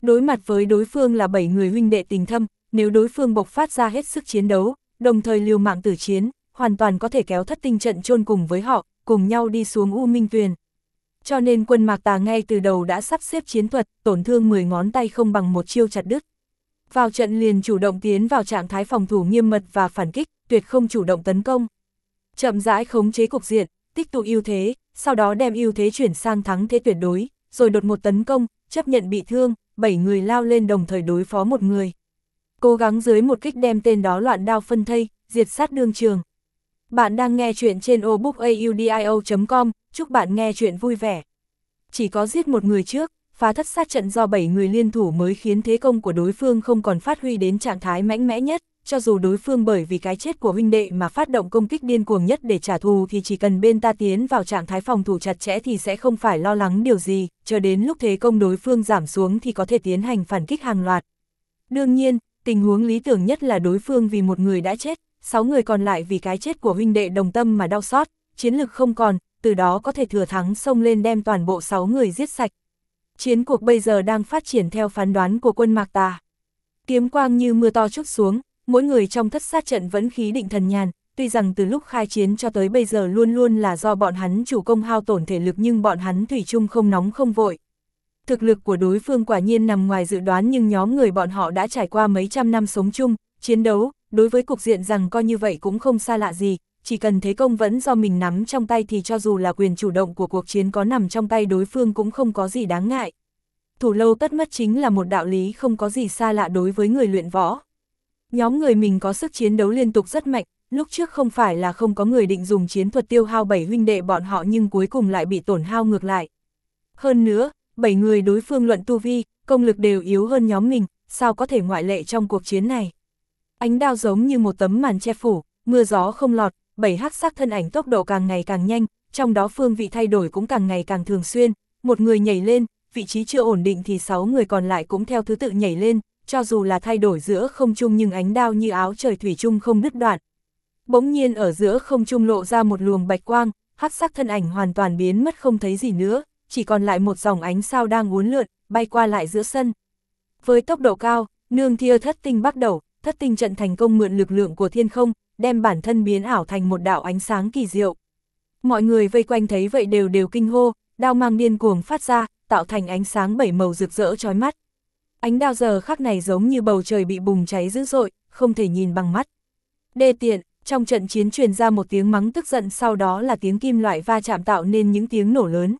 Đối mặt với đối phương là 7 người huynh đệ tình thâm, nếu đối phương bộc phát ra hết sức chiến đấu, đồng thời liều mạng tử chiến, hoàn toàn có thể kéo Thất Tinh trận chôn cùng với họ, cùng nhau đi xuống U Minh Tuyền. Cho nên quân Mạc Tà ngay từ đầu đã sắp xếp chiến thuật, tổn thương 10 ngón tay không bằng một chiêu chặt đứt. Vào trận liền chủ động tiến vào trạng thái phòng thủ nghiêm mật và phản kích, tuyệt không chủ động tấn công. Chậm rãi khống chế cục diện, tích tụ ưu thế, sau đó đem ưu thế chuyển sang thắng thế tuyệt đối, rồi đột một tấn công, chấp nhận bị thương, 7 người lao lên đồng thời đối phó một người. Cố gắng dưới một kích đem tên đó loạn đao phân thây, diệt sát đương trường. Bạn đang nghe chuyện trên obookaudio.com, chúc bạn nghe chuyện vui vẻ. Chỉ có giết một người trước, phá thất sát trận do 7 người liên thủ mới khiến thế công của đối phương không còn phát huy đến trạng thái mạnh mẽ nhất, cho dù đối phương bởi vì cái chết của huynh đệ mà phát động công kích điên cuồng nhất để trả thù thì chỉ cần bên ta tiến vào trạng thái phòng thủ chặt chẽ thì sẽ không phải lo lắng điều gì, chờ đến lúc thế công đối phương giảm xuống thì có thể tiến hành phản kích hàng loạt. Đương nhiên, tình huống lý tưởng nhất là đối phương vì một người đã chết, 6 người còn lại vì cái chết của huynh đệ đồng tâm mà đau xót, chiến lực không còn, từ đó có thể thừa thắng xông lên đem toàn bộ 6 người giết sạch. Chiến cuộc bây giờ đang phát triển theo phán đoán của quân Mạc Tà. Kiếm quang như mưa to trút xuống, mỗi người trong thất sát trận vẫn khí định thần nhàn, tuy rằng từ lúc khai chiến cho tới bây giờ luôn luôn là do bọn hắn chủ công hao tổn thể lực nhưng bọn hắn thủy chung không nóng không vội. Thực lực của đối phương quả nhiên nằm ngoài dự đoán nhưng nhóm người bọn họ đã trải qua mấy trăm năm sống chung, chiến đấu, đối với cục diện rằng coi như vậy cũng không xa lạ gì, chỉ cần thế công vẫn do mình nắm trong tay thì cho dù là quyền chủ động của cuộc chiến có nằm trong tay đối phương cũng không có gì đáng ngại. Thủ lâu tất mất chính là một đạo lý không có gì xa lạ đối với người luyện võ. Nhóm người mình có sức chiến đấu liên tục rất mạnh, lúc trước không phải là không có người định dùng chiến thuật tiêu hao 7 huynh đệ bọn họ nhưng cuối cùng lại bị tổn hao ngược lại. Hơn nữa, 7 người đối phương luận tu vi, công lực đều yếu hơn nhóm mình, sao có thể ngoại lệ trong cuộc chiến này. Ánh đao giống như một tấm màn che phủ, mưa gió không lọt, 7 hắc sắc thân ảnh tốc độ càng ngày càng nhanh, trong đó phương vị thay đổi cũng càng ngày càng thường xuyên, một người nhảy lên, vị trí chưa ổn định thì 6 người còn lại cũng theo thứ tự nhảy lên, cho dù là thay đổi giữa không trung nhưng ánh đao như áo trời thủy chung không đứt đoạn. Bỗng nhiên ở giữa không trung lộ ra một luồng bạch quang, hắc sắc thân ảnh hoàn toàn biến mất không thấy gì nữa, chỉ còn lại một dòng ánh sao đang uốn lượn, bay qua lại giữa sân. Với tốc độ cao, nương theo thất tinh bắt đầu, thất tinh trận thành công mượn lực lượng của thiên không, đem bản thân biến ảo thành một đạo ánh sáng kỳ diệu. Mọi người vây quanh thấy vậy đều kinh hô, đao mang điên cuồng phát ra, tạo thành ánh sáng 7 màu rực rỡ chói mắt. Ánh đao giờ khắc này giống như bầu trời bị bùng cháy dữ dội, không thể nhìn bằng mắt. Đê tiện, trong trận chiến truyền ra một tiếng mắng tức giận, sau đó là tiếng kim loại va chạm tạo nên những tiếng nổ lớn.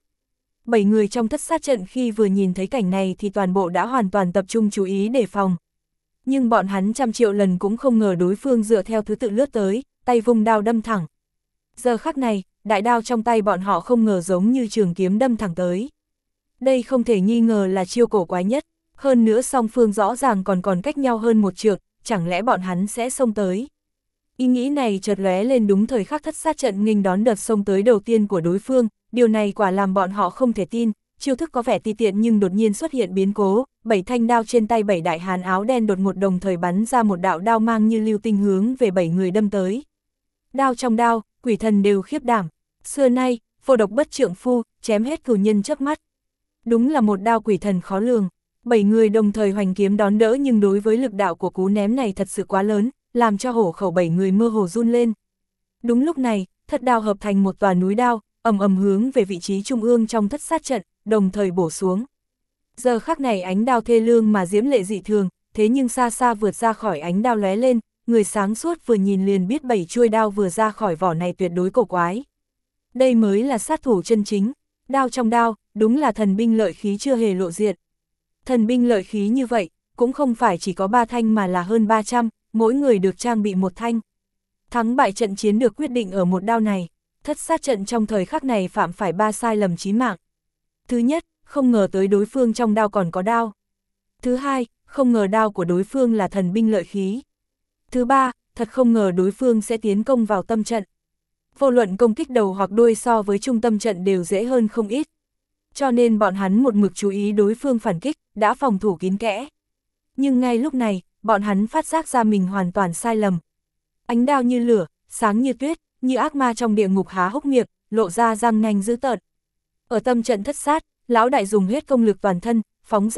7 người trong thất sát trận khi vừa nhìn thấy cảnh này thì toàn bộ đã hoàn toàn tập trung chú ý đề phòng. Nhưng bọn hắn trăm triệu lần cũng không ngờ đối phương dựa theo thứ tự lướt tới, tay vung đao đâm thẳng. Giờ khắc này, đại đao trong tay bọn họ không ngờ giống như trường kiếm đâm thẳng tới. Đây không thể nghi ngờ là chiêu cổ quái nhất, hơn nữa song phương rõ ràng còn cách nhau hơn một trượng, chẳng lẽ bọn hắn sẽ xông tới. Ý nghĩ này chợt lóe lên đúng thời khắc thất sát trận nghênh đón đợt xông tới đầu tiên của đối phương, điều này quả làm bọn họ không thể tin, chiêu thức có vẻ ti tiện nhưng đột nhiên xuất hiện biến cố, 7 thanh đao trên tay 7 đại hán áo đen đột ngột đồng thời bắn ra một đạo đao mang như lưu tinh hướng về 7 người đâm tới. Đao trong đao, quỷ thần đều khiếp đảm, xưa nay, vô độc bất trượng phu, chém hết cừu nhân chớp mắt. Đúng là một đao quỷ thần khó lường, 7 người đồng thời hoành kiếm đón đỡ nhưng đối với lực đạo của cú ném này thật sự quá lớn, làm cho hổ khẩu 7 người mơ hồ run lên. Đúng lúc này, thất đao hợp thành một tòa núi đao, ầm ầm hướng về vị trí trung ương trong thất sát trận, đồng thời bổ xuống. Giờ khắc này ánh đao thê lương mà diễm lệ dị thường, thế nhưng xa xa vượt ra khỏi ánh đao lóe lên, người sáng suốt vừa nhìn liền biết 7 chuôi đao vừa ra khỏi vỏ này tuyệt đối cổ quái. Đây mới là sát thủ chân chính, đao trong đao, đúng là thần binh lợi khí chưa hề lộ diện. Thần binh lợi khí như vậy, cũng không phải chỉ có 3 thanh mà là hơn 300, mỗi người được trang bị một thanh. Thắng bại trận chiến được quyết định ở một đao này, thất sát trận trong thời khắc này phạm phải 3 sai lầm chí mạng. Thứ nhất, không ngờ tới đối phương trong đao còn có đao. Thứ hai, không ngờ đao của đối phương là thần binh lợi khí. Thứ ba, thật không ngờ đối phương sẽ tiến công vào tâm trận. Vô luận công kích đầu hoặc đuôi so với trung tâm trận đều dễ hơn không ít. Cho nên bọn hắn một mực chú ý đối phương phản kích, đã phòng thủ kín kẽ. Nhưng ngay lúc này, bọn hắn phát giác ra mình hoàn toàn sai lầm. Ánh đao như lửa, sáng như tuyết, như ác ma trong địa ngục há hốc miệng, lộ ra răng nanh dữ tợn. Ở tâm trận thất sát, lão đại dùng hết công lực toàn thân, phóng ra,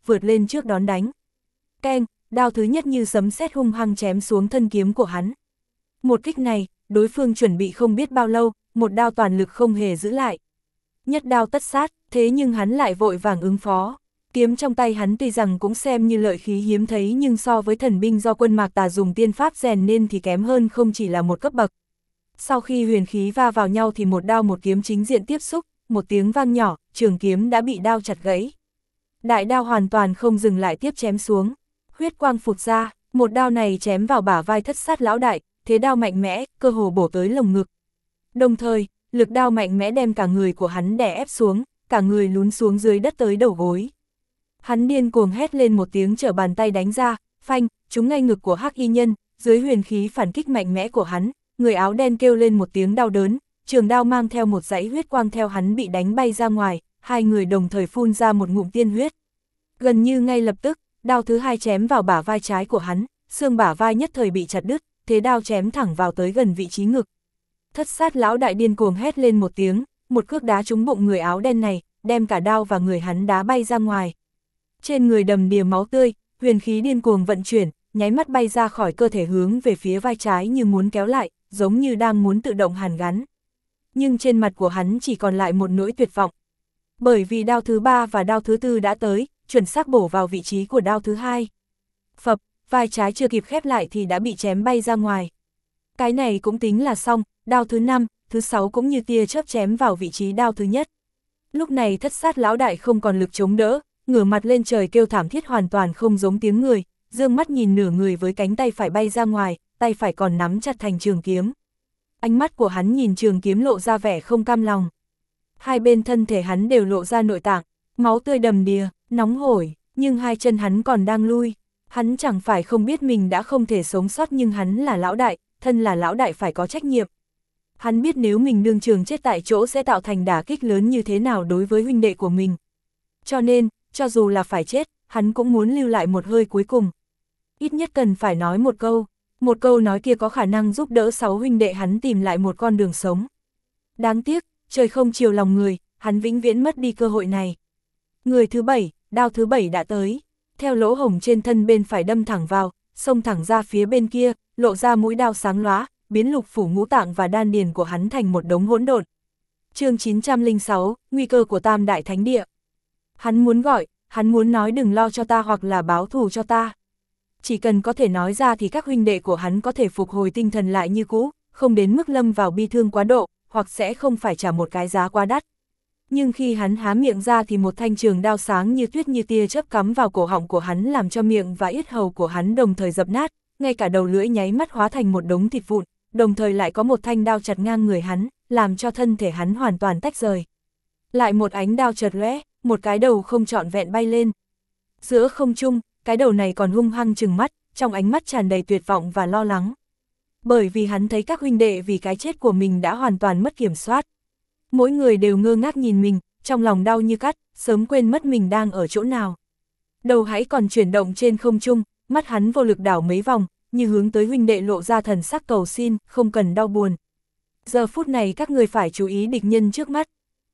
vượt lên trước đón đánh. Keng, đao thứ nhất như sấm sét hung hăng chém xuống thân kiếm của hắn. Một kích này, đối phương chuẩn bị không biết bao lâu, một đao toàn lực không hề giữ lại. Nhất đao tất sát, thế nhưng hắn lại vội vàng ứng phó. Kiếm trong tay hắn tuy rằng cũng xem như lợi khí hiếm thấy nhưng so với thần binh do quân Mạc Tà dùng tiên pháp rèn nên thì kém hơn không chỉ là một cấp bậc. Sau khi huyền khí va vào nhau thì một đao một kiếm chính diện tiếp xúc, một tiếng vang nhỏ, trường kiếm đã bị đao chặt gãy. Đại đao hoàn toàn không dừng lại tiếp chém xuống. Huyết quang phụt ra, một đao này chém vào bả vai thất sát lão đại, thế đao mạnh mẽ, cơ hồ bổ tới lồng ngực. Đồng thời, lực đao mạnh mẽ đem cả người của hắn đè ép xuống, cả người lún xuống dưới đất tới đầu gối. Hắn điên cuồng hét lên một tiếng trở bàn tay đánh ra, phanh, trúng ngay ngực của Hắc Y Nhân, dưới huyền khí phản kích mạnh mẽ của hắn, người áo đen kêu lên một tiếng đau đớn, trường đao mang theo một dãy huyết quang theo hắn bị đánh bay ra ngoài, hai người đồng thời phun ra một ngụm tiên huyết. Gần như ngay lập tức, đao thứ hai chém vào bả vai trái của hắn, xương bả vai nhất thời bị chặt đứt, thế đao chém thẳng vào tới gần vị trí ngực. Thất sát lão đại điên cuồng hét lên một tiếng, một cước đá trúng bụng người áo đen này, đem cả đao và người hắn đá bay ra ngoài. Trên người đầm đìa máu tươi, huyền khí điên cuồng vận chuyển, nháy mắt bay ra khỏi cơ thể hướng về phía vai trái như muốn kéo lại, giống như đang muốn tự động hàn gắn. Nhưng trên mặt của hắn chỉ còn lại một nỗi tuyệt vọng. Bởi vì đao thứ ba và đao thứ tư đã tới, chuẩn xác bổ vào vị trí của đao thứ hai. Phập, vai trái chưa kịp khép lại thì đã bị chém bay ra ngoài. Cái này cũng tính là xong, đao thứ năm, thứ sáu cũng như tia chớp chém vào vị trí đao thứ nhất. Lúc này thất sát lão đại không còn lực chống đỡ, ngửa mặt lên trời kêu thảm thiết hoàn toàn không giống tiếng người, dương mắt nhìn nửa người với cánh tay phải bay ra ngoài, tay phải còn nắm chặt thành trường kiếm. Ánh mắt của hắn nhìn trường kiếm lộ ra vẻ không cam lòng. Hai bên thân thể hắn đều lộ ra nội tạng, máu tươi đầm đìa, nóng hổi, nhưng hai chân hắn còn đang lui. Hắn chẳng phải không biết mình đã không thể sống sót nhưng hắn là lão đại, thân là lão đại phải có trách nhiệm. Hắn biết nếu mình đương trường chết tại chỗ sẽ tạo thành đả kích lớn như thế nào đối với huynh đệ của mình. Cho nên, cho dù là phải chết, hắn cũng muốn lưu lại một hơi cuối cùng. Ít nhất cần phải nói một câu nói kia có khả năng giúp đỡ 6 huynh đệ hắn tìm lại một con đường sống. Đáng tiếc, trời không chiều lòng người, hắn vĩnh viễn mất đi cơ hội này. Người thứ 7, đao thứ 7 đã tới, theo lỗ hổng trên thân bên phải đâm thẳng vào, xông thẳng ra phía bên kia, lộ ra mũi đao sáng lóa, biến lục phủ ngũ tạng và đan điền của hắn thành một đống hỗn độn. Chương 906, nguy cơ của Tam Đại Thánh Địa. Hắn muốn gọi, hắn muốn nói đừng lo cho ta hoặc là báo thù cho ta. Chỉ cần có thể nói ra thì các huynh đệ của hắn có thể phục hồi tinh thần lại như cũ, không đến mức lâm vào bi thương quá độ, hoặc sẽ không phải trả một cái giá quá đắt. Nhưng khi hắn há miệng ra thì một thanh trường đao sáng như tuyết như tia chớp cắm vào cổ họng của hắn làm cho miệng và yết hầu của hắn đồng thời dập nát, ngay cả đầu lưỡi nháy mắt hóa thành một đống thịt vụn, đồng thời lại có một thanh đao chặt ngang người hắn, làm cho thân thể hắn hoàn toàn tách rời. Lại một ánh đao chợt lóe, một cái đầu không trọn vẹn bay lên. Giữa không trung, cái đầu này còn hung hăng trừng mắt, trong ánh mắt tràn đầy tuyệt vọng và lo lắng. Bởi vì hắn thấy các huynh đệ vì cái chết của mình đã hoàn toàn mất kiểm soát. Mỗi người đều ngơ ngác nhìn mình, trong lòng đau như cắt, sớm quên mất mình đang ở chỗ nào. Đầu hãy còn chuyển động trên không trung, mắt hắn vô lực đảo mấy vòng, như hướng tới huynh đệ lộ ra thần sắc cầu xin, không cần đau buồn. Giờ phút này các người phải chú ý địch nhân trước mắt.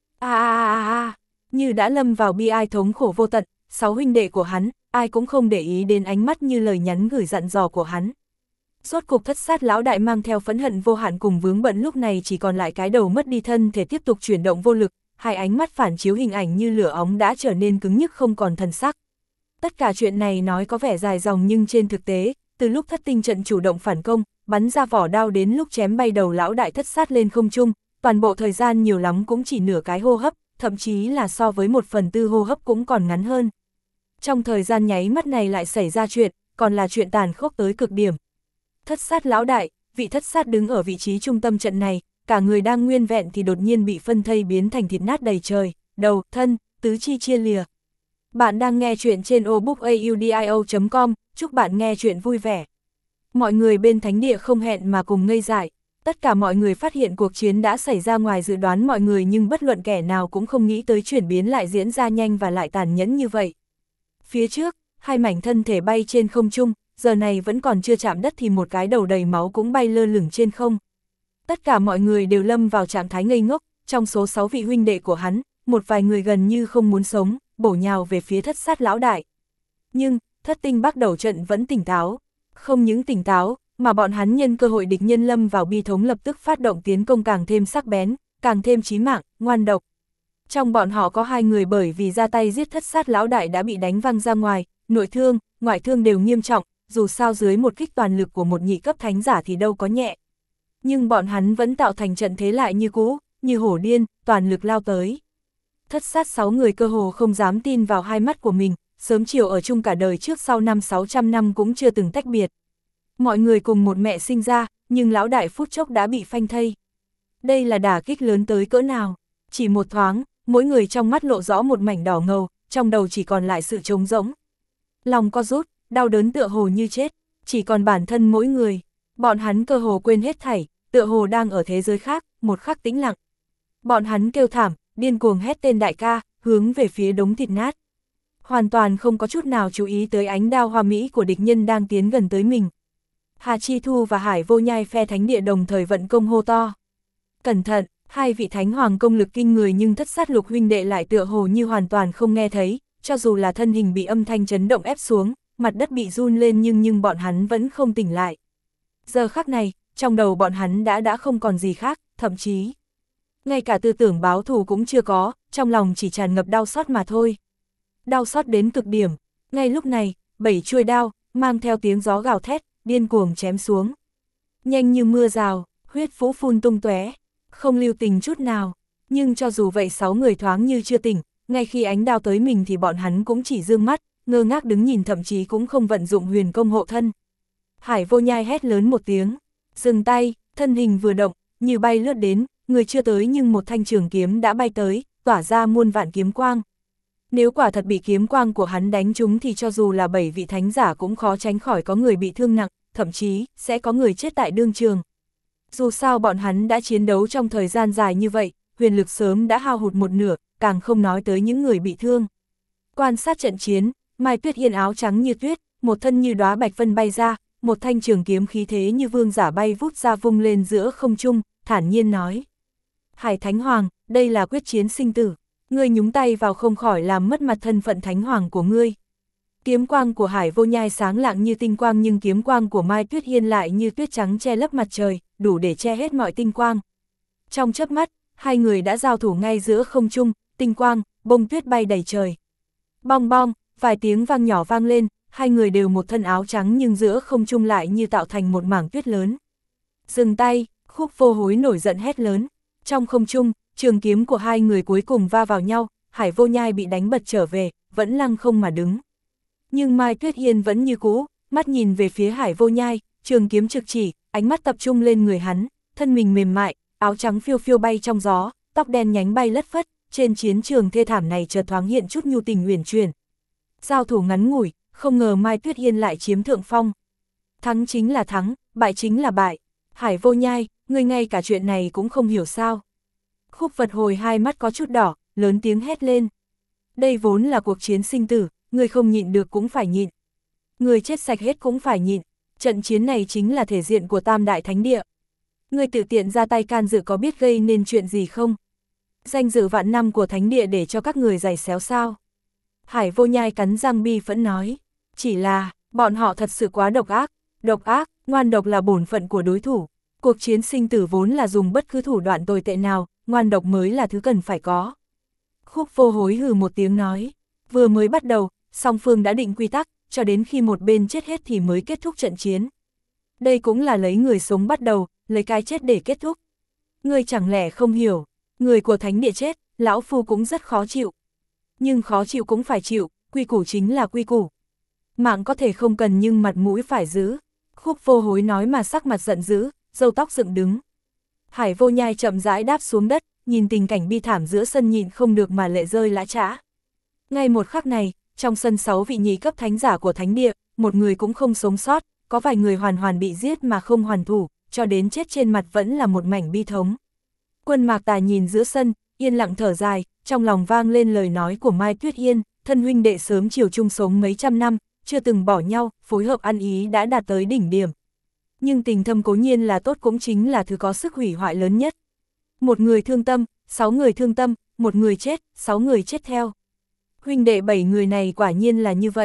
Như đã lâm vào bi ai thống khổ vô tận, 6 huynh đệ của hắn, ai cũng không để ý đến ánh mắt như lời nhắn gửi dặn dò của hắn. Rốt cục thất sát lão đại mang theo phẫn hận vô hạn cùng vướng bận lúc này chỉ còn lại cái đầu mất đi thân thể tiếp tục chuyển động vô lực, hai ánh mắt phản chiếu hình ảnh như lửa óng đã trở nên cứng nhức không còn thần sắc. Tất cả chuyện này nói có vẻ dài dòng nhưng trên thực tế, từ lúc thất tinh trận chủ động phản công, bắn ra vỏ đao đến lúc chém bay đầu lão đại thất sát lên không trung, toàn bộ thời gian nhiều lắm cũng chỉ nửa cái hô hấp, thậm chí là so với 1/4 hô hấp cũng còn ngắn hơn. Trong thời gian nháy mắt này lại xảy ra chuyện, còn là chuyện tàn khốc tới cực điểm. Thất sát lão đại, vị thất sát đứng ở vị trí trung tâm trận này, cả người đang nguyên vẹn thì đột nhiên bị phân thây biến thành thịt nát đầy trời, đầu, thân, tứ chi chia lìa. Bạn đang nghe chuyện trên obookaudio.com, chúc bạn nghe chuyện vui vẻ. Mọi người bên thánh địa không hẹn mà cùng ngây dại. Tất cả mọi người phát hiện cuộc chiến đã xảy ra ngoài dự đoán mọi người nhưng bất luận kẻ nào cũng không nghĩ tới chuyển biến lại diễn ra nhanh và lại tàn nhẫn như vậy. Phía trước, hai mảnh thân thể bay trên không trung, giờ này vẫn còn chưa chạm đất thì một cái đầu đầy máu cũng bay lơ lửng trên không. Tất cả mọi người đều lâm vào trạng thái ngây ngốc, trong số 6 vị huynh đệ của hắn, một vài người gần như không muốn sống, bổ nhào về phía thất sát lão đại. Nhưng, Thất tinh Bắc đầu trận vẫn tỉnh táo. Không những tỉnh táo, mà bọn hắn nhân cơ hội địch nhân lâm vào bi thống lập tức phát động tiến công càng thêm sắc bén, càng thêm chí mạng, ngoan độc. Trong bọn họ có 2 người bởi vì ra tay giết Thất sát lão đại đã bị đánh văng ra ngoài, nội thương, ngoại thương đều nghiêm trọng, dù sao dưới một kích toàn lực của một nhị cấp thánh giả thì đâu có nhẹ. Nhưng bọn hắn vẫn tạo thành trận thế lại như cũ, như hổ điên, toàn lực lao tới. Thất sát 6 người cơ hồ không dám tin vào hai mắt của mình, sớm chiều ở chung cả đời trước sau 500-600 năm cũng chưa từng tách biệt. Mọi người cùng một mẹ sinh ra, nhưng lão đại phút chốc đã bị phanh thây. Đây là đả kích lớn tới cỡ nào? Chỉ một thoáng, mỗi người trong mắt lộ rõ một mảnh đỏ ngầu, trong đầu chỉ còn lại sự trống rỗng. Lòng co rút, đau đớn tựa hồ như chết, chỉ còn bản thân mỗi người. Bọn hắn cơ hồ quên hết thảy, tựa hồ đang ở thế giới khác, một khắc tĩnh lặng. Bọn hắn kêu thảm, điên cuồng hét tên đại ca, hướng về phía đống thịt nát. Hoàn toàn không có chút nào chú ý tới ánh đao hoa mỹ của địch nhân đang tiến gần tới mình. Hà Chi Thu và Hải Vô Nhai phe thánh địa đồng thời vận công hô to. Cẩn thận, hai vị thánh hoàng công lực kinh người nhưng Thất sát lục huynh đệ lại tựa hồ như hoàn toàn không nghe thấy, cho dù là thân hình bị âm thanh chấn động ép xuống, mặt đất bị run lên nhưng bọn hắn vẫn không tỉnh lại. Giờ khắc này, trong đầu bọn hắn đã không còn gì khác, thậm chí ngay cả tư tưởng báo thù cũng chưa có, trong lòng chỉ tràn ngập đau xót mà thôi. Đau xót đến cực điểm, ngay lúc này, 7 chuôi đao, mang theo tiếng gió gào thét, điên cuồng chém xuống. Nhanh như mưa rào, huyết phũ phun tung tóe, không lưu tình chút nào, nhưng cho dù vậy 6 người thoáng như chưa tỉnh, ngay khi ánh đao tới mình thì bọn hắn cũng chỉ dương mắt, ngơ ngác đứng nhìn thậm chí cũng không vận dụng huyền công hộ thân. Hải Vô Nhai hét lớn một tiếng, dừng tay, thân hình vừa động, như bay lướt đến, người chưa tới nhưng một thanh trường kiếm đã bay tới, tỏa ra muôn vạn kiếm quang. Nếu quả thật bị kiếm quang của hắn đánh trúng thì cho dù là 7 vị thánh giả cũng khó tránh khỏi có người bị thương nặng, thậm chí sẽ có người chết tại đương trường. Dù sao bọn hắn đã chiến đấu trong thời gian dài như vậy, huyền lực sớm đã hao hụt một nửa, càng không nói tới những người bị thương. Quan sát trận chiến, Mai Tuyết Yên áo trắng như tuyết, một thân như đóa bạch vân bay ra, một thanh trường kiếm khí thế như vương giả bay vút ra vung lên giữa không trung, thản nhiên nói. Hải Thánh Hoàng, đây là quyết chiến sinh tử, ngươi nhúng tay vào không khỏi làm mất mặt thân phận Thánh Hoàng của ngươi. Kiếm quang của Hải Vô Nhai sáng lạng như tinh quang nhưng kiếm quang của Mai Tuyết Hiên lại như tuyết trắng che lấp mặt trời, đủ để che hết mọi tinh quang. Trong chớp mắt, hai người đã giao thủ ngay giữa không trung, tinh quang, bông tuyết bay đầy trời. Bong bong, vài tiếng vang nhỏ vang lên, hai người đều một thân áo trắng nhưng giữa không trung lại như tạo thành một mảng tuyết lớn. Dừng tay, Khúc Vô Hối nổi giận hét lớn. Trong không trung, trường kiếm của hai người cuối cùng va vào nhau, Hải Vô Nhai bị đánh bật trở về, vẫn lăng không mà đứng. Nhưng Mai Tuyết Hiên vẫn như cũ, mắt nhìn về phía Hải Vô Nhai, trường kiếm trực chỉ, ánh mắt tập trung lên người hắn, thân mình mềm mại, áo trắng phiêu phiêu bay trong gió, tóc đen nhánh bay lất phất, trên chiến trường thê thảm này chợt thoáng hiện chút nhu tình uyển chuyển. Giao thủ ngắn ngủi, không ngờ Mai Tuyết Hiên lại chiếm thượng phong. Thắng chính là thắng, bại chính là bại. Hải Vô Nhai, ngươi ngay cả chuyện này cũng không hiểu sao. Khúc Vật Hồi hai mắt có chút đỏ, lớn tiếng hét lên. Đây vốn là cuộc chiến sinh tử, ngươi không nhịn được cũng phải nhịn. Ngươi chết sạch hết cũng phải nhịn. Trận chiến này chính là thể diện của Tam Đại Thánh Địa. Ngươi tự tiện ra tay can dự có biết gây nên chuyện gì không? Danh dự vạn năm của Thánh Địa để cho các người giày xéo sao? Hải Vô Nhai cắn răng bi phẫn nói. Chỉ là, bọn họ thật sự quá độc ác, ngoan độc là bổn phận của đối thủ. Cuộc chiến sinh tử vốn là dùng bất cứ thủ đoạn tồi tệ nào, ngoan độc mới là thứ cần phải có. Khúc Vô Hối hừ một tiếng nói. Vừa mới bắt đầu, song phương đã định quy tắc, cho đến khi một bên chết hết thì mới kết thúc trận chiến. Đây cũng là lấy người sống bắt đầu, lấy cái chết để kết thúc. Ngươi chẳng lẽ không hiểu, người của Thánh Địa chết, lão phu cũng rất khó chịu. Nhưng khó chịu cũng phải chịu, quy củ chính là quy củ. Mạng có thể không cần nhưng mặt mũi phải giữ. Khúc Vô Hối nói mà sắc mặt giận dữ, râu tóc dựng đứng. Hải Vô Nhai chậm rãi đáp xuống đất, nhìn tình cảnh bi thảm giữa sân nhịn không được mà lệ rơi lã chã. Ngay một khắc này, trong sân 6 vị nhị cấp thánh giả của Thánh Địa, một người cũng không sống sót, có vài người hoàn bị giết mà không hoàn thủ, cho đến chết trên mặt vẫn là một mảnh bi thống. Quân Mạc Tà nhìn giữa sân, yên lặng thở dài, trong lòng vang lên lời nói của Mai Tuyết Yên, thân huynh đệ sớm chiều chung sống mấy trăm năm, chưa từng bỏ nhau, phối hợp ăn ý đã đạt tới đỉnh điểm. Nhưng tình thâm cố nhiên là tốt cũng chính là thứ có sức hủy hoại lớn nhất. Một người thương tâm, 6 người thương tâm, một người chết, 6 người chết theo. Huynh đệ 7 người này quả nhiên là như vậy.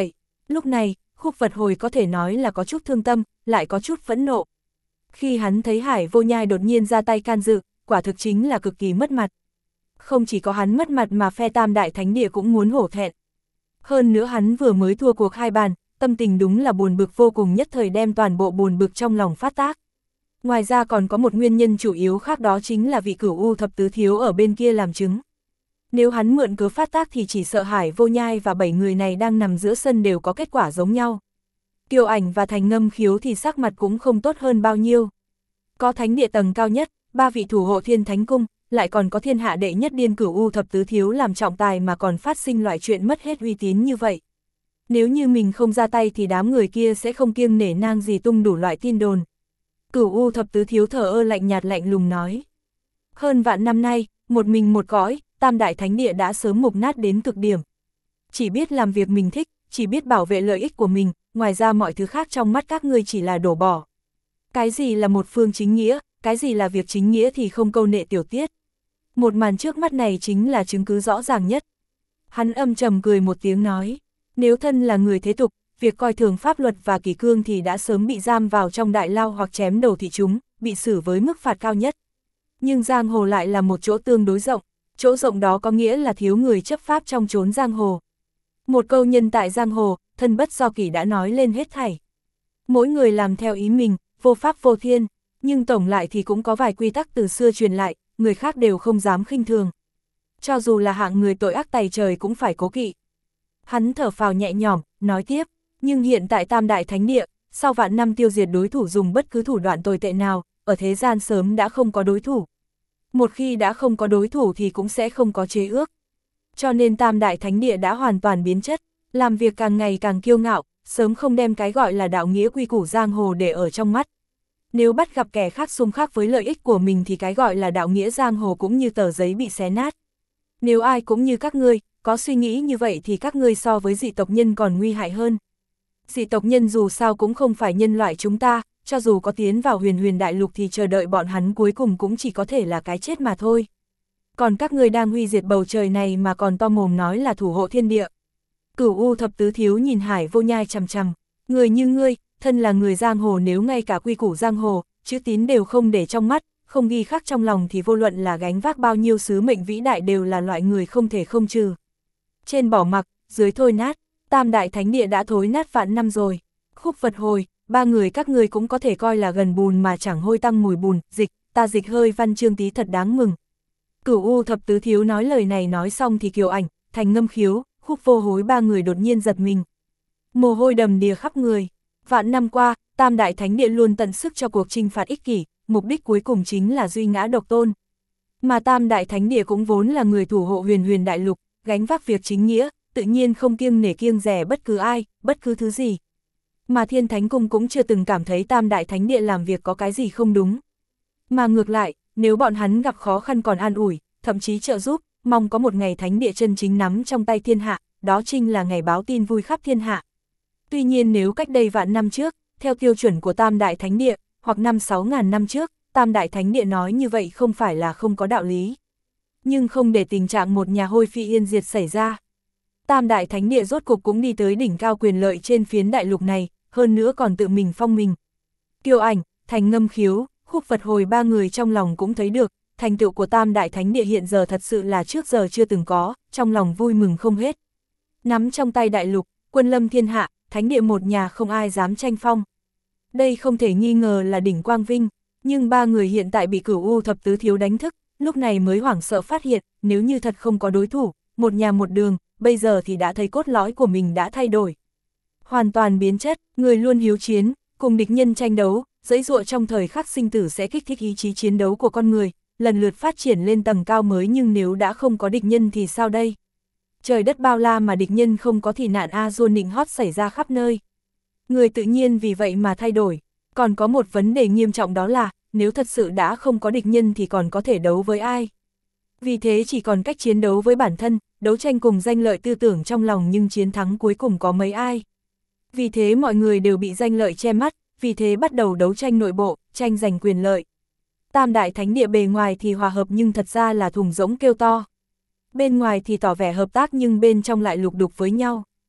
Lúc này, Khúc Vật Hồi có thể nói là có chút thương tâm, lại có chút phẫn nộ. Khi hắn thấy Hải Vô Nhai đột nhiên ra tay can dự, quả thực chính là cực kỳ mất mặt. Không chỉ có hắn mất mặt mà phe Tam Đại Thánh Địa cũng muốn hổ thẹn. Hơn nữa hắn vừa mới thua cuộc 2 bàn, tâm tình đúng là buồn bực vô cùng, nhất thời đem toàn bộ buồn bực trong lòng phát tác. Ngoài ra còn có một nguyên nhân chủ yếu khác, đó chính là vị Cửu U Thập Tứ Thiếu ở bên kia làm chứng. Nếu hắn mượn cớ phát tác thì chỉ sợ Hải Vô Nhai và 7 người này đang nằm giữa sân đều có kết quả giống nhau. Kiều Ảnh và Thành Ngâm Khiếu thì sắc mặt cũng không tốt hơn bao nhiêu. Có thánh địa tầng cao nhất, 3 vị thủ hộ Thiên Thánh Cung, lại còn có thiên hạ đệ nhất điên Cửu U Thập Tứ Thiếu làm trọng tài mà còn phát sinh loại chuyện mất hết uy tín như vậy. Nếu như mình không ra tay thì đám người kia sẽ không kiêng nể nang gì tung đủ loại tin đồn. Cửu U Thập Tứ Thiếu thờ ơ lạnh nhạt lạnh lùng nói. Hơn vạn năm nay, một mình một cõi, Tam Đại Thánh Địa đã sớm mục nát đến cực điểm. Chỉ biết làm việc mình thích, chỉ biết bảo vệ lợi ích của mình, ngoài ra mọi thứ khác trong mắt các ngươi chỉ là đổ bỏ. Cái gì là một phương chính nghĩa, cái gì là việc chính nghĩa thì không câu nệ tiểu tiết. Một màn trước mắt này chính là chứng cứ rõ ràng nhất. Hắn âm trầm cười một tiếng nói, nếu thân là người thế tục, việc coi thường pháp luật và kỷ cương thì đã sớm bị giam vào trong đại lao hoặc chém đầu thị chúng, bị xử với mức phạt cao nhất. Nhưng giang hồ lại là một chỗ tương đối rộng, chỗ rộng đó có nghĩa là thiếu người chấp pháp trong chốn giang hồ. Một câu nhân tại giang hồ, thân bất do kỷ đã nói lên hết thảy. Mỗi người làm theo ý mình, vô pháp vô thiên, nhưng tổng lại thì cũng có vài quy tắc từ xưa truyền lại, người khác đều không dám khinh thường. Cho dù là hạng người tội ác tày trời cũng phải cố kỵ. Hắn thở phào nhẹ nhõm, nói tiếp, nhưng hiện tại Tam Đại Thánh Địa, sau vạn năm tiêu diệt đối thủ dùng bất cứ thủ đoạn tồi tệ nào, ở thế gian sớm đã không có đối thủ. Một khi đã không có đối thủ thì cũng sẽ không có chế ước. Cho nên Tam Đại Thánh Địa đã hoàn toàn biến chất, làm việc càng ngày càng kiêu ngạo, sớm không đem cái gọi là đạo nghĩa quy củ giang hồ để ở trong mắt. Nếu bắt gặp kẻ khác xung khắc với lợi ích của mình thì cái gọi là đạo nghĩa giang hồ cũng như tờ giấy bị xé nát. Nếu ai cũng như các ngươi, có suy nghĩ như vậy thì các ngươi so với dị tộc nhân còn nguy hại hơn. Dị tộc nhân dù sao cũng không phải nhân loại chúng ta, cho dù có tiến vào huyền huyền đại lục thì chờ đợi bọn hắn cuối cùng cũng chỉ có thể là cái chết mà thôi. Còn các ngươi đang huy diệt bầu trời này mà còn to mồm nói là thủ hộ thiên địa. Cửu U Thập Tứ Thiếu nhìn Hải Vô Nhai chằm chằm, người như ngươi, thân là người giang hồ, nếu ngay cả quy củ giang hồ, chữ tín đều không để trong mắt, không ghi khắc trong lòng thì vô luận là gánh vác bao nhiêu sứ mệnh vĩ đại đều là loại người không thể không trừ. Trên bỏ mặc, dưới thôi nát, Tam Đại Thánh Địa đã thối nát vạn năm rồi. Khúc Vật Hồi, 3 người các ngươi cũng có thể coi là gần bùn mà chẳng hôi tăng mùi bùn, dịch, ta dịch hơi văn chương tí thật đáng mừng. Cửu U Thập Tứ Thiếu nói lời này nói xong thì Kiều Ảnh, Thành Ngâm Khiếu, Khúc Vô Hối 3 người đột nhiên giật mình. Mồ hôi đầm đìa khắp người. Vạn năm qua, Tam Đại Thánh Địa luôn tận sức cho cuộc chinh phạt ích kỷ, mục đích cuối cùng chính là duy ngã độc tôn. Mà Tam Đại Thánh Địa cũng vốn là người thủ hộ huyền huyền đại lục, gánh vác việc chính nghĩa, tự nhiên không kiêng nể kiêng dè bất cứ ai, bất cứ thứ gì. Mà Thiên Thánh Cung cũng chưa từng cảm thấy Tam Đại Thánh Địa làm việc có cái gì không đúng. Mà ngược lại, nếu bọn hắn gặp khó khăn còn an ủi, thậm chí trợ giúp, mong có một ngày Thánh Địa chân chính nắm trong tay thiên hạ, đó chính là ngày báo tin vui khắp thiên hạ. Tuy nhiên nếu cách đây vạn năm trước, theo tiêu chuẩn của Tam Đại Thánh Địa, hoặc 5-6 ngàn năm trước, Tam Đại Thánh Địa nói như vậy không phải là không có đạo lý. Nhưng không để tình trạng một nhà hôi phi yên diệt xảy ra. Tam Đại Thánh Địa rốt cục cũng đi tới đỉnh cao quyền lợi trên phiến đại lục này, hơn nữa còn tự mình phong mình. Kiều Ảnh, Thành Ngâm Khiếu, Khúc Vật Hồi 3 người trong lòng cũng thấy được, thành tựu của Tam Đại Thánh Địa hiện giờ thật sự là trước giờ chưa từng có, trong lòng vui mừng không hết. Nắm trong tay đại lục, quân lâm thiên hạ, Thánh Địa một nhà không ai dám tranh phong. Đây không thể nghi ngờ là đỉnh quang vinh, nhưng 3 người hiện tại bị Cửu U Thập Tứ Thiếu đánh thức, lúc này mới hoảng sợ phát hiện, nếu như thật không có đối thủ, một nhà một đường, bây giờ thì đã thấy cốt lõi của mình đã thay đổi. Hoàn toàn biến chất, người luôn hiếu chiến, cùng địch nhân tranh đấu, giãy giụa trong thời khắc sinh tử sẽ kích thích ý chí chiến đấu của con người, lần lượt phát triển lên tầng cao mới, nhưng nếu đã không có địch nhân thì sao đây? Trời đất bao la mà địch nhân không có thì nạn A-dua nịnh hót xảy ra khắp nơi. Người tự nhiên vì vậy mà thay đổi. Còn có một vấn đề nghiêm trọng, đó là, nếu thật sự đã không có địch nhân thì còn có thể đấu với ai? Vì thế chỉ còn cách chiến đấu với bản thân, đấu tranh cùng danh lợi tư tưởng trong lòng, nhưng chiến thắng cuối cùng có mấy ai? Vì thế mọi người đều bị danh lợi che mắt, vì thế bắt đầu đấu tranh nội bộ, tranh giành quyền lợi. Tam Đại Thánh Địa bề ngoài thì hòa hợp nhưng thật ra là thùng rỗng kêu to. Bên ngoài thì tỏ vẻ hợp tác nhưng bên trong lại lục đục với nhau.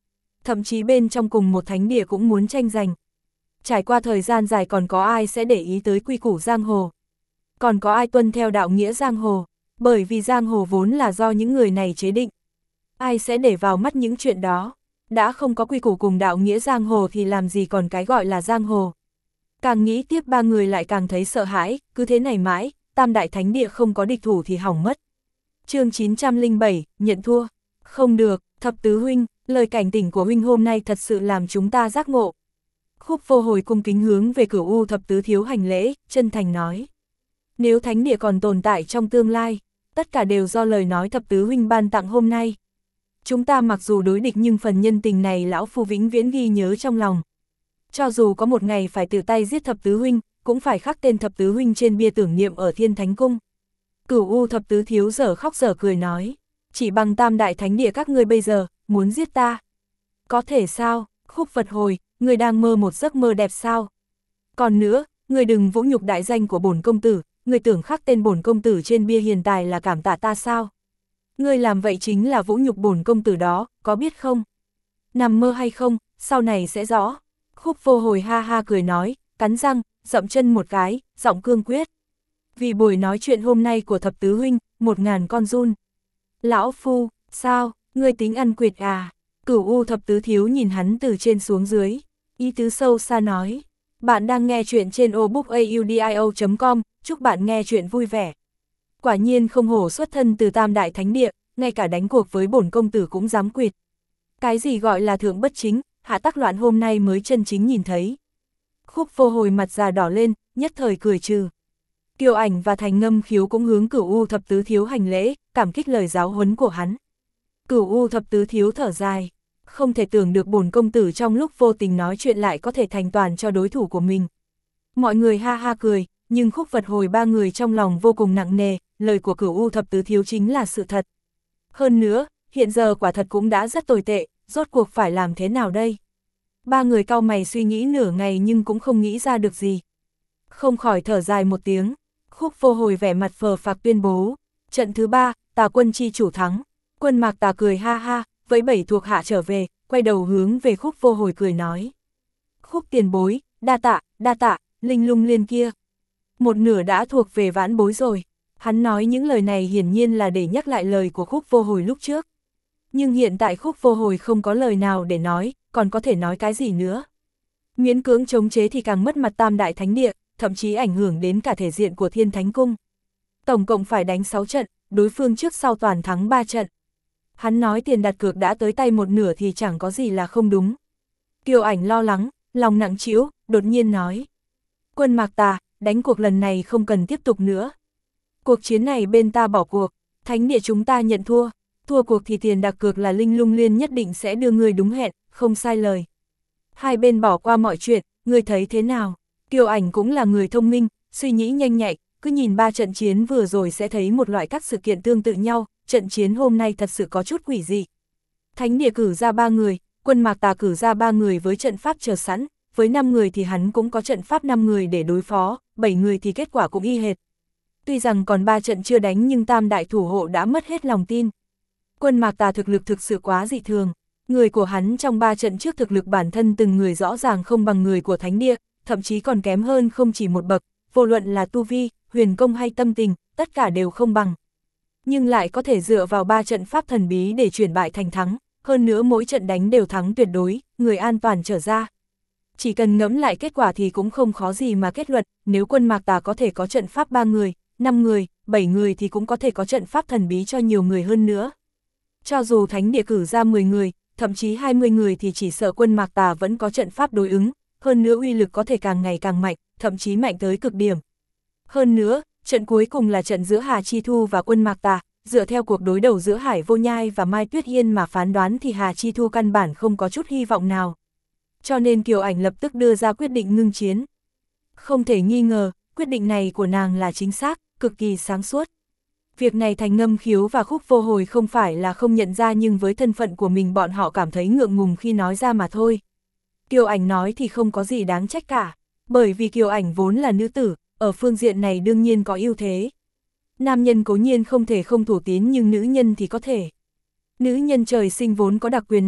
thậm chí bên trong cùng một thánh địa cũng muốn tranh giành. Trải qua thời gian dài còn có ai sẽ để ý tới quy củ giang hồ? Còn có ai tuân theo đạo nghĩa giang hồ? Bởi vì giang hồ vốn là do những người này chế định. Ai sẽ để vào mắt những chuyện đó? Đã không có quy củ cùng đạo nghĩa giang hồ thì làm gì còn cái gọi là giang hồ? Càng nghĩ tiếp ba người lại càng thấy sợ hãi, cứ thế này mãi, Tam Đại Thánh Địa không có địch thủ thì hỏng mất. Chương 907, nhận thua. Không được, Thập Tứ huynh, lời cảnh tỉnh của huynh hôm nay thật sự làm chúng ta giác ngộ. Khúc Vô Hồi cung kính hướng về Cửu U Thập Tứ thiếu hành lễ, chân thành nói. Nếu Thánh Địa còn tồn tại trong tương lai, tất cả đều do lời nói Thập Tứ huynh ban tặng hôm nay. Chúng ta mặc dù đối địch nhưng phần nhân tình này lão phu vĩnh viễn ghi nhớ trong lòng. Cho dù có một ngày phải tự tay giết Thập Tứ huynh, cũng phải khắc tên Thập Tứ huynh trên bia tưởng niệm ở Thiên Thánh Cung. Cửu U Thập Tứ thiếu dở khóc dở cười nói, chỉ bằng Tam Đại Thánh Địa các ngươi bây giờ, muốn giết ta. Có thể sao? Khúc Vật Hồi, ngươi đang mơ một giấc mơ đẹp sao? Còn nữa, ngươi đừng vũ nhục đại danh của bổn công tử, ngươi tưởng khắc tên bổn công tử trên bia hiền tài là cảm tạ ta sao? Ngươi làm vậy chính là vũ nhục bổn công tử đó, có biết không? Nằm mơ hay không, sau này sẽ rõ. Khúc Vô Hồi ha ha cười nói, cắn răng, dậm chân một cái, giọng cương quyết. Vì buổi nói chuyện hôm nay của Thập Tứ huynh, 1000 con giun. Lão phu, sao, ngươi tính ăn quyệt à? Cửu U Thập Tứ thiếu nhìn hắn từ trên xuống dưới, ý tứ sâu xa nói. Bạn đang nghe chuyện trên obookaudio.com, chúc bạn nghe chuyện vui vẻ. Quả nhiên không hổ xuất thân từ Tam Đại Thánh Địa, ngay cả đánh cuộc với bổn công tử cũng dám quyệt. Cái gì gọi là thượng bất chính, hạ tắc loạn hôm nay mới chân chính nhìn thấy. Khúc Vô Hồi mặt già đỏ lên, nhất thời cười trừ. Kiều Ảnh và Thành Ngâm Khiếu cũng hướng Cửu U Thập Tứ thiếu hành lễ, cảm kích lời giáo huấn của hắn. Cửu U Thập Tứ thiếu thở dài, không thể tưởng được bổn công tử trong lúc vô tình nói chuyện lại có thể thành toàn cho đối thủ của mình. Mọi người ha ha cười, nhưng Khúc Vật Hồi ba người trong lòng vô cùng nặng nề, lời của Cửu U Thập Tứ thiếu chính là sự thật. Hơn nữa, hiện giờ quả thật cũng đã rất tồi tệ, rốt cuộc phải làm thế nào đây? Ba người cau mày suy nghĩ nửa ngày nhưng cũng không nghĩ ra được gì. Không khỏi thở dài một tiếng, Khúc Vô Hồi vẻ mặt phờ phạc tuyên bố, trận thứ 3, Tà quân chi chủ thắng. Quân Mạc Tà cười ha ha, vẫy 7 thuộc hạ trở về, quay đầu hướng về Khúc Vô Hồi cười nói. Khúc tiền bối, đa tạ, linh lung liên kia. Một nửa đã thuộc về vãn bối rồi. Hắn nói những lời này hiển nhiên là để nhắc lại lời của Khúc Vô Hồi lúc trước. Nhưng hiện tại Khúc Vô Hồi không có lời nào để nói, còn có thể nói cái gì nữa. Miễn cưỡng chống chế thì càng mất mặt Tam Đại Thánh Địa, thậm chí ảnh hưởng đến cả thể diện của Thiên Thánh Cung. Tổng cộng phải đánh 6 trận, đối phương trước sau toàn thắng 3 trận. Hắn nói tiền đặt cược đã tới tay một nửa thì chẳng có gì là không đúng. Kiều Ảnh lo lắng, lòng nặng trĩu, đột nhiên nói. Quân Mạc Tà, đánh cuộc lần này không cần tiếp tục nữa. Cuộc chiến này bên ta bỏ cuộc, Thánh Địa chúng ta nhận thua. Thua cuộc thì tiền đặt cược là Linh Lung Liên nhất định sẽ đưa người đúng hẹn, không sai lời. Hai bên bỏ qua mọi chuyện, người thấy thế nào? Kiều Ảnh cũng là người thông minh, suy nghĩ nhanh nhạy, cứ nhìn 3 trận chiến vừa rồi sẽ thấy một loại các sự kiện tương tự nhau, trận chiến hôm nay thật sự có chút quỷ dị. Thánh Địa cử ra 3 người, Quân Mạc Tà cử ra 3 người với trận pháp chờ sẵn, với 5 người thì hắn cũng có trận pháp 5 người để đối phó, 7 người thì kết quả cũng y hệt. Tuy rằng còn 3 trận chưa đánh nhưng Tam Đại thủ hộ đã mất hết lòng tin. Quân Mạc Tà thực lực thực sự quá dị thường, người của hắn trong 3 trận trước thực lực bản thân từng người rõ ràng không bằng người của Thánh Địa, thậm chí còn kém hơn không chỉ một bậc, vô luận là tu vi, huyền công hay tâm tình, tất cả đều không bằng. Nhưng lại có thể dựa vào 3 trận pháp thần bí để chuyển bại thành thắng, hơn nữa mỗi trận đánh đều thắng tuyệt đối, người an toàn trở ra. Chỉ cần ngẫm lại kết quả thì cũng không khó gì mà kết luận, nếu Quân Mạc Tà có thể có trận pháp 3 người, 5 người, 7 người thì cũng có thể có trận pháp thần bí cho nhiều người hơn nữa. Cho dù Thánh Địa cử ra 10 người, thậm chí 20 người thì chỉ sợ Quân Mạc Tà vẫn có trận pháp đối ứng, hơn nữa uy lực có thể càng ngày càng mạnh, thậm chí mạnh tới cực điểm. Hơn nữa, trận cuối cùng là trận giữa Hà Chi Thu và Quân Mạc Tà, dựa theo cuộc đối đầu giữa Hải Vô Nhai và Mai Tuyết Yên mà phán đoán thì Hà Chi Thu căn bản không có chút hy vọng nào. Cho nên Kiều Ảnh lập tức đưa ra quyết định ngưng chiến. Không thể nghi ngờ, quyết định này của nàng là chính xác, cực kỳ sáng suốt. Việc này Thành Ngâm Khiếu và Khúc Vô Hồi không phải là không nhận ra nhưng với thân phận của mình bọn họ cảm thấy ngượng ngùng khi nói ra mà thôi. Kiều Ảnh nói thì không có gì đáng trách cả, bởi vì Kiều Ảnh vốn là nữ tử, ở phương diện này đương nhiên có ưu thế. Nam nhân cố nhiên không thể không thủ tín nhưng nữ nhân thì có thể. Nữ nhân trời sinh vốn có đặc quyền này,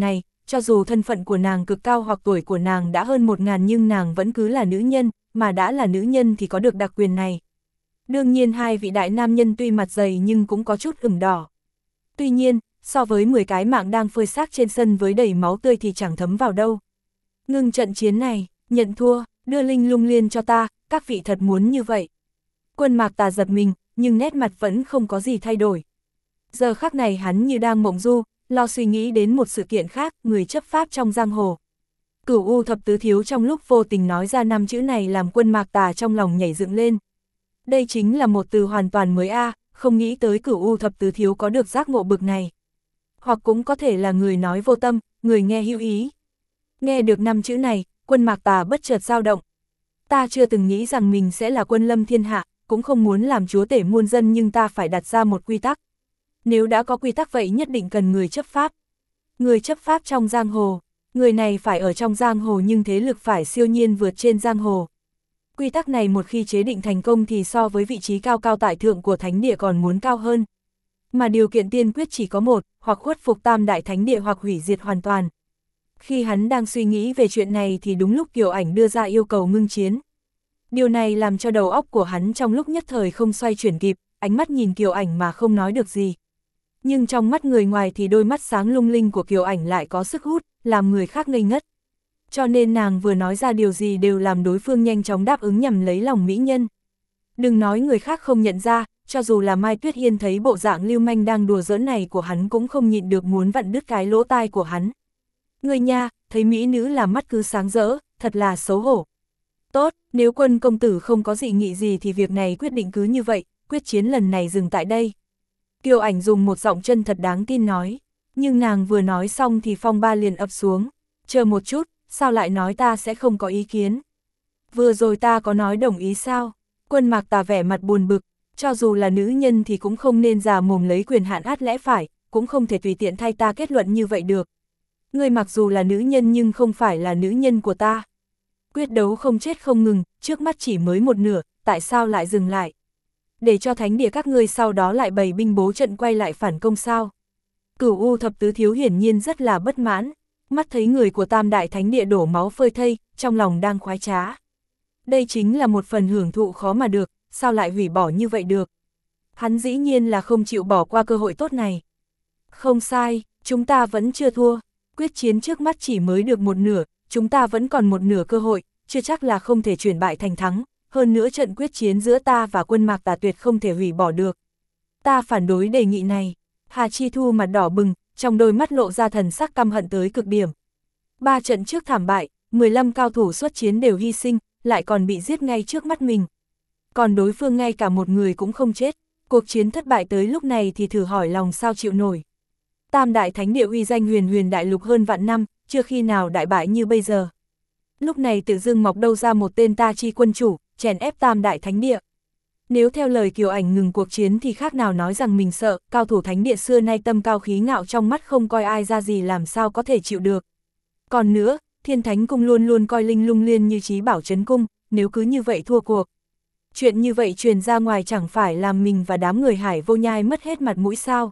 cho dù thân phận của nàng cực cao hoặc tuổi của nàng đã hơn 1000 nhưng nàng vẫn cứ là nữ nhân, mà đã là nữ nhân thì có được đặc quyền này. Đương nhiên hai vị đại nam nhân tuy mặt dày nhưng cũng có chút ửng đỏ. Tuy nhiên, so với 10 cái mạng đang phơi xác trên sân với đầy máu tươi thì chẳng thấm vào đâu. Ngưng trận chiến này, nhận thua, đưa Linh Lung Liên cho ta, các vị thật muốn như vậy. Quân Mạc Tà giật mình, nhưng nét mặt vẫn không có gì thay đổi. Giờ khắc này hắn như đang mộng du, lo suy nghĩ đến một sự kiện khác, người chấp pháp trong giang hồ. Cửu U Thập Tứ Thiếu trong lúc vô tình nói ra 5 chữ này làm Quân Mạc Tà trong lòng nhảy dựng lên. Đây chính là một từ hoàn toàn mới không nghĩ tới Cửu U Thập Tứ Thiếu có được giác ngộ bực này. Hoặc cũng có thể là người nói vô tâm, người nghe hữu ý. Nghe được 5 chữ này, Quân Mạc Tà bất chợt dao động. Ta chưa từng nghĩ rằng mình sẽ là quân lâm thiên hạ, cũng không muốn làm chúa tể muôn dân, nhưng ta phải đặt ra một quy tắc. Nếu đã có quy tắc vậy nhất định cần người chấp pháp. Người chấp pháp trong giang hồ, người này phải ở trong giang hồ nhưng thế lực phải siêu nhiên vượt trên giang hồ. Quy tắc này một khi chế định thành công thì so với vị trí cao cao tại thượng của thánh địa còn muốn cao hơn. Mà điều kiện tiên quyết chỉ có một, hoặc khuất phục tam đại thánh địa hoặc hủy diệt hoàn toàn. Khi hắn đang suy nghĩ về chuyện này thì đúng lúc Kiều Ảnh đưa ra yêu cầu ngưng chiến. Điều này làm cho đầu óc của hắn trong lúc nhất thời không xoay chuyển kịp, ánh mắt nhìn Kiều Ảnh mà không nói được gì. Nhưng trong mắt người ngoài thì đôi mắt sáng lung linh của Kiều Ảnh lại có sức hút, làm người khác ngây ngất. Cho nên nàng vừa nói ra điều gì đều làm đối phương nhanh chóng đáp ứng nhằm lấy lòng mỹ nhân. Đừng nói người khác không nhận ra, cho dù là Mai Tuyết Hiên thấy bộ dạng lưu manh đang đùa giỡn này của hắn cũng không nhịn được muốn vặn đứt cái lỗ tai của hắn. Người nha, thấy mỹ nữ là mắt cứ sáng rỡ, thật là xấu hổ. Tốt, nếu Quân công tử không có dị nghị gì thì việc này quyết định cứ như vậy, quyết chiến lần này dừng tại đây. Kiều Ảnh dùng một giọng chân thật đáng tin nói, nhưng nàng vừa nói xong thì phong ba liền ập xuống. Chờ một chút, sao lại nói ta sẽ không có ý kiến? Vừa rồi ta có nói đồng ý sao? Quân Mạc Tà vẻ mặt buồn bực, cho dù là nữ nhân thì cũng không nên già mồm lấy quyền hạn át lẽ phải, cũng không thể tùy tiện thay ta kết luận như vậy được. Ngươi mặc dù là nữ nhân nhưng không phải là nữ nhân của ta. Quyết đấu không chết không ngừng, trước mắt chỉ mới một nửa, tại sao lại dừng lại? Để cho thánh địa các ngươi sau đó lại bày binh bố trận quay lại phản công sao? Cửu U Thập Tứ Thiếu hiển nhiên rất là bất mãn, mắt thấy người của tam đại thánh địa đổ máu phơi thây, trong lòng đang khoái trá. Đây chính là một phần hưởng thụ khó mà được, sao lại hủy bỏ như vậy được? Hắn dĩ nhiên là không chịu bỏ qua cơ hội tốt này. Không sai, chúng ta vẫn chưa thua, quyết chiến trước mắt chỉ mới được một nửa, chúng ta vẫn còn một nửa cơ hội, chưa chắc là không thể chuyển bại thành thắng, hơn nữa trận quyết chiến giữa ta và Quân Mạc Tà tuyệt không thể hủy bỏ được. Ta phản đối đề nghị này. Hà Chi Thu mặt đỏ bừng, trong đôi mắt lộ ra thần sắc căm hận tới cực điểm. 3 trận trước thảm bại, 15 cao thủ xuất chiến đều hy sinh, lại còn bị giết ngay trước mắt mình. Còn đối phương ngay cả một người cũng không chết, cuộc chiến thất bại tới lúc này thì thử hỏi lòng sao chịu nổi. Tam đại thánh địa uy danh huyền huyền đại lục hơn vạn năm, chưa khi nào đại bại như bây giờ. Lúc này tự dưng mọc đâu ra một tên Ta Chi quân chủ, chèn ép tam đại thánh địa. Nếu theo lời Kiều Ảnh ngừng cuộc chiến thì khác nào nói rằng mình sợ, cao thủ thánh địa xưa nay tâm cao khí ngạo trong mắt không coi ai ra gì làm sao có thể chịu được. Còn nữa, Thiên Thánh Cung luôn luôn coi Linh Lung Liên như chí bảo trấn cung, nếu cứ như vậy thua cuộc. Chuyện như vậy truyền ra ngoài chẳng phải làm mình và đám người Hải Vô Nhai mất hết mặt mũi sao?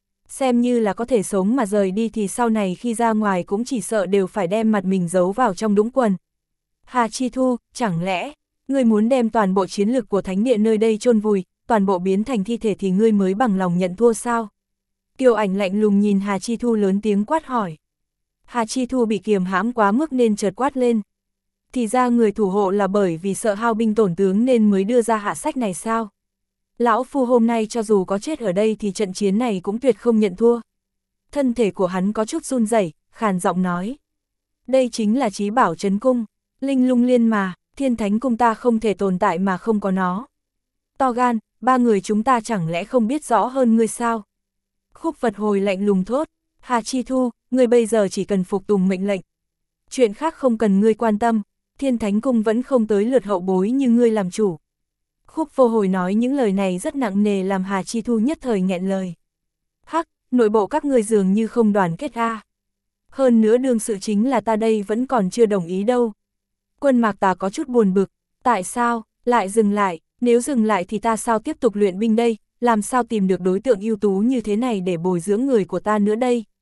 Xem như là có thể sống mà rời đi thì sau này khi ra ngoài cũng chỉ sợ đều phải đem mặt mình giấu vào trong đũng quần. Hà Chi Thu, chẳng lẽ ngươi muốn đem toàn bộ chiến lược của thánh địa nơi đây chôn vùi, toàn bộ biến thành thi thể thì ngươi mới bằng lòng nhận thua sao? Kiều Ảnh lạnh lùng nhìn Hà Chi Thu lớn tiếng quát hỏi. Hà Chi Thu bị kiềm hãm quá mức nên chợt quát lên. Thì ra người thủ hộ là bởi vì sợ hao binh tổn tướng nên mới đưa ra hạ sách này sao? Lão Phu hôm nay cho dù có chết ở đây thì trận chiến này cũng tuyệt không nhận thua. Thân thể của hắn có chút run rẩy, khàn giọng nói. Đây chính là chí bảo trấn cung, Linh Lung Liên mà, Thiên Thánh Cung ta không thể tồn tại mà không có nó. To gan, 3 người chúng ta chẳng lẽ không biết rõ hơn ngươi sao? Khúc Vật Hồi lạnh lùng thốt. Hà Chi Thu, ngươi bây giờ chỉ cần phục tùng mệnh lệnh. Chuyện khác không cần ngươi quan tâm, Thiên Thánh Cung vẫn không tới lượt hậu bối như ngươi làm chủ. Khúc Vô Hồi nói những lời này rất nặng nề làm Hà Chi Thu nhất thời nghẹn lời. Hắc, nội bộ các ngươi dường như không đoàn kết a. Hơn nữa đương sự chính là ta đây vẫn còn chưa đồng ý đâu. Quân Mạc Tà có chút buồn bực, tại sao, lại dừng lại, nếu dừng lại thì ta sao tiếp tục luyện binh đây, làm sao tìm được đối tượng ưu tú như thế này để bồi dưỡng người của ta nữa đây.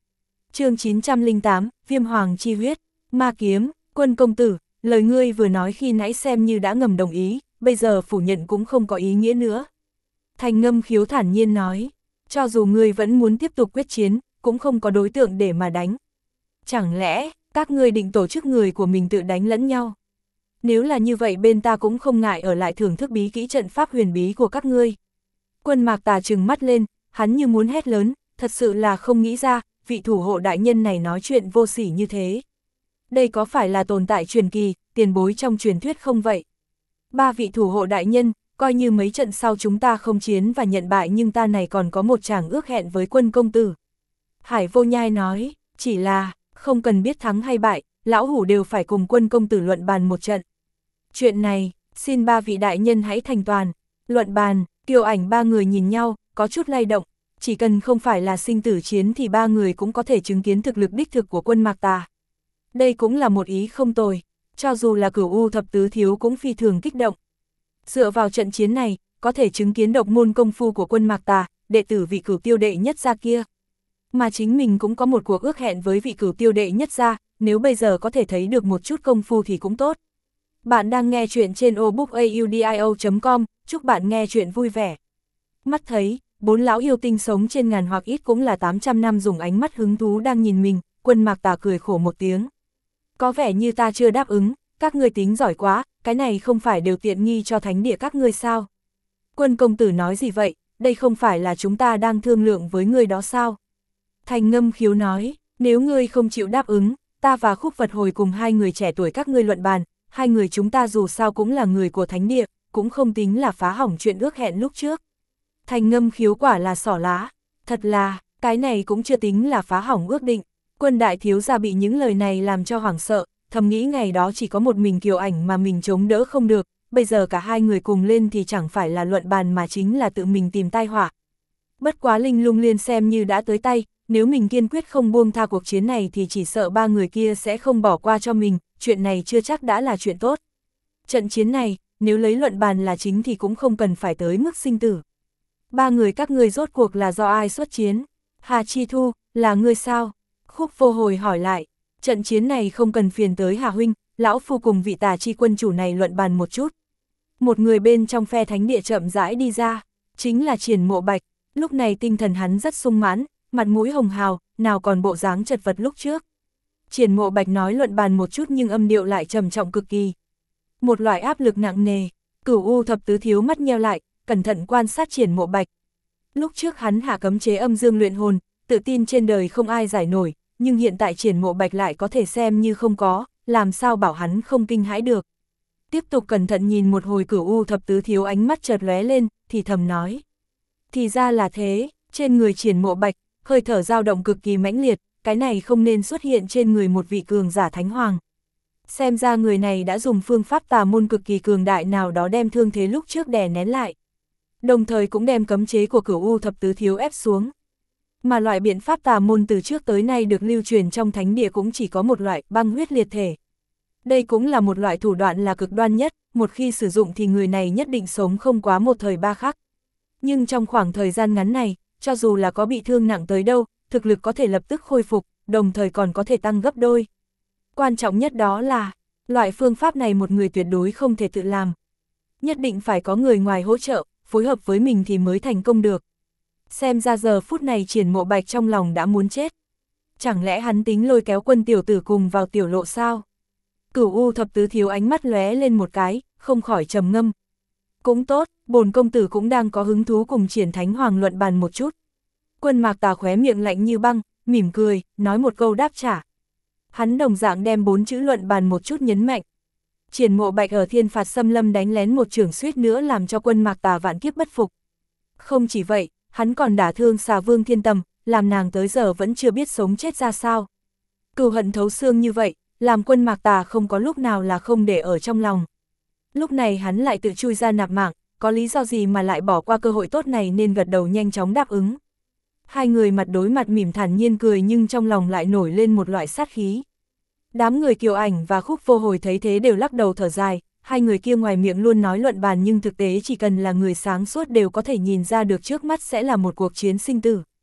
Chương 908, Viêm Hoàng chi huyết, ma kiếm, Quân công tử, lời ngươi vừa nói khi nãy xem như đã ngầm đồng ý, bây giờ phủ nhận cũng không có ý nghĩa nữa. Thành Ngâm Khiếu thản nhiên nói, cho dù ngươi vẫn muốn tiếp tục quyết chiến, cũng không có đối tượng để mà đánh. Chẳng lẽ, các ngươi định tổ chức người của mình tự đánh lẫn nhau? Nếu là như vậy bên ta cũng không ngại ở lại thưởng thức bí kỹ trận pháp huyền bí của các ngươi. Quân Mạc Tà trừng mắt lên, hắn như muốn hét lớn, thật sự là không nghĩ ra, vị thủ hộ đại nhân này nói chuyện vô sỉ như thế. Đây có phải là tồn tại truyền kỳ, tiền bối trong truyền thuyết không vậy? Ba vị thủ hộ đại nhân, coi như mấy trận sau chúng ta không chiến và nhận bại nhưng ta này còn có một chàng ước hẹn với Quân công tử. Hải Vô Nhai nói, chỉ là, không cần biết thắng hay bại, lão hủ đều phải cùng Quân công tử luận bàn một trận. Chuyện này, xin ba vị đại nhân hãy thành toàn. Luận bàn, Kiều Ảnh ba người nhìn nhau, có chút lay động, chỉ cần không phải là sinh tử chiến thì ba người cũng có thể chứng kiến thực lực đích thực của Quân Mạc Tà. Đây cũng là một ý không tồi, cho dù là Cửu U thập tứ thiếu cũng phi thường kích động. Dựa vào trận chiến này, có thể chứng kiến độc môn công phu của Quân Mạc Tà, đệ tử vị Cửu Tiêu đệ nhất gia kia. Mà chính mình cũng có một cuộc ước hẹn với vị Cửu Tiêu đệ nhất gia, nếu bây giờ có thể thấy được một chút công phu thì cũng tốt. Bạn đang nghe chuyện trên obookaudio.com, chúc bạn nghe chuyện vui vẻ. Mắt thấy, bốn lão yêu tinh sống trên ngàn hoặc ít cũng là 800 năm dùng ánh mắt hứng thú đang nhìn mình, Quân Mạc Tà cười khổ một tiếng. Có vẻ như ta chưa đáp ứng, các ngươi tính giỏi quá, cái này không phải đều tiện nghi cho thánh địa các ngươi sao? Quân công tử nói gì vậy, đây không phải là chúng ta đang thương lượng với ngươi đó sao? Thành Ngâm Khiếu nói, nếu ngươi không chịu đáp ứng, ta và Khúc Vật Hồi cùng hai người trẻ tuổi các ngươi luận bàn, hai người chúng ta dù sao cũng là người của thánh địa, cũng không tính là phá hỏng chuyện ước hẹn lúc trước. Thành Ngâm Khiếu quả là xỏ lá, thật là, cái này cũng chưa tính là phá hỏng ước định. Quân đại thiếu gia bị những lời này làm cho hoảng sợ, thầm nghĩ ngày đó chỉ có một mình Kiều Ảnh mà mình chống đỡ không được, bây giờ cả hai người cùng lên thì chẳng phải là luận bàn mà chính là tự mình tìm tai họa. Bất quá Linh Lung Liên xem như đã tới tay, nếu mình kiên quyết không buông tha cuộc chiến này thì chỉ sợ ba người kia sẽ không bỏ qua cho mình, chuyện này chưa chắc đã là chuyện tốt. Trận chiến này, nếu lấy luận bàn là chính thì cũng không cần phải tới mức sinh tử. Ba người các ngươi rốt cuộc là do ai xuất chiến? Hà Chi Thu, là ngươi sao? Khúc Vô Hồi hỏi lại, trận chiến này không cần phiền tới Hà huynh, lão phu cùng vị Tà Chi quân chủ này luận bàn một chút. Một người bên trong phe thánh địa chậm rãi đi ra, chính là Triển Mộ Bạch, lúc này tinh thần hắn rất sung mãn, mặt mũi hồng hào, nào còn bộ dáng chật vật lúc trước. Triển Mộ Bạch nói luận bàn một chút nhưng âm điệu lại trầm trọng cực kỳ. Một loại áp lực nặng nề, Cửu U thập tứ thiếu mắt nheo lại, cẩn thận quan sát Triển Mộ Bạch. Lúc trước hắn hạ cấm chế âm dương luyện hồn, tự tin trên đời không ai giải nổi, nhưng hiện tại Triển Mộ Bạch lại có thể xem như không có, làm sao bảo hắn không kinh hãi được. Tiếp tục cẩn thận nhìn một hồi Cửu U thập tứ thiếu ánh mắt chợt lóe lên, thì thầm nói. Thì ra là thế, trên người Triển Mộ Bạch, hơi thở dao động cực kỳ mãnh liệt, cái này không nên xuất hiện trên người một vị cường giả thánh hoàng. Xem ra người này đã dùng phương pháp tà môn cực kỳ cường đại nào đó đem thương thế lúc trước đè nén lại. Đồng thời cũng đem cấm chế của Cửu U thập tứ thiếu ép xuống. Mà loại biện pháp tà môn từ trước tới nay được lưu truyền trong thánh địa cũng chỉ có một loại, băng huyết liệt thể. Đây cũng là một loại thủ đoạn là cực đoan nhất, một khi sử dụng thì người này nhất định sống không quá một thời ba khắc. Nhưng trong khoảng thời gian ngắn này, cho dù là có bị thương nặng tới đâu, thực lực có thể lập tức khôi phục, đồng thời còn có thể tăng gấp đôi. Quan trọng nhất đó là, loại phương pháp này một người tuyệt đối không thể tự làm. Nhất định phải có người ngoài hỗ trợ, phối hợp với mình thì mới thành công được. Xem ra giờ phút này Triển Mộ Bạch trong lòng đã muốn chết. Chẳng lẽ hắn tính lôi kéo Quân tiểu tử cùng vào tiểu lộ sao? Cửu U thập tứ thiếu ánh mắt lóe lên một cái, không khỏi trầm ngâm. Cũng tốt, bổn công tử cũng đang có hứng thú cùng Triển Thánh Hoàng luận bàn một chút. Quân Mạc Tà khóe miệng lạnh như băng, mỉm cười, nói một câu đáp trả. Hắn đồng dạng đem 4 chữ luận bàn một chút nhấn mạnh. Triển Mộ Bạch ở Thiên Phạt Xâm Lâm đánh lén một chưởng suýt nữa làm cho Quân Mạc Tà vạn kiếp bất phục. Không chỉ vậy, hắn còn đả thương Xà Vương Thiên Tầm, làm nàng tới giờ vẫn chưa biết sống chết ra sao. Cừu hận thấu xương như vậy, làm Quân Mạc Tà không có lúc nào là không để ở trong lòng. Lúc này hắn lại tự chui ra nạp mạng, có lý do gì mà lại bỏ qua cơ hội tốt này nên gật đầu nhanh chóng đáp ứng. Hai người mặt đối mặt mỉm thản nhiên cười nhưng trong lòng lại nổi lên một loại sát khí. Đám người Kiều Ảnh và Khúc Vô Hồi thấy thế đều lắc đầu thở dài, hai người kia ngoài miệng luôn nói luận bàn nhưng thực tế chỉ cần là người sáng suốt đều có thể nhìn ra được trước mắt sẽ là một cuộc chiến sinh tử.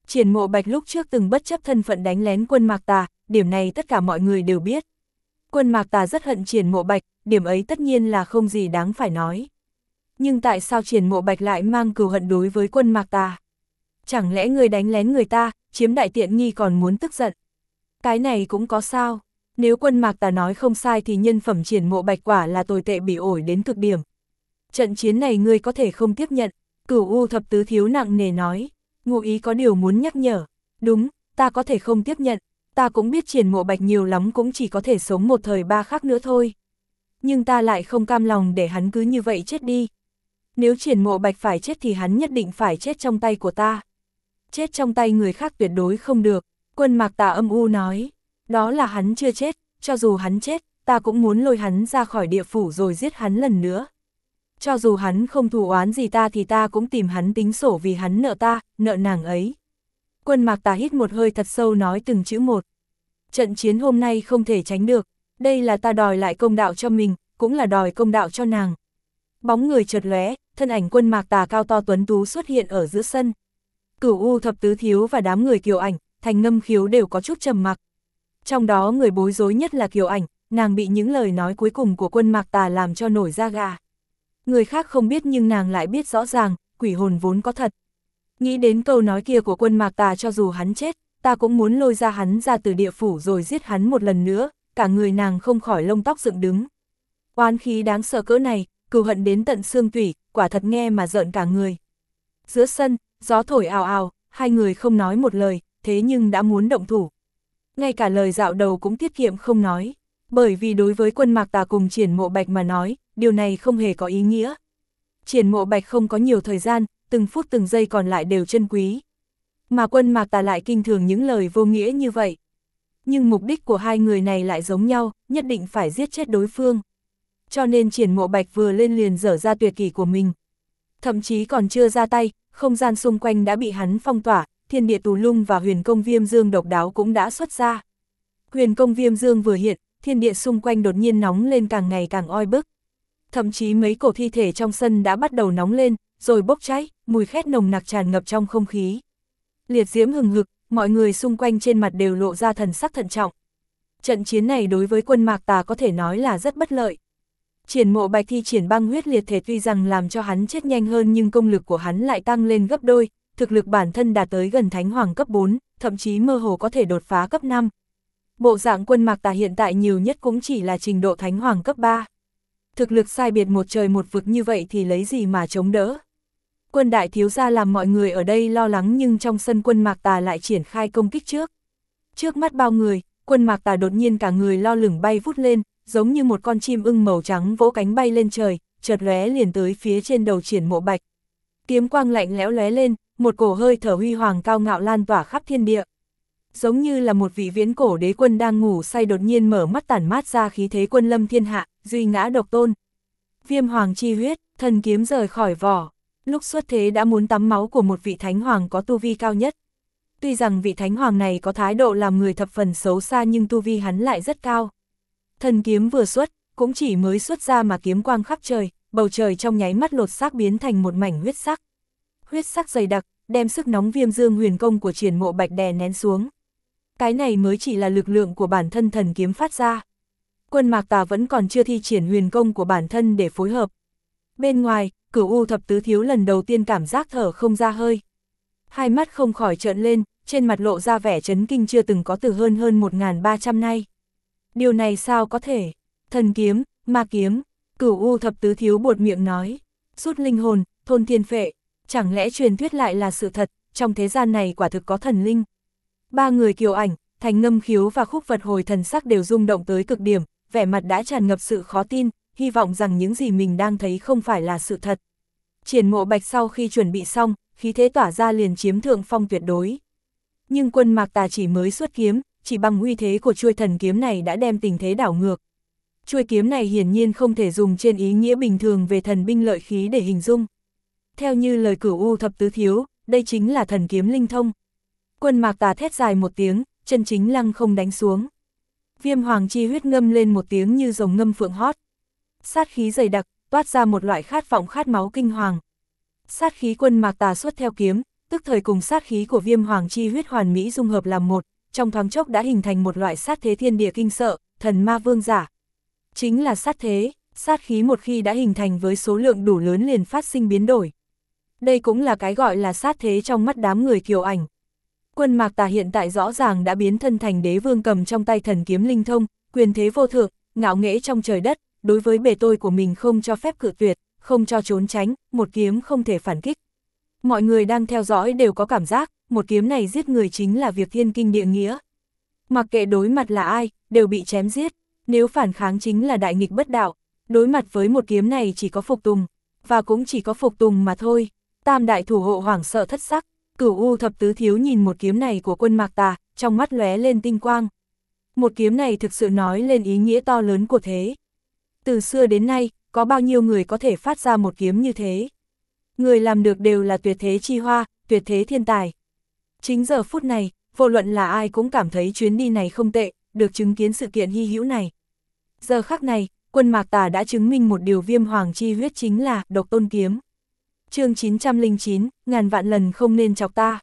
Triển Mộ Bạch lúc trước từng bất chấp thân phận đánh lén Quân Mạc Tà, điểm này tất cả mọi người đều biết. Quân Mạc Tà rất hận Triển Mộ Bạch, điểm ấy tất nhiên là không gì đáng phải nói. Nhưng tại sao Triển Mộ Bạch lại mang cừu hận đối với Quân Mạc Tà? Chẳng lẽ người đánh lén người ta, chiếm đại tiện nghi còn muốn tức giận? Cái này cũng có sao? Nếu Quân Mạc Tà nói không sai thì nhân phẩm Triển Mộ Bạch quả là tồi tệ bỉ ổi đến cực điểm. Trận chiến này ngươi có thể không tiếp nhận, Cửu U thập tứ thiếu nặng nề nói. Ngụ ý có điều muốn nhắc nhở. Đúng, ta có thể không tiếp nhận, ta cũng biết Triển Mộ Bạch nhiều lắm cũng chỉ có thể sống một thời ba khắc nữa thôi. Nhưng ta lại không cam lòng để hắn cứ như vậy chết đi. Nếu Triển Mộ Bạch phải chết thì hắn nhất định phải chết trong tay của ta. Chết trong tay người khác tuyệt đối không được, Quân Mạc Tà âm u nói. Đó là hắn chưa chết, cho dù hắn chết, ta cũng muốn lôi hắn ra khỏi địa phủ rồi giết hắn lần nữa. Cho dù hắn không thù oán gì ta thì ta cũng tìm hắn tính sổ vì hắn nợ ta, nợ nàng ấy. Quân Mạc Tà hít một hơi thật sâu nói từng chữ một. Trận chiến hôm nay không thể tránh được, đây là ta đòi lại công đạo cho mình, cũng là đòi công đạo cho nàng. Bóng người chợt lóe, thân ảnh Quân Mạc Tà cao to tuấn tú xuất hiện ở giữa sân. Cửu U thập tứ thiếu và đám người Kiều Ảnh, Thành Ngâm Khiếu đều có chút trầm mặc. Trong đó người bối rối nhất là Kiều Ảnh, nàng bị những lời nói cuối cùng của Quân Mạc Tà làm cho nổi da gà. Người khác không biết nhưng nàng lại biết rõ ràng, quỷ hồn vốn có thật. Nghĩ đến câu nói kia của Quân Mạc Tà, cho dù hắn chết, ta cũng muốn lôi ra hắn ra từ địa phủ rồi giết hắn một lần nữa, cả người nàng không khỏi lông tóc dựng đứng. Oán khí đáng sợ cỡ này, cừu hận đến tận xương tủy, quả thật nghe mà rợn cả người. Giữa sân, gió thổi ào ào, hai người không nói một lời, thế nhưng đã muốn động thủ. Ngay cả lời dạo đầu cũng tiết kiệm không nói, bởi vì đối với Quân Mạc Tà cùng Triển Mộ Bạch mà nói, điều này không hề có ý nghĩa. Triển Mộ Bạch không có nhiều thời gian, từng phút từng giây còn lại đều chân quý. Mà Quân Mạc Tà lại kinh thường những lời vô nghĩa như vậy. Nhưng mục đích của hai người này lại giống nhau, nhất định phải giết chết đối phương. Cho nên Triển Mộ Bạch vừa lên liền dở ra tuyệt kỹ của mình. Thậm chí còn chưa ra tay, không gian xung quanh đã bị hắn phong tỏa, thiên địa tù lung và huyền công viêm dương độc đáo cũng đã xuất ra. Huyền công viêm dương vừa hiện, thiên địa xung quanh đột nhiên nóng lên càng ngày càng oi bức. Thậm chí mấy cổ thi thể trong sân đã bắt đầu nóng lên, rồi bốc cháy, mùi khét nồng nặc tràn ngập trong không khí. Liệt diễm hừng hực, mọi người xung quanh trên mặt đều lộ ra thần sắc thận trọng. Trận chiến này đối với Quân Mạc Tà có thể nói là rất bất lợi. Triển Mộ Bạch thi triển băng huyết liệt thể tuy rằng làm cho hắn chết nhanh hơn nhưng công lực của hắn lại tăng lên gấp đôi, thực lực bản thân đạt tới gần Thánh Hoàng cấp 4, thậm chí mơ hồ có thể đột phá cấp 5. Bộ dạng Quân Mạc Tà hiện tại nhiều nhất cũng chỉ là trình độ Thánh Hoàng cấp 3. Thực lực sai biệt một trời một vực như vậy thì lấy gì mà chống đỡ. Quân đại thiếu gia làm mọi người ở đây lo lắng nhưng trong sân Quân Mạc Tà lại triển khai công kích trước. Trước mắt bao người, Quân Mạc Tà đột nhiên cả người lo lửng bay vút lên, giống như một con chim ưng màu trắng vỗ cánh bay lên trời, chợt lóe liền tới phía trên đầu Triển Mộ Bạch. Kiếm quang lạnh lẽo lóe lên, một cổ hơi thở huy hoàng cao ngạo lan tỏa khắp thiên địa. Giống như là một vị viễn cổ đế quân đang ngủ say đột nhiên mở mắt tản mát ra khí thế quân lâm thiên hạ, duy ngã độc tôn. Viêm hoàng chi huyết, thần kiếm rời khỏi vỏ. Lúc xuất thế đã muốn tắm máu của một vị thánh hoàng có tu vi cao nhất. Tuy rằng vị thánh hoàng này có thái độ làm người thập phần xấu xa nhưng tu vi hắn lại rất cao. Thần kiếm vừa xuất, cũng chỉ mới xuất ra mà kiếm quang khắp trời, bầu trời trong nháy mắt lột xác biến thành một mảnh huyết sắc. Huyết sắc dày đặc, đem sức nóng viêm dương huyền công của Triển Mộ Bạch đè nén xuống. Cái này mới chỉ là lực lượng của bản thân thần kiếm phát ra. Quân Mạc Tà vẫn còn chưa thi triển huyền công của bản thân để phối hợp. Bên ngoài, Cửu U thập tứ thiếu lần đầu tiên cảm giác thở không ra hơi. Hai mắt không khỏi trợn lên, trên mặt lộ ra vẻ chấn kinh chưa từng có từ hơn 1300 nay. Điều này sao có thể? Thần kiếm, ma kiếm, Cửu U thập tứ thiếu buột miệng nói. Rút linh hồn, thôn thiên phệ, chẳng lẽ truyền thuyết lại là sự thật, trong thế gian này quả thực có thần linh. Ba người Kiều Ảnh, Thành Ngâm Khiếu và Khúc Vật Hồi thần sắc đều rung động tới cực điểm, vẻ mặt đã tràn ngập sự khó tin, hy vọng rằng những gì mình đang thấy không phải là sự thật. Triển Mộ Bạch sau khi chuẩn bị xong, khí thế tỏa ra liền chiếm thượng phong tuyệt đối. Nhưng Quân Mạc Tà chỉ mới xuất kiếm, chỉ bằng uy thế của chuôi thần kiếm này đã đem tình thế đảo ngược. Chuôi kiếm này hiển nhiên không thể dùng trên ý nghĩa bình thường về thần binh lợi khí để hình dung. Theo như lời Cửu U thập tứ thiếu, đây chính là thần kiếm linh thông. Quân Mạc Tà thét dài một tiếng, chân chính lăng không đánh xuống. Viêm hoàng chi huyết ngâm lên một tiếng như rồng ngâm phượng hót. Sát khí dày đặc, toát ra một loại khát vọng khát máu kinh hoàng. Sát khí Quân Mạc Tà xuất theo kiếm, tức thời cùng sát khí của Viêm Hoàng chi huyết hoàn mỹ dung hợp làm một, trong thoáng chốc đã hình thành một loại sát thế thiên địa kinh sợ, thần ma vương giả. Chính là sát thế, sát khí một khi đã hình thành với số lượng đủ lớn liền phát sinh biến đổi. Đây cũng là cái gọi là sát thế trong mắt đám người Kiều Ảnh. Quân Mạc Tà hiện tại rõ ràng đã biến thân thành đế vương, cầm trong tay thần kiếm linh thông, quyền thế vô thượng, ngạo nghễ trong trời đất, đối với bề tôi của mình không cho phép cự tuyệt, không cho trốn tránh, một kiếm không thể phản kích. Mọi người đang theo dõi đều có cảm giác, một kiếm này giết người chính là việc thiên kinh địa nghĩa. Mặc kệ đối mặt là ai, đều bị chém giết, nếu phản kháng chính là đại nghịch bất đạo, đối mặt với một kiếm này chỉ có phục tùng, và cũng chỉ có phục tùng mà thôi. Tam đại thủ hộ hoảng sợ thất sắc, Cửu U thập tứ thiếu nhìn một kiếm này của Quân Mạc Tà, trong mắt lóe lên tinh quang. Một kiếm này thực sự nói lên ý nghĩa to lớn của thế. Từ xưa đến nay, có bao nhiêu người có thể phát ra một kiếm như thế? Người làm được đều là tuyệt thế chi hoa, tuyệt thế thiên tài. Chính giờ phút này, vô luận là ai cũng cảm thấy chuyến đi này không tệ, được chứng kiến sự kiện hy hữu này. Giờ khắc này, Quân Mạc Tà đã chứng minh một điều, Viêm Hoàng chi huyết chính là độc tôn kiếm. Chương 909, ngàn vạn lần không nên chọc ta.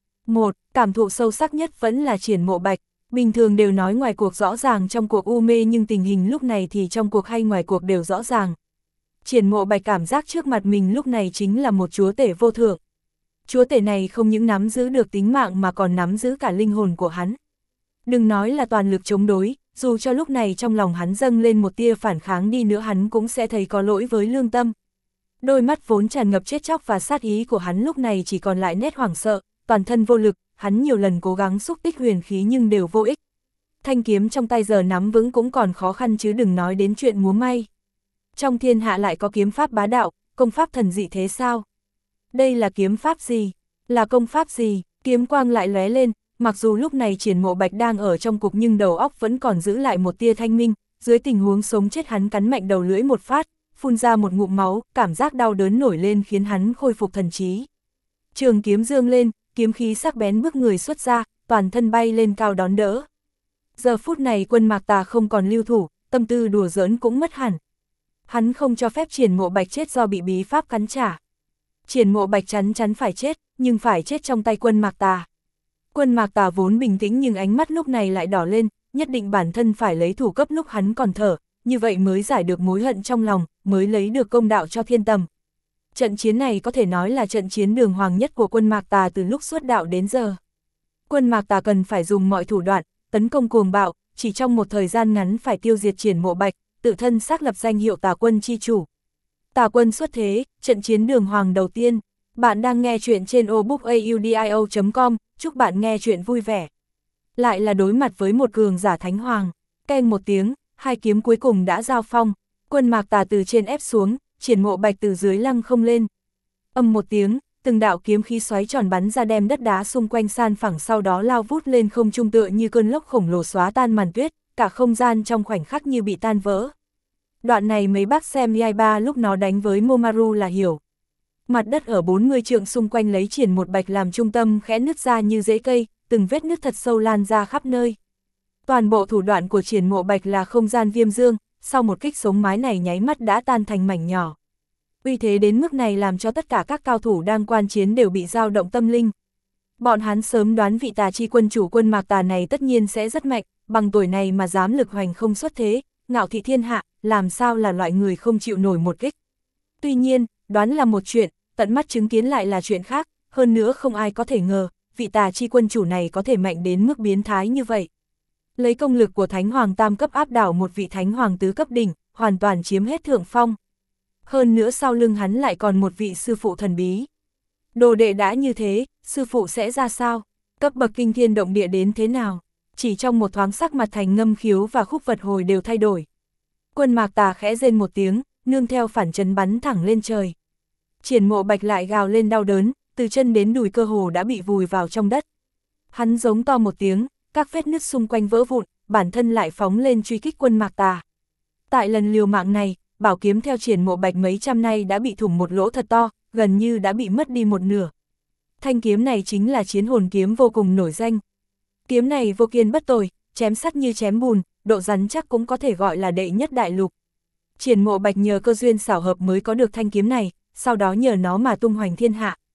1. Cảm thụ sâu sắc nhất vẫn là Triển Mộ Bạch. Bình thường đều nói ngoài cuộc rõ ràng, trong cuộc u mê, nhưng tình hình lúc này thì trong cuộc hay ngoài cuộc đều rõ ràng. Triển Mộ Bạch cảm giác trước mặt mình lúc này chính là một chúa tể vô thượng. Chúa tể này không những nắm giữ được tính mạng mà còn nắm giữ cả linh hồn của hắn. Đừng nói là toàn lực chống đối, dù cho lúc này trong lòng hắn dâng lên một tia phản kháng đi nữa, hắn cũng sẽ thấy có lỗi với lương tâm. Đôi mắt vốn tràn ngập chết chóc và sát ý của hắn lúc này chỉ còn lại nét hoảng sợ, toàn thân vô lực, hắn nhiều lần cố gắng xúc tích huyền khí nhưng đều vô ích. Thanh kiếm trong tay giờ nắm vững cũng còn khó khăn chứ đừng nói đến chuyện múa may. Trong thiên hạ lại có kiếm pháp bá đạo, công pháp thần dị thế sao? Đây là kiếm pháp gì? Là công pháp gì? Kiếm quang lại lóe lên, mặc dù lúc này Triển Mộ Bạch đang ở trong cục nhưng đầu óc vẫn còn giữ lại một tia thanh minh, dưới tình huống sống chết hắn cắn mạnh đầu lưỡi một phát, phun ra một ngụm máu, cảm giác đau đớn nổi lên khiến hắn khôi phục thần trí. Trường kiếm dương lên, kiếm khí sắc bén bước người xuất ra, toàn thân bay lên cao đón đỡ. Giờ phút này Quân Mạc Tà không còn lưu thủ, tâm tư đùa giỡn cũng mất hẳn. Hắn không cho phép Triển Mộ Bạch chết do bị bí pháp cắn trả. Triển Mộ Bạch chắn chắn phải chết, nhưng phải chết trong tay Quân Mạc Tà. Quân Mạc Tà vốn bình tĩnh nhưng ánh mắt lúc này lại đỏ lên, nhất định bản thân phải lấy thủ cấp lúc hắn còn thở, như vậy mới giải được mối hận trong lòng, mới lấy được công đạo cho thiên tầm. Trận chiến này có thể nói là trận chiến đường hoàng nhất của Quân Mạc Tà từ lúc xuất đạo đến giờ. Quân Mạc Tà cần phải dùng mọi thủ đoạn, tấn công cuồng bạo, chỉ trong một thời gian ngắn phải tiêu diệt Triển Mộ Bạch, tự thân xác lập danh hiệu Tà Quân chi chủ. Tà Quân xuất thế, trận chiến đường hoàng đầu tiên. Bạn đang nghe chuyện trên obookaudio.com, chúc bạn nghe chuyện vui vẻ. Lại là đối mặt với một cường giả thánh hoàng. Keng một tiếng, hai kiếm cuối cùng đã giao phong. Quân Mạc Tà từ trên ép xuống, Triển Mộ Bạch từ dưới lăng không lên. Âm một tiếng, từng đạo kiếm khí xoáy tròn bắn ra đem đất đá xung quanh san phẳng, sau đó lao vút lên không trung tựa như cơn lốc khổng lồ xóa tan màn tuyết, cả không gian trong khoảnh khắc như bị tan vỡ. Đoạn này mấy bác xem Yaiba lúc nó đánh với Momaru là hiểu. Mặt đất ở 40 trượng xung quanh lấy Triển Mộ Bạch làm trung tâm khẽ nứt ra như rễ cây, từng vết nứt thật sâu lan ra khắp nơi. Toàn bộ thủ đoạn của Triển Mộ Bạch là không gian viêm dương, sau một kích sống mái này nháy mắt đã tan thành mảnh nhỏ. Uy thế đến mức này làm cho tất cả các cao thủ đang quan chiến đều bị dao động tâm linh. Bọn hắn sớm đoán vị Tà chi quân chủ Quân Mạc Tà này tất nhiên sẽ rất mạnh, bằng tuổi này mà dám lực hoành không xuất thế, ngạo thị thiên hạ, làm sao là loại người không chịu nổi một kích. Tuy nhiên, đoán là một chuyện, tận mắt chứng kiến lại là chuyện khác, hơn nữa không ai có thể ngờ, vị Tà chi quân chủ này có thể mạnh đến mức biến thái như vậy. Lấy công lực của Thánh Hoàng tam cấp áp đảo một vị Thánh Hoàng tứ cấp đỉnh, hoàn toàn chiếm hết thượng phong. Hơn nữa sau lưng hắn lại còn một vị sư phụ thần bí. Đồ đệ đã như thế, sư phụ sẽ ra sao? Cấp bậc kinh thiên động địa đến thế nào? Chỉ trong một thoáng sắc mặt Thành Ngâm Khiếu và Khúc Vật Hồi đều thay đổi. Quân Mạc Tà khẽ rên một tiếng, nương theo phản chấn bắn thẳng lên trời. Triển Mộ Bạch lại gào lên đau đớn, từ chân đến đùi cơ hồ đã bị vùi vào trong đất. Hắn giống to một tiếng, các vết nứt xung quanh vỡ vụn, bản thân lại phóng lên truy kích Quân Mạc Tà. Tại lần liều mạng này, bảo kiếm theo Triển Mộ Bạch mấy trăm nay đã bị thủng một lỗ thật to, gần như đã bị mất đi một nửa. Thanh kiếm này chính là Chiến Hồn kiếm vô cùng nổi danh. Kiếm này vô kiên bất tồi, chém sắt như chém bùn, độ rắn chắc cũng có thể gọi là đệ nhất đại lục. Triển Mộ Bạch nhờ cơ duyên xảo hợp mới có được thanh kiếm này, sau đó nhờ nó mà tung hoành thiên hạ.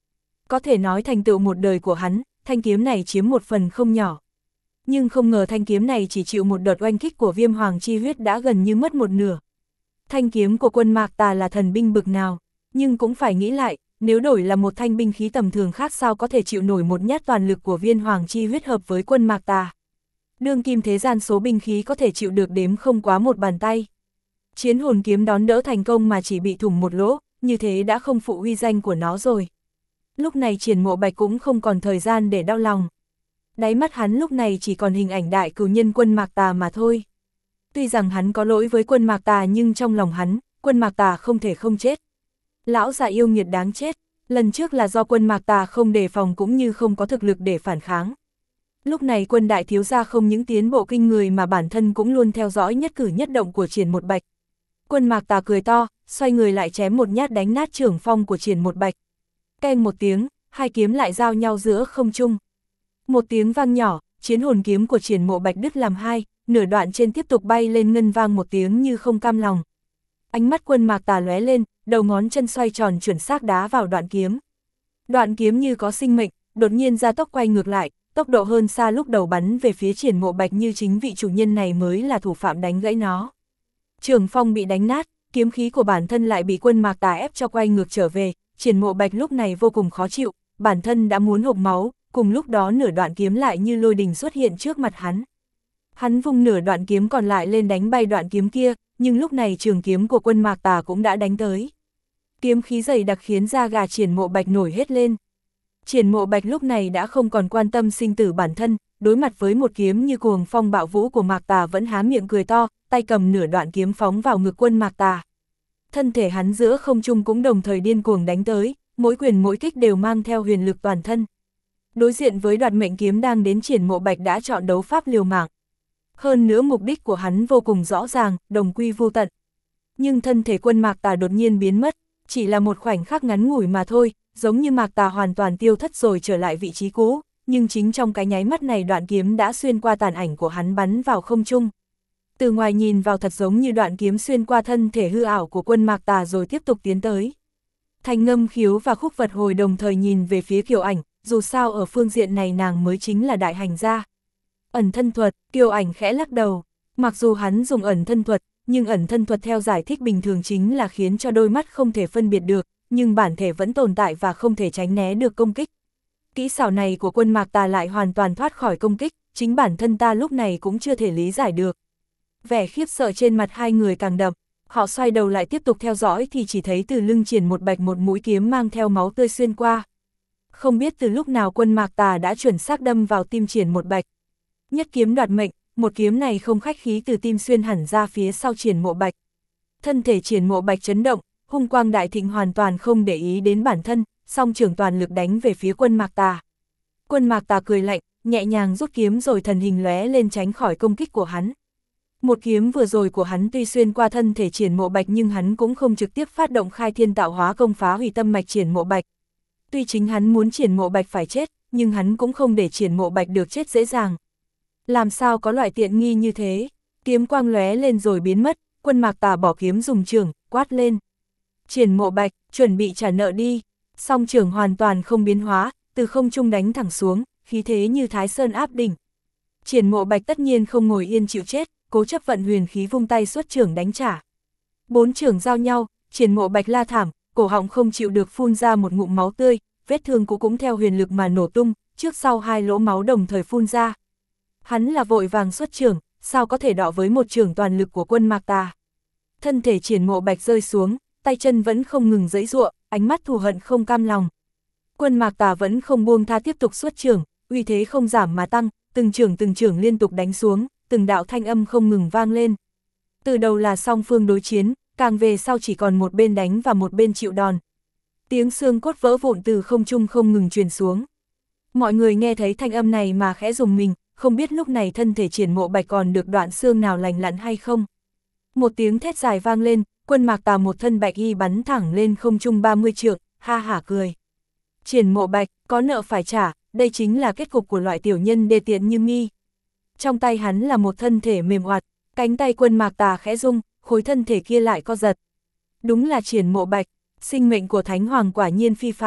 Có thể nói thành tựu một đời của hắn, thanh kiếm này chiếm một phần không nhỏ. Nhưng không ngờ thanh kiếm này chỉ chịu một đợt oanh kích của Viêm Hoàng chi huyết đã gần như mất một nửa. Thanh kiếm của Quân Mạc Tà là thần binh bực nào, nhưng cũng phải nghĩ lại, nếu đổi là một thanh binh khí tầm thường khác sao có thể chịu nổi một nhát toàn lực của Viêm Hoàng chi huyết hợp với Quân Mạc Tà. Đương kim thế gian số binh khí có thể chịu được đếm không quá một bàn tay. Chiến hồn kiếm đón đỡ thành công mà chỉ bị thủng một lỗ, như thế đã không phụ uy danh của nó rồi. Lúc này Triển Mộ Bạch cũng không còn thời gian để đau lòng. Đáy mắt hắn lúc này chỉ còn hình ảnh đại cừu nhân Quân Mạc Tà mà thôi. Tuy rằng hắn có lỗi với Quân Mạc Tà nhưng trong lòng hắn, Quân Mạc Tà không thể không chết. Lão già yêu nghiệt đáng chết, lần trước là do Quân Mạc Tà không đề phòng cũng như không có thực lực để phản kháng. Lúc này Quân đại thiếu gia không những tiến bộ kinh người mà bản thân cũng luôn theo dõi nhất cử nhất động của Triển Một Bạch. Quân Mạc Tà cười to, xoay người lại chém một nhát đánh nát trưởng phong của Triển Một Bạch. Keng một tiếng, hai kiếm lại giao nhau giữa không trung. Một tiếng vang nhỏ, chiến hồn kiếm của Triển Mộ Bạch đứt làm hai, nửa đoạn trên tiếp tục bay lên ngân vang một tiếng như không cam lòng. Ánh mắt Quân Mạc Tà lóe lên, đầu ngón chân xoay tròn chuẩn xác đá vào đoạn kiếm. Đoạn kiếm như có sinh mệnh, đột nhiên ra tốc quay ngược lại, tốc độ hơn xa lúc đầu bắn về phía Triển Mộ Bạch như chính vị chủ nhân này mới là thủ phạm đánh gãy nó. Trường phong bị đánh nát, kiếm khí của bản thân lại bị Quân Mạc Tà ép cho quay ngược trở về, Triển Mộ Bạch lúc này vô cùng khó chịu, bản thân đã muốn hộc máu, cùng lúc đó nửa đoạn kiếm lại như lôi đình xuất hiện trước mặt hắn. Hắn vung nửa đoạn kiếm còn lại lên đánh bay đoạn kiếm kia, nhưng lúc này trường kiếm của Quân Mạc Tà cũng đã đánh tới. Kiếm khí dày đặc khiến da gà Triển Mộ Bạch nổi hết lên. Triển Mộ Bạch lúc này đã không còn quan tâm sinh tử bản thân, đối mặt với một kiếm như cuồng phong bạo vũ của Mạc Tà vẫn há miệng cười to, tay cầm nửa đoạn kiếm phóng vào ngực Quân Mạc Tà. Thân thể hắn giữa không trung cũng đồng thời điên cuồng đánh tới, mỗi quyền mỗi kích đều mang theo huyền lực toàn thân. Đối diện với đoạt mệnh kiếm đang đến, Triển Mộ Bạch đã chọn đấu pháp liều mạng. Hơn nữa mục đích của hắn vô cùng rõ ràng, đồng quy vô tận. Nhưng thân thể Quân Mạc Tà đột nhiên biến mất, chỉ là một khoảnh khắc ngắn ngủi mà thôi, giống như Mạc Tà hoàn toàn tiêu thất rồi trở lại vị trí cũ, nhưng chính trong cái nháy mắt này đoạn kiếm đã xuyên qua tàn ảnh của hắn bắn vào không trung. Từ ngoài nhìn vào thật giống như đoạn kiếm xuyên qua thân thể hư ảo của Quân Mạc Tà rồi tiếp tục tiến tới. Thành Ngâm Khiếu và Khúc Vật Hồi đồng thời nhìn về phía Kiều Ảnh, dù sao ở phương diện này nàng mới chính là đại hành gia. Ẩn thân thuật, Kiều Ảnh khẽ lắc đầu, mặc dù hắn dùng ẩn thân thuật, nhưng ẩn thân thuật theo giải thích bình thường chính là khiến cho đôi mắt không thể phân biệt được, nhưng bản thể vẫn tồn tại và không thể tránh né được công kích. Kỹ xảo này của Quân Mạc Tà lại hoàn toàn thoát khỏi công kích, chính bản thân ta lúc này cũng chưa thể lý giải được. Vẻ khiếp sợ trên mặt hai người càng đậm, họ xoay đầu lại tiếp tục theo dõi thì chỉ thấy từ lưng Triển Một Bạch một mũi kiếm mang theo máu tươi xuyên qua. Không biết từ lúc nào Quân Mạc Tà đã chuẩn xác đâm vào tim Triển Một Bạch. Nhất kiếm đoạt mệnh, một kiếm này không khách khí từ tim xuyên hẳn ra phía sau Triển Mộ Bạch. Thân thể Triển Mộ Bạch chấn động, hung quang đại thịnh hoàn toàn không để ý đến bản thân, song trưởng toàn lực đánh về phía Quân Mạc Tà. Quân Mạc Tà cười lạnh, nhẹ nhàng rút kiếm rồi thần hình lóe lên tránh khỏi công kích của hắn. Một kiếm vừa rồi của hắn tuy xuyên qua thân thể Triển Mộ Bạch nhưng hắn cũng không trực tiếp phát động khai thiên tạo hóa công phá hủy tâm mạch Triển Mộ Bạch. Tuy chính hắn muốn Triển Mộ Bạch phải chết, nhưng hắn cũng không để Triển Mộ Bạch được chết dễ dàng. Làm sao có loại tiện nghi như thế? Kiếm quang lóe lên rồi biến mất, Quân Mạc Tà bỏ kiếm dùng chưởng, quát lên. Triển Mộ Bạch, chuẩn bị trả nợ đi. Song chưởng hoàn toàn không biến hóa, từ không trung đánh thẳng xuống, khí thế như Thái Sơn áp đỉnh. Triển Mộ Bạch tất nhiên không ngồi yên chịu chết, cố chấp vận huyền khí vung tay xuất chưởng đánh trả. Bốn chưởng giao nhau, Triển Mộ Bạch la thảm, cổ họng không chịu được phun ra một ngụm máu tươi, vết thương cũng theo huyền lực mà nổ tung, trước sau hai lỗ máu đồng thời phun ra. Hắn là vội vàng xuất chưởng, sao có thể đọ với một chưởng toàn lực của Quân Mạc Tà. Thân thể Triển Mộ Bạch rơi xuống, tay chân vẫn không ngừng giãy giụa, ánh mắt thù hận không cam lòng. Quân Mạc Tà vẫn không buông tha tiếp tục xuất chưởng, uy thế không giảm mà tăng, từng chưởng liên tục đánh xuống, từng đạo thanh âm không ngừng vang lên. Từ đầu là song phương đối chiến, càng về sau chỉ còn một bên đánh và một bên chịu đòn. Tiếng xương cốt vỡ vụn từ không trung không ngừng truyền xuống. Mọi người nghe thấy thanh âm này mà khẽ rùng mình, không biết lúc này thân thể Triển Mộ Bạch còn được đoạn xương nào lành lặn hay không. Một tiếng thét dài vang lên, Quân Mạc Tà một thân bạch y bắn thẳng lên không trung 30 trượng, ha hả cười. Triển Mộ Bạch, có nợ phải trả, đây chính là kết cục của loại tiểu nhân đê tiện như mi. Trong tay hắn là một thân thể mềm oặt, cánh tay Quân Mạc Tà khẽ rung, khối thân thể kia lại co giật. Đúng là Triển Mộ Bạch, sinh mệnh của Thánh Hoàng quả nhiên phi phàm.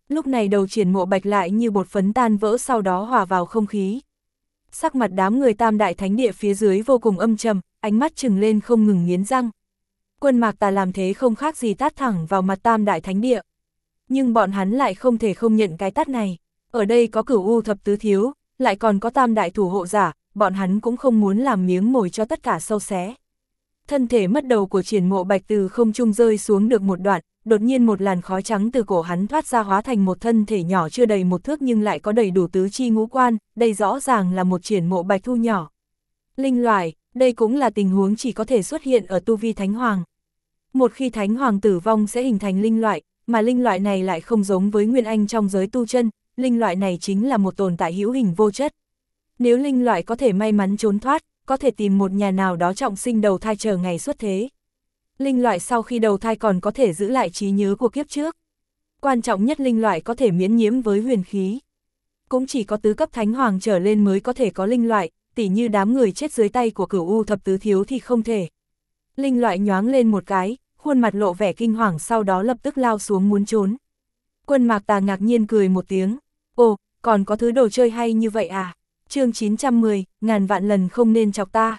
Lúc này đầu Triển Mộ Bạch lại như bột phấn tan vỡ sau đó hòa vào không khí. Sắc mặt đám người Tam Đại Thánh Địa phía dưới vô cùng âm trầm, ánh mắt trừng lên không ngừng nghiến răng. Quân Mạc Tà làm thế không khác gì tát thẳng vào mặt Tam Đại Thánh Địa. Nhưng bọn hắn lại không thể không nhận cái tát này. Ở đây có Cửu U Thập Tứ Thiếu, lại còn có Tam Đại Thủ Hộ Giả, bọn hắn cũng không muốn làm miếng mồi cho tất cả sâu xé. Thân thể mất đầu của Triển Mộ Bạch từ không trung rơi xuống được một đoạn, đột nhiên một làn khói trắng từ cổ hắn thoát ra hóa thành một thân thể nhỏ chưa đầy 1 thước nhưng lại có đầy đủ tứ chi ngũ quan, đây rõ ràng là một Triển Mộ Bạch thu nhỏ. Linh loại, đây cũng là tình huống chỉ có thể xuất hiện ở tu vi Thánh Hoàng. Một khi Thánh Hoàng tử vong sẽ hình thành linh loại, mà linh loại này lại không giống với Nguyên Anh trong giới tu chân, linh loại này chính là một tồn tại hữu hình vô chất. Nếu linh loại có thể may mắn trốn thoát, có thể tìm một nhà nào đó trọng sinh đầu thai chờ ngày xuất thế. Linh loại sau khi đầu thai còn có thể giữ lại trí nhớ của kiếp trước. Quan trọng nhất linh loại có thể miễn nhiễm với huyền khí. Cũng chỉ có tứ cấp Thánh Hoàng trở lên mới có thể có linh loại, tỉ như đám người chết dưới tay của Cửu U Thập Tứ Thiếu thì không thể. Linh loại nhoáng lên một cái, khuôn mặt lộ vẻ kinh hoàng sau đó lập tức lao xuống muốn trốn. Quân Mạc Tà ngạc nhiên cười một tiếng. Ồ, còn có thứ đồ chơi hay như vậy à? Chương 910, ngàn vạn lần không nên chọc ta.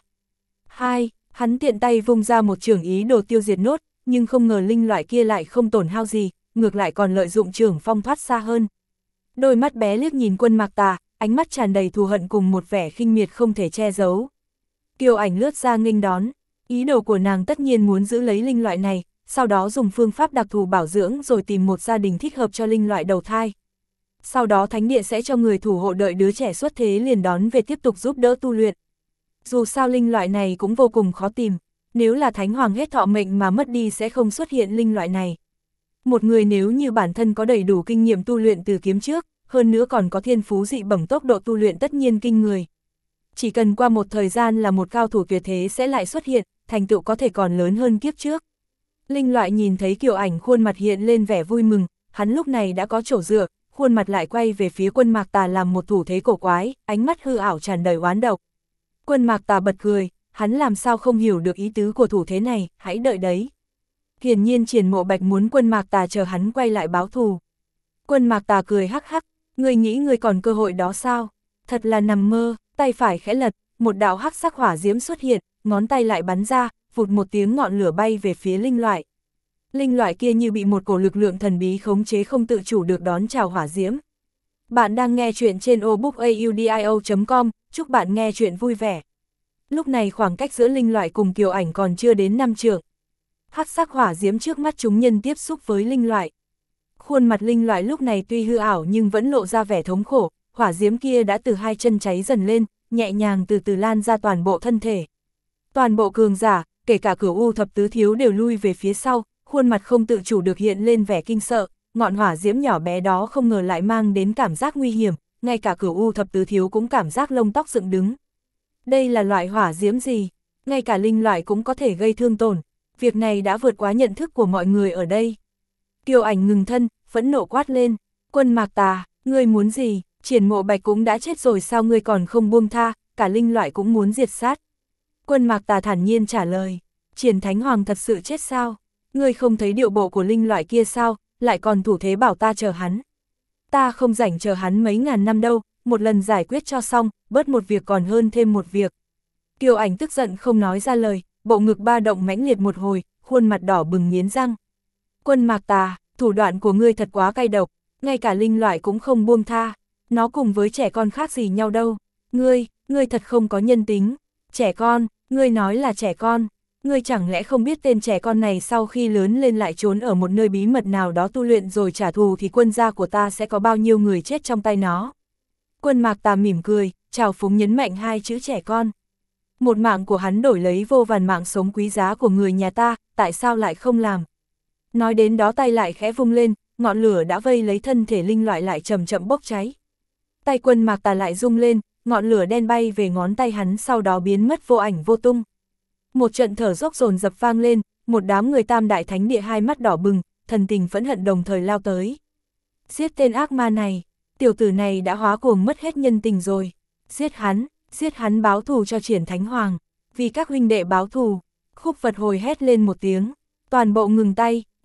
2. Hắn tiện tay vung ra một chưởng ý đồ tiêu diệt nốt, nhưng không ngờ linh loại kia lại không tổn hao gì, ngược lại còn lợi dụng chưởng phong thoát xa hơn. Đôi mắt bé liếc nhìn Quân Mạc Tà, ánh mắt tràn đầy thù hận cùng một vẻ khinh miệt không thể che giấu. Kiều Ảnh lướt ra nghênh đón, ý đồ của nàng tất nhiên muốn giữ lấy linh loại này, sau đó dùng phương pháp đặc thù bảo dưỡng rồi tìm một gia đình thích hợp cho linh loại đầu thai. Sau đó Thánh Địa sẽ cho người thủ hộ đợi đứa trẻ xuất thế liền đón về tiếp tục giúp đỡ tu luyện. Dù sao linh loại này cũng vô cùng khó tìm, nếu là Thánh Hoàng hết thọ mệnh mà mất đi sẽ không xuất hiện linh loại này. Một người nếu như bản thân có đầy đủ kinh nghiệm tu luyện từ kiếp trước, hơn nữa còn có thiên phú dị bẩm tốc độ tu luyện tất nhiên kinh người. Chỉ cần qua một thời gian là một cao thủ tuyệt thế sẽ lại xuất hiện, thành tựu có thể còn lớn hơn kiếp trước. Linh loại nhìn thấy Kiều Ảnh khuôn mặt hiện lên vẻ vui mừng, hắn lúc này đã có chỗ dựa, khuôn mặt lại quay về phía Quân Mạc Tà làm một thủ thế cổ quái, ánh mắt hư ảo tràn đầy oán độc. Quân Mạc Tà bật cười, hắn làm sao không hiểu được ý tứ của thủ thế này, hãy đợi đấy. Hiển nhiên Triển Mộ Bạch muốn Quân Mạc Tà chờ hắn quay lại báo thù. Quân Mạc Tà cười hắc hắc, ngươi nghĩ ngươi còn cơ hội đó sao? Thật là nằm mơ, tay phải khẽ lật, một đạo hắc sắc hỏa diễm xuất hiện, ngón tay lại bắn ra, vụt một tiếng ngọn lửa bay về phía linh loại. Linh loại kia như bị một cổ lực lượng thần bí khống chế không tự chủ được đón chào hỏa diễm. Bạn đang nghe chuyện trên obookaudio.com, chúc bạn nghe chuyện vui vẻ. Lúc này khoảng cách giữa linh loại cùng Kiều Ảnh còn chưa đến 5 trượng. Hắc sắc hỏa diễm trước mắt chúng nhân tiếp xúc với linh loại. Khuôn mặt linh loại lúc này tuy hư ảo nhưng vẫn lộ ra vẻ thống khổ, hỏa diễm kia đã từ 2 chân cháy dần lên, nhẹ nhàng từ từ lan ra toàn bộ thân thể. Toàn bộ cường giả, kể cả Cửu U Thập Tứ Thiếu đều lui về phía sau, khuôn mặt không tự chủ được hiện lên vẻ kinh sợ, ngọn hỏa diễm nhỏ bé đó không ngờ lại mang đến cảm giác nguy hiểm, ngay cả Cửu U Thập Tứ Thiếu cũng cảm giác lông tóc dựng đứng. Đây là loại hỏa diễm gì? Ngay cả linh loại cũng có thể gây thương tổn, việc này đã vượt quá nhận thức của mọi người ở đây. Kiều Ảnh ngừng thân, phẫn nộ quát lên, Quân Mạc Tà, ngươi muốn gì? Triển Mộ Bạch cũng đã chết rồi sao ngươi còn không buông tha, cả linh loại cũng muốn diệt sát. Quân Mạc Tà thản nhiên trả lời, Triển Thánh Hoàng thật sự chết sao? Ngươi không thấy điệu bộ của linh loại kia sao, lại còn thủ thế bảo ta chờ hắn. Ta không rảnh chờ hắn mấy ngàn năm đâu, một lần giải quyết cho xong, bớt một việc còn hơn thêm một việc. Kiều Ảnh tức giận không nói ra lời, bộ ngực ba động mãnh liệt một hồi, khuôn mặt đỏ bừng nghiến răng. Quân Mạc Tà, thủ đoạn của ngươi thật quá cay độc, ngay cả linh loại cũng không buông tha, nó cùng với trẻ con khác gì nhau đâu. Ngươi thật không có nhân tính. Trẻ con, ngươi nói là trẻ con. Ngươi chẳng lẽ không biết tên trẻ con này sau khi lớn lên lại trốn ở một nơi bí mật nào đó tu luyện rồi trả thù thì quân gia của ta sẽ có bao nhiêu người chết trong tay nó. Quân Mạc Tà mỉm cười, trào phúng nhấn mạnh 2 chữ trẻ con. Một mạng của hắn đổi lấy vô vàn mạng sống quý giá của người nhà ta, tại sao lại không làm? Nói đến đó tay lại khẽ vung lên, ngọn lửa đã vây lấy thân thể linh loại lại chậm chậm bốc cháy. Tay Quân Mạc Tà lại rung lên, ngọn lửa đen bay về ngón tay hắn sau đó biến mất vô ảnh vô tung. Một trận thở dốc dồn dập vang lên, một đám người Tam Đại Thánh Địa hai mắt đỏ bừng, thần tình phẫn hận đồng thời lao tới. Giết tên ác ma này, tiểu tử này đã hóa cuồng mất hết nhân tình rồi. Giết hắn báo thù cho Triển Thánh Hoàng, vì các huynh đệ báo thù. Khúc Vật Hồi hét lên một tiếng, toàn bộ ngừng tay,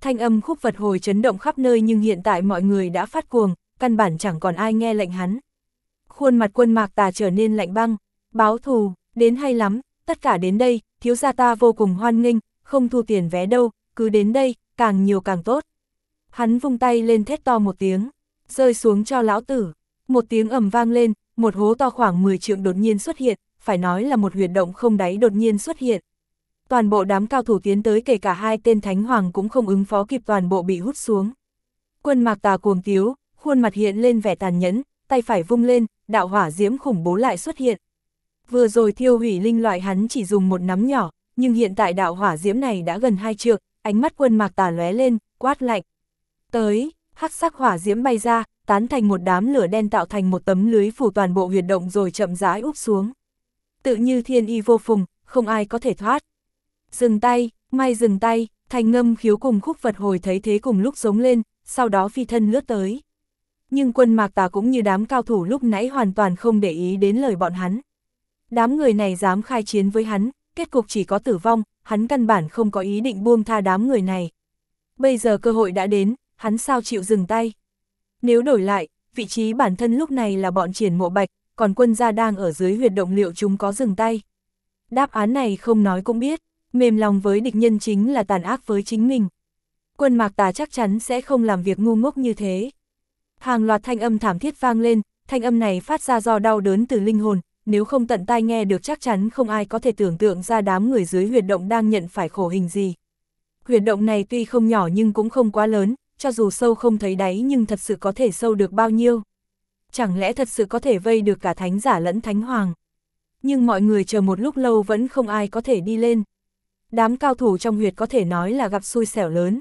Thanh âm Khúc Vật Hồi chấn động khắp nơi, nhưng hiện tại mọi người đã phát cuồng, căn bản chẳng còn ai nghe lệnh hắn. Khuôn mặt Quân Mạc Tà trở nên lạnh băng, báo thù, đến hay lắm, tất cả đến đây, thiếu gia ta vô cùng hoan nghênh, không thu tiền vé đâu, cứ đến đây, càng nhiều càng tốt. Hắn vung tay lên thét to một tiếng, rơi xuống cho lão tử. Một tiếng ầm vang lên, một hố to khoảng 10 trượng đột nhiên xuất hiện, phải nói là một huyệt động không đáy đột nhiên xuất hiện. Toàn bộ đám cao thủ tiến tới, kể cả hai tên thánh hoàng cũng không ứng phó kịp, toàn bộ bị hút xuống. Quân Mạc Tà cuồng tiếu, khuôn mặt hiện lên vẻ tàn nhẫn, tay phải vung lên, đạo hỏa diễm khủng bố lại xuất hiện. Vừa rồi thiêu hủy linh loại hắn chỉ dùng một nắm nhỏ, nhưng hiện tại đạo hỏa diễm này đã gần 2 trượng, ánh mắt Quân Mạc Tà lóe lên, quát lạnh. Tới, hắc sắc hỏa diễm bay ra, tán thành một đám lửa đen, tạo thành một tấm lưới phủ toàn bộ huyệt động rồi chậm rãi úp xuống. Tự như thiên y vô phùng, không ai có thể thoát. Dừng tay, may dừng tay, Thành Ngâm Khiếu cùng Khúc Vật Hồi thấy thế cùng lúc giống lên, sau đó phi thân lướt tới. Nhưng Quân Mạc Tà cũng như đám cao thủ lúc nãy hoàn toàn không để ý đến lời bọn hắn. Đám người này dám khai chiến với hắn, kết cục chỉ có tử vong, hắn căn bản không có ý định buông tha đám người này. Bây giờ cơ hội đã đến, hắn sao chịu dừng tay. Nếu đổi lại, vị trí bản thân lúc này là bọn Triển Mộ Bạch, còn Quân gia đang ở dưới huyệt động, liệu chúng có dừng tay? Đáp án này không nói cũng biết, mềm lòng với địch nhân chính là tàn ác với chính mình. Quân Mạc Tà chắc chắn sẽ không làm việc ngu ngốc như thế. Hàng loạt thanh âm thảm thiết vang lên, thanh âm này phát ra do đau đớn từ linh hồn, nếu không tận tai nghe được chắc chắn không ai có thể tưởng tượng ra đám người dưới huyệt động đang nhận phải khổ hình gì. Huyệt động này tuy không nhỏ nhưng cũng không quá lớn, cho dù sâu không thấy đáy nhưng thật sự có thể sâu được bao nhiêu. Chẳng lẽ thật sự có thể vây được cả thánh giả lẫn thánh hoàng? Nhưng mọi người chờ một lúc lâu vẫn không ai có thể đi lên. Đám cao thủ trong huyệt có thể nói là gặp xui xẻo lớn.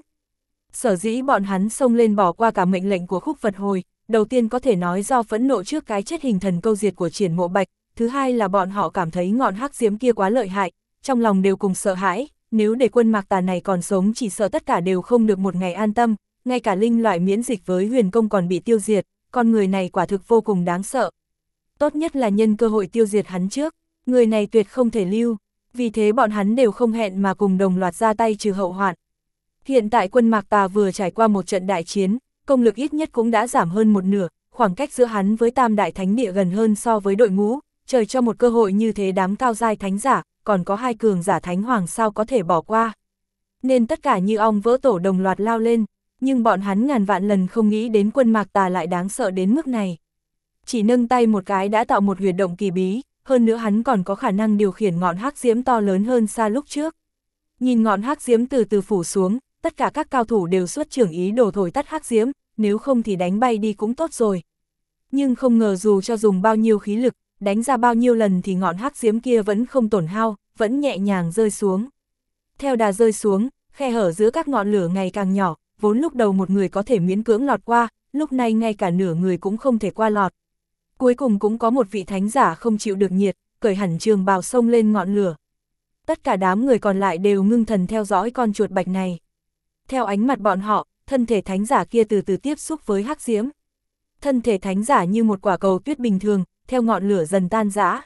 Sở dĩ bọn hắn xông lên bỏ qua cả mệnh lệnh của Khúc Vật Hồi, đầu tiên có thể nói do phẫn nộ trước cái chết hình thần câu diệt của Triển Mộ Bạch, thứ hai là bọn họ cảm thấy ngọn hắc diễm kia quá lợi hại, trong lòng đều cùng sợ hãi, nếu để Quân Mạc Tà này còn sống chỉ sợ tất cả đều không được một ngày an tâm, ngay cả linh loại miễn dịch với huyền công còn bị tiêu diệt, con người này quả thực vô cùng đáng sợ. Tốt nhất là nhân cơ hội tiêu diệt hắn trước, người này tuyệt không thể lưu, vì thế bọn hắn đều không hẹn mà cùng đồng loạt ra tay trừ hậu hoạn. Hiện tại Quân Mạc Tà vừa trải qua một trận đại chiến, công lực ít nhất cũng đã giảm hơn một nửa, khoảng cách giữa hắn với Tam Đại Thánh Địa gần hơn so với đội ngũ, trời cho một cơ hội như thế đám cao giai thánh giả, còn có hai cường giả thánh hoàng sao có thể bỏ qua. Nên tất cả như ong vỡ tổ đồng loạt lao lên, nhưng bọn hắn ngàn vạn lần không nghĩ đến Quân Mạc Tà lại đáng sợ đến mức này. Chỉ nâng tay một cái đã tạo một huyệt động kỳ bí, hơn nữa hắn còn có khả năng điều khiển ngọn hắc diễm to lớn hơn xa lúc trước. Nhìn ngọn hắc diễm từ từ phủ xuống, tất cả các cao thủ đều xuất trưởng ý đồ thổi tắt hắc diễm, nếu không thì đánh bay đi cũng tốt rồi. Nhưng không ngờ dù cho dùng bao nhiêu khí lực, đánh ra bao nhiêu lần thì ngọn hắc diễm kia vẫn không tổn hao, vẫn nhẹ nhàng rơi xuống. Theo đà rơi xuống, khe hở giữa các ngọn lửa ngày càng nhỏ, vốn lúc đầu một người có thể miễn cưỡng lọt qua, lúc này ngay cả nửa người cũng không thể qua lọt. Cuối cùng cũng có một vị thánh giả không chịu được nhiệt, cởi hẳn trường bào xông lên ngọn lửa. Tất cả đám người còn lại đều ngưng thần theo dõi con chuột bạch này. Theo ánh mặt bọn họ, thân thể thánh giả kia từ từ tiếp xúc với hắc diễm. Thân thể thánh giả như một quả cầu tuyết bình thường, theo ngọn lửa dần tan rã.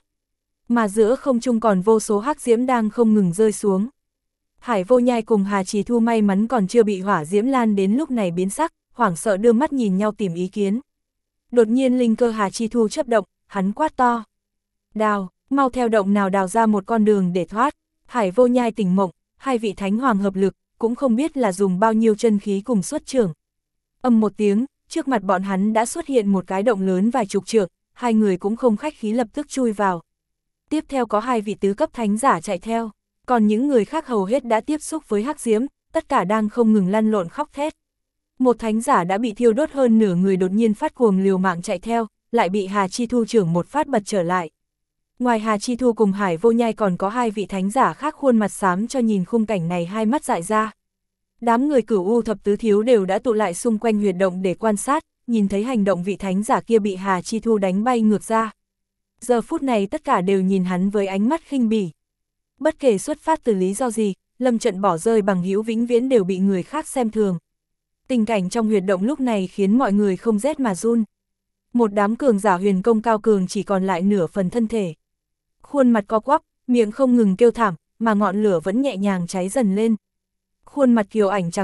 Mà giữa không trung còn vô số hắc diễm đang không ngừng rơi xuống. Hải Vô Nhai cùng Hà Trì Thu may mắn còn chưa bị hỏa diễm lan đến lúc này biến sắc, hoảng sợ đưa mắt nhìn nhau tìm ý kiến. Đột nhiên linh cơ Hà Chi Thu chớp động, hắn quát to. Đào, mau theo động nào đào ra một con đường để thoát. Hải Vô Nhai tỉnh mộng, hai vị thánh hoàng hợp lực, cũng không biết là dùng bao nhiêu chân khí cùng xuất trưởng. Âm một tiếng, trước mặt bọn hắn đã xuất hiện một cái động lớn vài chục trượng, hai người cũng không khách khí lập tức chui vào. Tiếp theo có hai vị tứ cấp thánh giả chạy theo, còn những người khác hầu hết đã tiếp xúc với hắc diễm, tất cả đang không ngừng lăn lộn khóc thét. Một thánh giả đã bị thiêu đốt hơn nửa người đột nhiên phát cuồng liều mạng chạy theo, lại bị Hà Chi Thu trưởng một phát bật trở lại. Ngoài Hà Chi Thu cùng Hải Vô Nhai còn có hai vị thánh giả khác khuôn mặt xám cho nhìn khung cảnh này hai mắt dại ra. Đám người Cửu U thập tứ thiếu đều đã tụ lại xung quanh huyệt động để quan sát, nhìn thấy hành động vị thánh giả kia bị Hà Chi Thu đánh bay ngược ra. Giờ phút này tất cả đều nhìn hắn với ánh mắt khinh bỉ. Bất kể xuất phát từ lý do gì, lâm trận bỏ rơi bằng hữu vĩnh viễn đều bị người khác xem thường. Tình cảnh trong huyệt động lúc này khiến mọi người không rét mà run. Một đám cường giả huyền công cao cường chỉ còn lại nửa phần thân thể. Khuôn mặt co quắp, miệng không ngừng kêu thảm, mà ngọn lửa vẫn nhẹ nhàng cháy dần lên. Khuôn mặt kiều ảnh trắng bệch,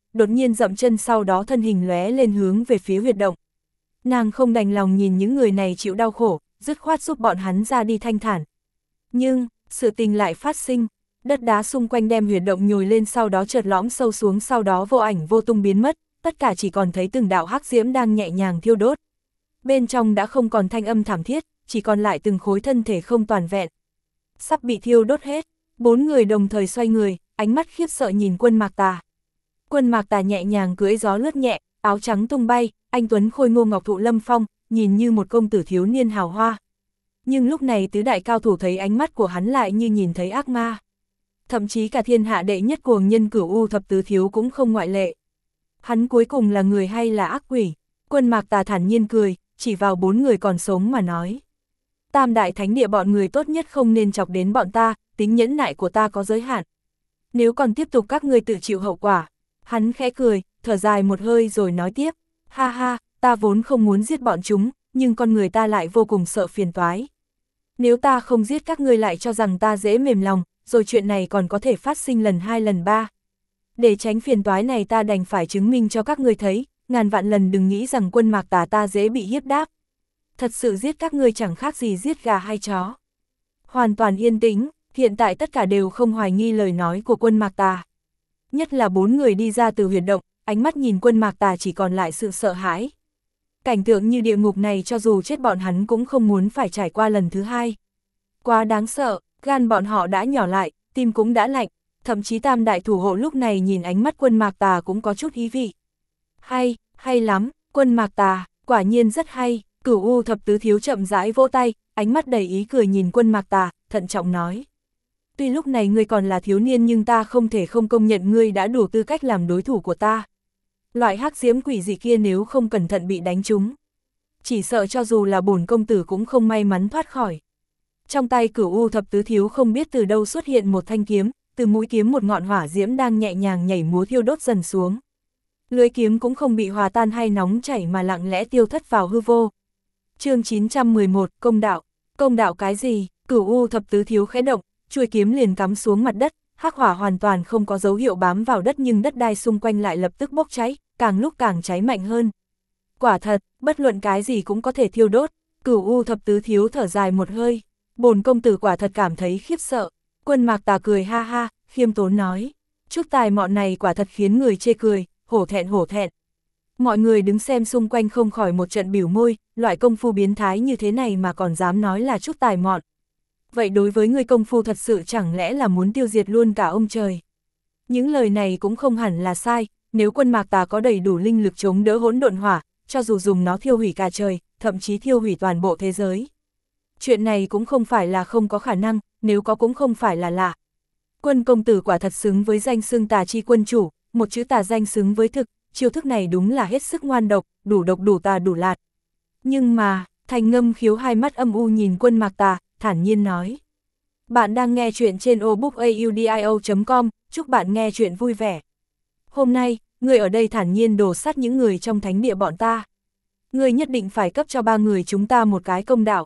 đột nhiên dậm chân sau đó thân hình lóe lên hướng về phía huyệt động. Nàng không đành lòng nhìn những người này chịu đau khổ, dứt khoát giúp bọn hắn ra đi thanh thản. Nhưng, sự tình lại phát sinh, đất đá xung quanh đem huyệt động nhồi lên sau đó chợt lõm sâu xuống sau đó vô ảnh vô tung biến mất, tất cả chỉ còn thấy từng đạo hắc diễm đang nhẹ nhàng thiêu đốt. Bên trong đã không còn thanh âm thảm thiết, chỉ còn lại từng khối thân thể không toàn vẹn. Sắp bị thiêu đốt hết, 4 người đồng thời xoay người, ánh mắt khiếp sợ nhìn Quân Mạc Tà. Quân Mạc Tà nhẹ nhàng cưỡi gió lướt nhẹ, áo trắng tung bay, anh tuấn khôi ngô ngọc thụ lâm phong, nhìn như một công tử thiếu niên hào hoa. Nhưng lúc này tứ đại cao thủ thấy ánh mắt của hắn lại như nhìn thấy ác ma. Thậm chí cả thiên hạ đệ nhất cuồng nhân Cửu U thập tứ thiếu cũng không ngoại lệ. Hắn cuối cùng là người hay là ác quỷ? Quân Mạc Tà thản nhiên cười, chỉ vào 4 người còn sống mà nói. Tam đại thánh địa bọn người tốt nhất không nên chọc đến bọn ta, tính nhẫn nại của ta có giới hạn. Nếu còn tiếp tục các ngươi tự chịu hậu quả. Hắn khẽ cười, thở dài một hơi rồi nói tiếp. Ha ha, ta vốn không muốn giết bọn chúng, nhưng con người ta lại vô cùng sợ phiền toái. Nếu ta không giết các ngươi lại cho rằng ta dễ mềm lòng, rồi chuyện này còn có thể phát sinh lần 2 lần 3. Để tránh phiền toái này ta đành phải chứng minh cho các ngươi thấy, ngàn vạn lần đừng nghĩ rằng Quân Mạc Tà ta dễ bị hiếp đáp. Thật sự giết các ngươi chẳng khác gì giết gà hay chó. Hoàn toàn yên tĩnh, hiện tại tất cả đều không hoài nghi lời nói của Quân Mạc Tà. Nhất là 4 người đi ra từ huyệt động, ánh mắt nhìn Quân Mạc Tà chỉ còn lại sự sợ hãi. Cảnh tượng như địa ngục này cho dù chết bọn hắn cũng không muốn phải trải qua lần thứ 2. Quá đáng sợ, gan bọn họ đã nhỏ lại, tim cũng đã lạnh, thậm chí tam đại thủ hộ lúc này nhìn ánh mắt Quân Mạc Tà cũng có chút ý vị. Hay lắm, Quân Mạc Tà, quả nhiên rất hay. Cửu U thập tứ thiếu chậm rãi vỗ tay, ánh mắt đầy ý cười nhìn Quân Mạc Tà, thận trọng nói. Tuy lúc này ngươi còn là thiếu niên nhưng ta không thể không công nhận ngươi đã đủ tư cách làm đối thủ của ta. Loại hắc diễm quỷ dị kia nếu không cẩn thận bị đánh trúng, chỉ sợ cho dù là bổn công tử cũng không may mắn thoát khỏi. Trong tay Cửu U thập tứ thiếu không biết từ đâu xuất hiện một thanh kiếm, từ mũi kiếm một ngọn hỏa diễm đang nhẹ nhàng nhảy múa thiêu đốt dần xuống. Lưỡi kiếm cũng không bị hòa tan hay nóng chảy mà lặng lẽ tiêu thất vào hư vô. Chương 911, công đạo. Công đạo cái gì? Cửu U thập tứ thiếu khẽ động, chuôi kiếm liền cắm xuống mặt đất, hắc hỏa hoàn toàn không có dấu hiệu bám vào đất nhưng đất đai xung quanh lại lập tức bốc cháy, càng lúc càng cháy mạnh hơn. Quả thật, bất luận cái gì cũng có thể thiêu đốt. Cửu U thập tứ thiếu thở dài một hơi, bổn công tử quả thật cảm thấy khiếp sợ. Quân Mạc Tà cười ha ha, khiêm tốn nói, chút tài mọn này quả thật khiến người chê cười, hổ thẹn hổ thẹn. Mọi người đứng xem xung quanh không khỏi một trận bỉu môi, loại công phu biến thái như thế này mà còn dám nói là chút tài mọn. Vậy đối với người công phu thật sự chẳng lẽ là muốn tiêu diệt luôn cả ông trời? Những lời này cũng không hẳn là sai, nếu Quân Mạc Tà có đầy đủ linh lực chống đỡ hỗn độn hỏa, cho dù dùng nó thiêu hủy cả trời, thậm chí thiêu hủy toàn bộ thế giới. Chuyện này cũng không phải là không có khả năng, nếu có cũng không phải là lạ. Quân công tử quả thật xứng với danh xưng Tà chi quân chủ, một chữ tà danh xứng với thực, chiêu thức này đúng là hết sức ngoan độc, đủ độc đủ tà đủ lạt. Nhưng mà, Thành Ngâm Khiếu hai mắt âm u nhìn Quân Mạc Tà, thản nhiên nói. Bạn đang nghe chuyện trên obookaudio.com, chúc bạn nghe chuyện vui vẻ. Hôm nay, người ở đây thản nhiên đổ sát những người trong thánh địa bọn ta. Người nhất định phải cấp cho 3 người chúng ta một cái công đạo.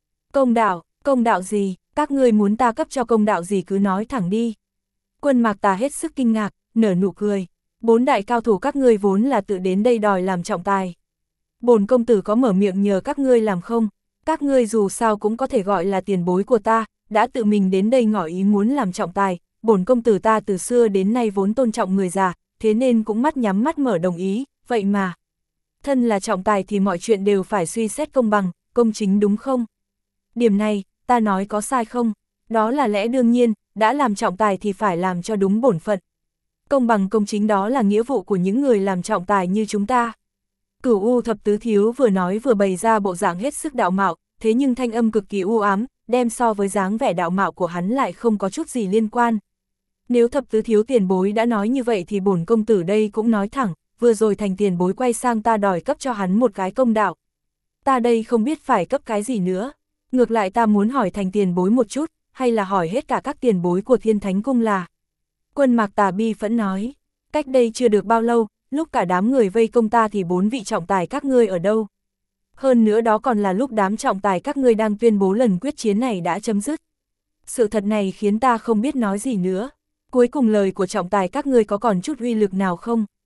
Công đạo gì, các ngươi muốn ta cấp cho công đạo gì cứ nói thẳng đi. Quân Mạc Tà hết sức kinh ngạc, nở nụ cười. 4 đại cao thủ các ngươi vốn là tự đến đây đòi làm trọng tài. Bổn công tử có mở miệng nhờ các ngươi làm không? Các ngươi dù sao cũng có thể gọi là tiền bối của ta, đã tự mình đến đây ngỏ ý muốn làm trọng tài. Bổn công tử ta từ xưa đến nay vốn tôn trọng người già, thế nên cũng mắt nhắm mắt mở đồng ý, vậy mà. Thân là trọng tài thì mọi chuyện đều phải suy xét công bằng, công chính đúng không? Điểm này, ta nói có sai không? Đó là lẽ đương nhiên, đã làm trọng tài thì phải làm cho đúng bổn phận. Công bằng công chính đó là nghĩa vụ của những người làm trọng tài như chúng ta. Cửu U thập tứ thiếu vừa nói vừa bày ra bộ dạng hết sức đạo mạo, thế nhưng thanh âm cực kỳ u ám, đem so với dáng vẻ đạo mạo của hắn lại không có chút gì liên quan. Nếu thập tứ thiếu tiền bối đã nói như vậy thì bổn công tử đây cũng nói thẳng, vừa rồi Thành tiền bối quay sang ta đòi cấp cho hắn một cái công đạo. Ta đây không biết phải cấp cái gì nữa, ngược lại ta muốn hỏi Thành tiền bối một chút, hay là hỏi hết cả các tiền bối của Thiên Thánh Cung là. Quân Mạc Tà bi phẫn nói, cách đây chưa được bao lâu, lúc cả đám người vây công ta thì 4 vị trọng tài các ngươi ở đâu? Hơn nữa đó còn là lúc đám trọng tài các ngươi đang tuyên bố lần quyết chiến này đã chấm dứt. Sự thật này khiến ta không biết nói gì nữa. Cuối cùng lời của trọng tài các ngươi có còn chút uy lực nào không?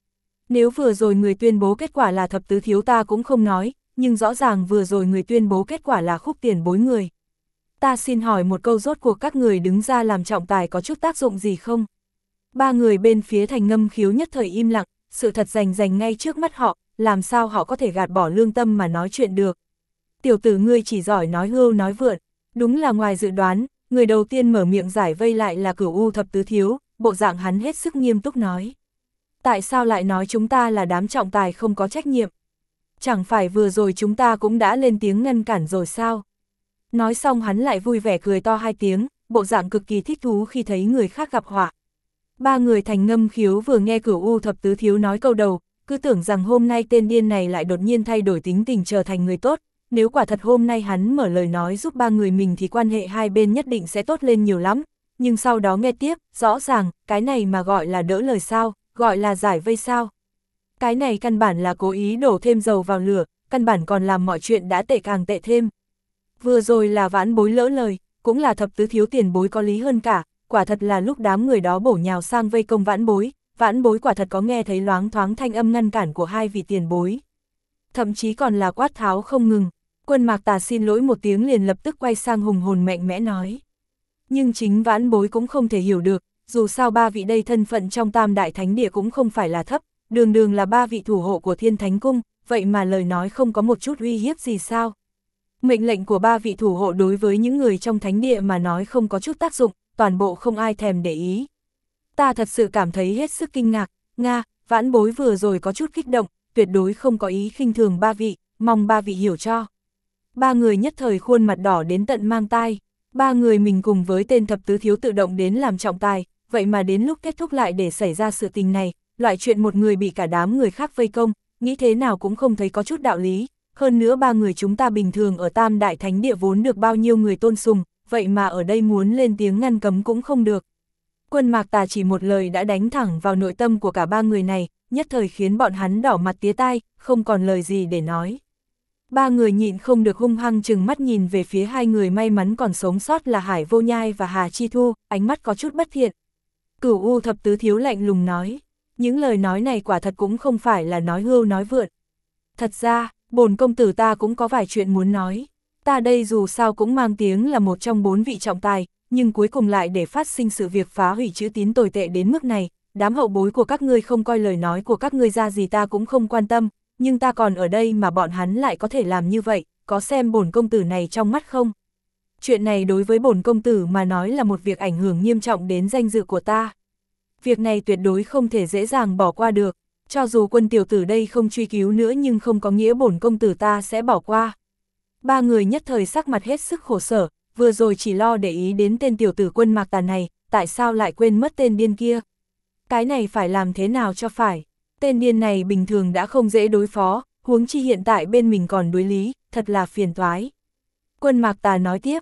Nếu vừa rồi người tuyên bố kết quả là thập tứ thiếu ta cũng không nói, nhưng rõ ràng vừa rồi người tuyên bố kết quả là Khúc Tiền Bối người. Ta xin hỏi một câu, rốt cuộc các người đứng ra làm trọng tài có chút tác dụng gì không? Ba người bên phía Thành Ngâm Khiếu nhất thời im lặng, sự thật rành ngay trước mắt họ, làm sao họ có thể gạt bỏ lương tâm mà nói chuyện được. Tiểu tử ngươi chỉ giỏi nói hưu nói vượn, đúng là ngoài dự đoán, người đầu tiên mở miệng giải vây lại là Cửu U thập tứ thiếu, bộ dạng hắn hết sức nghiêm túc nói. Tại sao lại nói chúng ta là đám trọng tài không có trách nhiệm? Chẳng phải vừa rồi chúng ta cũng đã lên tiếng ngăn cản rồi sao? Nói xong hắn lại vui vẻ cười to 2 tiếng, bộ dạng cực kỳ thích thú khi thấy người khác gặp họa. Ba người Thành Ngâm Khiếu vừa nghe Cửu U thập tứ thiếu nói câu đầu, cứ tưởng rằng hôm nay tên điên này lại đột nhiên thay đổi tính tình trở thành người tốt, nếu quả thật hôm nay hắn mở lời nói giúp ba người mình thì quan hệ hai bên nhất định sẽ tốt lên nhiều lắm, nhưng sau đó nghe tiếp, rõ ràng, cái này mà gọi là đỡ lời sao, gọi là giải vây sao. Cái này căn bản là cố ý đổ thêm dầu vào lửa, căn bản còn làm mọi chuyện đã tệ càng tệ thêm. Vừa rồi là Vãn Bối lỡ lời, cũng là thập tứ thiếu tiền bối có lý hơn cả, quả thật là lúc đám người đó bổ nhào sang vây công Vãn Bối quả thật có nghe thấy loáng thoáng thanh âm ngăn cản của hai vị tiền bối. Thậm chí còn là quát tháo không ngừng. Quân Mạc Tà xin lỗi một tiếng liền lập tức quay sang hùng hồn mạnh mẽ nói. Nhưng chính Vãn Bối cũng không thể hiểu được, dù sao ba vị đây thân phận trong Tam Đại Thánh Địa cũng không phải là thấp, đường đường là ba vị thủ hộ của Thiên Thánh Cung, vậy mà lời nói không có một chút uy hiếp gì sao? Mệnh lệnh của ba vị thủ hộ đối với những người trong Thánh Địa mà nói không có chút tác dụng, toàn bộ không ai thèm để ý. Ta thật sự cảm thấy hết sức kinh ngạc, Vãn Bối vừa rồi có chút kích động, tuyệt đối không có ý khinh thường ba vị, mong ba vị hiểu cho. Ba người nhất thời khuôn mặt đỏ đến tận mang tai, ba người mình cùng với tên thập tứ thiếu tự động đến làm trọng tài, vậy mà đến lúc kết thúc lại để xảy ra sự tình này, loại chuyện một người bị cả đám người khác vây công, nghĩ thế nào cũng không thấy có chút đạo lý, hơn nữa ba người chúng ta bình thường ở Tam Đại Thánh Địa vốn được bao nhiêu người tôn sùng, vậy mà ở đây muốn lên tiếng ngăn cấm cũng không được. Quân Mạc Tà chỉ một lời đã đánh thẳng vào nội tâm của cả ba người này, nhất thời khiến bọn hắn đỏ mặt tía tai, không còn lời gì để nói. Ba người nhịn không được hung hăng chừng mắt nhìn về phía hai người may mắn còn sống sót là Hải Vô Nhai và Hà Chi Thu, ánh mắt có chút bất thiện. Cửu U thập tứ thiếu lạnh lùng nói, những lời nói này quả thật cũng không phải là nói hưu nói vượn. Thật ra, bổn công tử ta cũng có vài chuyện muốn nói. Ta đây dù sao cũng mang tiếng là một trong 4 vị trọng tài, nhưng cuối cùng lại để phát sinh sự việc phá hủy chữ tín tồi tệ đến mức này, đám hậu bối của các ngươi không coi lời nói của các ngươi ra gì ta cũng không quan tâm, nhưng ta còn ở đây mà bọn hắn lại có thể làm như vậy, có xem bổn công tử này trong mắt không? Chuyện này đối với bổn công tử mà nói là một việc ảnh hưởng nghiêm trọng đến danh dự của ta. Việc này tuyệt đối không thể dễ dàng bỏ qua được, cho dù Quân tiểu tử đây không truy cứu nữa nhưng không có nghĩa bổn công tử ta sẽ bỏ qua. Ba người nhất thời sắc mặt hết sức khổ sở, vừa rồi chỉ lo để ý đến tên tiểu tử Quân Mạc Tà này, tại sao lại quên mất tên điên kia? Cái này phải làm thế nào cho phải? Tên điên này bình thường đã không dễ đối phó, huống chi hiện tại bên mình còn đối lý, thật là phiền toái. Quân Mạc Tà nói tiếp,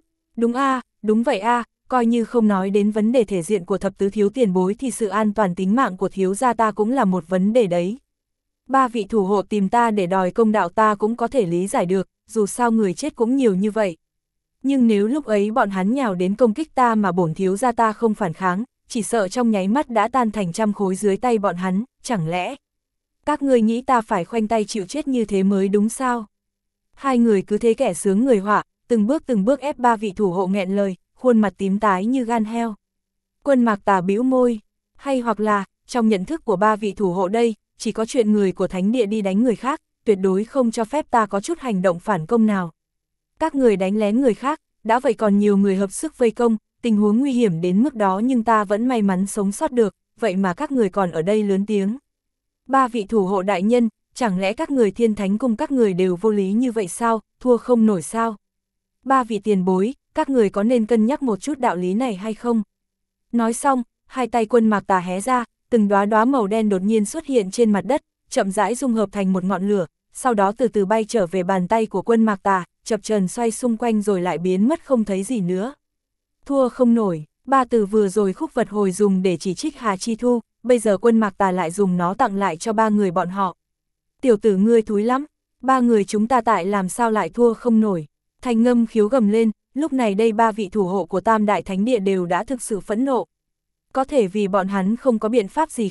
đúng vậy coi như không nói đến vấn đề thể diện của thập tứ thiếu tiền bối thì sự an toàn tính mạng của thiếu gia ta cũng là một vấn đề đấy. Ba vị thủ hộ tìm ta để đòi công đạo ta cũng có thể lý giải được, dù sao người chết cũng nhiều như vậy. Nhưng nếu lúc ấy bọn hắn nhào đến công kích ta mà bổn thiếu gia ta không phản kháng, chỉ sợ trong nháy mắt đã tan thành trăm khối dưới tay bọn hắn, chẳng lẽ các ngươi nghĩ ta phải khoanh tay chịu chết như thế mới đúng sao? Hai người cứ thế kẻ sướng người họa, từng bước ép ba vị thủ hộ nghẹn lời, khuôn mặt tím tái như gan heo. Quân Mạc Tà bĩu môi, hay hoặc là, trong nhận thức của ba vị thủ hộ đây, chỉ có chuyện người của Thánh Địa đi đánh người khác, tuyệt đối không cho phép ta có chút hành động phản công nào. Các người đánh lén người khác, đã vậy còn nhiều người hợp sức vây công, tình huống nguy hiểm đến mức đó nhưng ta vẫn may mắn sống sót được, vậy mà các người còn ở đây lớn tiếng. Ba vị thủ hộ đại nhân, chẳng lẽ các người Thiên Thánh Cung các người đều vô lý như vậy sao, thua không nổi sao? Ba vị tiền bối, các người có nên cân nhắc một chút đạo lý này hay không? Nói xong, hai tay Quân Mạc Tà hé ra, từng đóa đóa màu đen đột nhiên xuất hiện trên mặt đất, chậm rãi dung hợp thành một ngọn lửa, sau đó từ từ bay trở về bàn tay của Quân Mạc Tà, chập chờn xoay xung quanh rồi lại biến mất không thấy gì nữa. Thua không nổi, ba từ vừa rồi Khúc Vật Hồi dùng để chỉ trích Hà Chi Thu, bây giờ Quân Mạc Tà lại dùng nó tặng lại cho ba người bọn họ. Tiểu tử ngươi thúi lắm, ba người chúng ta tại làm sao lại thua không nổi? Thành Ngâm Khiếu gầm lên, lúc này đây ba vị thủ hộ của Tam Đại Thánh Địa đều đã thực sự phẫn nộ. Có thể vì bọn hắn không có biện pháp gì khác,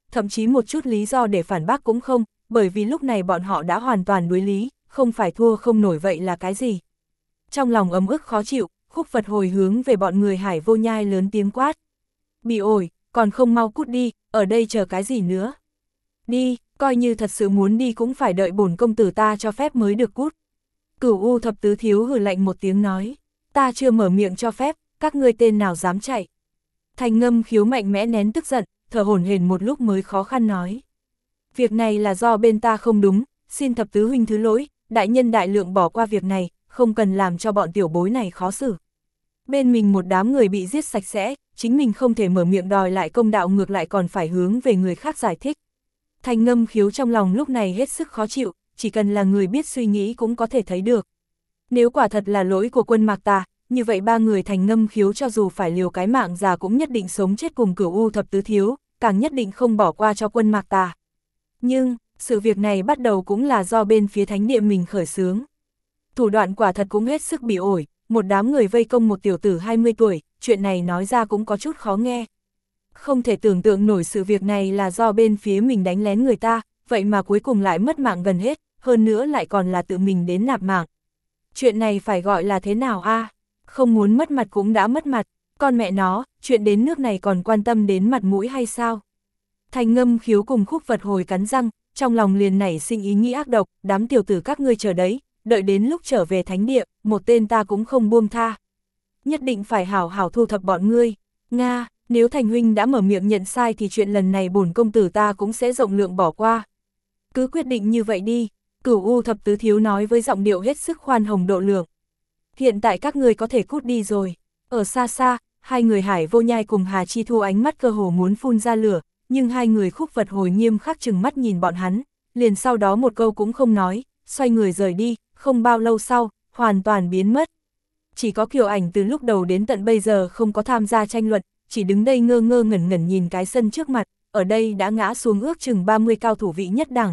thậm chí một chút lý do để phản bác cũng không, bởi vì lúc này bọn họ đã hoàn toàn đối lý, không phải thua không nổi vậy là cái gì. Trong lòng ấm ức khó chịu, Khúc Phật Hồi hướng về bọn người Hải Vô Nhai lớn tiếng quát. Bị ổi, còn không mau cút đi, ở đây chờ cái gì nữa. Đi, coi như thật sự muốn đi cũng phải đợi bổn công tử ta cho phép mới được cút. Cửu U Thập Tứ Thiếu hừ lạnh một tiếng nói, ta chưa mở miệng cho phép, các ngươi tên nào dám chạy. Thành Ngâm Khiếu mạnh mẽ nén tức giận, thở hổn hển một lúc mới khó khăn nói. Việc này là do bên ta không đúng, xin Thập Tứ huynh thứ lỗi, đại nhân đại lượng bỏ qua việc này, không cần làm cho bọn tiểu bối này khó xử. Bên mình một đám người bị giết sạch sẽ, chính mình không thể mở miệng đòi lại công đạo, ngược lại còn phải hướng về người khác giải thích. Thành Ngâm Khiếu trong lòng lúc này hết sức khó chịu, chỉ cần là người biết suy nghĩ cũng có thể thấy được. Nếu quả thật là lỗi của Quân Mạc Tà, như vậy ba người Thành Ngâm Khiếu cho dù phải liều cái mạng già cũng nhất định sống chết cùng Cửu U Thập Tứ Thiếu, càng nhất định không bỏ qua cho Quân Mạc Tà. Nhưng, sự việc này bắt đầu cũng là do bên phía thánh địa mình khởi xướng. Thủ đoạn quả thật cũng hết sức bị ổi, một đám người vây công một tiểu tử 20 tuổi, chuyện này nói ra cũng có chút khó nghe. Không thể tưởng tượng nổi sự việc này là do bên phía mình đánh lén người ta, vậy mà cuối cùng lại mất mạng gần hết, hơn nữa lại còn là tự mình đến nạp mạng. Chuyện này phải gọi là thế nào a? Không muốn mất mặt cũng đã mất mặt, con mẹ nó, chuyện đến nước này còn quan tâm đến mặt mũi hay sao? Thành Ngâm Khiếu cùng Khúc Phật Hồi cắn răng, trong lòng liền nảy sinh ý nghĩ ác độc, đám tiểu tử các ngươi chờ đấy, đợi đến lúc trở về thánh địa, một tên ta cũng không buông tha. Nhất định phải hảo hảo thu thập bọn ngươi. Nga, nếu Thành huynh đã mở miệng nhận sai thì chuyện lần này bổn công tử ta cũng sẽ rộng lượng bỏ qua. Cứ quyết định như vậy đi, Cửu U Thập Tứ Thiếu nói với giọng điệu hết sức khoan hồng độ lượng. Hiện tại các ngươi có thể cút đi rồi. Ở xa xa, hai người Hải Vô Nhai cùng Hà Chi Thu ánh mắt cơ hồ muốn phun ra lửa, nhưng hai người Khúc Phật Hồi nghiêm khắc trừng mắt nhìn bọn hắn, liền sau đó một câu cũng không nói, xoay người rời đi, không bao lâu sau, hoàn toàn biến mất. Chỉ có Kiều Ảnh từ lúc đầu đến tận bây giờ không có tham gia tranh luận, chỉ đứng đây ngơ ngơ ngẩn ngẩn nhìn cái sân trước mặt, ở đây đã ngã xuống ước chừng 30 cao thủ vị nhất đẳng.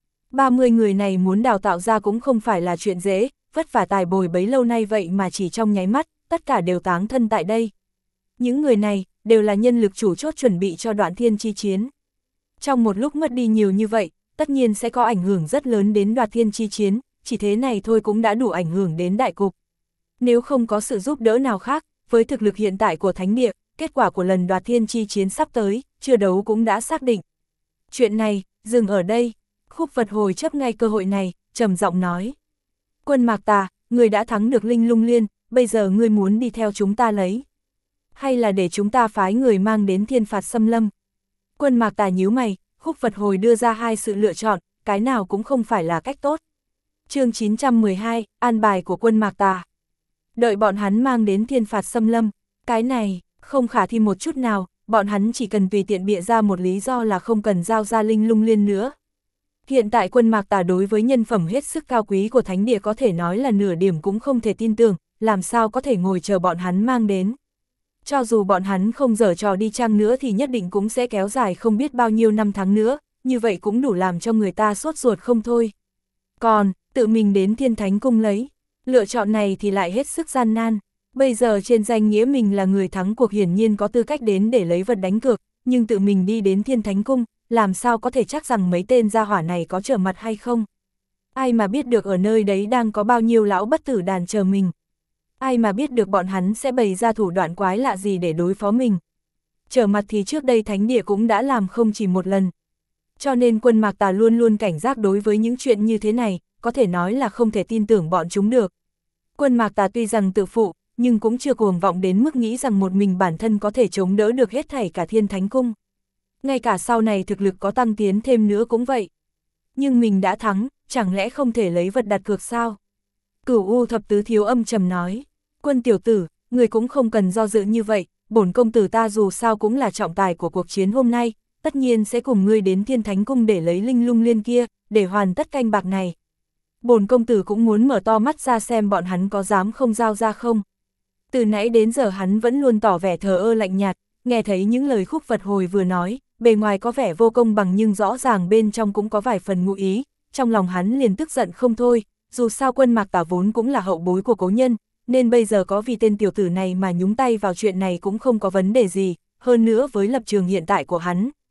30 người này muốn đào tạo ra cũng không phải là chuyện dễ, vất vả tài bồi bấy lâu nay vậy mà chỉ trong nháy mắt, tất cả đều táng thân tại đây. Những người này, đều là nhân lực chủ chốt chuẩn bị cho Đoạn Thiên chi chiến. Trong một lúc mất đi nhiều như vậy, tất nhiên sẽ có ảnh hưởng rất lớn đến Đoạn Thiên chi chiến, chỉ thế này thôi cũng đã đủ ảnh hưởng đến đại cục. Nếu không có sự giúp đỡ nào khác, với thực lực hiện tại của Thánh địa, kết quả của lần Đoạt Thiên chi chiến sắp tới, chưa đấu cũng đã xác định. Chuyện này, dừng ở đây. Khúc Phật Hồi chấp ngay cơ hội này, trầm giọng nói. Quân Mạc Tà, người đã thắng được Linh Lung Liên, bây giờ ngươi muốn đi theo chúng ta lấy. Hay là để chúng ta phái người mang đến Thiên Phạt Xâm Lâm? Quân Mạc Tà nhíu mày, Khúc Phật Hồi đưa ra hai sự lựa chọn, cái nào cũng không phải là cách tốt. Chương 912, an bài của Quân Mạc Tà. Đợi bọn hắn mang đến Thiên Phạt Xâm Lâm, cái này, không khả thi một chút nào, bọn hắn chỉ cần tùy tiện bịa ra một lý do là không cần giao ra Linh Lung Liên nữa. Hiện tại Quân Mạc Tà đối với nhân phẩm hết sức cao quý của thánh địa có thể nói là nửa điểm cũng không thể tin tưởng, làm sao có thể ngồi chờ bọn hắn mang đến. Cho dù bọn hắn không giở trò đi chăng nữa thì nhất định cũng sẽ kéo dài không biết bao nhiêu năm tháng nữa, như vậy cũng đủ làm cho người ta sốt ruột không thôi. Còn, tự mình đến Thiên Thánh Cung lấy, lựa chọn này thì lại hết sức gian nan. Bây giờ trên danh nghĩa mình là người thắng cuộc hiển nhiên có tư cách đến để lấy vật đánh cược, nhưng tự mình đi đến Thiên Thánh Cung, làm sao có thể chắc rằng mấy tên gia hỏa này có trở mặt hay không? Ai mà biết được ở nơi đấy đang có bao nhiêu lão bất tử đàn chờ mình? Ai mà biết được bọn hắn sẽ bày ra thủ đoạn quái lạ gì để đối phó mình? Trở mặt thì trước đây thánh địa cũng đã làm không chỉ một lần. Cho nên Quân Mạc Tà luôn luôn cảnh giác đối với những chuyện như thế này, có thể nói là không thể tin tưởng bọn chúng được. Quân Mạc Tà tuy rằng tự phụ, nhưng cũng chưa cuồng vọng đến mức nghĩ rằng một mình bản thân có thể chống đỡ được hết thảy cả Thiên Thánh Cung. Ngay cả sau này thực lực có tăng tiến thêm nữa cũng vậy. Nhưng mình đã thắng, chẳng lẽ không thể lấy vật đặt cược sao? Cửu U Thập Tứ Thiếu âm trầm nói. Quân tiểu tử, người cũng không cần do dự như vậy, bổn công tử ta dù sao cũng là trọng tài của cuộc chiến hôm nay, tất nhiên sẽ cùng ngươi đến Thiên Thánh Cung để lấy Linh Lung Liên kia, để hoàn tất canh bạc này. Bổn công tử cũng muốn mở to mắt ra xem bọn hắn có dám không giao ra không. Từ nãy đến giờ hắn vẫn luôn tỏ vẻ thờ ơ lạnh nhạt, nghe thấy những lời Khúc Phật Hồi vừa nói, bề ngoài có vẻ vô công bằng nhưng rõ ràng bên trong cũng có vài phần ngụ ý, trong lòng hắn liền tức giận không thôi, dù sao Quân Mạc Tà vốn cũng là hậu bối của cố nhân, nên bây giờ có vì tên tiểu tử này mà nhúng tay vào chuyện này cũng không có vấn đề gì, hơn nữa với lập trường hiện tại của hắn,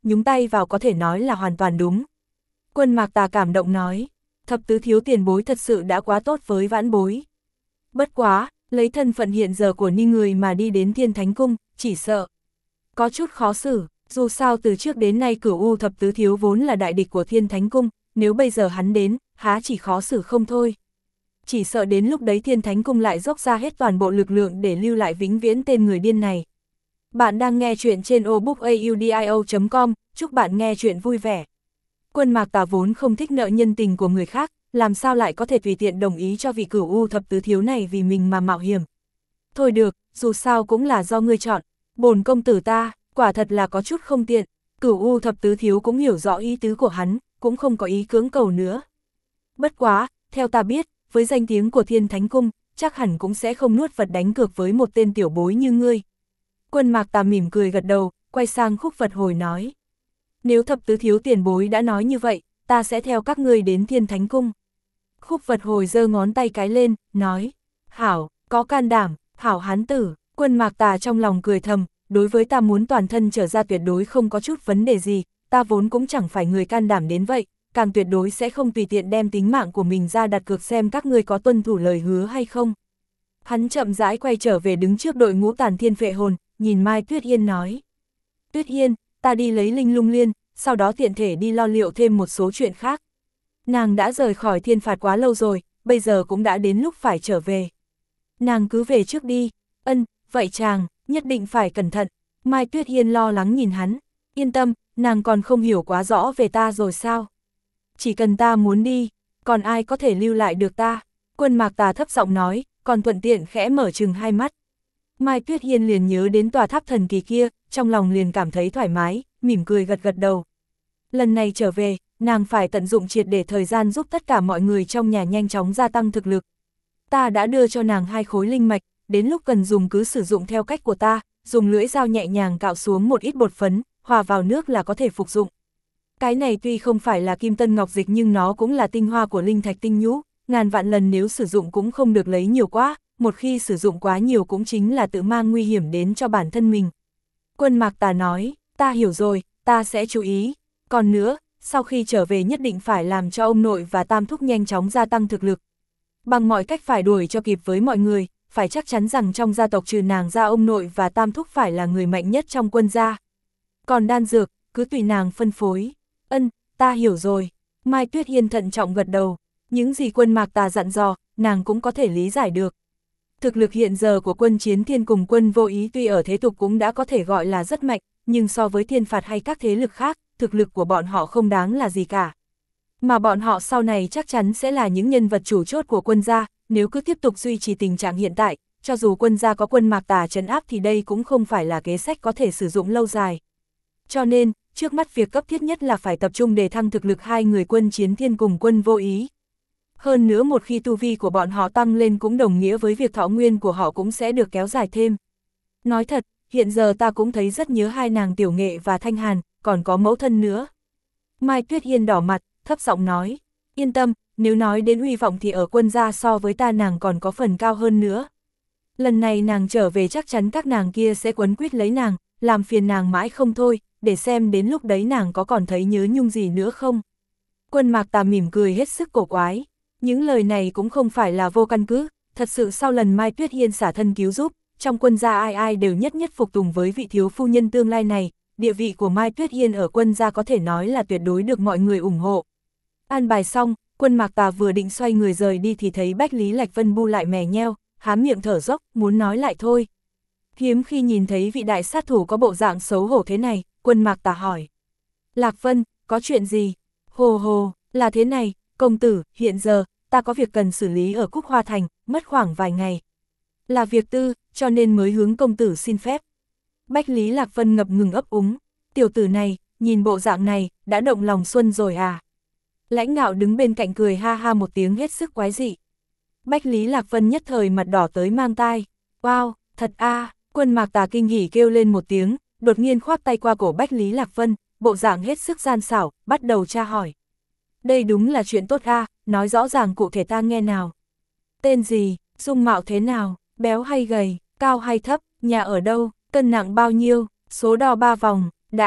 nhúng tay vào có thể nói là hoàn toàn đúng. Quân Mạc Tà cảm động nói, thập tứ thiếu tiền bối thật sự đã quá tốt với vãn bối. Bất quá, lấy thân phận hiện giờ của ni người mà đi đến Thiên Thánh Cung, chỉ sợ có chút khó xử, dù sao từ trước đến nay Cửu U thập tứ thiếu vốn là đại địch của Thiên Thánh Cung, nếu bây giờ hắn đến, há chỉ khó xử không thôi. Chỉ sợ đến lúc đấy Thiên Thánh Cung lại dốc ra hết toàn bộ lực lượng để lưu lại vĩnh viễn tên người điên này. Bạn đang nghe chuyện trên obookaudio.com, chúc bạn nghe chuyện vui vẻ. Quân Mạc Tà vốn không thích nợ nhân tình của người khác, làm sao lại có thể tùy tiện đồng ý cho vị Cửu U thập tứ thiếu này vì mình mà mạo hiểm. Thôi được, dù sao cũng là do ngươi chọn, bổn công tử ta, quả thật là có chút không tiện. Cửu U thập tứ thiếu cũng hiểu rõ ý tứ của hắn, cũng không có ý cưỡng cầu nữa. Bất quá, theo ta biết, với danh tiếng của Thiên Thánh Cung, chắc hẳn cũng sẽ không nuốt vật đánh cược với một tên tiểu bối như ngươi. Quân Mạc Tà mỉm cười gật đầu, quay sang Khúc Vật Hồi nói. Nếu thập tứ thiếu tiền bối đã nói như vậy, ta sẽ theo các ngươi đến Thiên Thánh Cung. Khúc Vật Hồi giơ ngón tay cái lên, nói. Hảo, có can đảm, hảo hán tử. Quân Mạc Tà trong lòng cười thầm, đối với ta muốn toàn thân trở ra tuyệt đối không có chút vấn đề gì, ta vốn cũng chẳng phải người can đảm đến vậy, càng tuyệt đối sẽ không tùy tiện đem tính mạng của mình ra đặt cược xem các ngươi có tuân thủ lời hứa hay không. Hắn chậm rãi quay trở về đứng trước đội ngũ Tàn Thiên Phệ Hồn, nhìn Mai Tuyết Yên nói. Tuyết Yên, ta đi lấy Linh Lung Liên, sau đó tiện thể đi lo liệu thêm một số chuyện khác. Nàng đã rời khỏi thiên phạt quá lâu rồi, bây giờ cũng đã đến lúc phải trở về. Nàng cứ về trước đi. Ân, vậy chàng, nhất định phải cẩn thận. Mai Tuyết Yên lo lắng nhìn hắn. Yên tâm, nàng còn không hiểu quá rõ về ta rồi sao? Chỉ cần ta muốn đi, còn ai có thể lưu lại được ta? Quân Mạc Tà thấp giọng nói, còn thuận tiện khẽ mở chừng hai mắt. Mai Tuyết Yên liền nhớ đến tòa tháp thần kỳ kia, trong lòng liền cảm thấy thoải mái, mỉm cười gật gật đầu. Lần này trở về, nàng phải tận dụng triệt để thời gian giúp tất cả mọi người trong nhà nhanh chóng gia tăng thực lực. Ta đã đưa cho nàng 2 khối linh mạch, đến lúc cần dùng cứ sử dụng theo cách của ta, dùng lưỡi dao nhẹ nhàng cạo xuống một ít bột phấn, hòa vào nước là có thể phục dụng. Cái này tuy không phải là kim tân ngọc dịch nhưng nó cũng là tinh hoa của linh thạch tinh nhũ, ngàn vạn lần nếu sử dụng cũng không được lấy nhiều quá, một khi sử dụng quá nhiều cũng chính là tự mang nguy hiểm đến cho bản thân mình. Quân Mạc Tà nói, ta hiểu rồi, ta sẽ chú ý. Còn nữa, sau khi trở về nhất định phải làm cho ông nội và tam thúc nhanh chóng gia tăng thực lực. Bằng mọi cách phải đuổi cho kịp với mọi người, phải chắc chắn rằng trong gia tộc trừ nàng ra ông nội và tam thúc phải là người mạnh nhất trong quân gia. Còn đan dược, cứ tùy nàng phân phối. Ân, ta hiểu rồi. Mai Tuyết Yên thận trọng gật đầu. Những gì Quân Mạc Tà dặn dò, nàng cũng có thể lý giải được. Thực lực hiện giờ của quân Chiến Thiên cùng quân Vô Ý tuy ở thế tục cũng đã có thể gọi là rất mạnh, nhưng so với thiên phạt hay các thế lực khác, thực lực của bọn họ không đáng là gì cả. Mà bọn họ sau này chắc chắn sẽ là những nhân vật chủ chốt của quân gia, nếu cứ tiếp tục duy trì tình trạng hiện tại, cho dù quân gia có Quân Mạc Tà trấn áp thì đây cũng không phải là kế sách có thể sử dụng lâu dài. Cho nên, trước mắt việc cấp thiết nhất là phải tập trung để thăng thực lực 2 người quân Chiến Thiên cùng quân Vô Ý. Hơn nữa một khi tu vi của bọn họ tăng lên cũng đồng nghĩa với việc thọ nguyên của họ cũng sẽ được kéo dài thêm. Nói thật, hiện giờ ta cũng thấy rất nhớ 2 nàng Tiểu Nghệ và Thanh Hàn, còn có mẫu thân nữa. Mai Tuyết Yên đỏ mặt, thấp giọng nói, yên tâm, nếu nói đến uy vọng thì ở quân gia so với ta nàng còn có phần cao hơn nữa. Lần này nàng trở về chắc chắn các nàng kia sẽ quấn quýt lấy nàng, làm phiền nàng mãi không thôi, để xem đến lúc đấy nàng có còn thấy nhớ nhung gì nữa không. Quân Mạc Tà mỉm cười hết sức cổ quái. Những lời này cũng không phải là vô căn cứ, thật sự sau lần Mai Tuyết Yên xả thân cứu giúp, trong quân gia ai ai đều nhất nhất phục tùng với vị thiếu phu nhân tương lai này, địa vị của Mai Tuyết Yên ở quân gia có thể nói là tuyệt đối được mọi người ủng hộ. An bài xong, Quân Mạc Tà vừa định xoay người rời đi thì thấy Bách Lý Lạch Vân bu lại mè nheo, há miệng thở dốc, muốn nói lại thôi. Hiếm khi nhìn thấy vị đại sát thủ có bộ dạng xấu hổ thế này, Quân Mạc Tà hỏi. Lạc Vân, có chuyện gì? Hồ hồ, là thế này, công tử, hiện giờ, ta có việc cần xử lý ở Cúc Hoa Thành, mất khoảng vài ngày. Là việc tư, cho nên mới hướng công tử xin phép. Bách Lý Lạc Vân ngập ngừng ấp úng, tiểu tử này, nhìn bộ dạng này, đã động lòng xuân rồi à? Lãnh Ngạo đứng bên cạnh cười ha ha một tiếng hết sức quái dị. Bách Lý Lạc Vân nhất thời mặt đỏ tới mang tai. Wow, thật a! Quân Mạc Tà kinh hỉ kêu lên một tiếng, đột nhiên khoác tay qua cổ Bách Lý Lạc Vân, bộ dạng hết sức gian xảo, bắt đầu tra hỏi. Đây đúng là chuyện tốt a, nói rõ ràng cụ thể ta nghe nào. Tên gì, dung mạo thế nào, béo hay gầy, cao hay thấp, nhà ở đâu, cân nặng bao nhiêu, số đo 3 vòng, đã,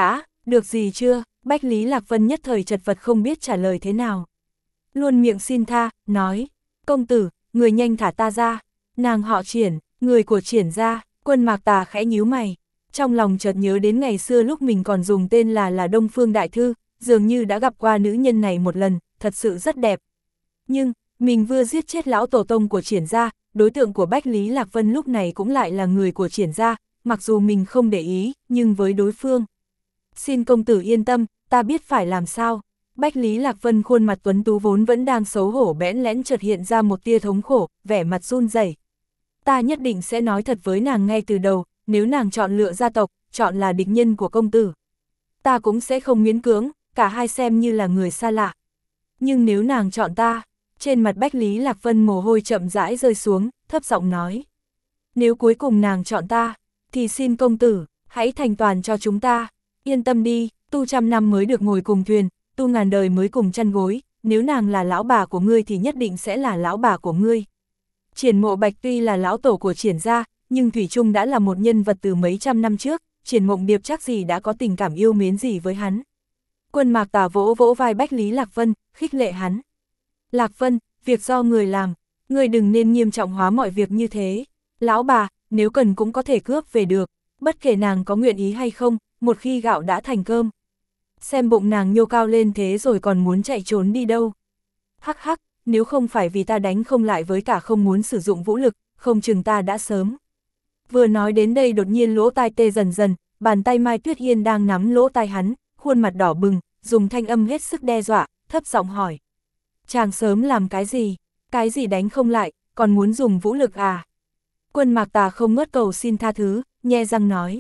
Được gì chưa? Bách Lý Lạc Vân nhất thời chật vật không biết trả lời thế nào. Luôn miệng xin tha, nói, công tử, người nhanh thả ta ra. Nàng họ Triển, người của Triển gia. Quân Mạc Tà khẽ nhíu mày. Trong lòng chợt nhớ đến ngày xưa lúc mình còn dùng tên là Đông Phương Đại Thư, dường như đã gặp qua nữ nhân này một lần, thật sự rất đẹp. Nhưng, mình vừa giết chết lão tổ tông của Triển gia, đối tượng của Bách Lý Lạc Vân lúc này cũng lại là người của Triển gia, mặc dù mình không để ý, nhưng với đối phương. Xin công tử yên tâm, ta biết phải làm sao. Bách Lý Lạc Vân khuôn mặt tuấn tú vốn vẫn đang xấu hổ bẽn lẽn chợt hiện ra một tia thống khổ, vẻ mặt run rẩy. Ta nhất định sẽ nói thật với nàng ngay từ đầu, nếu nàng chọn lựa gia tộc, chọn là địch nhân của công tử. Ta cũng sẽ không miễn cưỡng, cả hai xem như là người xa lạ. Nhưng nếu nàng chọn ta, trên mặt Bách Lý Lạc Vân mồ hôi chậm rãi rơi xuống, thấp giọng nói. Nếu cuối cùng nàng chọn ta, thì xin công tử, hãy thành toàn cho chúng ta. Yên tâm đi, tu 100 năm mới được ngồi cùng thuyền, tu ngàn đời mới cùng chăn gối, nếu nàng là lão bà của ngươi thì nhất định sẽ là lão bà của ngươi. Triển Mộ Bạch tuy là lão tổ của Triển gia, nhưng Thủy Trung đã là một nhân vật từ mấy trăm năm trước, Triển Mộng Điệp chắc gì đã có tình cảm yêu mến gì với hắn. Quân Mạc Tà vỗ vỗ vai Bách Lý Lạc Vân, khích lệ hắn. Lạc Vân, việc do người làm, người đừng nên nghiêm trọng hóa mọi việc như thế. Lão bà, nếu cần cũng có thể cướp về được, bất kể nàng có nguyện ý hay không, một khi gạo đã thành cơm. Xem bụng nàng nhô cao lên thế rồi còn muốn chạy trốn đi đâu. Hắc hắc, nếu không phải vì ta đánh không lại với cả không muốn sử dụng vũ lực, không chừng ta đã sớm. Vừa nói đến đây đột nhiên lỗ tai tê dần dần, bàn tay Mai Tuyết Hiên đang nắm lỗ tai hắn, khuôn mặt đỏ bừng, dùng thanh âm hết sức đe dọa, thấp giọng hỏi. Chàng sớm làm cái gì đánh không lại, còn muốn dùng vũ lực à? Quân Mạc Tà không ngớt cầu xin tha thứ, nhe răng nói.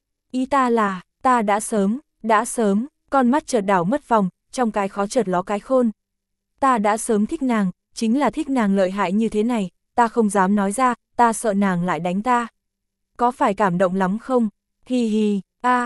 Ý ta là, ta đã sớm, con mắt chợt đảo mất vòng, trong cái khó chợt ló cái khôn. Ta đã sớm thích nàng, chính là thích nàng lợi hại như thế này, ta không dám nói ra, ta sợ nàng lại đánh ta. Có phải cảm động lắm không? Hi hi,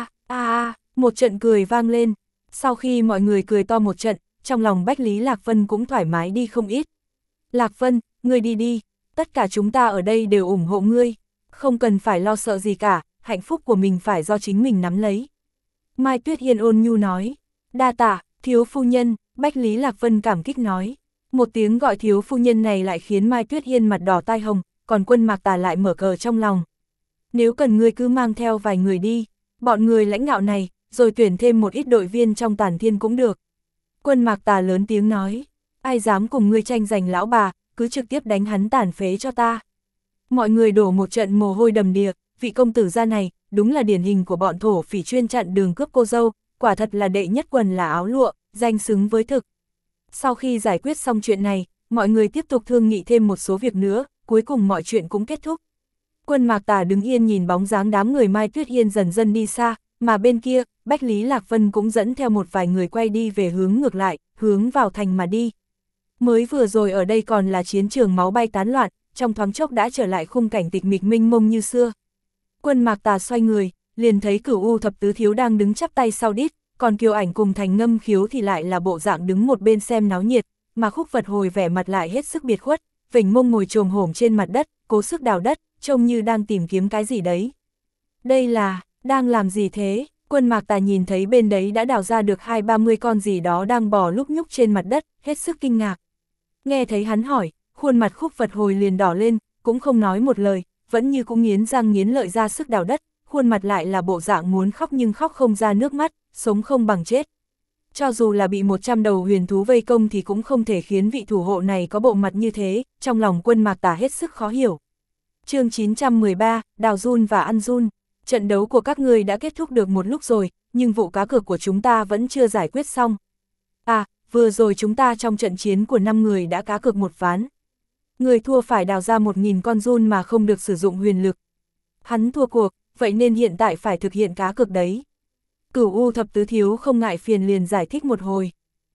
một trận cười vang lên. Sau khi mọi người cười to một trận, trong lòng Bách Lý Lạc Vân cũng thoải mái đi không ít. Lạc Vân, ngươi đi đi, tất cả chúng ta ở đây đều ủng hộ ngươi, không cần phải lo sợ gì cả, hạnh phúc của mình phải do chính mình nắm lấy. Mai Tuyết Hiên ôn nhu nói, đa tạ, thiếu phu nhân, Bách Lý Lạc Vân cảm kích nói. Một tiếng gọi thiếu phu nhân này lại khiến Mai Tuyết Hiên mặt đỏ tai hồng, còn Quân Mạc Tà lại mở cờ trong lòng. Nếu cần ngươi cứ mang theo vài người đi, bọn người lãnh đạo này, rồi tuyển thêm một ít đội viên trong Tản Thiên cũng được. Quân Mạc Tà lớn tiếng nói, ai dám cùng ngươi tranh giành lão bà, cứ trực tiếp đánh hắn tàn phế cho ta. Mọi người đổ một trận mồ hôi đầm đìa, vị công tử gia này, đúng là điển hình của bọn thổ phỉ chuyên chặn đường cướp cô dâu, quả thật là đệ nhất quần là áo lụa, danh xứng với thực. Sau khi giải quyết xong chuyện này, mọi người tiếp tục thương nghị thêm một số việc nữa, cuối cùng mọi chuyện cũng kết thúc. Quân Mạc Tà đứng yên nhìn bóng dáng đám người Mai Tuyết Hiên dần dần đi xa, mà bên kia, Bách Lý Lạc Vân cũng dẫn theo một vài người quay đi về hướng ngược lại, hướng vào thành mà đi. Mới vừa rồi ở đây còn là chiến trường máu bay tán loạn, trong thoáng chốc đã trở lại khung cảnh tịch mịch mênh mông như xưa. Quân Mạc Tà xoay người, liền thấy Cửu U thập tứ thiếu đang đứng chắp tay sau đít, còn Kiều Ảnh cùng Thành Ngâm Khiếu thì lại là bộ dạng đứng một bên xem náo nhiệt, mà Khúc Vật Hồi vẻ mặt lại hết sức biệt khuất, vểnh mông ngồi chồm hổm trên mặt đất, cố sức đào đất, trông như đang tìm kiếm cái gì đấy. Đây là, đang làm gì thế? Quân Mạc Tà nhìn thấy bên đấy đã đào ra được 20-30 con gì đó đang bò lúc nhúc trên mặt đất, hết sức kinh ngạc. Nghe thấy hắn hỏi, khuôn mặt Khúc Vật Hồi liền đỏ lên, cũng không nói một lời, vẫn như cũng nghiến răng nghiến lợi ra sức đào đất, khuôn mặt lại là bộ dạng muốn khóc nhưng khóc không ra nước mắt, sống không bằng chết. Cho dù là bị 100 đầu huyền thú vây công thì cũng không thể khiến vị thủ hộ này có bộ mặt như thế, trong lòng Quân Mạc Tà hết sức khó hiểu. Chương 913, Đào Giun và Ăn Giun. Trận đấu của các ngươi đã kết thúc được một lúc rồi, nhưng vụ cá cược của chúng ta vẫn chưa giải quyết xong. À, vừa rồi chúng ta trong trận chiến của 5 người đã cá cược một ván. Người thua phải đào ra 1000 con giun mà không được sử dụng huyền lực. Hắn thua cuộc, vậy nên hiện tại phải thực hiện cá cược đấy. Cửu U thập tứ thiếu không ngại phiền liền giải thích một hồi.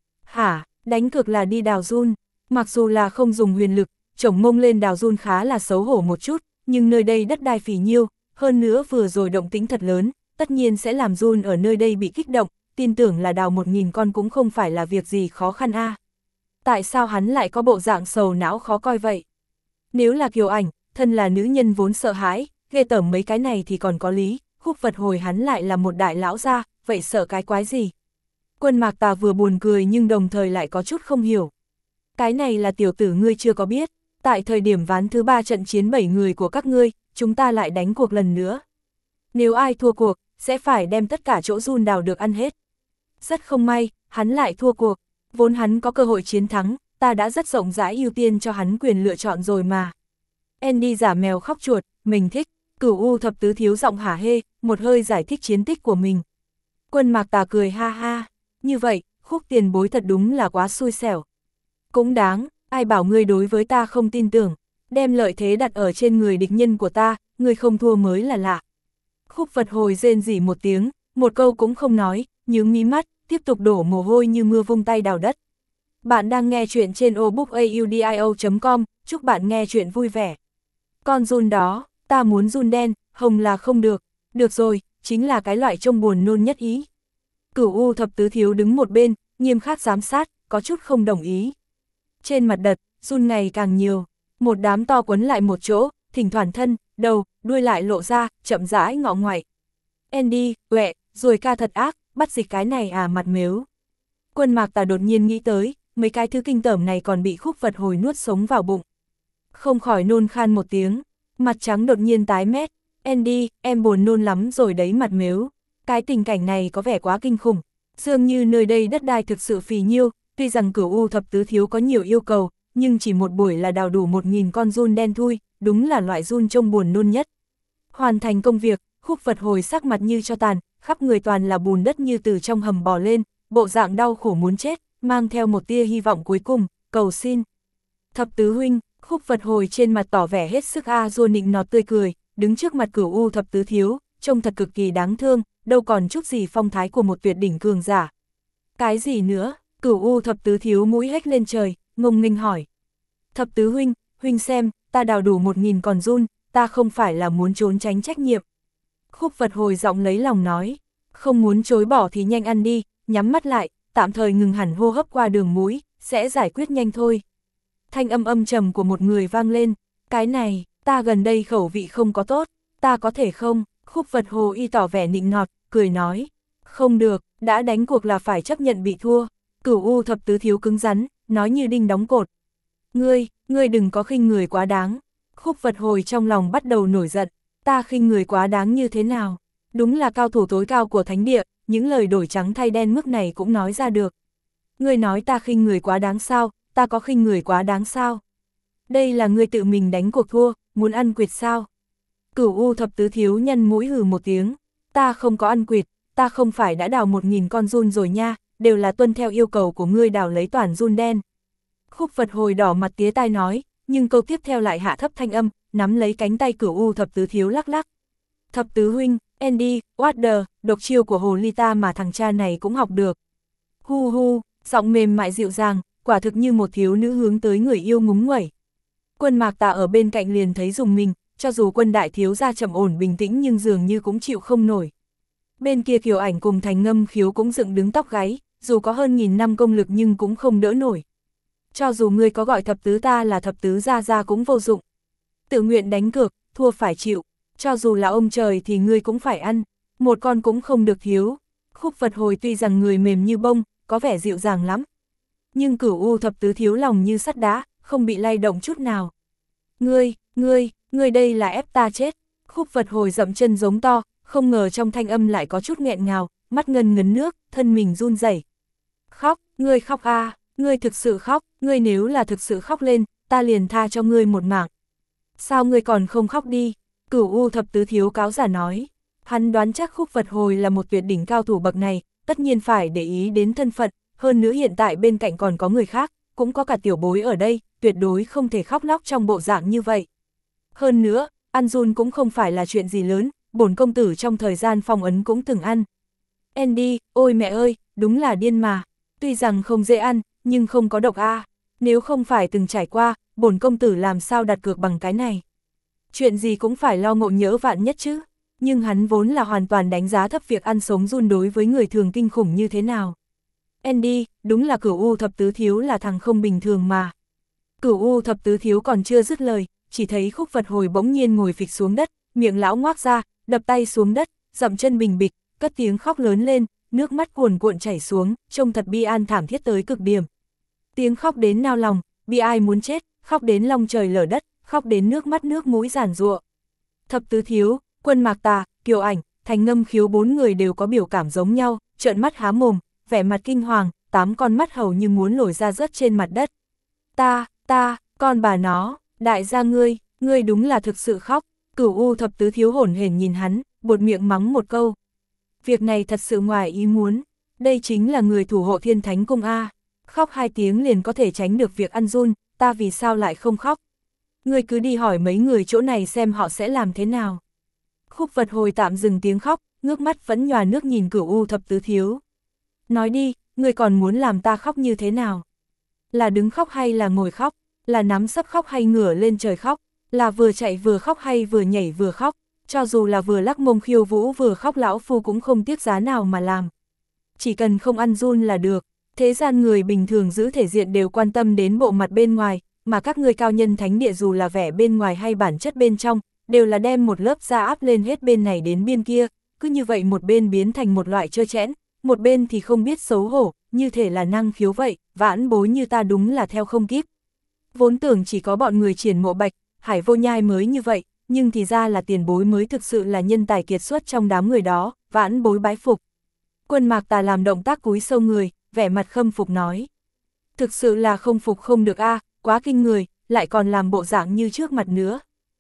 Hả, đánh cược là đi đào giun, mặc dù là không dùng huyền lực, chổng mông lên đào giun khá là xấu hổ một chút, nhưng nơi đây đất đai phì nhiêu, hơn nữa vừa rồi động tĩnh thật lớn, tất nhiên sẽ làm giun ở nơi đây bị kích động, tin tưởng là đào 1000 con cũng không phải là việc gì khó khăn a. Tại sao hắn lại có bộ dạng sầu não khó coi vậy? Nếu là Kiều Ảnh, thân là nữ nhân vốn sợ hãi, ghê tởm mấy cái này thì còn có lý, Khúc Vật Hồi hắn lại là một đại lão gia, vậy sợ cái quái gì? Quân Mạc Tà vừa buồn cười nhưng đồng thời lại có chút không hiểu. Cái này là tiểu tử ngươi chưa có biết, tại thời điểm ván thứ 3 trận chiến 7 người của các ngươi, chúng ta lại đánh cuộc lần nữa. Nếu ai thua cuộc, sẽ phải đem tất cả chỗ run đào được ăn hết. Rất không may, hắn lại thua cuộc, vốn hắn có cơ hội chiến thắng, ta đã rất rộng rãi ưu tiên cho hắn quyền lựa chọn rồi mà. Andy giả mèo khóc chuột, mình thích, Cửu U Thập Tứ thiếu giọng hả hê, một hơi giải thích chiến tích của mình. Quân Mạc Tà cười ha ha, như vậy, Khúc tiền bối thật đúng là quá xui xẻo. Cũng đáng, ai bảo ngươi đối với ta không tin tưởng, đem lợi thế đặt ở trên người địch nhân của ta, ngươi không thua mới là lạ. Khúc Vật Hồi rên rỉ một tiếng, một câu cũng không nói, nhướng mí mắt, tiếp tục đổ mồ hôi như mưa vung tay đào đất. Bạn đang nghe chuyện trên obookaudio.com, chúc bạn nghe chuyện vui vẻ. Con giun đó, ta muốn giun đen, hồng là không được. Được rồi, chính là cái loại trông buồn nôn nhất ý. Cửu U Thập Tứ thiếu đứng một bên, nghiêm khắc giám sát, có chút không đồng ý. Trên mặt đất, giun ngày càng nhiều, một đám to quấn lại một chỗ, thỉnh thoảng thân, đầu, đuôi lại lộ ra, chậm rãi ngọ ngoại. Andy, uệ, rồi ca thật ác, bắt dịch cái này à mặt mếu. Quân Mạc Tà đột nhiên nghĩ tới, mấy cái thứ kinh tởm này còn bị Khúc Vật Hồi nuốt sống vào bụng. Không khỏi nôn khan một tiếng, mặt trắng đột nhiên tái mét. Andy, em buồn nôn lắm rồi đấy mặt mếu. Cái tình cảnh này có vẻ quá kinh khủng. Dường như nơi đây đất đai thực sự phì nhiêu, tuy rằng Cửu U Thập Tứ thiếu có nhiều yêu cầu, nhưng chỉ một buổi là đào đủ 1000 con giun đen thui, đúng là loại giun trông buồn nôn nhất. Hoàn thành công việc, Khúc Vật Hồi sắc mặt như cho tàn, khắp người toàn là bùn đất như từ trong hầm bò lên, bộ dạng đau khổ muốn chết, mang theo một tia hy vọng cuối cùng, cầu xin. Thập Tứ huynh, Khúc Vật Hồi trên mặt tỏ vẻ hết sức nịnh nọt tươi cười, đứng trước mặt Cửu U Thập Tứ thiếu, trông thật cực kỳ đáng thương, đâu còn chút gì phong thái của một tuyệt đỉnh cường giả. Cái gì nữa? Cửu U Thập Tứ thiếu mũi hếch lên trời, ngông nghênh hỏi. Thập Tứ huynh, huynh xem, ta đào đủ 1000 con giun, ta không phải là muốn trốn tránh trách nhiệm. Khúc Vật Hồi giọng lấy lòng nói, không muốn chối bỏ thì nhanh ăn đi, nhắm mắt lại, tạm thời ngừng hẳn hô hấp qua đường mũi, sẽ giải quyết nhanh thôi. Thanh âm âm trầm của một người vang lên, cái này, ta gần đây khẩu vị không có tốt, ta có thể không? Khúc Vật Hồi tỏ vẻ nịnh nọt, cười nói, không được, đã đánh cuộc là phải chấp nhận bị thua. Cửu U Thập Tứ thiếu cứng rắn, nói như đinh đóng cột. Ngươi đừng có khinh người quá đáng. Khúc Vật Hồi trong lòng bắt đầu nổi giận, ta khinh người quá đáng như thế nào? Đúng là cao thủ tối cao của thánh địa, những lời đổi trắng thay đen mức này cũng nói ra được. Ngươi nói ta khinh người quá đáng sao, ta có khinh người quá đáng sao? Đây là ngươi tự mình đánh cuộc thua, muốn ăn quỵt sao? Cửu U Thập Tứ thiếu nhăn mũi hừ một tiếng, ta không có ăn quỵt, ta không phải đã đào 1000 con giun rồi nha, đều là tuân theo yêu cầu của ngươi đào lấy toàn giun đen. Khúc Vật Hồi đỏ mặt tía tai nói, nhưng câu tiếp theo lại hạ thấp thanh âm, nắm lấy cánh tay Cửu U Thập Tứ thiếu lắc lắc. Thập Tứ huynh, Andy, Water, độc chiêu của hồ ly ta mà thằng cha này cũng học được. Hu hu, giọng mềm mại dịu dàng, quả thực như một thiếu nữ hướng tới người yêu ngúng nguẩy. Quân Mạc Tà ở bên cạnh liền thấy rùng mình, cho dù Quân đại thiếu gia trầm ổn bình tĩnh nhưng dường như cũng chịu không nổi. Bên kia Kiều Ảnh cùng Thành Ngâm Khiếu cũng dựng đứng tóc gáy, dù có hơn 1000 năm công lực nhưng cũng không đỡ nổi. Cho dù ngươi có gọi thập tứ ta là thập tứ gia cũng vô dụng. Tự nguyện đánh cược, thua phải chịu, cho dù là ông trời thì ngươi cũng phải ăn, một con cũng không được thiếu. Khúc Vật Hồi tuy rằng người mềm như bông, có vẻ dịu dàng lắm. Nhưng Cửu U Thập Tứ thiếu lòng như sắt đá, không bị lay động chút nào. Ngươi đây là ép ta chết. Khúc Vật Hồi dậm chân giống to, không ngờ trong thanh âm lại có chút nghẹn ngào, mắt ngân ngấn nước, thân mình run rẩy. Khóc, ngươi khóc à, ngươi thực sự khóc, ngươi nếu là thực sự khóc lên, ta liền tha cho ngươi một mạng. Sao ngươi còn không khóc đi? Cửu U Thập Tứ thiếu cáo giả nói. Hắn đoán chắc Khúc Vật Hồi là một tuyệt đỉnh cao thủ bậc này, tất nhiên phải để ý đến thân phận, hơn nữa hiện tại bên cạnh còn có người khác, cũng có cả tiểu bối ở đây, tuyệt đối không thể khóc lóc trong bộ dạng như vậy. Hơn nữa, ăn giun cũng không phải là chuyện gì lớn, bổn công tử trong thời gian phong ấn cũng từng ăn. Andy, ôi mẹ ơi, đúng là điên mà, tuy rằng không dễ ăn, nhưng không có độc a. Nếu không phải từng trải qua, bổn công tử làm sao đặt cược bằng cái này. Chuyện gì cũng phải lo ngộ nhỡ vạn nhất chứ, nhưng hắn vốn là hoàn toàn đánh giá thấp việc ăn sống giun đối với người thường kinh khủng như thế nào. Andy, đúng là Cửu U Thập Tứ thiếu là thằng không bình thường mà. Cửu U Thập Tứ thiếu còn chưa dứt lời, chỉ thấy Khúc Vật Hồi bỗng nhiên ngồi phịch xuống đất, miệng lão ngoác ra, đập tay xuống đất, dậm chân bình bịch, cất tiếng khóc lớn lên, nước mắt cuồn cuộn chảy xuống, trông thật bi an thảm thiết tới cực điểm. Tiếng khóc đến nao lòng, bi ai muốn chết, khóc đến long trời lở đất, khóc đến nước mắt nước mũi giàn giụa. Thập tứ thiếu, Quân Mạc Tà, Kiều Ảnh, Thành Ngâm Khiếu 4 người đều có biểu cảm giống nhau, trợn mắt há mồm, vẻ mặt kinh hoàng, 8 con mắt hầu như muốn lồi ra rớt trên mặt đất. Con bà nó, đại gia ngươi đúng là thực sự khóc. Cửu U thập tứ thiếu hổn hển nhìn hắn, buột miệng mắng một câu. Việc này thật sự ngoài ý muốn, đây chính là người thủ hộ Thiên Thánh Cung A. Khóc 2 tiếng liền có thể tránh được việc ăn run, ta vì sao lại không khóc? Ngươi cứ đi hỏi mấy người chỗ này xem họ sẽ làm thế nào. Khúc Vật Hồi tạm dừng tiếng khóc, ngước mắt vẫn nhòa nước nhìn Cửu U thập tứ thiếu. Nói đi, ngươi còn muốn làm ta khóc như thế nào? Là đứng khóc hay là ngồi khóc? Là nắm sấp khóc hay ngửa lên trời khóc? Là vừa chạy vừa khóc hay vừa nhảy vừa khóc? Cho dù là vừa lắc mông khiêu vũ vừa khóc lão phu cũng không tiếc giá nào mà làm. Chỉ cần không ăn run là được. Thế gian người bình thường giữ thể diện đều quan tâm đến bộ mặt bên ngoài, mà các ngươi cao nhân thánh địa dù là vẻ bên ngoài hay bản chất bên trong, đều là đem một lớp da áp lên hết bên này đến bên kia, cứ như vậy một bên biến thành một loại trơ trẽn, một bên thì không biết xấu hổ, như thể là năng khiếu vậy, vãn bối như ta đúng là theo không kíp. Vốn tưởng chỉ có bọn người Triển Mộ Bạch, Hải Vô Nhai mới như vậy, nhưng thì ra là tiền bối mới thực sự là nhân tài kiệt xuất trong đám người đó, vãn bối bái phục. Quân Mạc Tà làm động tác cúi sâu người, vẻ mặt khâm phục nói. Thực sự là không phục không được a, quá kinh người, lại còn làm bộ dạng như trước mặt nữa.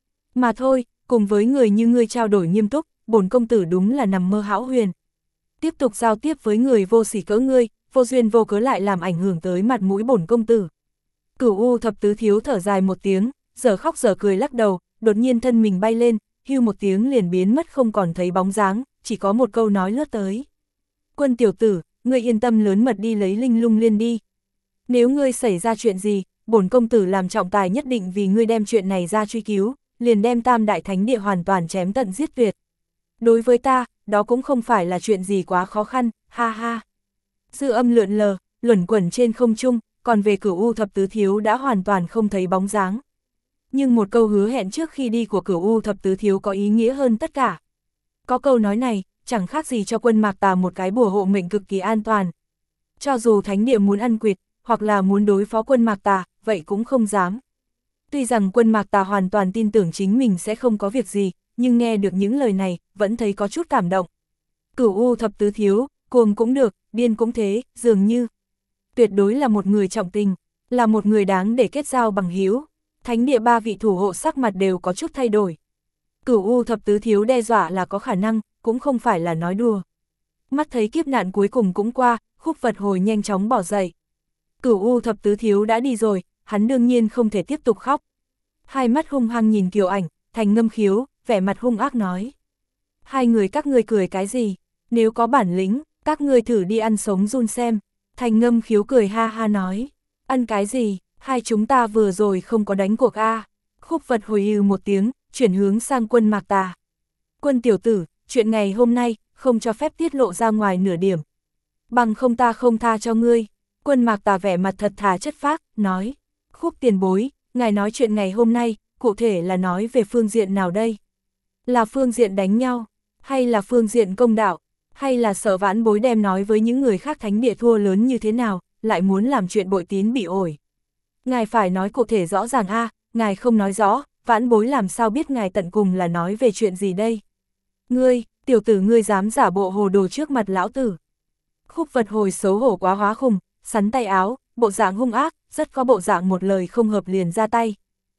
Mà thôi, cùng với người như ngươi trao đổi nghiêm túc, bổn công tử đúng là nằm mơ hão huyền. Tiếp tục giao tiếp với người vô sỉ cỡ ngươi, vô duyên vô cớ lại làm ảnh hưởng tới mặt mũi bổn công tử. Cửu U thập tứ thiếu thở dài một tiếng, giờ khóc giờ cười lắc đầu, đột nhiên thân mình bay lên, hưu một tiếng liền biến mất không còn thấy bóng dáng, chỉ có một câu nói lướt tới. Quân tiểu tử, ngươi yên tâm lớn mật đi lấy linh lung liên đi. Nếu ngươi xảy ra chuyện gì, bổn công tử làm trọng tài nhất định vì ngươi đem chuyện này ra truy cứu, liền đem Tam Đại Thánh Địa hoàn toàn chém tận giết tuyệt. Đối với ta, đó cũng không phải là chuyện gì quá khó khăn, ha ha. Dư âm lượn lờ, luẩn quẩn trên không trung, còn về Cửu U thập tứ thiếu đã hoàn toàn không thấy bóng dáng. Nhưng một câu hứa hẹn trước khi đi của Cửu U thập tứ thiếu có ý nghĩa hơn tất cả. Có câu nói này, chẳng khác gì cho Quân Mạc Tà một cái bùa hộ mệnh cực kỳ an toàn. Cho dù Thánh Địa muốn ăn quỵt, hoặc là muốn đối phó Quân Mạc Tà, vậy cũng không dám. Tuy rằng Quân Mạc Tà hoàn toàn tin tưởng chính mình sẽ không có việc gì, nhưng nghe được những lời này, vẫn thấy có chút cảm động. Cửu U thập tứ thiếu, cuồng cũng được, điên cũng thế, dường như tuyệt đối là một người trọng tình, là một người đáng để kết giao bằng hữu. Thánh Địa 3 vị thủ hộ sắc mặt đều có chút thay đổi. Cửu U thập tứ thiếu đe dọa là có khả năng, cũng không phải là nói đùa. Mắt thấy kiếp nạn cuối cùng cũng qua, Khúc Vật Hồi nhanh chóng bỏ dậy. Cửu U thập tứ thiếu đã đi rồi, hắn đương nhiên không thể tiếp tục khóc. Hai mắt hung hăng nhìn Kiều Ảnh, Thành Ngâm Khiếu, vẻ mặt hung ác nói. Hai người các ngươi cười cái gì? Nếu có bản lĩnh, các ngươi thử đi ăn sống run xem. Thành Ngâm Khiếu cười ha ha nói. Ăn cái gì? Hai chúng ta vừa rồi không có đánh cuộc a. Khúc Vật Hồi một tiếng, chuyển hướng sang Quân Mạc Tà. Quân tiểu tử, chuyện ngày hôm nay, không cho phép tiết lộ ra ngoài nửa điểm. Bằng không ta không tha cho ngươi. Quân Mạc Tà vẻ mặt thật thà chất phác, nói. Khúc tiền bối, ngài nói chuyện ngày hôm nay, cụ thể là nói về phương diện nào đây? Là phương diện đánh nhau, hay là phương diện công đạo, hay là sợ vãn bối đem nói với những người khác thánh địa thua lớn như thế nào, lại muốn làm chuyện bội tín bị ổi. Ngài phải nói cụ thể rõ ràng a, ngài không nói rõ, vãn bối làm sao biết ngài tận cùng là nói về chuyện gì đây? Ngươi, tiểu tử ngươi dám giả bộ hồ đồ trước mặt lão tử. Khúc Vật Hồi xấu hổ quá hóa khùng, sắn tay áo, bộ dạng hung ác, rất có bộ dạng một lời không hợp liền ra tay.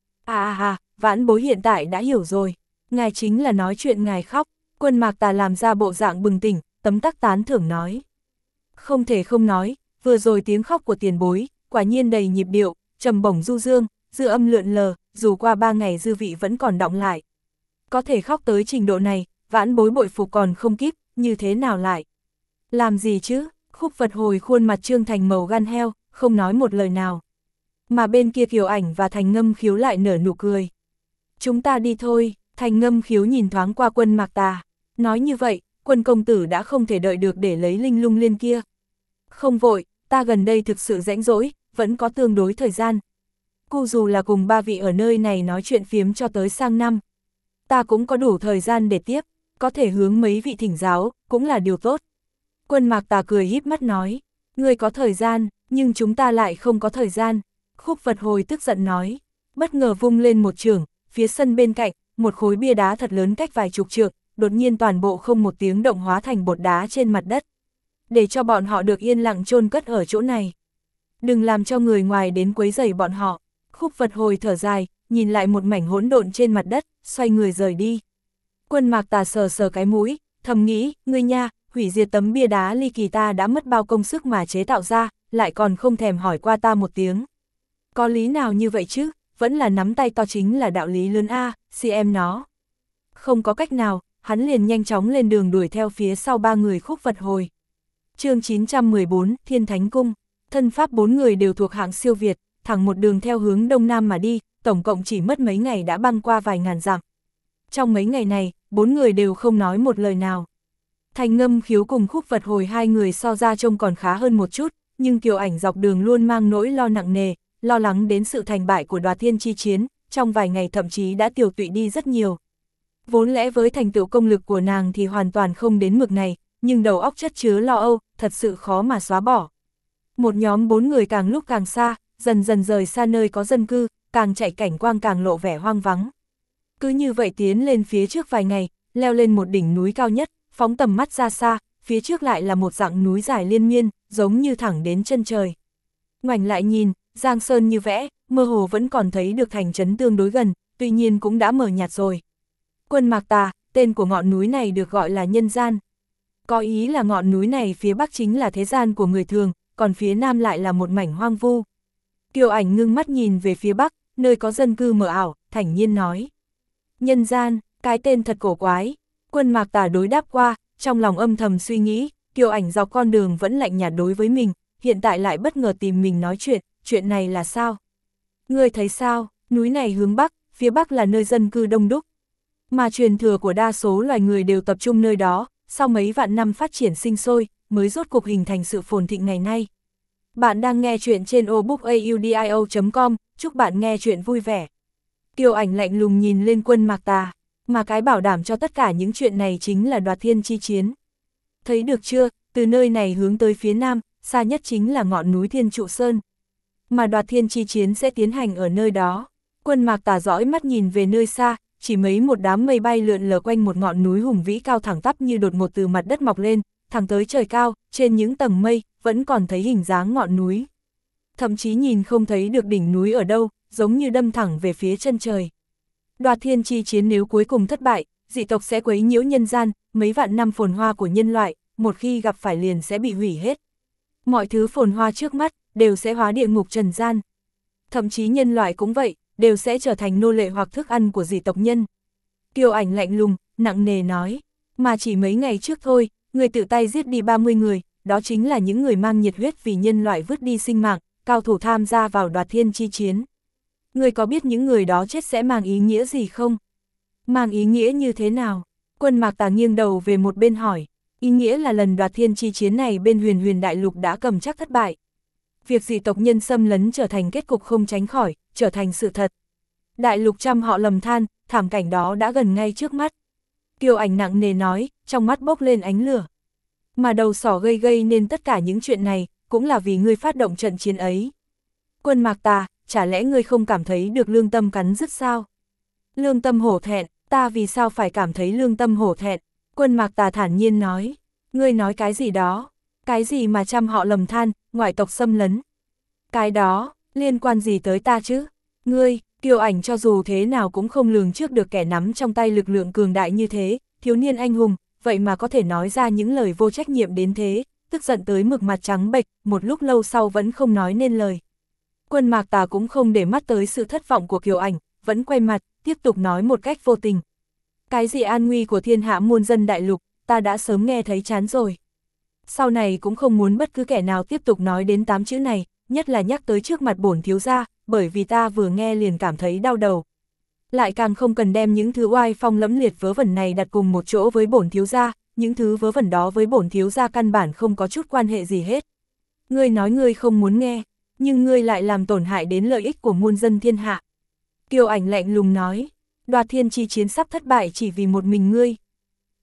Vãn bối hiện tại đã hiểu rồi, ngài chính là nói chuyện ngài khóc. Quân Mạc Tà làm ra bộ dạng bừng tỉnh, tấm tắc tán thưởng nói. Không thể không nói, vừa rồi tiếng khóc của tiền bối, quả nhiên đầy nhịp điệu, trầm bổng du dương, dư âm lượn lờ, dù qua 3 ngày dư vị vẫn còn đọng lại. Có thể khóc tới trình độ này, vãn bối bội phục còn không kíp, như thế nào lại? Làm gì chứ? Khúc Vật Hồi khuôn mặt trương thành màu gan heo, không nói một lời nào. Mà bên kia Kiều Ảnh và Thành Ngâm Khiếu lại nở nụ cười. Chúng ta đi thôi. Thành Ngâm Khiếu nhìn thoáng qua Quân Mạc Tà. Nói như vậy, Quân công tử đã không thể đợi được để lấy linh lung liên kia. Không vội, ta gần đây thực sự rãnh rỗi, vẫn có tương đối thời gian. Cô dù là cùng 3 vị ở nơi này nói chuyện phiếm cho tới sang năm. Ta cũng có đủ thời gian để tiếp. Có thể hướng mấy vị thỉnh giáo, cũng là điều tốt. Quân Mạc Tà cười híp mắt nói, ngươi có thời gian, nhưng chúng ta lại không có thời gian. Khúc Vật Hồi tức giận nói, bất ngờ vung lên một chưởng, phía sân bên cạnh, một khối bia đá thật lớn cách vài chục trượng, đột nhiên toàn bộ không một tiếng động hóa thành bột đá trên mặt đất. Để cho bọn họ được yên lặng chôn cất ở chỗ này. Đừng làm cho người ngoài đến quấy rầy bọn họ. Khúc Vật Hồi thở dài, nhìn lại một mảnh hỗn độn trên mặt đất, xoay người rời đi. Quân Mạc Tà sờ sờ cái mũi, thầm nghĩ, ngươi nha, hủy diệt tấm bia đá ly kỳ ta đã mất bao công sức mà chế tạo ra, lại còn không thèm hỏi qua ta một tiếng. Có lý nào như vậy chứ, vẫn là nắm tay to chính là đạo lý lớn a, xem nó. Không có cách nào, hắn liền nhanh chóng lên đường đuổi theo phía sau ba người Khúc Vật Hồi. Chương 914, Thiên Thánh Cung. Thân pháp bốn người đều thuộc hạng siêu việt, thẳng một đường theo hướng đông nam mà đi, tổng cộng chỉ mất mấy ngày đã băng qua vài ngàn dặm. Trong mấy ngày này, bốn người đều không nói một lời nào. Thành Ngâm Khiếu cùng Khúc Vật Hồi hai người so ra trông còn khá hơn một chút, nhưng Kiều Ảnh dọc đường luôn mang nỗi lo nặng nề, lo lắng đến sự thành bại của Đoạt Thiên chi chiến, trong vài ngày thậm chí đã tiều tụy đi rất nhiều. Vốn lẽ với thành tựu công lực của nàng thì hoàn toàn không đến mực này, nhưng đầu óc chất chứa lo âu, thật sự khó mà xóa bỏ. Một nhóm bốn người càng lúc càng xa, dần dần rời xa nơi có dân cư, càng chạy cảnh quang càng lộ vẻ hoang vắng. Cứ như vậy tiến lên phía trước vài ngày, leo lên một đỉnh núi cao nhất, phóng tầm mắt ra xa, phía trước lại là một dặng núi dài liên miên, giống như thẳng đến chân trời. Ngoảnh lại nhìn, giang sơn như vẽ, mơ hồ vẫn còn thấy được thành trấn tương đối gần, tuy nhiên cũng đã mờ nhạt rồi. Quân Mạc Tà, tên của ngọn núi này được gọi là Nhân Gian. Có ý là ngọn núi này phía bắc chính là thế gian của người thường, còn phía nam lại là một mảnh hoang vu. Kiều Ảnh ngưng mắt nhìn về phía bắc, nơi có dân cư mờ ảo, thản nhiên nói. Nhân Gian, cái tên thật cổ quái. Quân Mạc Tà đối đáp qua, trong lòng âm thầm suy nghĩ, Kiều Ảnh dọc con đường vẫn lạnh nhạt đối với mình, hiện tại lại bất ngờ tìm mình nói chuyện này là sao? Ngươi thấy sao, núi này hướng bắc, phía bắc là nơi dân cư đông đúc. Mà truyền thừa của đa số loài người đều tập trung nơi đó, sau mấy vạn năm phát triển sinh sôi, mới rốt cuộc hình thành sự phồn thịnh ngày nay. Bạn đang nghe chuyện trên obookaudio.com, chúc bạn nghe chuyện vui vẻ. Kiều Ảnh lạnh lùng nhìn lên Quân Mạc Tà, mà cái bảo đảm cho tất cả những chuyện này chính là Đoạt Thiên chi chiến. Thấy được chưa, từ nơi này hướng tới phía nam, xa nhất chính là ngọn núi Thiên Trụ Sơn. Mà Đoạt Thiên chi chiến sẽ tiến hành ở nơi đó. Quân Mạc Tà dõi mắt nhìn về nơi xa, chỉ mấy một đám mây bay lượn lờ quanh một ngọn núi hùng vĩ cao thẳng tắp như đột ngột từ mặt đất mọc lên, thẳng tới trời cao, trên những tầng mây, vẫn còn thấy hình dáng ngọn núi. Thậm chí nhìn không thấy được đỉnh núi ở đâu, giống như đâm thẳng về phía chân trời. Đoạt Thiên chi chiến nếu cuối cùng thất bại, dị tộc sẽ quấy nhiễu nhân gian, mấy vạn năm phồn hoa của nhân loại, một khi gặp phải liền sẽ bị hủy hết. Mọi thứ phồn hoa trước mắt, đều sẽ hóa địa ngục trần gian. Thậm chí nhân loại cũng vậy, đều sẽ trở thành nô lệ hoặc thức ăn của dị tộc nhân. Kiều Ảnh lạnh lùng, nặng nề nói, mà chỉ mấy ngày trước thôi, người tự tay giết đi 30 người, đó chính là những người mang nhiệt huyết vì nhân loại vứt đi sinh mạng, cao thủ tham gia vào Đoạt Thiên chi chiến. Người có biết những người đó chết sẽ mang ý nghĩa gì không? Mang ý nghĩa như thế nào? Quân Mạc Tà nghiêng đầu về một bên hỏi, ý nghĩa là lần Đoạt Thiên chi chiến này bên Huyền Huyền Đại Lục đã cầm chắc thất bại. Việc dị tộc nhân xâm lấn trở thành kết cục không tránh khỏi, trở thành sự thật. Đại lục trăm họ lầm than, thảm cảnh đó đã gần ngay trước mắt. Kiều Ảnh nặng nề nói, trong mắt bốc lên ánh lửa. Mà đầu sỏ gây nên tất cả những chuyện này, cũng là vì ngươi phát động trận chiến ấy. Quân Mạc Tà, chả lẽ ngươi không cảm thấy được lương tâm cắn rứt sao? Lương tâm hổ thẹn, ta vì sao phải cảm thấy lương tâm hổ thẹn? Quân Mạc Tà thản nhiên nói, ngươi nói cái gì đó? Cái gì mà trăm họ lầm than, ngoại tộc xâm lấn? Cái đó, liên quan gì tới ta chứ? Ngươi, Kiều Ảnh cho dù thế nào cũng không lường trước được kẻ nắm trong tay lực lượng cường đại như thế, thiếu niên anh hùng, vậy mà có thể nói ra những lời vô trách nhiệm đến thế, tức giận tới mực mặt trắng bệch, một lúc lâu sau vẫn không nói nên lời. Quân Mạc Tà cũng không để mắt tới sự thất vọng của Kiều Ảnh, vẫn quay mặt, tiếp tục nói một cách vô tình. Cái gì an nguy của thiên hạ muôn dân đại lục, ta đã sớm nghe thấy chán rồi. Sau này cũng không muốn bất cứ kẻ nào tiếp tục nói đến 8 chữ này, nhất là nhắc tới trước mặt bổn thiếu gia, bởi vì ta vừa nghe liền cảm thấy đau đầu. Lại càng không cần đem những thứ oai phong lẫm liệt vớ vẩn này đặt cùng một chỗ với bổn thiếu gia, những thứ vớ vẩn đó với bổn thiếu gia căn bản không có chút quan hệ gì hết. Ngươi nói ngươi không muốn nghe, nhưng ngươi lại làm tổn hại đến lợi ích của muôn dân thiên hạ. Kiều Ảnh lạnh lùng nói, Đoạt Thiên chi chiến sắp thất bại chỉ vì một mình ngươi.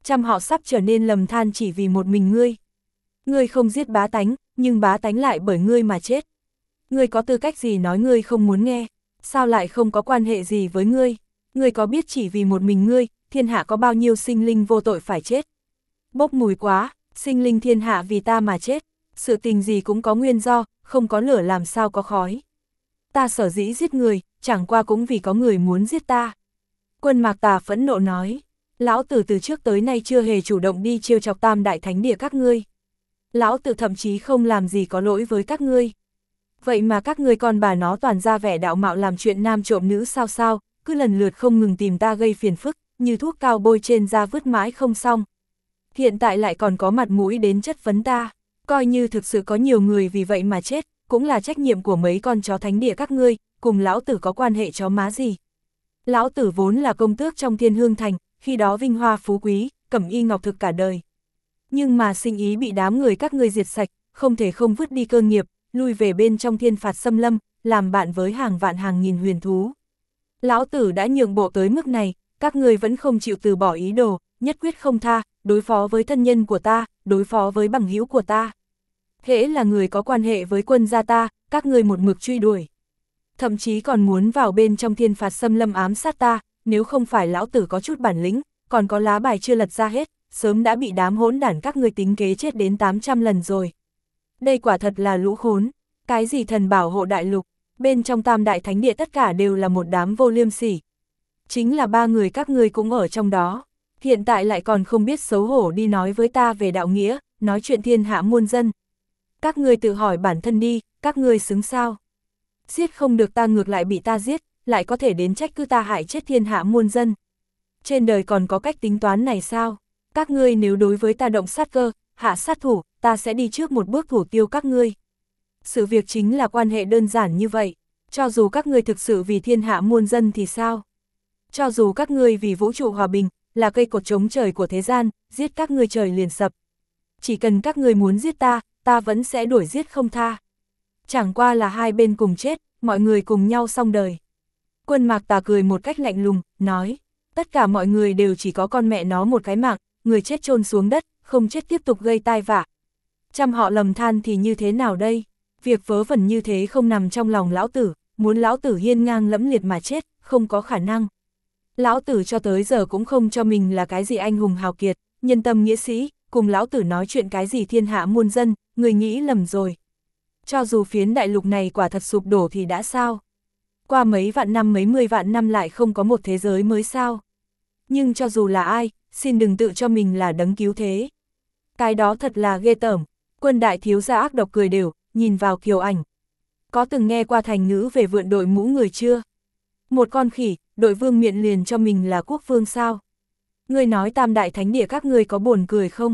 Trăm họ sắp trở nên lầm than chỉ vì một mình ngươi. Ngươi không giết bá tánh, nhưng bá tánh lại bởi ngươi mà chết. Ngươi có tư cách gì nói ngươi không muốn nghe, sao lại không có quan hệ gì với ngươi? Ngươi có biết chỉ vì một mình ngươi, thiên hạ có bao nhiêu sinh linh vô tội phải chết? Bốc mùi quá, sinh linh thiên hạ vì ta mà chết, sự tình gì cũng có nguyên do, không có lửa làm sao có khói. Ta sở dĩ giết người, chẳng qua cũng vì có người muốn giết ta. Quân Mạc Tà phẫn nộ nói, lão tử từ trước tới nay chưa hề chủ động đi trêu chọc Tam Đại Thánh Địa các ngươi. Lão tử thậm chí không làm gì có lỗi với các ngươi. Vậy mà các ngươi con bà nó toàn ra vẻ đạo mạo làm chuyện nam trộm nữ sao, cứ lần lượt không ngừng tìm ta gây phiền phức, như thuốc cao bôi trên da vứt mãi không xong. Hiện tại lại còn có mặt mũi đến chất vấn ta, coi như thực sự có nhiều người vì vậy mà chết, cũng là trách nhiệm của mấy con chó thánh địa các ngươi, cùng lão tử có quan hệ chó má gì. Lão tử vốn là công tước trong Thiên Hương Thành, khi đó vinh hoa phú quý, cẩm y ngọc thực cả đời. Nhưng mà sinh ý bị đám người các ngươi diệt sạch, không thể không vứt đi cơ nghiệp, lui về bên trong thiên phạt xâm lâm, làm bạn với hàng vạn hàng nghìn huyền thú. Lão tử đã nhượng bộ tới mức này, các ngươi vẫn không chịu từ bỏ ý đồ, nhất quyết không tha, đối phó với thân nhân của ta, đối phó với bằng hữu của ta. Hễ là người có quan hệ với quân gia ta, các ngươi một mực truy đuổi. Thậm chí còn muốn vào bên trong thiên phạt xâm lâm ám sát ta, nếu không phải lão tử có chút bản lĩnh, còn có lá bài chưa lật ra hết, sớm đã bị đám hỗn đản các ngươi tính kế chết đến 800 lần rồi. Đây quả thật là lũ khốn, cái gì thần bảo hộ đại lục, bên trong Tam Đại Thánh Địa tất cả đều là một đám vô liêm sỉ. Chính là ba người các ngươi cũng ở trong đó, hiện tại lại còn không biết xấu hổ đi nói với ta về đạo nghĩa, nói chuyện thiên hạ muôn dân. Các ngươi tự hỏi bản thân đi, các ngươi xứng sao? Giết không được ta ngược lại bị ta giết, lại có thể đến trách cứ ta hại chết thiên hạ muôn dân. Trên đời còn có cách tính toán này sao? Các ngươi nếu đối với ta động sát cơ, hạ sát thủ, ta sẽ đi trước một bước thủ tiêu các ngươi. Sự việc chính là quan hệ đơn giản như vậy, cho dù các ngươi thực sự vì thiên hạ muôn dân thì sao? Cho dù các ngươi vì vũ trụ hòa bình, là cây cột chống trời của thế gian, giết các ngươi trời liền sập. Chỉ cần các ngươi muốn giết ta, ta vẫn sẽ đuổi giết không tha. Chẳng qua là hai bên cùng chết, mọi người cùng nhau xong đời. Quân Mạc Tà cười một cách lạnh lùng, nói, tất cả mọi người đều chỉ có con mẹ nó một cái mạng, người chết chôn xuống đất, không chết tiếp tục gây tai vạ. Trăm họ lầm than thì như thế nào đây? Việc vớ vẩn như thế không nằm trong lòng lão tử, muốn lão tử hiên ngang lẫm liệt mà chết, không có khả năng. Lão tử cho tới giờ cũng không cho mình là cái gì anh hùng hào kiệt, nhân tâm nghĩa sĩ, cùng lão tử nói chuyện cái gì thiên hạ muôn dân, người nghĩ lầm rồi. Cho dù phiến đại lục này quả thật sụp đổ thì đã sao? Qua mấy vạn năm mấy mươi vạn năm lại không có một thế giới mới sao? Nhưng cho dù là ai, xin đừng tự cho mình là đấng cứu thế. Cái đó thật là ghê tởm. Quân đại thiếu gia ác độc cười đều, nhìn vào Kiều Ảnh. Có từng nghe qua thành ngữ về vượn đội mũ người chưa? Một con khỉ, đội vương miện liền cho mình là quốc vương sao? Ngươi nói Tam Đại Thánh Địa các ngươi có buồn cười không?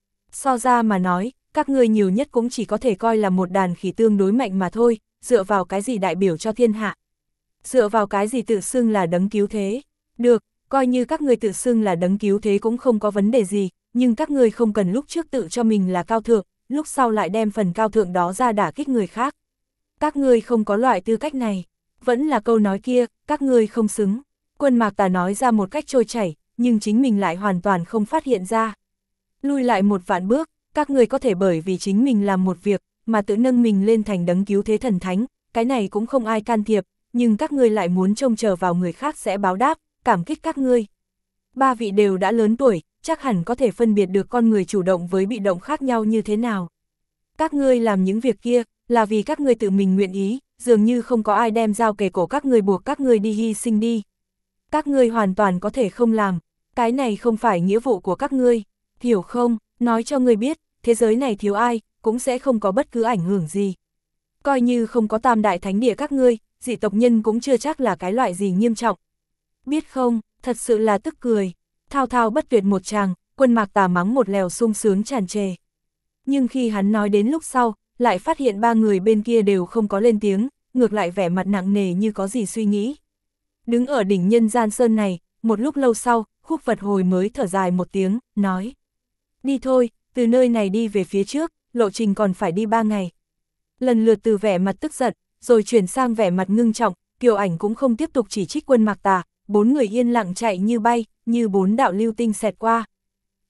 So ra mà nói, các ngươi nhiều nhất cũng chỉ có thể coi là một đàn khỉ tương đối mạnh mà thôi, dựa vào cái gì đại biểu cho thiên hạ? Dựa vào cái gì tự xưng là đấng cứu thế? Được, coi như các ngươi tự xưng là đấng cứu thế cũng không có vấn đề gì, nhưng các ngươi không cần lúc trước tự cho mình là cao thượng, lúc sau lại đem phần cao thượng đó ra đả kích người khác. Các ngươi không có loại tư cách này, vẫn là câu nói kia, các ngươi không xứng. Quân Mạc Tà nói ra một cách trôi chảy, nhưng chính mình lại hoàn toàn không phát hiện ra. Lui lại một vạn bước, các ngươi có thể bởi vì chính mình làm một việc, mà tự nâng mình lên thành đấng cứu thế thần thánh, cái này cũng không ai can thiệp, nhưng các ngươi lại muốn trông chờ vào người khác sẽ báo đáp, cảm kích các ngươi. Ba vị đều đã lớn tuổi, chắc hẳn có thể phân biệt được con người chủ động với bị động khác nhau như thế nào. Các ngươi làm những việc kia, là vì các ngươi tự mình nguyện ý, dường như không có ai đem dao kề cổ các ngươi buộc các ngươi đi hy sinh đi. Các ngươi hoàn toàn có thể không làm, cái này không phải nghĩa vụ của các ngươi, hiểu không? Nói cho ngươi biết, thế giới này thiếu ai, cũng sẽ không có bất cứ ảnh hưởng gì. Coi như không có Tam Đại Thánh Địa các ngươi, dị tộc nhân cũng chưa chắc là cái loại gì nghiêm trọng. Biết không, thật sự là tức cười, thao thao bất tuyệt một tràng, Quân Mạc Tà mắng một lèo sung sướng tràn trề. Nhưng khi hắn nói đến lúc sau, lại phát hiện ba người bên kia đều không có lên tiếng, ngược lại vẻ mặt nặng nề như có gì suy nghĩ. Đứng ở đỉnh nhân gian sơn này, một lúc lâu sau, Khúc Vật Hồi mới thở dài một tiếng, nói. Đi thôi, từ nơi này đi về phía trước, lộ trình còn phải đi 3 ngày. Lần lượt từ vẻ mặt tức giận, rồi chuyển sang vẻ mặt ngưng trọng, Kiều Ảnh cũng không tiếp tục chỉ trích Quân Mạc Tà, bốn người yên lặng chạy như bay, như bốn đạo lưu tinh xẹt qua.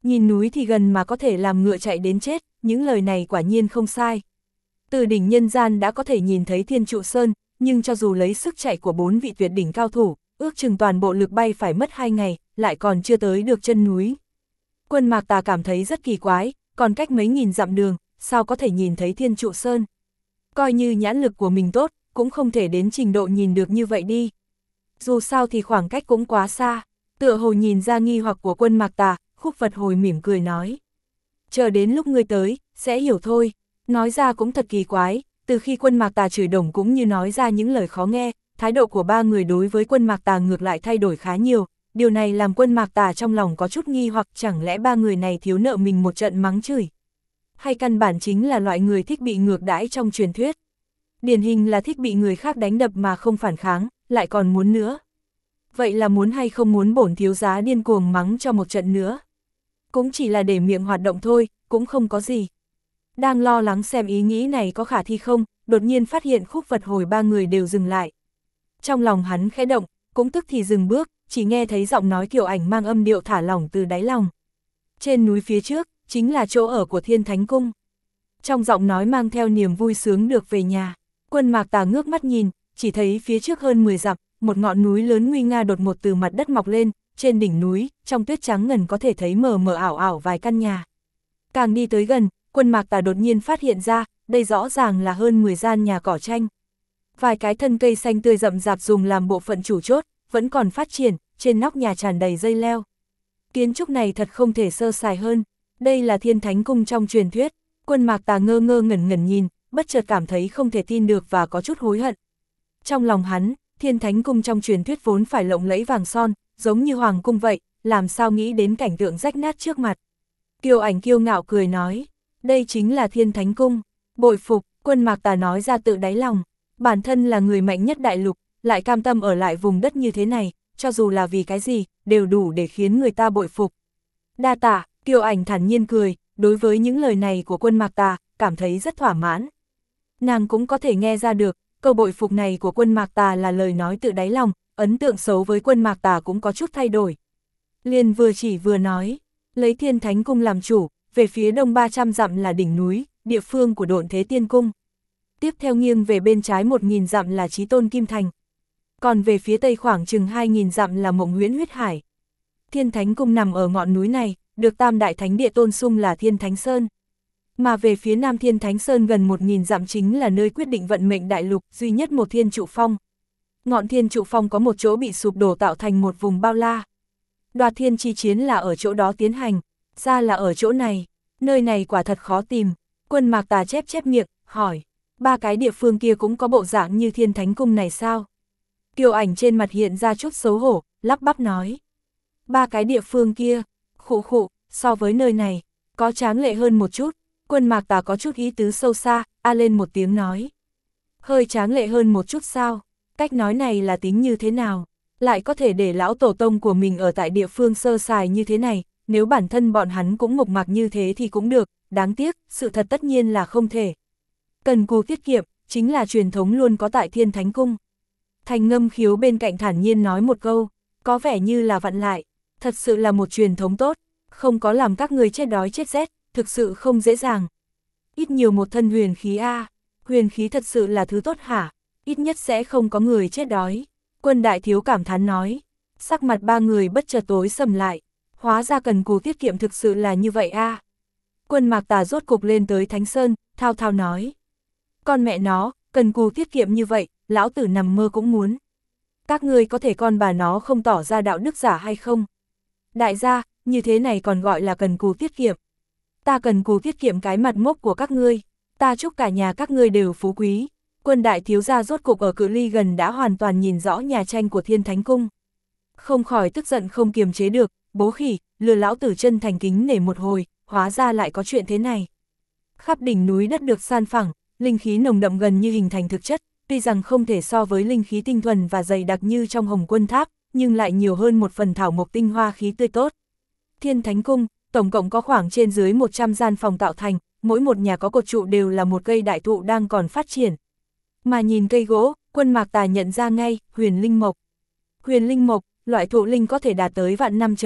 Nhìn núi thì gần mà có thể làm ngựa chạy đến chết, những lời này quả nhiên không sai. Từ đỉnh nhân gian đã có thể nhìn thấy Thiên Trụ Sơn, nhưng cho dù lấy sức chạy của 4 vị tuyệt đỉnh cao thủ, ước chừng toàn bộ lực bay phải mất 2 ngày, lại còn chưa tới được chân núi. Quân Mạc Tà cảm thấy rất kỳ quái, còn cách mấy nghìn dặm đường, sao có thể nhìn thấy Thiên Trụ Sơn. Coi như nhãn lực của mình tốt, cũng không thể đến trình độ nhìn được như vậy đi. Dù sao thì khoảng cách cũng quá xa, tựa hồ nhìn ra nghi hoặc của Quân Mạc Tà, Khúc Vật Hồi mỉm cười nói. Chờ đến lúc ngươi tới, sẽ hiểu thôi. Nói ra cũng thật kỳ quái, từ khi Quân Mạc Tà chửi đồng cũng như nói ra những lời khó nghe, thái độ của ba người đối với Quân Mạc Tà ngược lại thay đổi khá nhiều. Điều này làm Quân Mạc Tà trong lòng có chút nghi hoặc chẳng lẽ ba người này thiếu nợ mình một trận mắng chửi. Hay căn bản chính là loại người thích bị ngược đãi trong truyền thuyết. Điển hình là thích bị người khác đánh đập mà không phản kháng, lại còn muốn nữa. Vậy là muốn hay không muốn bổn thiếu giá điên cuồng mắng cho một trận nữa. Cũng chỉ là để miệng hoạt động thôi, cũng không có gì. Đang lo lắng xem ý nghĩ này có khả thi không, đột nhiên phát hiện Khúc Vật Hồi ba người đều dừng lại. Trong lòng hắn khẽ động, cũng tức thì dừng bước, chỉ nghe thấy giọng nói Kiều Ảnh mang âm điệu thả lỏng từ đáy lòng. Trên núi phía trước, chính là chỗ ở của Thiên Thánh Cung. Trong giọng nói mang theo niềm vui sướng được về nhà. Quân Mạc Tà ngước mắt nhìn, chỉ thấy phía trước hơn 10 dặm, một ngọn núi lớn nguy nga đột ngột từ mặt đất mọc lên, trên đỉnh núi, trong tuyết trắng ngần có thể thấy mờ mờ ảo ảo vài căn nhà. Càng đi tới gần, Quân Mạc Tà đột nhiên phát hiện ra, đây rõ ràng là hơn 10 gian nhà cỏ tranh. Vài cái thân cây xanh tươi rậm rạp dùng làm bộ phận chủ chốt, vẫn còn phát triển, trên nóc nhà tràn đầy dây leo. Kiến trúc này thật không thể sơ sài hơn, đây là Thiên Thánh Cung trong truyền thuyết. Quân Mạc Tà ngơ ngơ ngẩn ngẩn nhìn, bất chợt cảm thấy không thể tin được và có chút hối hận. Trong lòng hắn, Thiên Thánh Cung trong truyền thuyết vốn phải lộng lẫy vàng son, giống như hoàng cung vậy, làm sao nghĩ đến cảnh tượng rách nát trước mặt. Kiều Ảnh kiêu ngạo cười nói, đây chính là Thiên Thánh Cung. Bội phục, Quân Mạc Tà nói ra tự đáy lòng, bản thân là người mạnh nhất đại lục, lại cam tâm ở lại vùng đất như thế này, cho dù là vì cái gì, đều đủ để khiến người ta bội phục. Đa tạ, Kiều Ảnh thản nhiên cười, đối với những lời này của Quân Mạc Tà, cảm thấy rất thỏa mãn. Nàng cũng có thể nghe ra được, câu bội phục này của Quân Mạc Tà là lời nói tự đáy lòng, ấn tượng xấu với Quân Mạc Tà cũng có chút thay đổi. Liền vừa chỉ vừa nói, lấy Thiên Thánh Cung làm chủ, về phía đông 300 dặm là đỉnh núi, địa phương của Độn Thế Tiên Cung. Tiếp theo nghiêng về bên trái 1000 dặm là Chí Tôn Kim Thành. Còn về phía tây khoảng chừng 2000 dặm là Mộng Huyễn Huyết Hải. Thiên Thánh Cung nằm ở ngọn núi này, được Tam Đại Thánh Địa tôn xưng là Thiên Thánh Sơn. Mà về phía nam Thiên Thánh Sơn gần 1000 dặm chính là nơi quyết định vận mệnh đại lục, duy nhất một Thiên Trụ Phong. Ngọn Thiên Trụ Phong có một chỗ bị sụp đổ tạo thành một vùng bao la. Đoạt thiên chi chiến là ở chỗ đó tiến hành, ra là ở chỗ này, nơi này quả thật khó tìm. Quân Mạc Tà chép chép miệng, hỏi, ba cái địa phương kia cũng có bộ dạng như Thiên Thánh Cung này sao? Kiều Ảnh trên mặt hiện ra chút xấu hổ, lắp bắp nói. Ba cái địa phương kia, khụ khụ, so với nơi này, có tráng lệ hơn một chút. Quân Mạc Tà có chút ý tứ sâu xa, a lên một tiếng nói. Hơi tráng lệ hơn một chút sao? Cách nói này là tính như thế nào? Lại có thể để lão tổ tông của mình ở tại địa phương sơ sài như thế này, nếu bản thân bọn hắn cũng mộc mạc như thế thì cũng được, đáng tiếc, sự thật tất nhiên là không thể. Cần cù tiết kiệm, chính là truyền thống luôn có tại Thiên Thánh Cung. Thành Ngâm Khiếu bên cạnh thản nhiên nói một câu, có vẻ như là vặn lại, thật sự là một truyền thống tốt, không có làm các người chết đói chết rét, thực sự không dễ dàng. Ít nhiều một thân huyền khí a, huyền khí thật sự là thứ tốt hả, ít nhất sẽ không có người chết đói. Quân đại thiếu cảm thán nói, sắc mặt ba người bất chợt tối sầm lại, hóa ra cần cù tiết kiệm thực sự là như vậy a. Quân Mạc Tà rốt cục lên tới Thánh Sơn, thao thao nói, con mẹ nó, cần cù tiết kiệm như vậy, lão tử nằm mơ cũng muốn. Các ngươi có thể con bà nó không tỏ ra đạo đức giả hay không? Đại gia, như thế này còn gọi là cần cù tiết kiệm. Ta cần cù tiết kiệm cái mặt mốc của các ngươi, ta chúc cả nhà các ngươi đều phú quý. Quân đại thiếu gia rốt cục ở cự ly gần đã hoàn toàn nhìn rõ nhà tranh của Thiên Thánh Cung. Không khỏi tức giận không kiềm chế được, bố khỉ, lừa lão tử chân thành kính nể một hồi, hóa ra lại có chuyện thế này. Khắp đỉnh núi đất được san phẳng, linh khí nồng đậm gần như hình thành thực chất, tuy rằng không thể so với linh khí tinh thuần và dày đặc như trong Hồng Quân Tháp, nhưng lại nhiều hơn một phần thảo mộc tinh hoa khí tươi tốt. Thiên Thánh Cung, tổng cộng có khoảng trên dưới 100 gian phòng tạo thành, mỗi một nhà có cột trụ đều là một cây đại thụ đang còn phát triển. Mà nhìn cây gỗ, Quân Mạc Tà nhận ra ngay, huyền linh mộc. Huyền linh mộc, loại thụ linh có thể đạt tới vạn năm trở lên,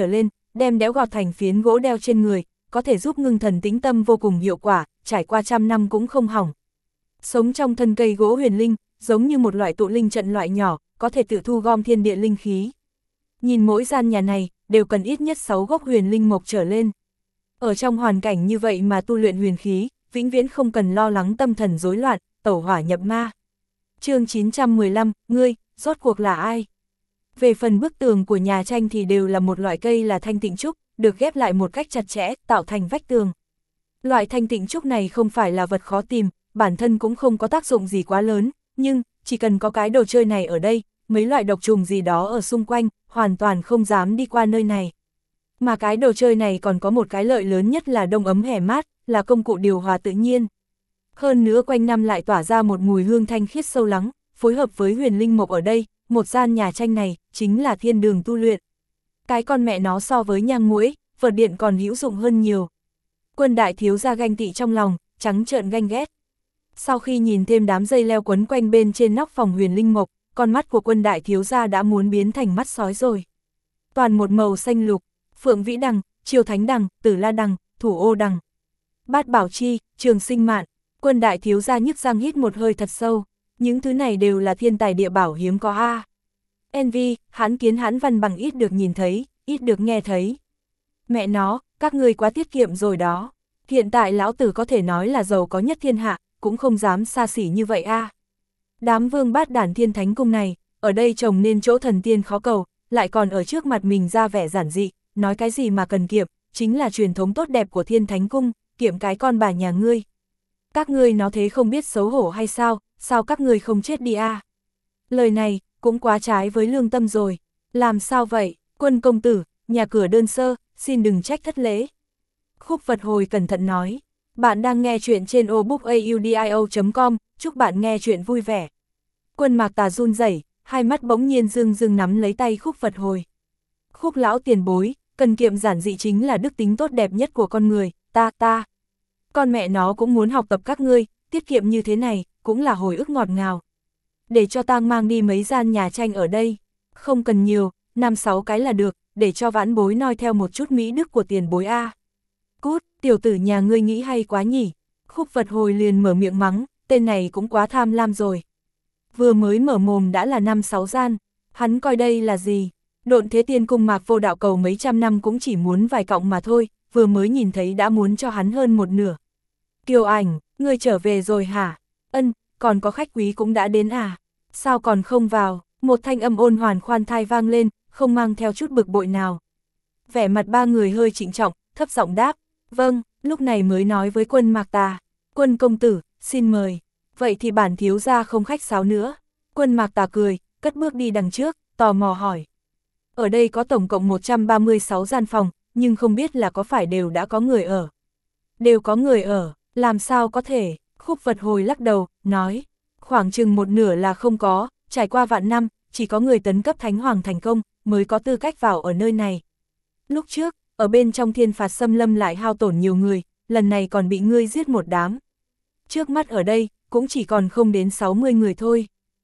đem đẽo gọt thành phiến gỗ đeo trên người, có thể giúp ngưng thần tĩnh tâm vô cùng hiệu quả, trải qua trăm năm cũng không hỏng. Sống trong thân cây gỗ huyền linh, giống như một loại tụ linh trận loại nhỏ, có thể tự thu gom thiên địa linh khí. Nhìn mỗi gian nhà này, đều cần ít nhất 6 gốc huyền linh mộc trở lên. Ở trong hoàn cảnh như vậy mà tu luyện huyền khí, vĩnh viễn không cần lo lắng tâm thần rối loạn, tẩu hỏa nhập ma. Chương 915, ngươi, rốt cuộc là ai? Về phần bức tường của nhà tranh thì đều là một loại cây là thanh tịnh trúc, được ghép lại một cách chặt chẽ, tạo thành vách tường. Loại thanh tịnh trúc này không phải là vật khó tìm, bản thân cũng không có tác dụng gì quá lớn, nhưng, chỉ cần có cái đồ chơi này ở đây, mấy loại độc trùng gì đó ở xung quanh, hoàn toàn không dám đi qua nơi này. Mà cái đồ chơi này còn có một cái lợi lớn nhất là đông ấm hè mát, là công cụ điều hòa tự nhiên. Hơn nữa quanh năm lại tỏa ra một mùi hương thanh khiết sâu lắng, phối hợp với huyền linh mộc ở đây, một gian nhà tranh này, chính là thiên đường tu luyện. Cái con mẹ nó so với nhang muỗi, vật điện còn hữu dụng hơn nhiều. Quân đại thiếu gia ganh tị trong lòng, trắng trợn ganh ghét. Sau khi nhìn thêm đám dây leo quấn quanh bên trên nóc phòng huyền linh mộc, con mắt của quân đại thiếu gia đã muốn biến thành mắt sói rồi. Toàn một màu xanh lục, phượng vĩ đằng, triều thánh đằng, tử la đằng, thủ ô đằng. Bát bảo chi, trường sinh mạn, quân đại thiếu gia nhức răng hít một hơi thật sâu. Những thứ này đều là thiên tài địa bảo hiếm có a. Envy, hãn kiến hãn văn bằng ít được nhìn thấy, ít được nghe thấy. Mẹ nó, các ngươi quá tiết kiệm rồi đó. Hiện tại lão tử có thể nói là giàu có nhất thiên hạ, cũng không dám xa xỉ như vậy a. Đám vương bát đản thiên thánh cung này, ở đây trồng nên chỗ thần tiên khó cầu, lại còn ở trước mặt mình ra vẻ giản dị, nói cái gì mà cần kiệm, chính là truyền thống tốt đẹp của thiên thánh cung, kiệm cái con bà nhà ngươi. Các ngươi nó thế không biết xấu hổ hay sao các ngươi không chết đi a? Lời này, cũng quá trái với lương tâm rồi. Làm sao vậy, quân công tử, nhà cửa đơn sơ, xin đừng trách thất lễ. Khúc Vật Hồi cẩn thận nói, bạn đang nghe chuyện trên obookaudio.com, chúc bạn nghe chuyện vui vẻ. Quân Mạc Tà run rẩy, hai mắt bỗng nhiên rưng rưng nắm lấy tay Khúc Vật Hồi. Khúc lão tiền bối, cần kiệm giản dị chính là đức tính tốt đẹp nhất của con người, ta. Con mẹ nó cũng muốn học tập các ngươi, tiết kiệm như thế này, cũng là hồi ức ngọt ngào. Để cho tang mang đi mấy gian nhà tranh ở đây, không cần nhiều, 5-6 cái là được, để cho vãn bối noi theo một chút mỹ đức của tiền bối a. Cút, tiểu tử nhà ngươi nghĩ hay quá nhỉ. Khúc Vật Hồi liền mở miệng mắng, tên này cũng quá tham lam rồi. Vừa mới mở mồm đã là 5-6 gian, hắn coi đây là gì? Độn Thế Tiên Cung Mạc Vô Đạo cầu mấy trăm năm cũng chỉ muốn vài cọng mà thôi, vừa mới nhìn thấy đã muốn cho hắn hơn một nửa. Kiều Ảnh, ngươi trở về rồi hả? Ân, còn có khách quý cũng đã đến à? Sao còn không vào? Một thanh âm ôn hoàn khoan thai vang lên, không mang theo chút bực bội nào. Vẻ mặt ba người hơi trịnh trọng, thấp giọng đáp, vâng, lúc này mới nói với quân Mạc Tà. Quân công tử, xin mời. Vậy thì bản thiếu gia không khách sáo nữa. Quân Mạc Tà cười, cất bước đi đằng trước, tò mò hỏi. Ở đây có tổng cộng 136 gian phòng, nhưng không biết là có phải đều đã có người ở. Đều có người ở, làm sao có thể? Khúc Vật Hồi lắc đầu, nói. Khoảng chừng một nửa là không có, trải qua vạn năm, chỉ có người tấn cấp thánh hoàng thành công, mới có tư cách vào ở nơi này. Lúc trước, ở bên trong thiên phạt xâm lâm lại hao tổn nhiều người, lần này còn bị ngươi giết một đám. Trước mắt ở đây, cũng chỉ còn không đến 60 người thôi.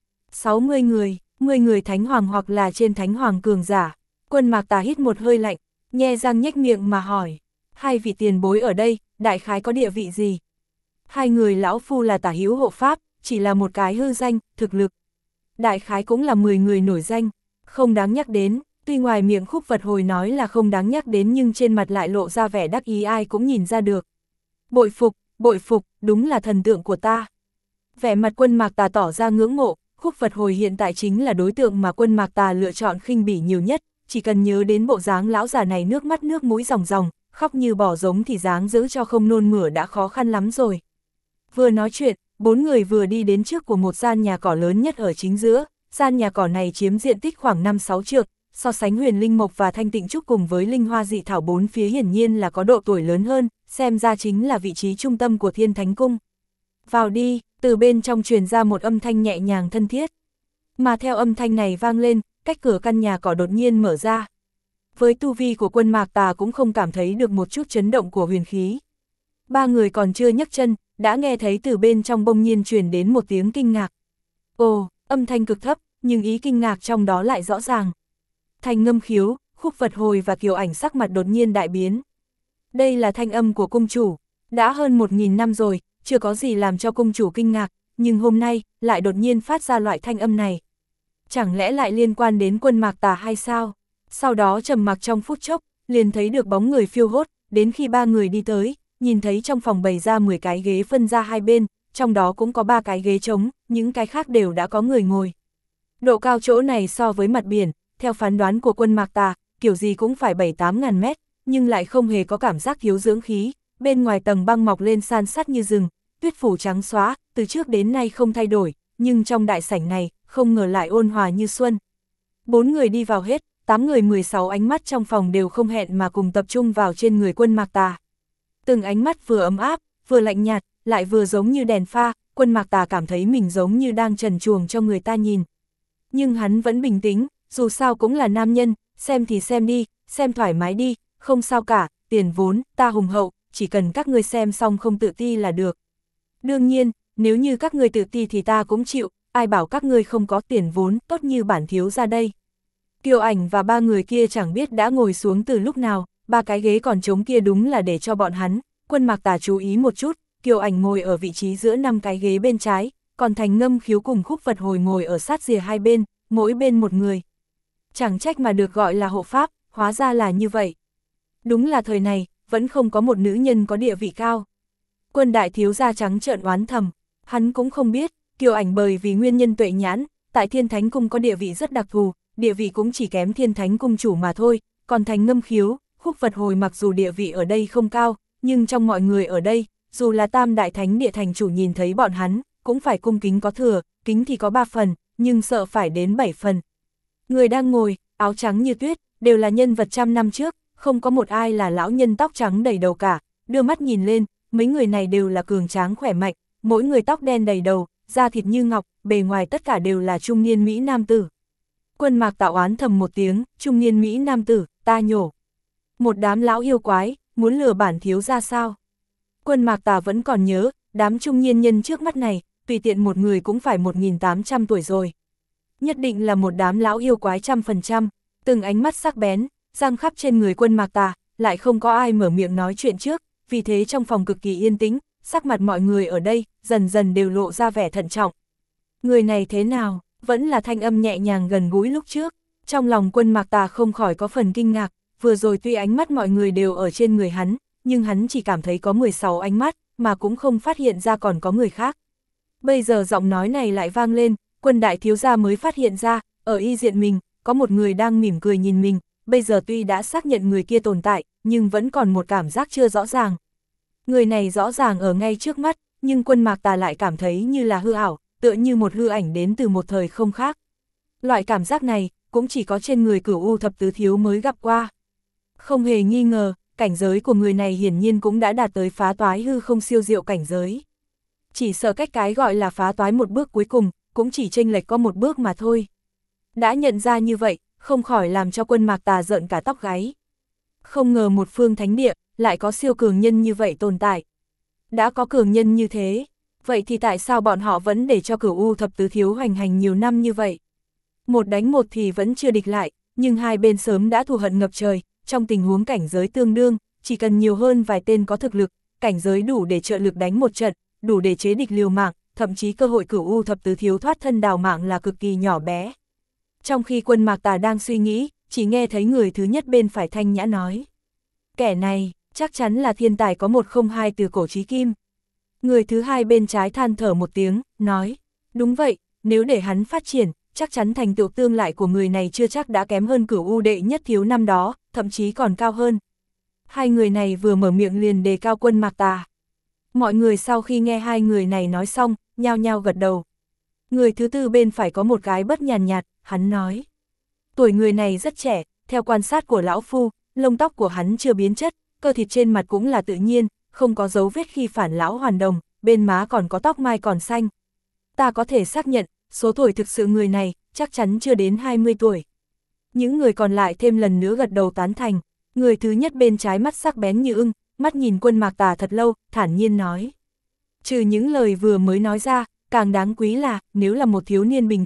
60 người, 10 người thánh hoàng hoặc là trên thánh hoàng cường giả. Quân Mạc Tà hít một hơi lạnh, nhe răng nhếch miệng mà hỏi. Hai vị tiền bối ở đây, đại khái có địa vị gì? Hai người lão phu là tả hữu hộ pháp, chỉ là một cái hư danh, thực lực. Đại khái cũng là 10 người nổi danh, không đáng nhắc đến. Tuy ngoài miệng Khúc Vật Hồi nói là không đáng nhắc đến nhưng trên mặt lại lộ ra vẻ đắc ý ai cũng nhìn ra được. Bội phục, đúng là thần tượng của ta. Vẻ mặt quân Mạc Tà tỏ ra ngưỡng mộ, Khúc Vật Hồi hiện tại chính là đối tượng mà quân Mạc Tà lựa chọn khinh bỉ nhiều nhất, chỉ cần nhớ đến bộ dáng lão già này nước mắt nước mũi ròng ròng, khóc như bò giống thì dáng giữ cho không nôn mửa đã khó khăn lắm rồi. Vừa nói chuyện, bốn người vừa đi đến trước của một gian nhà cỏ lớn nhất ở chính giữa, gian nhà cỏ này chiếm diện tích khoảng 5-6 trượng, so sánh huyền linh mộc và thanh tịnh trúc cùng với linh hoa dị thảo bốn phía hiển nhiên là có độ tuổi lớn hơn, xem ra chính là vị trí trung tâm của thiên thánh cung. Vào đi, từ bên trong truyền ra một âm thanh nhẹ nhàng thân thiết. Mà theo âm thanh này vang lên, cách cửa căn nhà cỏ đột nhiên mở ra. Với tu vi của quân Mạc Tà cũng không cảm thấy được một chút chấn động của huyền khí. Ba người còn chưa nhấc chân, đã nghe thấy từ bên trong bỗng nhiên truyền đến một tiếng kinh ngạc. Ồ, âm thanh cực thấp, nhưng ý kinh ngạc trong đó lại rõ ràng. Thành Ngâm Khiếu, Khúc Vật Hồi và Kiều Ảnh sắc mặt đột nhiên đại biến. Đây là thanh âm của cung chủ, đã hơn 1000 năm rồi, chưa có gì làm cho cung chủ kinh ngạc, nhưng hôm nay, lại đột nhiên phát ra loại thanh âm này. Chẳng lẽ lại liên quan đến Quân Mạc Tà hay sao? Sau đó trầm mặc trong phút chốc, liền thấy được bóng người phiêu hốt, đến khi 3 người đi tới, nhìn thấy trong phòng bày ra 10 cái ghế phân ra hai bên, trong đó cũng có 3 cái ghế trống, những cái khác đều đã có người ngồi. Độ cao chỗ này so với mặt biển, theo phán đoán của Quân Mạc Tà, kiểu gì cũng phải 7-8 ngàn mét, nhưng lại không hề có cảm giác thiếu dưỡng khí, bên ngoài tầng băng mọc lên san sát như rừng, tuyết phủ trắng xóa, từ trước đến nay không thay đổi, nhưng trong đại sảnh này, không ngờ lại ôn hòa như xuân. 4 người đi vào hết, 8 người 16 ánh mắt trong phòng đều không hẹn mà cùng tập trung vào trên người Quân Mạc Tà. Từng ánh mắt vừa ấm áp, vừa lạnh nhạt, lại vừa giống như đèn pha, Quân Mạc Tà cảm thấy mình giống như đang trần truồng cho người ta nhìn. Nhưng hắn vẫn bình tĩnh, dù sao cũng là nam nhân, xem thì xem đi, xem thoải mái đi, không sao cả, tiền vốn, ta hùng hậu, chỉ cần các ngươi xem xong không tự ti là được. Đương nhiên, nếu như các ngươi tự ti thì ta cũng chịu, ai bảo các ngươi không có tiền vốn, tốt như bản thiếu ra đây. Kiều Ảnh và 3 người kia chẳng biết đã ngồi xuống từ lúc nào, 3 cái ghế còn trống kia đúng là để cho bọn hắn. Quân Mạc Tà chú ý một chút, Kiều Ảnh ngồi ở vị trí giữa 5 cái ghế bên trái, còn Thành Ngâm Khiếu cùng Khúc Vật Hồi ngồi ở sát rìa hai bên, mỗi bên một người. Chẳng trách mà được gọi là hộ pháp, hóa ra là như vậy. Đúng là thời này, vẫn không có một nữ nhân có địa vị cao. Quân đại thiếu gia trắng trợn oán thầm, hắn cũng không biết, Kiều Ảnh bởi vì nguyên nhân tuệ nhãn, tại Thiên Thánh Cung có địa vị rất đặc thù, địa vị cũng chỉ kém Thiên Thánh Cung chủ mà thôi, còn Thành Ngâm Khiếu, Khúc Vật Hồi mặc dù địa vị ở đây không cao, nhưng trong mọi người ở đây, dù là Tam Đại Thánh Địa thành chủ nhìn thấy bọn hắn, cũng phải cung kính có thừa, kính thì có 3 phần, nhưng sợ phải đến 7 phần. Người đang ngồi, áo trắng như tuyết, đều là nhân vật trăm năm trước, không có một ai là lão nhân tóc trắng đầy đầu cả, đưa mắt nhìn lên, mấy người này đều là cường tráng khỏe mạnh, mỗi người tóc đen đầy đầu, da thịt như ngọc, bề ngoài tất cả đều là trung niên Mỹ nam tử. Quân Mạc Tà oán thầm một tiếng, trung niên Mỹ nam tử, ta nhổ. Một đám lão yêu quái, muốn lừa bản thiếu ra sao? Quân Mạc Tà vẫn còn nhớ, đám trung niên nhân trước mắt này, tùy tiện một người cũng phải 1800 tuổi rồi. Nhất định là một đám lão yêu quái 100%, từng ánh mắt sắc bén, răng khắp trên người Quân Mạc Tà, lại không có ai mở miệng nói chuyện trước, vì thế trong phòng cực kỳ yên tĩnh, sắc mặt mọi người ở đây, dần dần đều lộ ra vẻ thận trọng. Người này thế nào, vẫn là thanh âm nhẹ nhàng gần gũi lúc trước, trong lòng Quân Mạc Tà không khỏi có phần kinh ngạc, vừa rồi tuy ánh mắt mọi người đều ở trên người hắn, nhưng hắn chỉ cảm thấy có 16 ánh mắt, mà cũng không phát hiện ra còn có người khác. Bây giờ giọng nói này lại vang lên, Quân đại thiếu gia mới phát hiện ra, ở y diện mình, có một người đang mỉm cười nhìn mình, bây giờ tuy đã xác nhận người kia tồn tại, nhưng vẫn còn một cảm giác chưa rõ ràng. Người này rõ ràng ở ngay trước mắt, nhưng Quân Mạc Tà lại cảm thấy như là hư ảo, tựa như một hư ảnh đến từ một thời không khác. Loại cảm giác này, cũng chỉ có trên người Cửu U thập tứ thiếu mới gặp qua. Không hề nghi ngờ, cảnh giới của người này hiển nhiên cũng đã đạt tới phá toái hư không siêu diệu cảnh giới. Chỉ sợ cách cái gọi là phá toái một bước cuối cùng, cũng chỉ chênh lệch có một bước mà thôi. Đã nhận ra như vậy, không khỏi làm cho Quân Mạc Tà rợn cả tóc gáy. Không ngờ một phương thánh địa, lại có siêu cường nhân như vậy tồn tại. Đã có cường nhân như thế, vậy thì tại sao bọn họ vẫn để cho Cửu U thập tứ thiếu hoành hành nhiều năm như vậy? Một đánh một thì vẫn chưa địch lại, nhưng hai bên sớm đã thù hận ngập trời, trong tình huống cảnh giới tương đương, chỉ cần nhiều hơn vài tên có thực lực, cảnh giới đủ để trợ lực đánh một trận, đủ để chế địch liều mạng, thậm chí cơ hội Cửu U thập tứ thiếu thoát thân đào mạng là cực kỳ nhỏ bé. Trong khi Quân Mạc Tà đang suy nghĩ, chỉ nghe thấy người thứ nhất bên phải thanh nhã nói. Kẻ này, chắc chắn là thiên tài có 102 từ cổ chí kim. Người thứ hai bên trái than thở một tiếng, nói. Đúng vậy, nếu để hắn phát triển, chắc chắn thành tựu tương lại của người này chưa chắc đã kém hơn Cửu U đệ nhất thiếu năm đó, thậm chí còn cao hơn. Hai người này vừa mở miệng liền đề cao Quân Mạc Tà. Mọi người sau khi nghe hai người này nói xong, nhao nhao gật đầu. Người thứ tư bên phải có một cái bất nhàn nhạt, hắn nói. Tuổi người này rất trẻ, theo quan sát của lão phu, lông tóc của hắn chưa biến chất, cơ thịt trên mặt cũng là tự nhiên, không có dấu vết khi phản lão hoàn đồng, bên má còn có tóc mai còn xanh. Ta có thể xác nhận, số tuổi thực sự người này, chắc chắn chưa đến 20 tuổi. Những người còn lại thêm lần nữa gật đầu tán thành, người thứ nhất bên trái mắt sắc bén như ưng, mắt nhìn Quân Mạc Tà thật lâu, thản nhiên nói. Trừ những lời vừa mới nói ra, càng đáng quý là, nếu là một thiếu niên bình thường,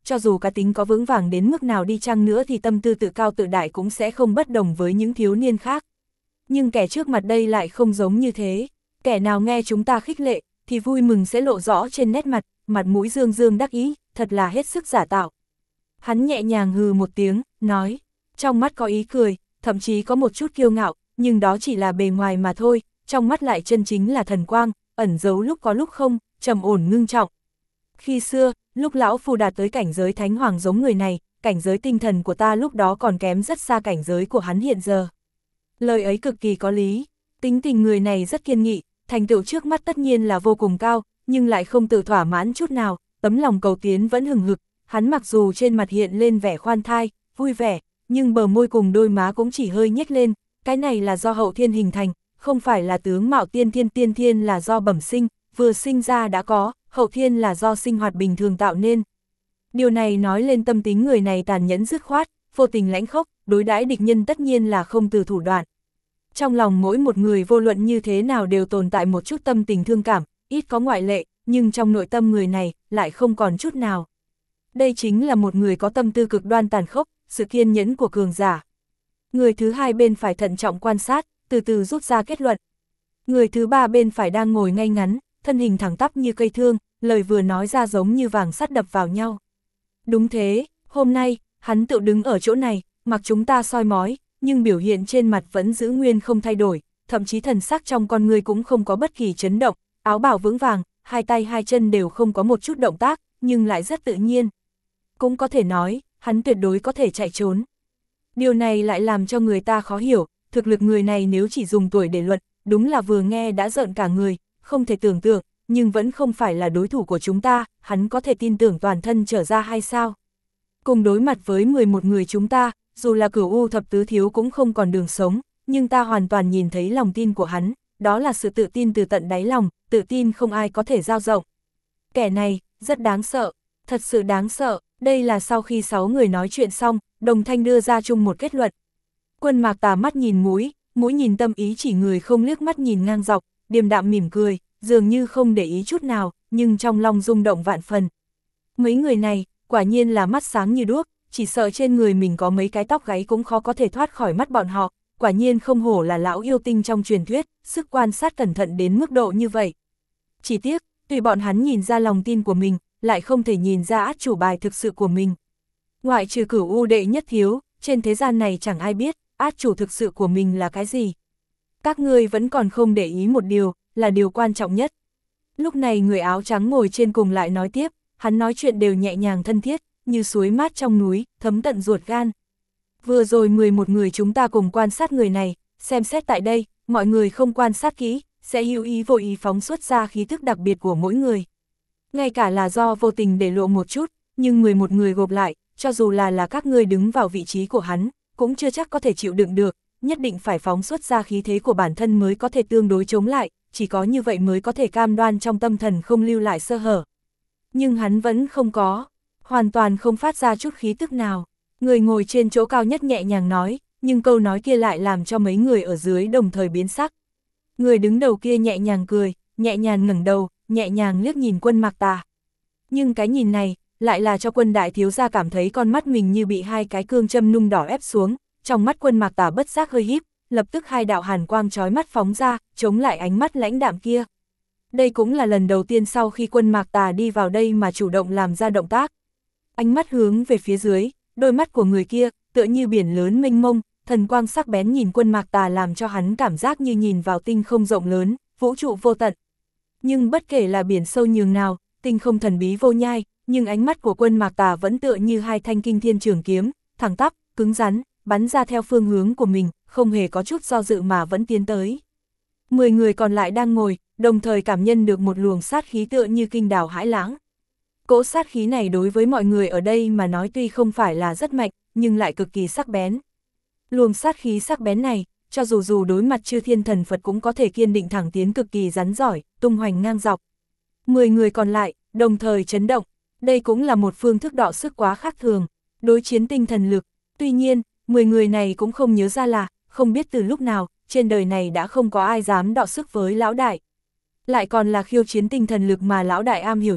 cho dù cá tính có vững vàng đến mức nào đi chăng nữa thì tâm tư tự cao tự đại cũng sẽ không bất đồng với những thiếu niên khác. Nhưng kẻ trước mặt đây lại không giống như thế, kẻ nào nghe chúng ta khích lệ, thì vui mừng sẽ lộ rõ trên nét mặt, mặt mũi dương dương đắc ý, thật là hết sức giả tạo. Hắn nhẹ nhàng hừ một tiếng, nói, trong mắt có ý cười, thậm chí có một chút kiêu ngạo, nhưng đó chỉ là bề ngoài mà thôi, trong mắt lại chân chính là thần quang, ẩn giấu lúc có lúc không, trầm ổn ngưng trọng. Khi xưa, lúc lão phu đạt tới cảnh giới thánh hoàng giống người này, cảnh giới tinh thần của ta lúc đó còn kém rất xa cảnh giới của hắn hiện giờ. Lời ấy cực kỳ có lý, tính tình người này rất kiên nghị, thành tựu trước mắt tất nhiên là vô cùng cao, nhưng lại không tự thỏa mãn chút nào, tấm lòng cầu tiến vẫn hừng hực, hắn mặc dù trên mặt hiện lên vẻ khoan thai, vui vẻ, nhưng bờ môi cùng đôi má cũng chỉ hơi nhếch lên, cái này là do hậu thiên hình thành, không phải là tướng mạo tiên thiên là do bẩm sinh, vừa sinh ra đã có, hậu thiên là do sinh hoạt bình thường tạo nên. Điều này nói lên tâm tính người này tàn nhẫn dứt khoát, vô tình lãnh khốc, đối đãi địch nhân tất nhiên là không từ thủ đoạn. Trong lòng mỗi một người vô luận như thế nào đều tồn tại một chút tâm tình thương cảm, ít có ngoại lệ, nhưng trong nội tâm người này lại không còn chút nào. Đây chính là một người có tâm tư cực đoan tàn khốc, sự kiên nhẫn của cường giả. Người thứ hai bên phải thận trọng quan sát, từ từ rút ra kết luận. Người thứ ba bên phải đang ngồi ngay ngắn, thân hình thẳng tắp như cây thương, lời vừa nói ra giống như vàng sắt đập vào nhau. Đúng thế, hôm nay, hắn tự đứng ở chỗ này, mặc chúng ta soi mói, nhưng biểu hiện trên mặt vẫn giữ nguyên không thay đổi, thậm chí thần sắc trong con người cũng không có bất kỳ chấn động, áo bào vững vàng, hai tay hai chân đều không có một chút động tác, nhưng lại rất tự nhiên. Cũng có thể nói, hắn tuyệt đối có thể chạy trốn. Điều này lại làm cho người ta khó hiểu, thực lực người này nếu chỉ dùng tuổi để luận, đúng là vừa nghe đã rợn cả người, không thể tưởng tượng, nhưng vẫn không phải là đối thủ của chúng ta, hắn có thể tin tưởng toàn thân trở ra hay sao? Cùng đối mặt với 11 người chúng ta, dù là Cửu U thập tứ thiếu cũng không còn đường sống, nhưng ta hoàn toàn nhìn thấy lòng tin của hắn, đó là sự tự tin từ tận đáy lòng, tự tin không ai có thể dao rộng. Kẻ này, rất đáng sợ, thật sự đáng sợ, đây là sau khi 6 người nói chuyện xong, đồng thanh đưa ra chung một kết luận. Quân Mạc Tà mắt nhìn mũi nhìn tâm ý chỉ người không liếc mắt nhìn ngang dọc, điềm đạm mỉm cười, dường như không để ý chút nào, nhưng trong lòng rung động vạn phần. Mấy người này, quả nhiên là mắt sáng như đuốc, chỉ sợ trên người mình có mấy cái tóc gáy cũng khó có thể thoát khỏi mắt bọn họ, quả nhiên không hổ là lão yêu tinh trong truyền thuyết, sức quan sát cẩn thận đến mức độ như vậy. Chỉ tiếc, tùy bọn hắn nhìn ra lòng tin của mình, lại không thể nhìn ra át chủ bài thực sự của mình. Ngoại trừ Cửu U đệ nhất thiếu, trên thế gian này chẳng ai biết, át chủ thực sự của mình là cái gì. Các ngươi vẫn còn không để ý một điều, là điều quan trọng nhất. Lúc này người áo trắng ngồi trên cùng lại nói tiếp, hắn nói chuyện đều nhẹ nhàng thân thiết, như suối mát trong núi, thấm tận ruột gan. Vừa rồi 11 người chúng ta cùng quan sát người này, xem xét tại đây, mọi người không quan sát kỹ, sẽ hữu ý vô ý phóng xuất ra khí thức đặc biệt của mỗi người. Ngay cả là do vô tình để lộ một chút, nhưng 11 người gộp lại, cho dù là các ngươi đứng vào vị trí của hắn, cũng chưa chắc có thể chịu đựng được, nhất định phải phóng xuất ra khí thế của bản thân mới có thể tương đối chống lại, chỉ có như vậy mới có thể cam đoan trong tâm thần không lưu lại sơ hở. Nhưng hắn vẫn không có, hoàn toàn không phát ra chút khí tức nào. Người ngồi trên chỗ cao nhất nhẹ nhàng nói, nhưng câu nói kia lại làm cho mấy người ở dưới đồng thời biến sắc. Người đứng đầu kia nhẹ nhàng cười, nhẹ nhàng ngẩng đầu, nhẹ nhàng liếc nhìn Quân Mạc Tà. Nhưng cái nhìn này, lại là cho Quân đại thiếu gia cảm thấy con mắt mình như bị hai cái cương châm nung đỏ ép xuống, trong mắt Quân Mạc Tà bất giác hơi híp, lập tức hai đạo hàn quang chói mắt phóng ra, chống lại ánh mắt lãnh đạm kia. Đây cũng là lần đầu tiên sau khi Quân Mạc Tà đi vào đây mà chủ động làm ra động tác. Ánh mắt hướng về phía dưới, đôi mắt của người kia, tựa như biển lớn mênh mông, thần quang sắc bén nhìn Quân Mạc Tà làm cho hắn cảm giác như nhìn vào tinh không rộng lớn, vũ trụ vô tận. Nhưng bất kể là biển sâu nhường nào, tinh không thần bí vô nhai, nhưng ánh mắt của Quân Mạc Tà vẫn tựa như hai thanh kinh thiên trường kiếm, thẳng tắp, cứng rắn, bắn ra theo phương hướng của mình, không hề có chút do dự mà vẫn tiến tới. 10 người còn lại đang ngồi, đồng thời cảm nhận được một luồng sát khí tựa như kinh đảo hãi lãng. Cỗ sát khí này đối với mọi người ở đây mà nói tuy không phải là rất mạnh, nhưng lại cực kỳ sắc bén. Luồng sát khí sắc bén này, cho dù đối mặt chư thiên thần Phật cũng có thể kiên định thẳng tiến cực kỳ rắn giỏi, tung hoành ngang dọc. 10 người còn lại, đồng thời chấn động, đây cũng là một phương thức đọ sức quá khác thường, đối chiến tinh thần lực. Tuy nhiên, 10 người này cũng không nhớ ra là, không biết từ lúc nào, trên đời này đã không có ai dám đọ sức với lão đại. Lại còn là khiêu chiến tinh thần lực mà lão đại am hiểu nhất,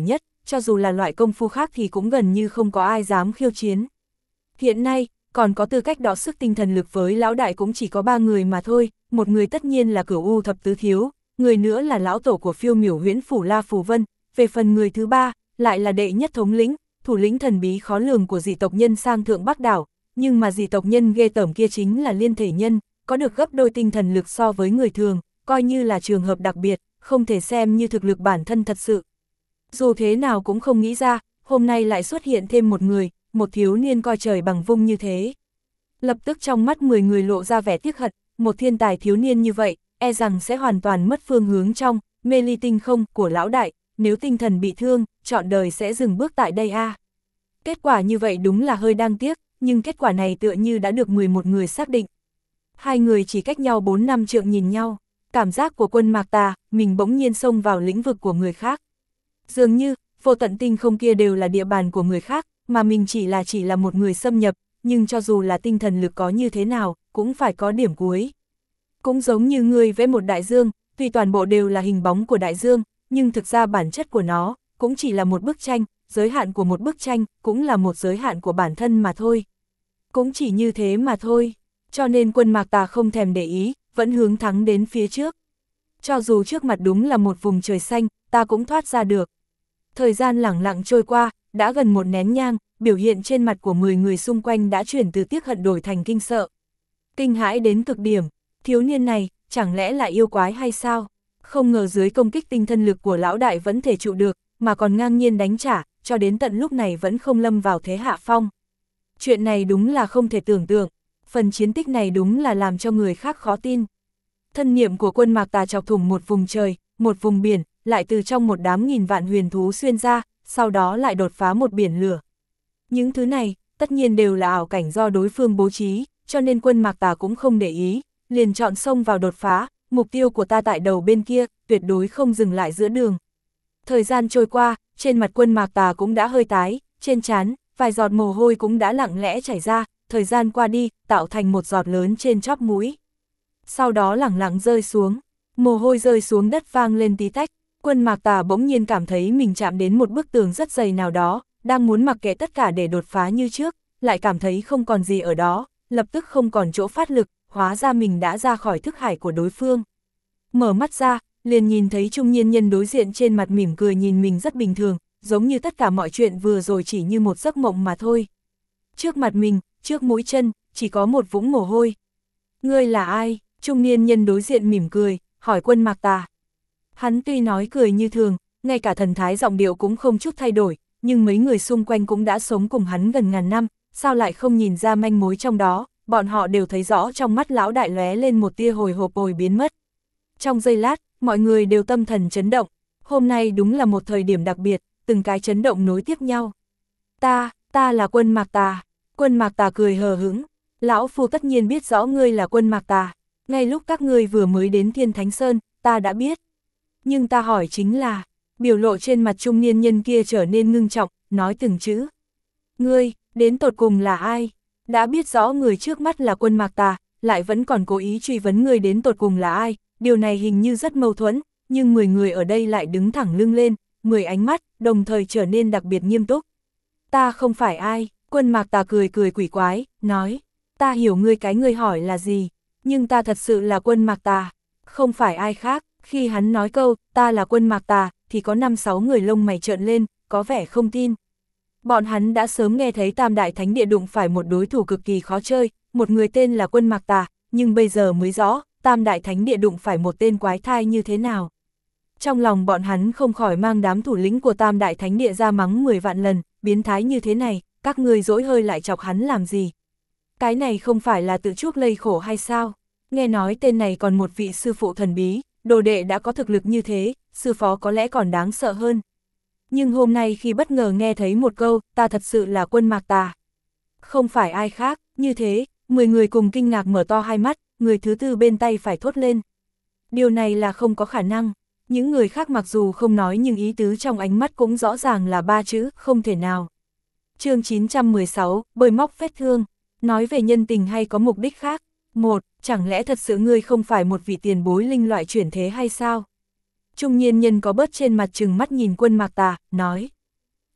cho dù là loại công phu khác thì cũng gần như không có ai dám khiêu chiến. Hiện nay, còn có tư cách đọ sức tinh thần lực với lão đại cũng chỉ có 3 người mà thôi, một người tất nhiên là Cửu U Thập Tứ Thiếu, người nữa là lão tổ của Phiêu Miểu Huyễn Phủ La Phù Vân, về phần người thứ ba, lại là đệ nhất thống lĩnh, thủ lĩnh thần bí khó lường của dị tộc nhân sang Thượng Bắc Đảo, nhưng mà dị tộc nhân ghê tởm kia chính là liên thể nhân, có được gấp đôi tinh thần lực so với người thường, coi như là trường hợp đặc biệt, không thể xem như thực lực bản thân thật sự. Dù thế nào cũng không nghĩ ra, hôm nay lại xuất hiện thêm một người, một thiếu niên coi trời bằng vung như thế. Lập tức trong mắt 10 người lộ ra vẻ tiếc hận, một thiên tài thiếu niên như vậy, e rằng sẽ hoàn toàn mất phương hướng trong, mê ly tinh không của lão đại, nếu tinh thần bị thương, trọn đời sẽ dừng bước tại đây a. Kết quả như vậy đúng là hơi đáng tiếc, nhưng kết quả này tựa như đã được 11 người xác định. Hai người chỉ cách nhau 4 năm trượng nhìn nhau, cảm giác của Quân Mạc Tà, mình bỗng nhiên xông vào lĩnh vực của người khác. Dường như, vô tận tinh không kia đều là địa bàn của người khác, mà mình chỉ là một người xâm nhập, nhưng cho dù là tinh thần lực có như thế nào, cũng phải có điểm cuối. Cũng giống như người vẽ một đại dương, tuy toàn bộ đều là hình bóng của đại dương, nhưng thực ra bản chất của nó, cũng chỉ là một bức tranh, giới hạn của một bức tranh, cũng là một giới hạn của bản thân mà thôi. Cũng chỉ như thế mà thôi, cho nên Quân Mạc Tà không thèm để ý, vẫn hướng thắng đến phía trước. Cho dù trước mặt đúng là một vùng trời xanh, ta cũng thoát ra được. Thời gian lẳng lặng trôi qua, đã gần một nén nhang, biểu hiện trên mặt của 10 người xung quanh đã chuyển từ tiếc hận đổi thành kinh sợ. Kinh hãi đến cực điểm, thiếu niên này, chẳng lẽ là yêu quái hay sao? Không ngờ dưới công kích tinh thần lực của lão đại vẫn thể trụ được, mà còn ngang nhiên đánh trả, cho đến tận lúc này vẫn không lâm vào thế hạ phong. Chuyện này đúng là không thể tưởng tượng, phần chiến tích này đúng là làm cho người khác khó tin. Thân niệm của Quân Mạc Tà chọc thủng một vùng trời, một vùng biển, lại từ trong một đám nghìn vạn huyền thú xuyên ra, sau đó lại đột phá một biển lửa. Những thứ này, tất nhiên đều là ảo cảnh do đối phương bố trí, cho nên Quân Mạc Tà cũng không để ý, liền chọn xông vào đột phá, mục tiêu của ta tại đầu bên kia, tuyệt đối không dừng lại giữa đường. Thời gian trôi qua, trên mặt Quân Mạc Tà cũng đã hơi tái, trên trán, vài giọt mồ hôi cũng đã lặng lẽ chảy ra, thời gian qua đi, tạo thành một giọt lớn trên chóp mũi. Sau đó lẳng lặng rơi xuống, mồ hôi rơi xuống đất vang lên tí tách, Quân Mạc Tà bỗng nhiên cảm thấy mình chạm đến một bức tường rất dày nào đó, đang muốn mặc kệ tất cả để đột phá như trước, lại cảm thấy không còn gì ở đó, lập tức không còn chỗ phát lực, hóa ra mình đã ra khỏi thức hải của đối phương. Mở mắt ra, liền nhìn thấy trung niên nhân đối diện trên mặt mỉm cười nhìn mình rất bình thường, giống như tất cả mọi chuyện vừa rồi chỉ như một giấc mộng mà thôi. Trước mặt mình, trước mũi chân, chỉ có một vũng mồ hôi. Ngươi là ai? Trung niên nhân đối diện mỉm cười, hỏi Quân Mạc Tà. Hắn tuy nói cười như thường, ngay cả thần thái giọng điệu cũng không chút thay đổi, nhưng mấy người xung quanh cũng đã sống cùng hắn gần ngàn năm, sao lại không nhìn ra manh mối trong đó, bọn họ đều thấy rõ trong mắt lão đại lóe lên một tia hồi hộp rồi biến mất. Trong giây lát, mọi người đều tâm thần chấn động, hôm nay đúng là một thời điểm đặc biệt, từng cái chấn động nối tiếp nhau. Ta là Quân Mạc Tà. Quân Mạc Tà cười hờ hững, lão phu tất nhiên biết rõ ngươi là Quân Mạc Tà, ngay lúc các ngươi vừa mới đến Thiên Thánh Sơn, ta đã biết. Nhưng ta hỏi chính là, biểu lộ trên mặt trung niên nhân kia trở nên ngưng trọng, nói từng chữ. Ngươi, đến tột cùng là ai? Đã biết rõ người trước mắt là Quân Mạc Tà, lại vẫn còn cố ý truy vấn ngươi đến tột cùng là ai, điều này hình như rất mâu thuẫn, nhưng 10 người ở đây lại đứng thẳng lưng lên, 10 ánh mắt, đồng thời trở nên đặc biệt nghiêm túc. Ta không phải ai, Quân Mạc Tà cười cười quỷ quái, nói, ta hiểu ngươi cái ngươi hỏi là gì, nhưng ta thật sự là Quân Mạc Tà, không phải ai khác. Khi hắn nói câu, ta là Quân Mạc Tà, thì có 5-6 người lông mày trợn lên, có vẻ không tin. Bọn hắn đã sớm nghe thấy Tam Đại Thánh Địa đụng phải một đối thủ cực kỳ khó chơi, một người tên là Quân Mạc Tà, nhưng bây giờ mới rõ, Tam Đại Thánh Địa đụng phải một tên quái thai như thế nào. Trong lòng bọn hắn không khỏi mang đám thủ lĩnh của Tam Đại Thánh Địa ra mắng 10 vạn lần, biến thái như thế này, các ngươi dỗi hơi lại chọc hắn làm gì. Cái này không phải là tự chuốc lây khổ hay sao? Nghe nói tên này còn một vị sư phụ thần bí, đồ đệ đã có thực lực như thế, sư phó có lẽ còn đáng sợ hơn. Nhưng hôm nay khi bất ngờ nghe thấy một câu, ta thật sự là Quân Mạc Tà. Không phải ai khác, như thế, 10 người cùng kinh ngạc mở to hai mắt, người thứ tư bên tay phải thốt lên. Điều này là không có khả năng, những người khác mặc dù không nói nhưng ý tứ trong ánh mắt cũng rõ ràng là 3 chữ, không thể nào. Chương 916, bơi móc vết thương, nói về nhân tình hay có mục đích khác. 1. Chẳng lẽ thật sự ngươi không phải một vị tiền bối linh loại chuyển thế hay sao? Trung niên nhân có bớt trên mặt trừng mắt nhìn Quân Mạc Tà, nói.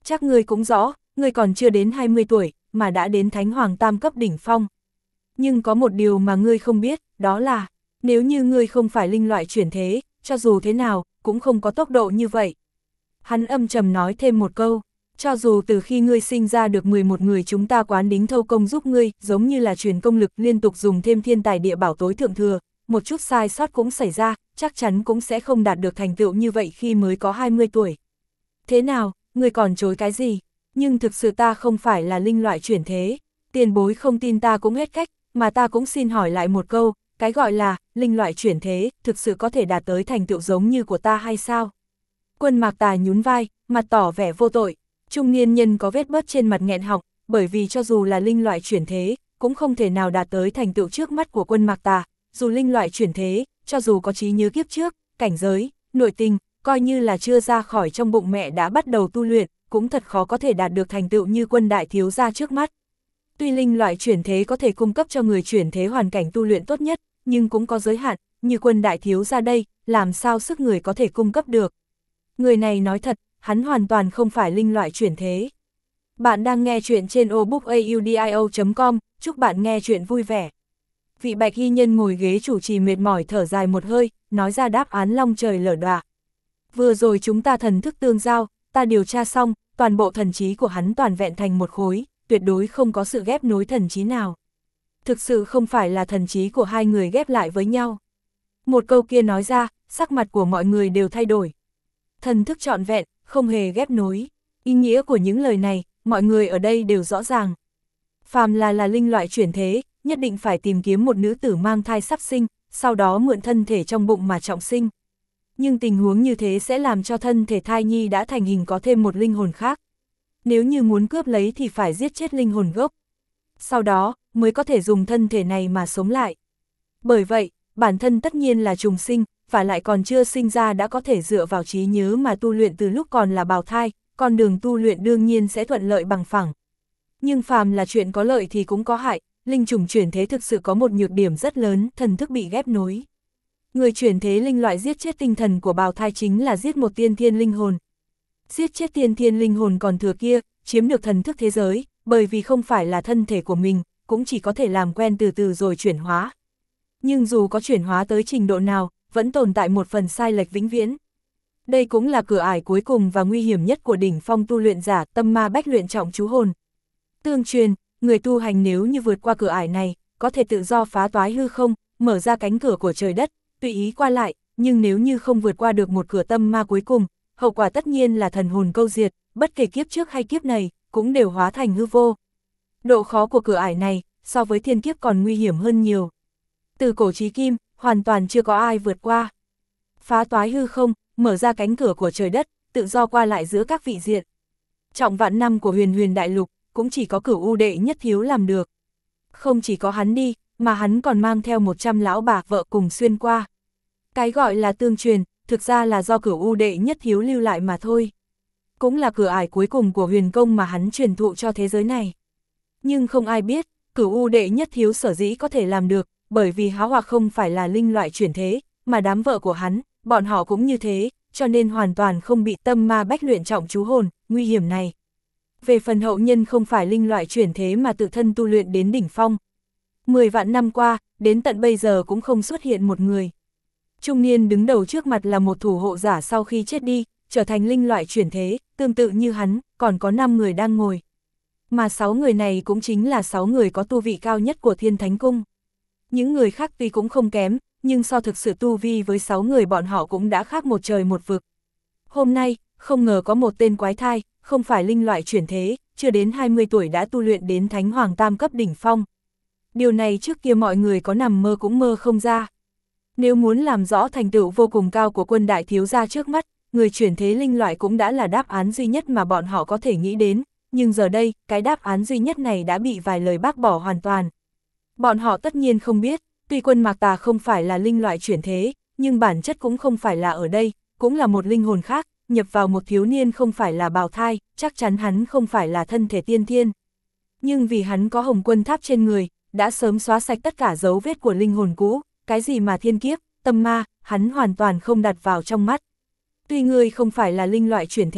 Chắc ngươi cũng rõ, ngươi còn chưa đến 20 tuổi, mà đã đến Thánh Hoàng Tam cấp đỉnh phong. Nhưng có một điều mà ngươi không biết, đó là, nếu như ngươi không phải linh loại chuyển thế, cho dù thế nào, cũng không có tốc độ như vậy. Hắn âm trầm nói thêm một câu, cho dù từ khi ngươi sinh ra được 11 người chúng ta quán đính thâu công giúp ngươi, giống như là truyền công lực liên tục dùng thêm thiên tài địa bảo tối thượng thừa, một chút sai sót cũng xảy ra, chắc chắn cũng sẽ không đạt được thành tựu như vậy khi mới có 20 tuổi. Thế nào, ngươi còn chối cái gì? Nhưng thực sự ta không phải là linh loại chuyển thế, tiền bối không tin ta cũng hết cách, mà ta cũng xin hỏi lại một câu, cái gọi là linh loại chuyển thế, thực sự có thể đạt tới thành tựu giống như của ta hay sao? Quân Mạc Tà nhún vai, mặt tỏ vẻ vô tội, trung niên nhân có vết bớt trên mặt nghẹn họng, bởi vì cho dù là linh loại chuyển thế, cũng không thể nào đạt tới thành tựu trước mắt của Quân Mạc Tà, dù linh loại chuyển thế, cho dù có trí nhớ kiếp trước, cảnh giới, nội tình, coi như là chưa ra khỏi trong bụng mẹ đã bắt đầu tu luyện, cũng thật khó có thể đạt được thành tựu như Quân đại thiếu gia trước mắt. Tuy linh loại chuyển thế có thể cung cấp cho người chuyển thế hoàn cảnh tu luyện tốt nhất, nhưng cũng có giới hạn, như Quân đại thiếu gia đây, làm sao sức người có thể cung cấp được. Người này nói thật, hắn hoàn toàn không phải linh loại chuyển thế. Bạn đang nghe chuyện trên obookaudio.com, chúc bạn nghe chuyện vui vẻ. Vị bạch y nhân ngồi ghế chủ trì mệt mỏi thở dài một hơi, nói ra đáp án long trời lở đọa. Vừa rồi chúng ta thần thức tương giao, ta điều tra xong, toàn bộ thần trí của hắn toàn vẹn thành một khối, tuyệt đối không có sự ghép nối thần trí nào. Thực sự không phải là thần trí của hai người ghép lại với nhau. Một câu kia nói ra, sắc mặt của mọi người đều thay đổi. Thần thức trọn vẹn, không hề ghép nối. Ý nghĩa của những lời này, mọi người ở đây đều rõ ràng. Phàm là linh loại chuyển thế, nhất định phải tìm kiếm một nữ tử mang thai sắp sinh, sau đó mượn thân thể trong bụng mà trọng sinh. Nhưng tình huống như thế sẽ làm cho thân thể thai nhi đã thành hình có thêm một linh hồn khác. Nếu như muốn cướp lấy thì phải giết chết linh hồn gốc. Sau đó, mới có thể dùng thân thể này mà sống lại. Bởi vậy, bản thân tất nhiên là trùng sinh, và lại còn chưa sinh ra đã có thể dựa vào trí nhớ mà tu luyện từ lúc còn là bào thai, con đường tu luyện đương nhiên sẽ thuận lợi bằng phẳng. Nhưng phàm là chuyện có lợi thì cũng có hại, linh trùng chuyển thế thực sự có một nhược điểm rất lớn, thần thức bị ghép nối. Người chuyển thế linh loại giết chết tinh thần của bào thai chính là giết một tiên thiên linh hồn. Giết chết tiên thiên linh hồn còn thừa kia, chiếm được thần thức thế giới, bởi vì không phải là thân thể của mình, cũng chỉ có thể làm quen từ từ rồi chuyển hóa. Nhưng dù có chuyển hóa tới trình độ nào, vẫn tồn tại một phần sai lệch vĩnh viễn. Đây cũng là cửa ải cuối cùng và nguy hiểm nhất của đỉnh phong tu luyện giả tâm ma bách luyện trọng chú hồn. Tương truyền, người tu hành nếu như vượt qua cửa ải này, có thể tự do phá toái hư không, mở ra cánh cửa của trời đất, tùy ý qua lại, nhưng nếu như không vượt qua được một cửa tâm ma cuối cùng, hậu quả tất nhiên là thần hồn câu diệt, bất kể kiếp trước hay kiếp này, cũng đều hóa thành hư vô. Độ khó của cửa ải này, so với thiên kiếp còn nguy hiểm hơn nhiều. Từ cổ chí kim, hoàn toàn chưa có ai vượt qua. Phá toái hư không, mở ra cánh cửa của trời đất, tự do qua lại giữa các vị diện. Trọng vạn năm của huyền huyền đại lục, cũng chỉ có Cửu U đệ nhất thiếu làm được. Không chỉ có hắn đi, mà hắn còn mang theo 100 lão bà vợ cùng xuyên qua. Cái gọi là tương truyền, thực ra là do Cửu U đệ nhất thiếu lưu lại mà thôi. Cũng là cửa ải cuối cùng của huyền công mà hắn truyền thụ cho thế giới này. Nhưng không ai biết, Cửu U đệ nhất thiếu sở dĩ có thể làm được, bởi vì Há Hoặc không phải là linh loại chuyển thế, mà đám vợ của hắn, bọn họ cũng như thế, cho nên hoàn toàn không bị tâm ma bách luyện trọng chú hồn, nguy hiểm này. Về phần hậu nhân không phải linh loại chuyển thế mà tự thân tu luyện đến đỉnh phong. 10 vạn năm qua, đến tận bây giờ cũng không xuất hiện một người. Trung niên đứng đầu trước mặt là một thủ hộ giả sau khi chết đi, trở thành linh loại chuyển thế, tương tự như hắn, còn có 5 người đang ngồi. Mà 6 người này cũng chính là 6 người có tu vị cao nhất của Thiên Thánh Cung. Những người khác tuy cũng không kém, nhưng so thực sự tu vi với 6 người bọn họ cũng đã khác một trời một vực. Hôm nay, không ngờ có một tên quái thai, không phải linh loại chuyển thế, chưa đến 20 tuổi đã tu luyện đến Thánh Hoàng Tam cấp đỉnh phong. Điều này trước kia mọi người có nằm mơ cũng mơ không ra. Nếu muốn làm rõ thành tựu vô cùng cao của Quân đại thiếu gia trước mắt, người chuyển thế linh loại cũng đã là đáp án duy nhất mà bọn họ có thể nghĩ đến, nhưng giờ đây, cái đáp án duy nhất này đã bị vài lời bác bỏ hoàn toàn. Bọn họ tất nhiên không biết, tuy Quân Mạc Tà không phải là linh loại chuyển thế, nhưng bản chất cũng không phải là ở đây, cũng là một linh hồn khác, nhập vào một thiếu niên không phải là bào thai, chắc chắn hắn không phải là thân thể tiên thiên. Nhưng vì hắn có Hồng Quân Tháp trên người, đã sớm xóa sạch tất cả dấu vết của linh hồn cũ, cái gì mà thiên kiếp, tâm ma, hắn hoàn toàn không đặt vào trong mắt. Tuy ngươi không phải là linh loại chuyển thế,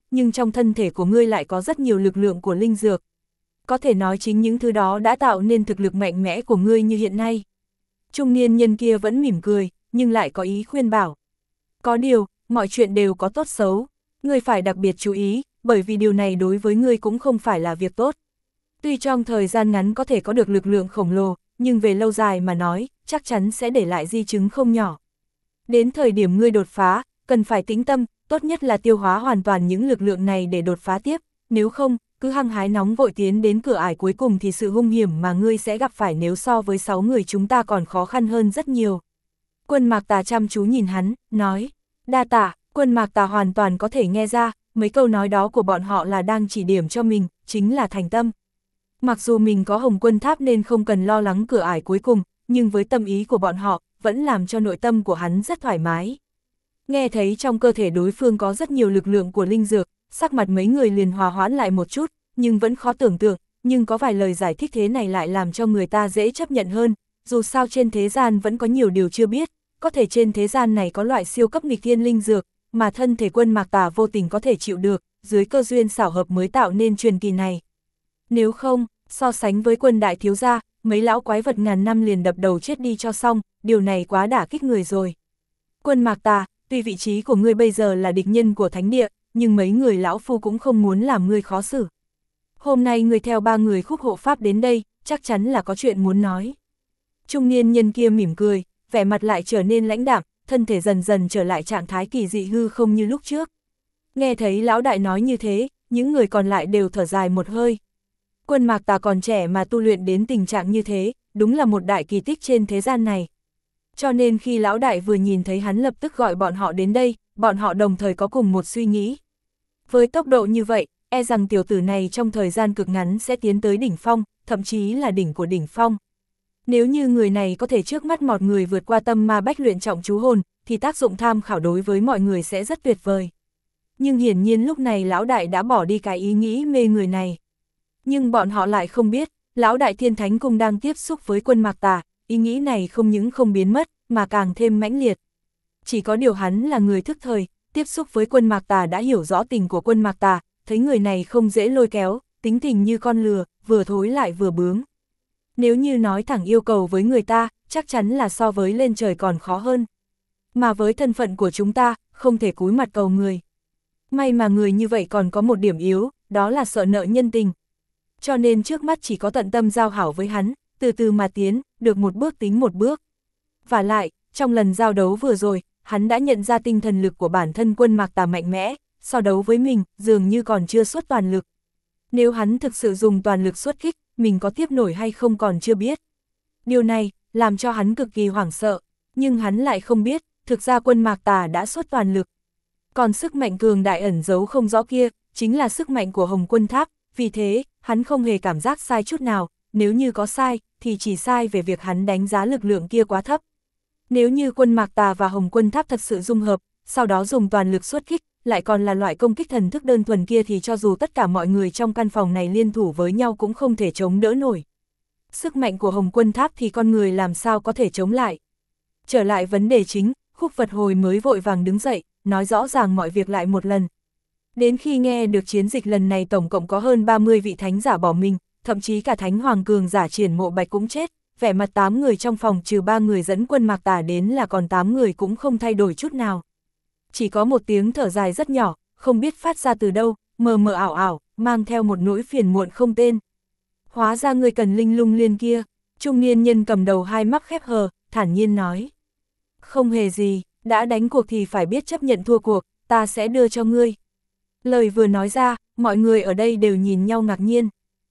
nhưng trong thân thể của ngươi lại có rất nhiều lực lượng của linh dược. Có thể nói chính những thứ đó đã tạo nên thực lực mạnh mẽ của ngươi như hiện nay. Trung niên nhân kia vẫn mỉm cười, nhưng lại có ý khuyên bảo. Có điều, mọi chuyện đều có tốt xấu, ngươi phải đặc biệt chú ý, bởi vì điều này đối với ngươi cũng không phải là việc tốt. Tuy trong thời gian ngắn có thể có được lực lượng khổng lồ, nhưng về lâu dài mà nói, chắc chắn sẽ để lại di chứng không nhỏ. Đến thời điểm ngươi đột phá, cần phải tĩnh tâm, tốt nhất là tiêu hóa hoàn toàn những lực lượng này để đột phá tiếp, nếu không, cứ hăng hái nóng vội tiến đến cửa ải cuối cùng thì sự hung hiểm mà ngươi sẽ gặp phải nếu so với 6 người chúng ta còn khó khăn hơn rất nhiều. Quân Mạc Tà chăm chú nhìn hắn, nói, đa tạ. Quân Mạc Tà hoàn toàn có thể nghe ra, mấy câu nói đó của bọn họ là đang chỉ điểm cho mình, chính là thành tâm. Mặc dù mình có Hồng Quân Tháp nên không cần lo lắng cửa ải cuối cùng, nhưng với tâm ý của bọn họ, vẫn làm cho nội tâm của hắn rất thoải mái. Nghe thấy trong cơ thể đối phương có rất nhiều lực lượng của linh dược, sắc mặt mấy người liền hòa hoãn lại một chút, nhưng vẫn khó tưởng tượng, nhưng có vài lời giải thích thế này lại làm cho người ta dễ chấp nhận hơn, dù sao trên thế gian vẫn có nhiều điều chưa biết, có thể trên thế gian này có loại siêu cấp nghịch thiên linh dược, mà thân thể Quân Mạc Tà vô tình có thể chịu được, dưới cơ duyên xảo hợp mới tạo nên truyền kỳ này. Nếu không, so sánh với Quân đại thiếu gia, mấy lão quái vật ngàn năm liền đập đầu chết đi cho xong, điều này quá đả kích người rồi. Quân Mạc Tà, tuy vị trí của ngươi bây giờ là địch nhân của thánh địa, nhưng mấy người lão phu cũng không muốn làm ngươi khó xử. Hôm nay ngươi theo 3 người khúc hộ pháp đến đây, chắc chắn là có chuyện muốn nói. Trung niên nhân kia mỉm cười, vẻ mặt lại trở nên lãnh đạm, thân thể dần dần trở lại trạng thái kỳ dị hư không như lúc trước. Nghe thấy lão đại nói như thế, những người còn lại đều thở dài một hơi. Quân Mạc Tà còn trẻ mà tu luyện đến tình trạng như thế, đúng là một đại kỳ tích trên thế gian này. Cho nên khi lão đại vừa nhìn thấy hắn lập tức gọi bọn họ đến đây, bọn họ đồng thời có cùng một suy nghĩ. Với tốc độ như vậy, e rằng tiểu tử này trong thời gian cực ngắn sẽ tiến tới đỉnh phong, thậm chí là đỉnh của đỉnh phong. Nếu như người này có thể trước mắt một người vượt qua tâm ma bách luyện trọng chú hồn, thì tác dụng tham khảo đối với mọi người sẽ rất tuyệt vời. Nhưng hiển nhiên lúc này lão đại đã bỏ đi cái ý nghĩ mê người này. Nhưng bọn họ lại không biết, lão đại Thiên Thánh Cung đang tiếp xúc với Quân Mạc Tà, ý nghĩ này không những không biến mất, mà càng thêm mãnh liệt. Chỉ có điều hắn là người thức thời, tiếp xúc với Quân Mạc Tà đã hiểu rõ tình của Quân Mạc Tà, thấy người này không dễ lôi kéo, tính tình như con lừa, vừa thối lại vừa bướng. Nếu như nói thẳng yêu cầu với người ta, chắc chắn là so với lên trời còn khó hơn. Mà với thân phận của chúng ta, không thể cúi mặt cầu người. May mà người như vậy còn có một điểm yếu, đó là sợ nợ nhân tình. Cho nên trước mắt chỉ có tận tâm giao hảo với hắn, từ từ mà tiến, được một bước tính một bước. Và lại, trong lần giao đấu vừa rồi, hắn đã nhận ra tinh thần lực của bản thân Quân Mạc Tà mạnh mẽ, so đấu với mình, dường như còn chưa xuất toàn lực. Nếu hắn thực sự dùng toàn lực xuất kích, mình có tiếp nổi hay không còn chưa biết. Điều này, làm cho hắn cực kỳ hoảng sợ, nhưng hắn lại không biết, thực ra Quân Mạc Tà đã xuất toàn lực. Còn sức mạnh cường đại ẩn giấu không rõ kia, chính là sức mạnh của Hồng Quân Tháp, vì thế, hắn không hề cảm giác sai chút nào, nếu như có sai, thì chỉ sai về việc hắn đánh giá lực lượng kia quá thấp. Nếu như Quân Mạc Tà và Hồng Quân Tháp thật sự dung hợp, sau đó dùng toàn lực xuất kích, lại còn là loại công kích thần thức đơn thuần kia thì cho dù tất cả mọi người trong căn phòng này liên thủ với nhau cũng không thể chống đỡ nổi. Sức mạnh của Hồng Quân Tháp thì con người làm sao có thể chống lại. Trở lại vấn đề chính, Khúc Vật Hồi mới vội vàng đứng dậy, nói rõ ràng mọi việc lại một lần. Đến khi nghe được chiến dịch lần này tổng cộng có hơn 30 vị thánh giả bỏ mình, thậm chí cả thánh hoàng cường giả Triển Mộ Bạch cũng chết, vẻ mặt 8 người trong phòng trừ 3 người dẫn Quân Mạc Tà đến là còn 8 người cũng không thay đổi chút nào. Chỉ có một tiếng thở dài rất nhỏ, không biết phát ra từ đâu, mờ mờ ảo ảo, mang theo một nỗi phiền muộn không tên. Hóa ra người cần linh lung liên kia, trung niên nhân cầm đầu hai mắt khép hờ, thản nhiên nói. Không hề gì, đã đánh cuộc thì phải biết chấp nhận thua cuộc, ta sẽ đưa cho ngươi. Lời vừa nói ra, mọi người ở đây đều nhìn nhau ngạc nhiên.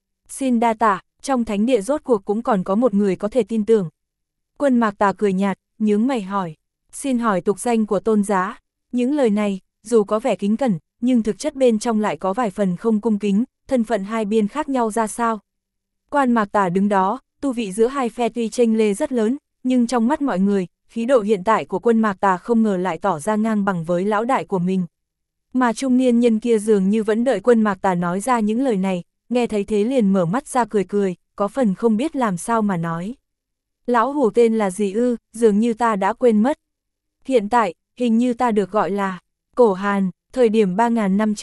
Xin đa tạ, trong thánh địa rốt cuộc cũng còn có một người có thể tin tưởng. Quân Mạc Tà cười nhạt, nhướng mày hỏi. Xin hỏi tục danh của tôn giá. Những lời này, dù có vẻ kính cẩn, nhưng thực chất bên trong lại có vài phần không cung kính, thân phận hai bên khác nhau ra sao. Quan Mạc Tà đứng đó, tu vị giữa hai phe tuy chênh lệch rất lớn, nhưng trong mắt mọi người, khí độ hiện tại của Quân Mạc Tà không ngờ lại tỏ ra ngang bằng với lão đại của mình. Mà trung niên nhân kia dường như vẫn đợi Quân Mạc Tà nói ra những lời này, nghe thấy thế liền mở mắt ra cười cười, có phần không biết làm sao mà nói. Lão hủ tên là gì ư, dường như ta đã quên mất. Hiện tại, hình như ta được gọi là Cổ Hàn, thời điểm 3.000 năm trước,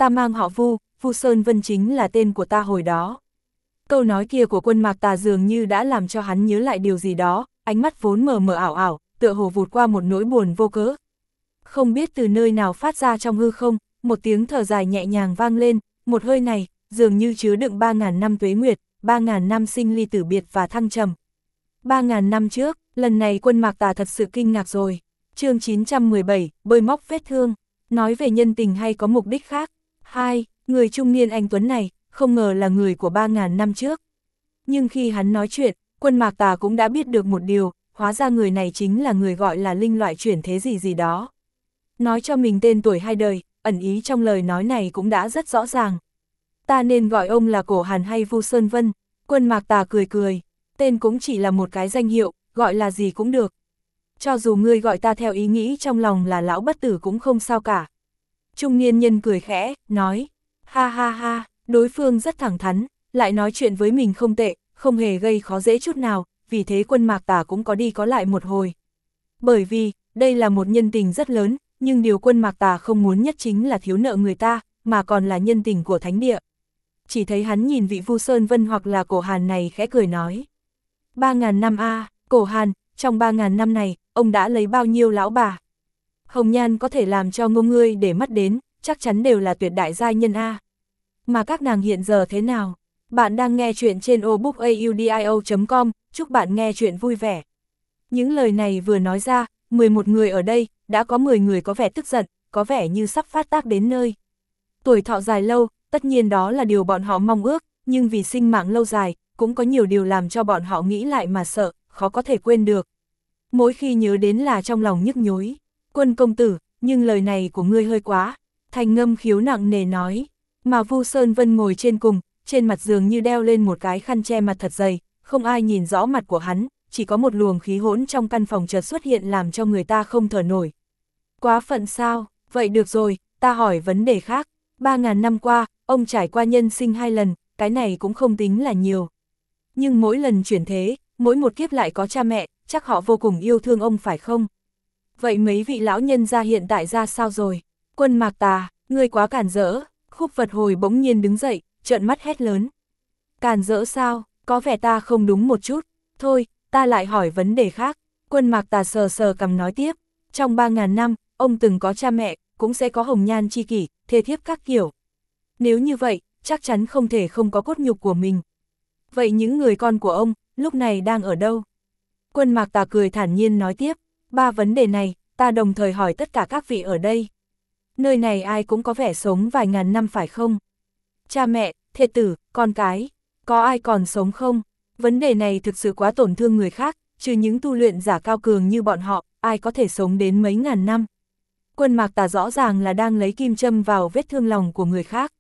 ta mang họ Vu, Vu Sơn Vân chính là tên của ta hồi đó. Câu nói kia của Quân Mạc Tà dường như đã làm cho hắn nhớ lại điều gì đó, ánh mắt vốn mờ mờ ảo ảo, tựa hồ vụt qua một nỗi buồn vô cớ. Không biết từ nơi nào phát ra trong hư không, một tiếng thở dài nhẹ nhàng vang lên, một hơi này, dường như chứa đựng 3.000 năm tuế nguyệt, 3.000 năm sinh ly tử biệt và thăng trầm. 3.000 năm trước, lần này Quân Mạc Tà thật sự kinh ngạc rồi. Chương 917, bơi móc vết thương, nói về nhân tình hay có mục đích khác. 2. Người trung niên anh Tuấn này, không ngờ là người của 3.000 năm trước. Nhưng khi hắn nói chuyện, Quân Mạc Tà cũng đã biết được một điều, hóa ra người này chính là người gọi là linh loại chuyển thế gì gì đó. Nói cho mình tên tuổi hai đời, ẩn ý trong lời nói này cũng đã rất rõ ràng. Ta nên gọi ông là Cổ Hàn hay Vu Sơn Vân? Quân Mạc Tà cười cười, tên cũng chỉ là một cái danh hiệu, gọi là gì cũng được. Cho dù ngươi gọi ta theo ý nghĩ trong lòng là lão bất tử cũng không sao cả. Trung niên nhân cười khẽ, nói, ha ha ha, đối phương rất thẳng thắn, lại nói chuyện với mình không tệ, không hề gây khó dễ chút nào, vì thế Quân Mạc Tà cũng có đi có lại một hồi. Bởi vì, đây là một nhân tình rất lớn, nhưng điều Quân Mạc Tà không muốn nhất chính là thiếu nợ người ta, mà còn là nhân tình của thánh địa. Chỉ thấy hắn nhìn vị Vu Sơn Vân hoặc là Cổ Hàn này khẽ cười nói. 3.000 năm a, Cổ Hàn, trong 3.000 năm này, ông đã lấy bao nhiêu lão bà? Hồng nhan có thể làm cho ngô ngươi để mắt đến, chắc chắn đều là tuyệt đại giai nhân a. Mà các nàng hiện giờ thế nào? Bạn đang nghe chuyện trên obookaudio.com, chúc bạn nghe chuyện vui vẻ. Những lời này vừa nói ra, 11 người ở đây, đã có 10 người có vẻ tức giận, có vẻ như sắp phát tác đến nơi. Tuổi thọ dài lâu, tất nhiên đó là điều bọn họ mong ước, nhưng vì sinh mạng lâu dài, cũng có nhiều điều làm cho bọn họ nghĩ lại mà sợ, khó có thể quên được. Mỗi khi nhớ đến là trong lòng nhức nhối. Quân công tử, nhưng lời này của ngươi hơi quá. Thành Ngâm khiếu nặng nề nói. Mà Vu Sơn Vân ngồi trên cùng, trên mặt dường như đeo lên một cái khăn che mặt thật dày, không ai nhìn rõ mặt của hắn, chỉ có một luồng khí hỗn trong căn phòng chợt xuất hiện làm cho người ta không thở nổi. Quá phận sao? Vậy được rồi, ta hỏi vấn đề khác. 3.000 năm qua, ông trải qua nhân sinh 2 lần, cái này cũng không tính là nhiều. Nhưng mỗi lần chuyển thế, mỗi một kiếp lại có cha mẹ, chắc họ vô cùng yêu thương ông phải không? Vậy mấy vị lão nhân gia hiện tại ra sao rồi? Quân Mạc Tà, ngươi quá cản rỡ. Khúc Vật Hồi bỗng nhiên đứng dậy, trợn mắt hét lớn. Cản rỡ sao? Có vẻ ta không đúng một chút. Thôi, ta lại hỏi vấn đề khác. Quân Mạc Tà sờ sờ cằm nói tiếp. Trong 3.000 năm, ông từng có cha mẹ, cũng sẽ có hồng nhan chi kỷ, thê thiếp các kiểu. Nếu như vậy, chắc chắn không thể không có cốt nhục của mình. Vậy những người con của ông, lúc này đang ở đâu? Quân Mạc Tà cười thản nhiên nói tiếp. 3 vấn đề này, ta đồng thời hỏi tất cả các vị ở đây. Nơi này ai cũng có vẻ sống vài ngàn năm phải không? Cha mẹ, thê tử, con cái, có ai còn sống không? Vấn đề này thực sự quá tổn thương người khác, trừ những tu luyện giả cao cường như bọn họ, ai có thể sống đến mấy ngàn năm. Quân Mạc Tà rõ ràng là đang lấy kim châm vào vết thương lòng của người khác.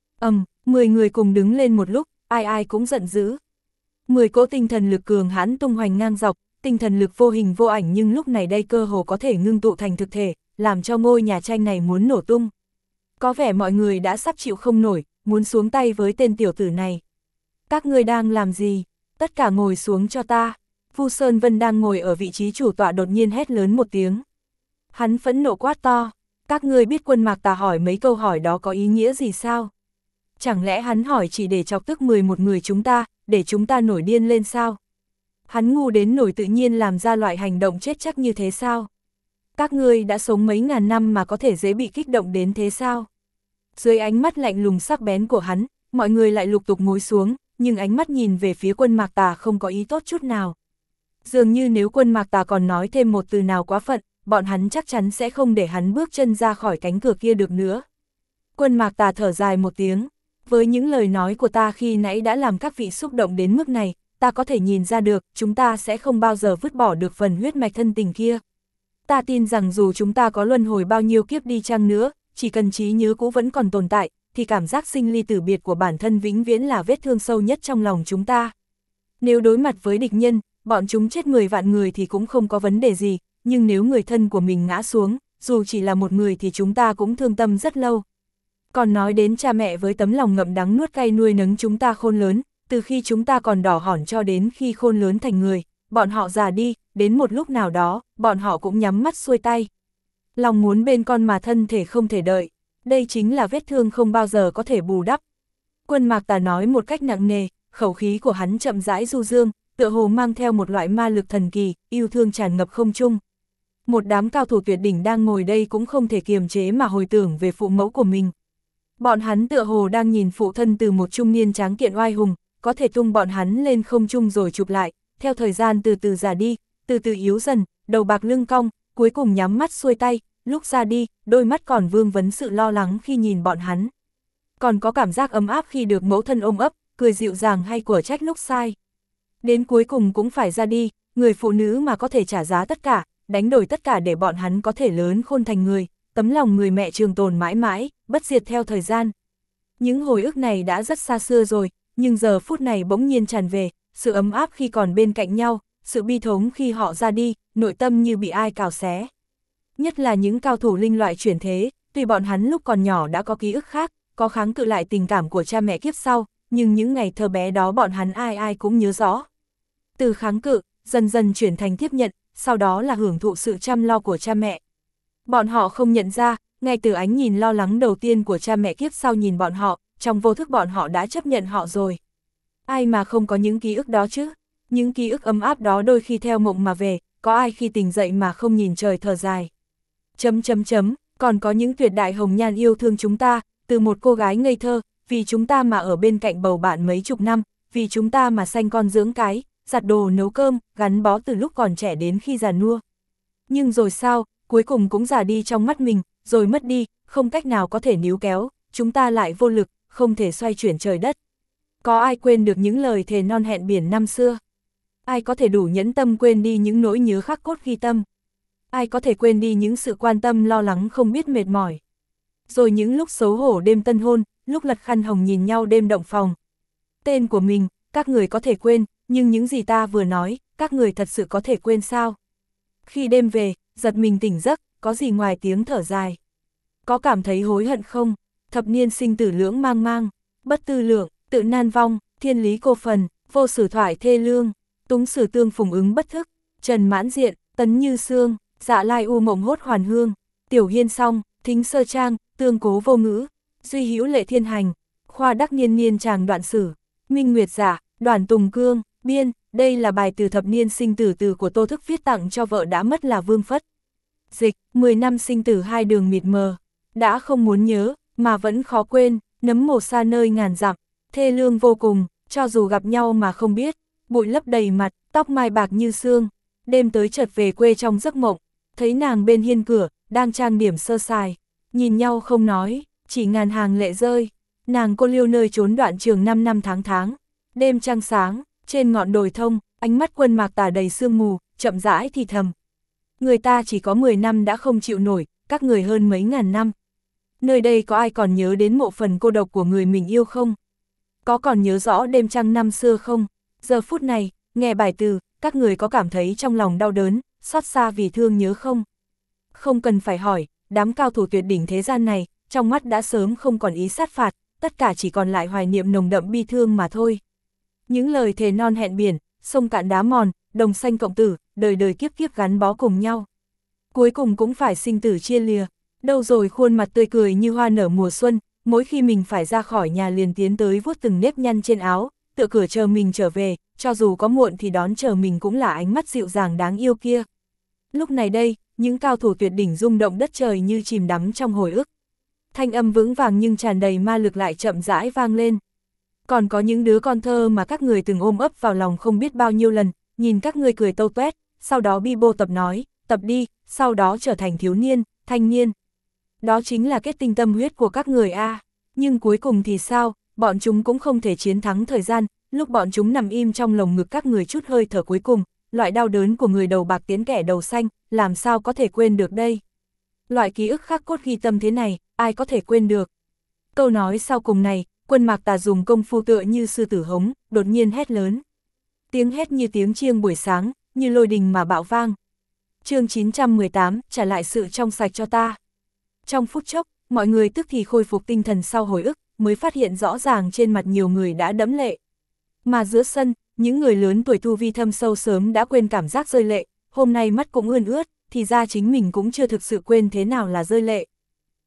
10 người cùng đứng lên một lúc, ai ai cũng giận dữ. 10 cỗ tinh thần lực cường hãn tung hoành ngang dọc, tinh thần lực vô hình vô ảnh nhưng lúc này đây cơ hồ có thể ngưng tụ thành thực thể, làm cho ngôi nhà tranh này muốn nổ tung. Có vẻ mọi người đã sắp chịu không nổi, muốn xuống tay với tên tiểu tử này. Các ngươi đang làm gì? Tất cả ngồi xuống cho ta. Vu Sơn Vân đang ngồi ở vị trí chủ tọa đột nhiên hét lớn một tiếng. Hắn phẫn nộ quát to. Các ngươi biết Quân Mạc Tà hỏi mấy câu hỏi đó có ý nghĩa gì sao? Chẳng lẽ hắn hỏi chỉ để chọc tức 11 người chúng ta, để chúng ta nổi điên lên sao? Hắn ngu đến nổi tự nhiên làm ra loại hành động chết chắc như thế sao? Các ngươi đã sống mấy ngàn năm mà có thể dễ bị kích động đến thế sao? Dưới ánh mắt lạnh lùng sắc bén của hắn, mọi người lại lục tục ngồi xuống, nhưng ánh mắt nhìn về phía Quân Mạc Tà không có ý tốt chút nào. Dường như nếu Quân Mạc Tà còn nói thêm một từ nào quá phận, bọn hắn chắc chắn sẽ không để hắn bước chân ra khỏi cánh cửa kia được nữa. Quân Mạc Tà thở dài một tiếng. Với những lời nói của ta khi nãy đã làm các vị xúc động đến mức này, ta có thể nhìn ra được, chúng ta sẽ không bao giờ vứt bỏ được phần huyết mạch thân tình kia. Ta tin rằng dù chúng ta có luân hồi bao nhiêu kiếp đi chăng nữa, chỉ cần trí nhớ cũ vẫn còn tồn tại, thì cảm giác sinh ly tử biệt của bản thân vĩnh viễn là vết thương sâu nhất trong lòng chúng ta. Nếu đối mặt với địch nhân, bọn chúng chết 10 vạn người thì cũng không có vấn đề gì, nhưng nếu người thân của mình ngã xuống, dù chỉ là một người thì chúng ta cũng thương tâm rất lâu. Còn nói đến cha mẹ với tấm lòng ngậm đắng nuốt cay nuôi nấng chúng ta khôn lớn, từ khi chúng ta còn đỏ hỏn cho đến khi khôn lớn thành người, bọn họ già đi, đến một lúc nào đó, bọn họ cũng nhắm mắt xuôi tay. Lòng muốn bên con mà thân thể không thể đợi. Đây chính là vết thương không bao giờ có thể bù đắp. Quân Mạc Tà nói một cách nặng nề, khẩu khí của hắn chậm rãi du dương, tựa hồ mang theo một loại ma lực thần kỳ, yêu thương tràn ngập không trung. Một đám cao thủ tuyệt đỉnh đang ngồi đây cũng không thể kiềm chế mà hồi tưởng về phụ mẫu của mình. Bọn hắn tựa hồ đang nhìn phụ thân từ một trung niên tráng kiện oai hùng, có thể tung bọn hắn lên không trung rồi chụp lại, theo thời gian từ từ già đi, từ từ yếu dần, đầu bạc lưng cong, cuối cùng nhắm mắt xuôi tay, lúc ra đi, đôi mắt còn vương vấn sự lo lắng khi nhìn bọn hắn. Còn có cảm giác ấm áp khi được mẫu thân ôm ấp, cười dịu dàng hay của trách lúc sai. Đến cuối cùng cũng phải ra đi, người phụ nữ mà có thể trả giá tất cả, đánh đổi tất cả để bọn hắn có thể lớn khôn thành người, tấm lòng người mẹ trường tồn mãi mãi, bất diệt theo thời gian. Những hồi ức này đã rất xa xưa rồi, nhưng giờ phút này bỗng nhiên tràn về, sự ấm áp khi còn bên cạnh nhau, sự bi thống khi họ ra đi, nội tâm như bị ai cào xé. Nhất là những cao thủ linh loại chuyển thế, tuy bọn hắn lúc còn nhỏ đã có ký ức khác, có kháng cự lại tình cảm của cha mẹ kiếp sau, nhưng những ngày thơ bé đó bọn hắn ai ai cũng nhớ rõ. Từ kháng cự, dần dần chuyển thành tiếp nhận, sau đó là hưởng thụ sự chăm lo của cha mẹ. Bọn họ không nhận ra, ngay từ ánh nhìn lo lắng đầu tiên của cha mẹ kiếp sau nhìn bọn họ, trong vô thức bọn họ đã chấp nhận họ rồi. Ai mà không có những ký ức đó chứ? Những ký ức ấm áp đó đôi khi theo mộng mà về, có ai khi tỉnh dậy mà không nhìn trời thở dài. Còn có những tuyệt đại hồng nhan yêu thương chúng ta, từ một cô gái ngây thơ, vì chúng ta mà ở bên cạnh bầu bạn mấy chục năm, vì chúng ta mà sanh con dưỡng cái, giặt đồ nấu cơm, gắn bó từ lúc còn trẻ đến khi già nua. Nhưng rồi sao, cuối cùng cũng già đi trong mắt mình, rồi mất đi, không cách nào có thể níu kéo, chúng ta lại vô lực, không thể xoay chuyển trời đất. Có ai quên được những lời thề non hẹn biển năm xưa? Ai có thể đủ nhẫn tâm quên đi những nỗi nhớ khắc cốt ghi tâm? Ai có thể quên đi những sự quan tâm lo lắng không biết mệt mỏi? Rồi những lúc xấu hổ đêm tân hôn, lúc lật khăn hồng nhìn nhau đêm động phòng. Tên của mình, các người có thể quên, nhưng những gì ta vừa nói, các người thật sự có thể quên sao? Khi đêm về, giật mình tỉnh giấc, có gì ngoài tiếng thở dài? Có cảm thấy hối hận không? Thập niên sinh tử lưỡng mang mang, bất tư lượng, tự nan vong, thiên lý cô phần, vô sử thoại thê lương, túng sử tương phùng ứng bất thức, trần mãn diện, tấn như xương, dạ lai u mộng hốt hoàn hương, tiểu hiên song, thính sơ trang, tương cố vô ngữ, duy hữu lệ thiên hành, khoa đắc niên niên tràng đoạn sử, minh nguyệt giả, đoàn tùng cương, biên. Đây là bài từ thập niên sinh tử từ của Tô Thức viết tặng cho vợ đã mất là Vương Phất. Dịch, 10 năm sinh tử hai đường mịt mờ, đã không muốn nhớ, mà vẫn khó quên, nấm mồ xa nơi ngàn dặm, thê lương vô cùng, cho dù gặp nhau mà không biết, bụi lấp đầy mặt, tóc mai bạc như sương, đêm tới chợt về quê trong giấc mộng, thấy nàng bên hiên cửa, đang trang điểm sơ sài, nhìn nhau không nói, chỉ ngàn hàng lệ rơi, nàng cô liêu nơi trốn đoạn trường 5 năm tháng, đêm trăng sáng, trên ngọn đồi thông, ánh mắt Quân Mạc Tà đầy sương mù, chậm rãi thì thầm. Người ta chỉ có 10 năm đã không chịu nổi, các người hơn mấy ngàn năm. Nơi đây có ai còn nhớ đến mộ phần cô độc của người mình yêu không? Có còn nhớ rõ đêm trăng năm xưa không? Giờ phút này, nghe bài từ, các người có cảm thấy trong lòng đau đớn, xót xa vì thương nhớ không? Không cần phải hỏi, đám cao thủ tuyệt đỉnh thế gian này, trong mắt đã sớm không còn ý sát phạt, tất cả chỉ còn lại hoài niệm nồng đậm bi thương mà thôi. Những lời thề non hẹn biển, sông cạn đá mòn, đồng xanh cộng tử, đời đời kiếp kiếp gắn bó cùng nhau. Cuối cùng cũng phải sinh tử chia lìa, đâu rồi khuôn mặt tươi cười như hoa nở mùa xuân, mỗi khi mình phải ra khỏi nhà liền tiến tới vuốt từng nếp nhăn trên áo, tựa cửa chờ mình trở về, cho dù có muộn thì đón chờ mình cũng là ánh mắt dịu dàng đáng yêu kia. Lúc này đây, những cao thủ tuyệt đỉnh rung động đất trời như chìm đắm trong hồi ức. Thanh âm vững vàng nhưng tràn đầy ma lực lại chậm rãi vang lên. Còn có những đứa con thơ mà các người từng ôm ấp vào lòng không biết bao nhiêu lần, nhìn các người cười tâu tuét, sau đó bi bô tập nói, tập đi, sau đó trở thành thiếu niên, thanh niên. Đó chính là kết tinh tâm huyết của các người a. Nhưng cuối cùng thì sao, bọn chúng cũng không thể chiến thắng thời gian, lúc bọn chúng nằm im trong lồng ngực các người chút hơi thở cuối cùng, loại đau đớn của người đầu bạc tiến kẻ đầu xanh, làm sao có thể quên được đây. Loại ký ức khắc cốt ghi tâm thế này, ai có thể quên được. Câu nói sau cùng này, Quân Mạc Tà dùng công phu tựa như sư tử hống, đột nhiên hét lớn. Tiếng hét như tiếng chiêng buổi sáng, như lôi đình mà bạo vang. Chương 918, trả lại sự trong sạch cho ta. Trong phút chốc, mọi người tức thì khôi phục tinh thần sau hồi ức, mới phát hiện rõ ràng trên mặt nhiều người đã đẫm lệ. Mà giữa sân, những người lớn tuổi tu vi thâm sâu sớm đã quên cảm giác rơi lệ, hôm nay mắt cũng ươn ướt, thì ra chính mình cũng chưa thực sự quên thế nào là rơi lệ.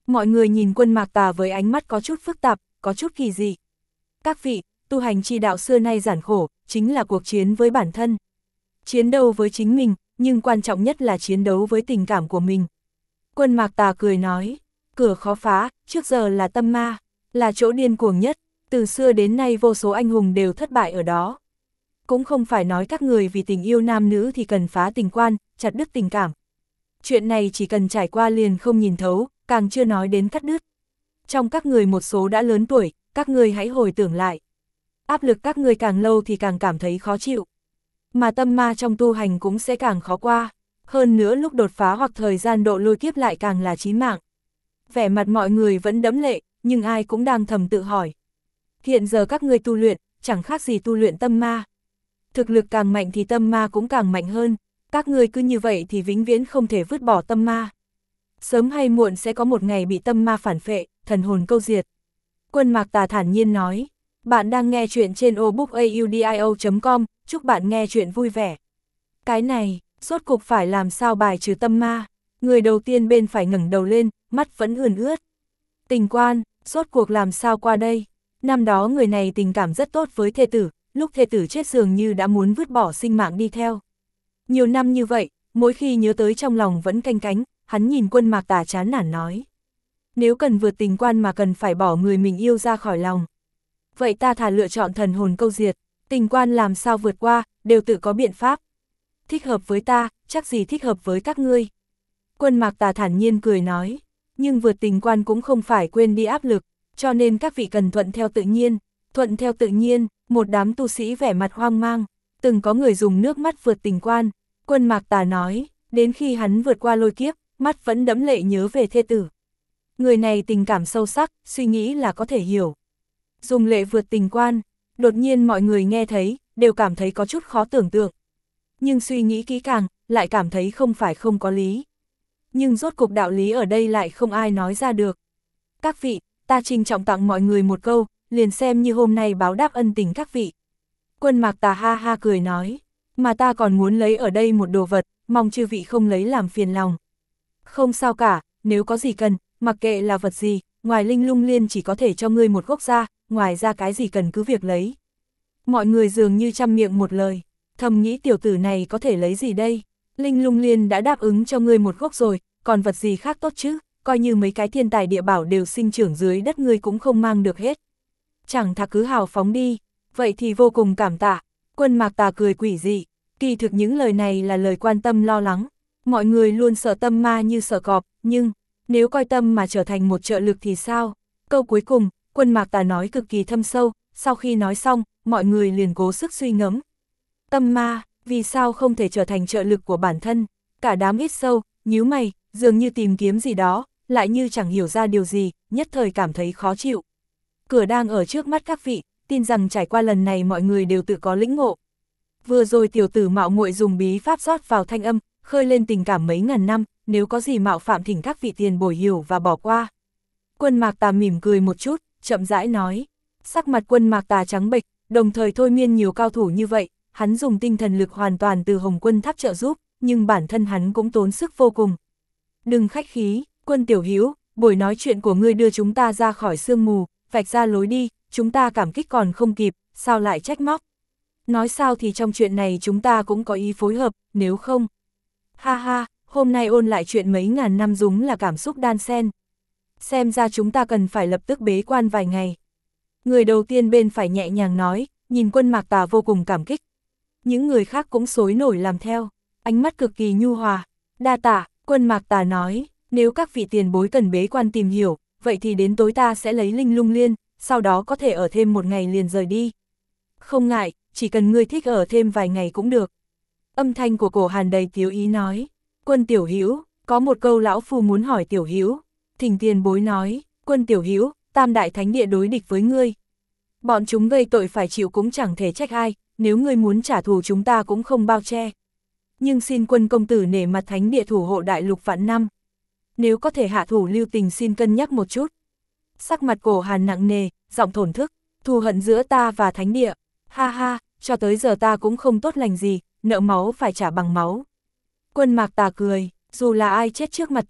Mọi người nhìn Quân Mạc Tà với ánh mắt có chút phức tạp, có chút kỳ dị. Các vị, tu hành chi đạo xưa nay giản khổ, chính là cuộc chiến với bản thân. Chiến đấu với chính mình, nhưng quan trọng nhất là chiến đấu với tình cảm của mình. Quân Mạc Tà cười nói, cửa khó phá, trước giờ là tâm ma, là chỗ điên cuồng nhất, từ xưa đến nay vô số anh hùng đều thất bại ở đó. Cũng không phải nói các người vì tình yêu nam nữ thì cần phá tình quan, chặt đứt tình cảm. Chuyện này chỉ cần trải qua liền không nhìn thấu, càng chưa nói đến cắt đứt. Trong các người một số đã lớn tuổi, các người hãy hồi tưởng lại. Áp lực các người càng lâu thì càng cảm thấy khó chịu. Mà tâm ma trong tu hành cũng sẽ càng khó qua. Hơn nữa lúc đột phá hoặc thời gian độ lôi kiếp lại càng là chí mạng. Vẻ mặt mọi người vẫn đẫm lệ, nhưng ai cũng đang thầm tự hỏi. Hiện giờ các ngươi tu luyện, chẳng khác gì tu luyện tâm ma. Thực lực càng mạnh thì tâm ma cũng càng mạnh hơn. Các ngươi cứ như vậy thì vĩnh viễn không thể vứt bỏ tâm ma. Sớm hay muộn sẽ có một ngày bị tâm ma phản phệ, thần hồn câu diệt. Quân Mạc Tà thản nhiên nói, bạn đang nghe chuyện trên obookaudio.com, chúc bạn nghe chuyện vui vẻ. Cái này, rốt cục phải làm sao bài trừ tâm ma? Người đầu tiên bên phải ngẩng đầu lên, mắt vẫn ươn ướt. Tình quan, rốt cuộc làm sao qua đây? Năm đó người này tình cảm rất tốt với thê tử, lúc thê tử chết dường như đã muốn vứt bỏ sinh mạng đi theo. Nhiều năm như vậy, mỗi khi nhớ tới trong lòng vẫn canh cánh, hắn nhìn Quân Mạc Tà chán nản nói. Nếu cần vượt tình quan mà cần phải bỏ người mình yêu ra khỏi lòng. Vậy ta thà lựa chọn thần hồn câu diệt, tình quan làm sao vượt qua, đều tự có biện pháp. Thích hợp với ta, chắc gì thích hợp với các ngươi. Quân Mạc Tà thản nhiên cười nói, nhưng vượt tình quan cũng không phải quên đi áp lực, cho nên các vị cần thuận theo tự nhiên. Thuận theo tự nhiên, một đám tu sĩ vẻ mặt hoang mang, từng có người dùng nước mắt vượt tình quan. Quân Mạc Tà nói, đến khi hắn vượt qua lôi kiếp, mắt vẫn đẫm lệ nhớ về thê tử. Người này tình cảm sâu sắc, suy nghĩ là có thể hiểu. Dùng lệ vượt tình quan, đột nhiên mọi người nghe thấy, đều cảm thấy có chút khó tưởng tượng. Nhưng suy nghĩ kỹ càng, lại cảm thấy không phải không có lý. Nhưng rốt cục đạo lý ở đây lại không ai nói ra được. Các vị, ta trinh trọng tặng mọi người một câu, liền xem như hôm nay báo đáp ân tình các vị. Quân Mạc Tà ha ha cười nói, mà ta còn muốn lấy ở đây một đồ vật, mong chư vị không lấy làm phiền lòng. Không sao cả, nếu có gì cần, mặc kệ là vật gì, ngoài Linh Lung Liên chỉ có thể cho ngươi một gốc ra, ngoài ra cái gì cần cứ việc lấy. Mọi người dường như trăm miệng một lời, thầm nghĩ tiểu tử này có thể lấy gì đây? Linh Lung Liên đã đáp ứng cho ngươi một gốc rồi, còn vật gì khác tốt chứ, coi như mấy cái thiên tài địa bảo đều sinh trưởng dưới đất ngươi cũng không mang được hết. Chẳng thà cứ hào phóng đi, vậy thì vô cùng cảm tạ. Quân Mạc Tà cười quỷ dị, kỳ thực những lời này là lời quan tâm lo lắng. Mọi người luôn sợ tâm ma như sợ cọp, nhưng nếu coi tâm mà trở thành một trợ lực thì sao? Câu cuối cùng, Quân Mạc Tà nói cực kỳ thâm sâu, sau khi nói xong, mọi người liền cố sức suy ngẫm. Tâm ma, vì sao không thể trở thành trợ lực của bản thân? Cả đám hít sâu, nhíu mày, dường như tìm kiếm gì đó, lại như chẳng hiểu ra điều gì, nhất thời cảm thấy khó chịu. Cửa đang ở trước mắt các vị, tin rằng trải qua lần này mọi người đều tự có lĩnh ngộ. Vừa rồi tiểu tử mạo muội dùng bí pháp rót vào thanh âm, khơi lên tình cảm mấy ngàn năm, nếu có gì mạo phạm thỉnh các vị tiền bồi hiểu và bỏ qua. Quân Mạc Tà mỉm cười một chút, chậm rãi nói. Sắc mặt Quân Mạc Tà trắng bệch, đồng thời thôi miên nhiều cao thủ như vậy, hắn dùng tinh thần lực hoàn toàn từ Hồng Quân Tháp trợ giúp, nhưng bản thân hắn cũng tốn sức vô cùng. Đừng khách khí, Quân tiểu hữu, buổi nói chuyện của ngươi đưa chúng ta ra khỏi sương mù, vạch ra lối đi, chúng ta cảm kích còn không kịp, sao lại trách móc. Nói sao thì trong chuyện này chúng ta cũng có ý phối hợp, nếu không. Ha ha, hôm nay ôn lại chuyện mấy ngàn năm đúng là cảm xúc đan xen. Xem ra chúng ta cần phải lập tức bế quan vài ngày. Người đầu tiên bên phải nhẹ nhàng nói, nhìn Quân Mạc Tà vô cùng cảm kích. Những người khác cũng sôi nổi làm theo, ánh mắt cực kỳ nhu hòa. Đa tạ, Quân Mạc Tà nói, nếu các vị tiền bối cần bế quan tìm hiểu, vậy thì đến tối ta sẽ lấy Linh Lung Liên, sau đó có thể ở thêm một ngày liền rời đi. Không ngại, chỉ cần ngươi thích ở thêm vài ngày cũng được. Âm thanh của Cổ Hàn đầy tiếu ý nói, Quân tiểu hữu, có một câu lão phu muốn hỏi tiểu hữu. Thỉnh tiền bối nói, Quân tiểu hữu, Tam Đại Thánh Địa đối địch với ngươi. Bọn chúng gây tội phải chịu cũng chẳng thể trách ai, nếu ngươi muốn trả thù chúng ta cũng không bao che. Nhưng xin Quân công tử nể mặt Thánh Địa thủ hộ đại lục vạn năm. Nếu có thể hạ thủ lưu tình xin cân nhắc một chút. Sắc mặt Cổ Hàn nặng nề, giọng thổn thức, thù hận giữa ta và Thánh Địa. Ha ha, cho tới giờ ta cũng không tốt lành gì, nợ máu phải trả bằng máu. Quân Mạc Tà cười, dù là ai chết trước mặt ta,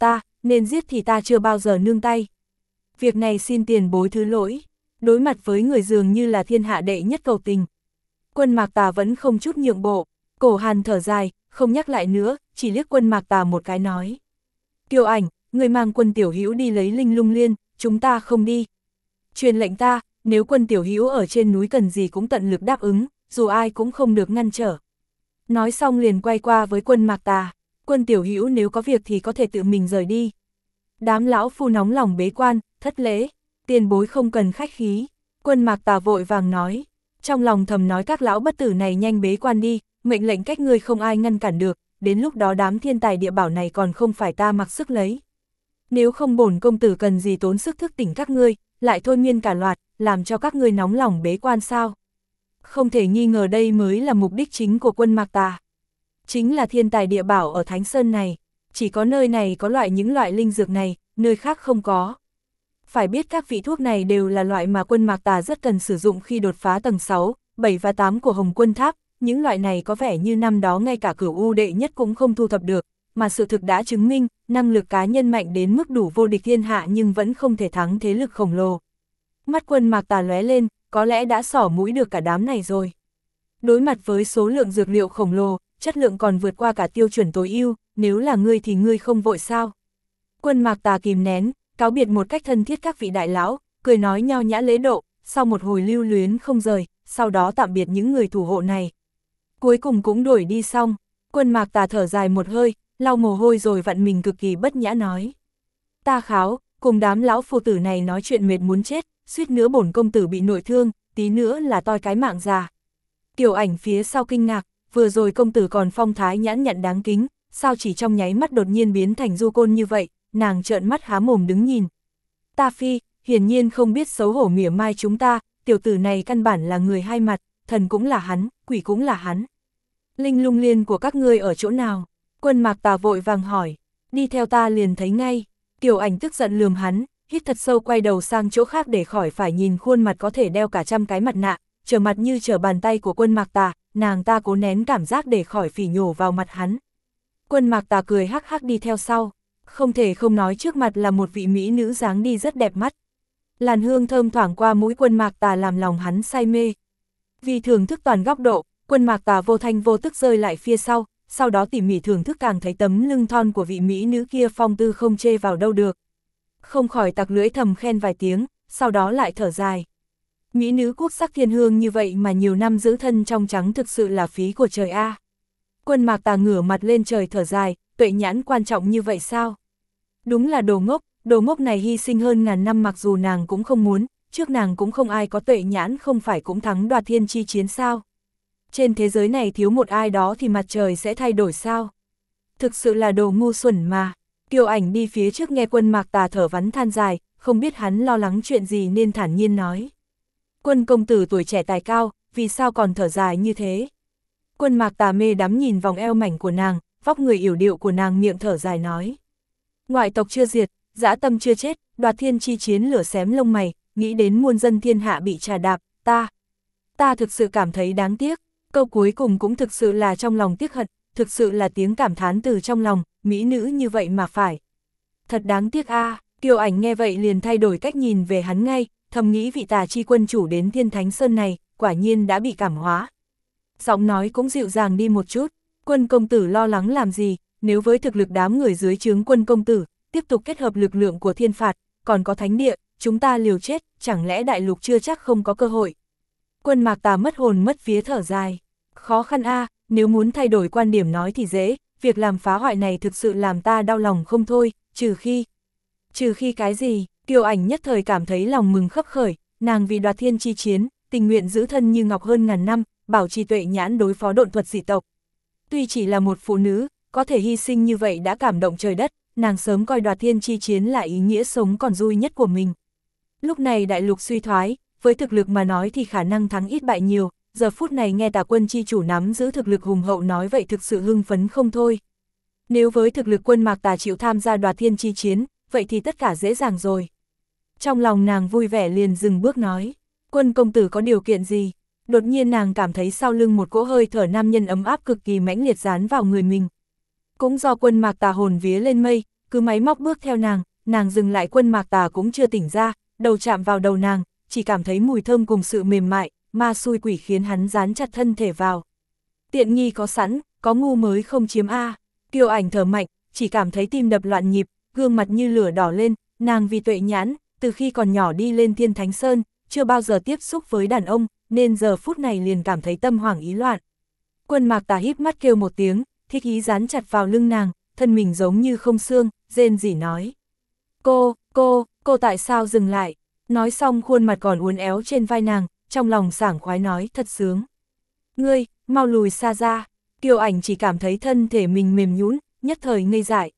nên giết thì ta chưa bao giờ nương tay. Việc này xin tiền bối thứ lỗi. Đối mặt với người dường như là thiên hạ đệ nhất cầu tình, Quân Mạc Tà vẫn không chút nhượng bộ. Cổ Hàn thở dài, không nhắc lại nữa, chỉ liếc Quân Mạc Tà một cái nói. Kiều Ảnh, người mang Quân Tiểu Hữu đi lấy Linh Lung Liên, chúng ta không đi. Truyền lệnh ta, nếu Quân Tiểu Hữu ở trên núi cần gì cũng tận lực đáp ứng, dù ai cũng không được ngăn trở. Nói xong liền quay qua với Quân Mạc Tà. Quân Tiểu Hữu nếu có việc thì có thể tự mình rời đi. Đám lão phu nóng lòng bế quan, thất lễ, tiền bối không cần khách khí. Quân Mạc Tà vội vàng nói. Trong lòng thầm nói các lão bất tử này nhanh bế quan đi, mệnh lệnh cách ngươi không ai ngăn cản được, đến lúc đó đám thiên tài địa bảo này còn không phải ta mặc sức lấy. Nếu không bổn công tử cần gì tốn sức thức tỉnh các ngươi, lại thôi miên cả loạt, làm cho các ngươi nóng lòng bế quan sao. Không thể nghi ngờ đây mới là mục đích chính của Quân Mạc Tà. Chính là thiên tài địa bảo ở Thánh Sơn này, chỉ có nơi này có những loại linh dược này, nơi khác không có. Phải biết các vị thuốc này đều là loại mà Quân Mạc Tà rất cần sử dụng khi đột phá tầng 6, 7 và 8 của Hồng Quân Tháp, những loại này có vẻ như năm đó ngay cả Cửu U đệ nhất cũng không thu thập được, mà sự thực đã chứng minh, năng lực cá nhân mạnh đến mức đủ vô địch thiên hạ nhưng vẫn không thể thắng thế lực khổng lồ. Mắt Quân Mạc Tà lóe lên, có lẽ đã xỏ mũi được cả đám này rồi. Đối mặt với số lượng dược liệu khổng lồ, chất lượng còn vượt qua cả tiêu chuẩn tối ưu, nếu là ngươi thì ngươi không vội sao? Quân Mạc Tà kìm nén, cáo biệt một cách thân thiết các vị đại lão, cười nói nho nhã lễ độ, sau một hồi lưu luyến không rời, sau đó tạm biệt những người thủ hộ này. Cuối cùng cũng đuổi đi xong, Quân Mạc Tà thở dài một hơi, lau mồ hôi rồi vặn mình cực kỳ bất nhã nói. Ta kháo, cùng đám lão phu tử này nói chuyện mệt muốn chết, suýt nữa bổn công tử bị nội thương, tí nữa là toi cái mạng già. Kiều Ảnh phía sau kinh ngạc, vừa rồi công tử còn phong thái nhãn nhặn đáng kính, sao chỉ trong nháy mắt đột nhiên biến thành du côn như vậy, nàng trợn mắt há mồm đứng nhìn. Ta phi, hiển nhiên không biết xấu hổ mỉa mai chúng ta, tiểu tử này căn bản là người hai mặt, thần cũng là hắn, quỷ cũng là hắn. Linh Lung Liên của các ngươi ở chỗ nào? Quân Mạc Tà vội vàng hỏi, đi theo ta liền thấy ngay. Kiều Ảnh tức giận lườm hắn, hít thật sâu quay đầu sang chỗ khác để khỏi phải nhìn khuôn mặt có thể đeo cả trăm cái mặt nạ, trở mặt như trở bàn tay của Quân Mạc Tà, nàng ta cố nén cảm giác để khỏi phỉ nhổ vào mặt hắn. Quân Mạc Tà cười hắc hắc đi theo sau, không thể không nói trước mặt là một vị mỹ nữ dáng đi rất đẹp mắt. Làn hương thơm thoảng qua mũi Quân Mạc Tà làm lòng hắn say mê. Vì thưởng thức toàn góc độ, Quân Mạc Tà vô thanh vô tức rơi lại phía sau đó tỉ mỉ thưởng thức càng thấy tấm lưng thon của vị mỹ nữ kia phong tư không chê vào đâu được. Không khỏi tặc lưỡi thầm khen vài tiếng, sau đó lại thở dài. Mỹ nữ quốc sắc thiên hương như vậy mà nhiều năm giữ thân trong trắng thực sự là phí của trời a. Quân Mạc Tà ngửa mặt lên trời thở dài, tuệ nhãn quan trọng như vậy sao? Đúng là đồ ngốc này hy sinh hơn ngàn năm mặc dù nàng cũng không muốn, trước nàng cũng không ai có tuệ nhãn không phải cũng thắng đoạt thiên chi chiến sao? Trên thế giới này thiếu một ai đó thì mặt trời sẽ thay đổi sao? Thực sự là đồ ngu xuẩn mà. Kiều Ảnh đi phía trước nghe Quân Mạc Tà thở vắn than dài, không biết hắn lo lắng chuyện gì nên thản nhiên nói. Quân công tử tuổi trẻ tài cao, vì sao còn thở dài như thế? Quân Mạc Tà mê đắm nhìn vòng eo mảnh của nàng, vóc người yểu điệu của nàng miệng thở dài nói. Ngoại tộc chưa diệt, dã tâm chưa chết, đoạt thiên chi chiến lửa xém lông mày, nghĩ đến muôn dân thiên hạ bị trà đạp, ta thực sự cảm thấy đáng tiếc. Câu cuối cùng cũng thực sự là trong lòng tiếc hận, thực sự là tiếng cảm thán từ trong lòng, mỹ nữ như vậy mà phải. Thật đáng tiếc a. Kiều Ảnh nghe vậy liền thay đổi cách nhìn về hắn ngay, thầm nghĩ vị Tà chi quân chủ đến Thiên Thánh Sơn này, quả nhiên đã bị cảm hóa. Giọng nói cũng dịu dàng đi một chút, Quân công tử lo lắng làm gì, nếu với thực lực đám người dưới trướng Quân công tử, tiếp tục kết hợp lực lượng của thiên phạt, còn có thánh địa, chúng ta liều chết, chẳng lẽ đại lục chưa chắc không có cơ hội. Quân Mạc Tà mất hồn mất vía thở dài. Khó khăn a, nếu muốn thay đổi quan điểm nói thì dễ, việc làm phá hoại này thực sự làm ta đau lòng không thôi, trừ khi cái gì? Kiều Ảnh nhất thời cảm thấy lòng mừng khấp khởi, nàng vì đoạt thiên chi chiến, tình nguyện giữ thân như ngọc hơn ngàn năm, bảo trì tuệ nhãn đối phó độn thuật dị tộc. Tuy chỉ là một phụ nữ, có thể hy sinh như vậy đã cảm động trời đất, nàng sớm coi đoạt thiên chi chiến là ý nghĩa sống còn vui nhất của mình. Lúc này đại lục suy thoái, với thực lực mà nói thì khả năng thắng ít bại nhiều, giờ phút này nghe Tà quân chi chủ nắm giữ thực lực hùng hậu nói vậy thực sự hưng phấn không thôi. Nếu với thực lực Quân Mạc Tà chịu tham gia đoạt thiên chi chiến, vậy thì tất cả dễ dàng rồi. Trong lòng nàng vui vẻ liền dừng bước nói, Quân công tử có điều kiện gì? Đột nhiên nàng cảm thấy sau lưng một cỗ hơi thở nam nhân ấm áp cực kỳ mãnh liệt dán vào người mình. Cũng do Quân Mạc Tà hồn vía lên mây, cứ máy móc bước theo nàng dừng lại. Quân Mạc Tà cũng chưa tỉnh ra, đầu chạm vào đầu nàng, chỉ cảm thấy mùi thơm cùng sự mềm mại, ma xui quỷ khiến hắn dán chặt thân thể vào. Tiện nghi có sẵn, có ngu mới không chiếm a. Kiều Ảnh thở mạnh, chỉ cảm thấy tim đập loạn nhịp, gương mặt như lửa đỏ lên. Nàng vì tuệ nhãn, từ khi còn nhỏ đi lên Thiên Thánh Sơn, chưa bao giờ tiếp xúc với đàn ông, nên giờ phút này liền cảm thấy tâm hoảng ý loạn. Quân Mạc Tà híp mắt kêu một tiếng, thích ý dán chặt vào lưng nàng, thân mình giống như không xương, rên rỉ nói. Cô tại sao dừng lại? Nói xong khuôn mặt còn uốn éo trên vai nàng, trong lòng sảng khoái nói thật sướng. Ngươi, mau lùi xa ra. Kiều Ảnh chỉ cảm thấy thân thể mình mềm nhũn, nhất thời ngây dại.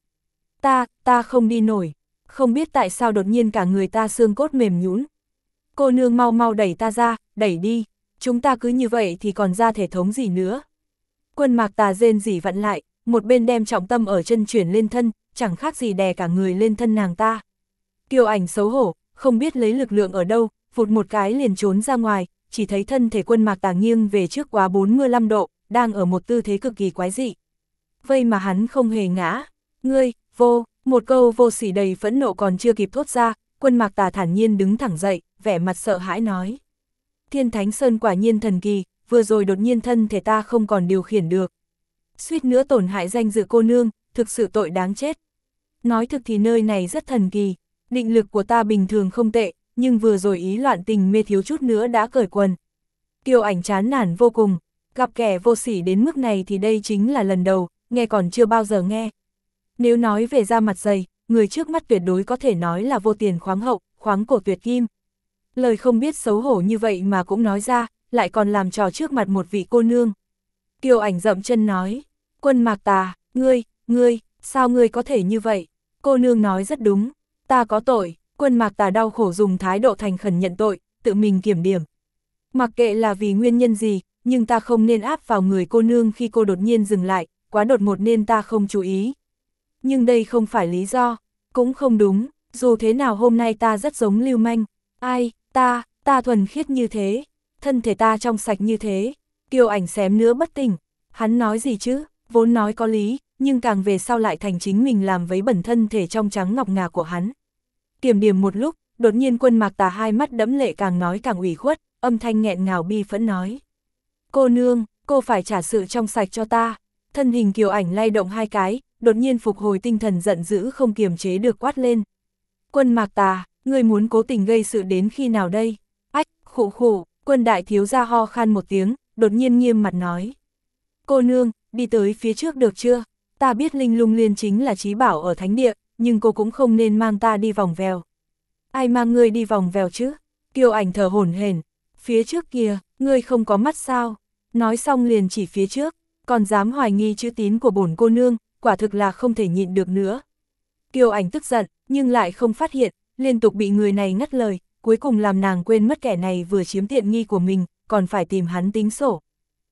Ta không đi nổi. Không biết tại sao đột nhiên cả người ta xương cốt mềm nhũn. Cô nương mau đẩy ta ra, đẩy đi. Chúng ta cứ như vậy thì còn ra thể thống gì nữa. Quân Mạc Tà rên rỉ vặn lại, một bên đem trọng tâm ở chân chuyển lên thân, chẳng khác gì đè cả người lên thân nàng ta. Kiều Ảnh xấu hổ, không biết lấy lực lượng ở đâu, vụt một cái liền trốn ra ngoài, chỉ thấy thân thể Quân Mạc Tà nghiêng về trước quá 45 độ, đang ở một tư thế cực kỳ quái dị. Vậy mà hắn không hề ngã. Ngươi, một câu vô sỉ đầy phẫn nộ còn chưa kịp thốt ra, Quân Mạc Tà thản nhiên đứng thẳng dậy, vẻ mặt sợ hãi nói. Thiên Thánh Sơn quả nhiên thần kỳ, vừa rồi đột nhiên thân thể ta không còn điều khiển được. Suýt nữa tổn hại danh dự cô nương, thực sự tội đáng chết. Nói thực thì nơi này rất thần kỳ, định lực của ta bình thường không tệ, nhưng vừa rồi ý loạn tình mê thiếu chút nữa đã cởi quần. Kiều Ảnh chán nản vô cùng, gặp kẻ vô sỉ đến mức này thì đây chính là lần đầu, nghe còn chưa bao giờ nghe. Nếu nói về da mặt dày, người trước mắt tuyệt đối có thể nói là vô tiền khoáng hậu, khoáng cổ tuyệt kim. Lời không biết xấu hổ như vậy mà cũng nói ra, lại còn làm trò trước mặt một vị cô nương. Kiều Ảnh dậm chân nói, Quân Mạc Tà, ngươi, sao ngươi có thể như vậy? Cô nương nói rất đúng, ta có tội. Quân Mạc Tà đau khổ dùng thái độ thành khẩn nhận tội, tự mình kiểm điểm. Mặc kệ là vì nguyên nhân gì, nhưng ta không nên áp vào người cô nương khi cô đột nhiên dừng lại, quá đột ngột nên ta không chú ý. Nhưng đây không phải lý do, cũng không đúng, dù thế nào hôm nay ta rất giống lưu manh. Ai, ta thuần khiết như thế, thân thể ta trong sạch như thế. Kiều Ảnh xém nữa bất tỉnh, hắn nói gì chứ, vốn nói có lý, nhưng càng về sau lại thành chính mình làm vấy bẩn thân thể trong trắng ngọc ngà của hắn. Kiểm điểm một lúc, đột nhiên Quân Mạc Tà hai mắt đẫm lệ càng nói càng ủy khuất, âm thanh nghẹn ngào bi phẫn nói. Cô nương, cô phải trả sự trong sạch cho ta. Thân hình Kiều Ảnh lay động hai cái, đột nhiên phục hồi tinh thần giận dữ không kiềm chế được quát lên. Quân Mạc Tà, ngươi muốn cố tình gây sự đến khi nào đây? Ách, khụ, Quân đại thiếu gia ho khan một tiếng, đột nhiên nghiêm mặt nói. Cô nương, đi tới phía trước được chưa? Ta biết Linh Lung Liên chính là trí bảo ở thánh địa, nhưng cô cũng không nên mang ta đi vòng vèo. Ai mang ngươi đi vòng vèo chứ? Kiều Ảnh thở hổn hển. Phía trước kìa, ngươi không có mắt sao? Nói xong liền chỉ phía trước, còn dám hoài nghi chữ tín của bổn cô nương, quả thực là không thể nhịn được nữa. Kiều Ảnh tức giận, nhưng lại không phát hiện, liên tục bị người này ngắt lời, cuối cùng làm nàng quên mất kẻ này vừa chiếm tiện nghi của mình, còn phải tìm hắn tính sổ.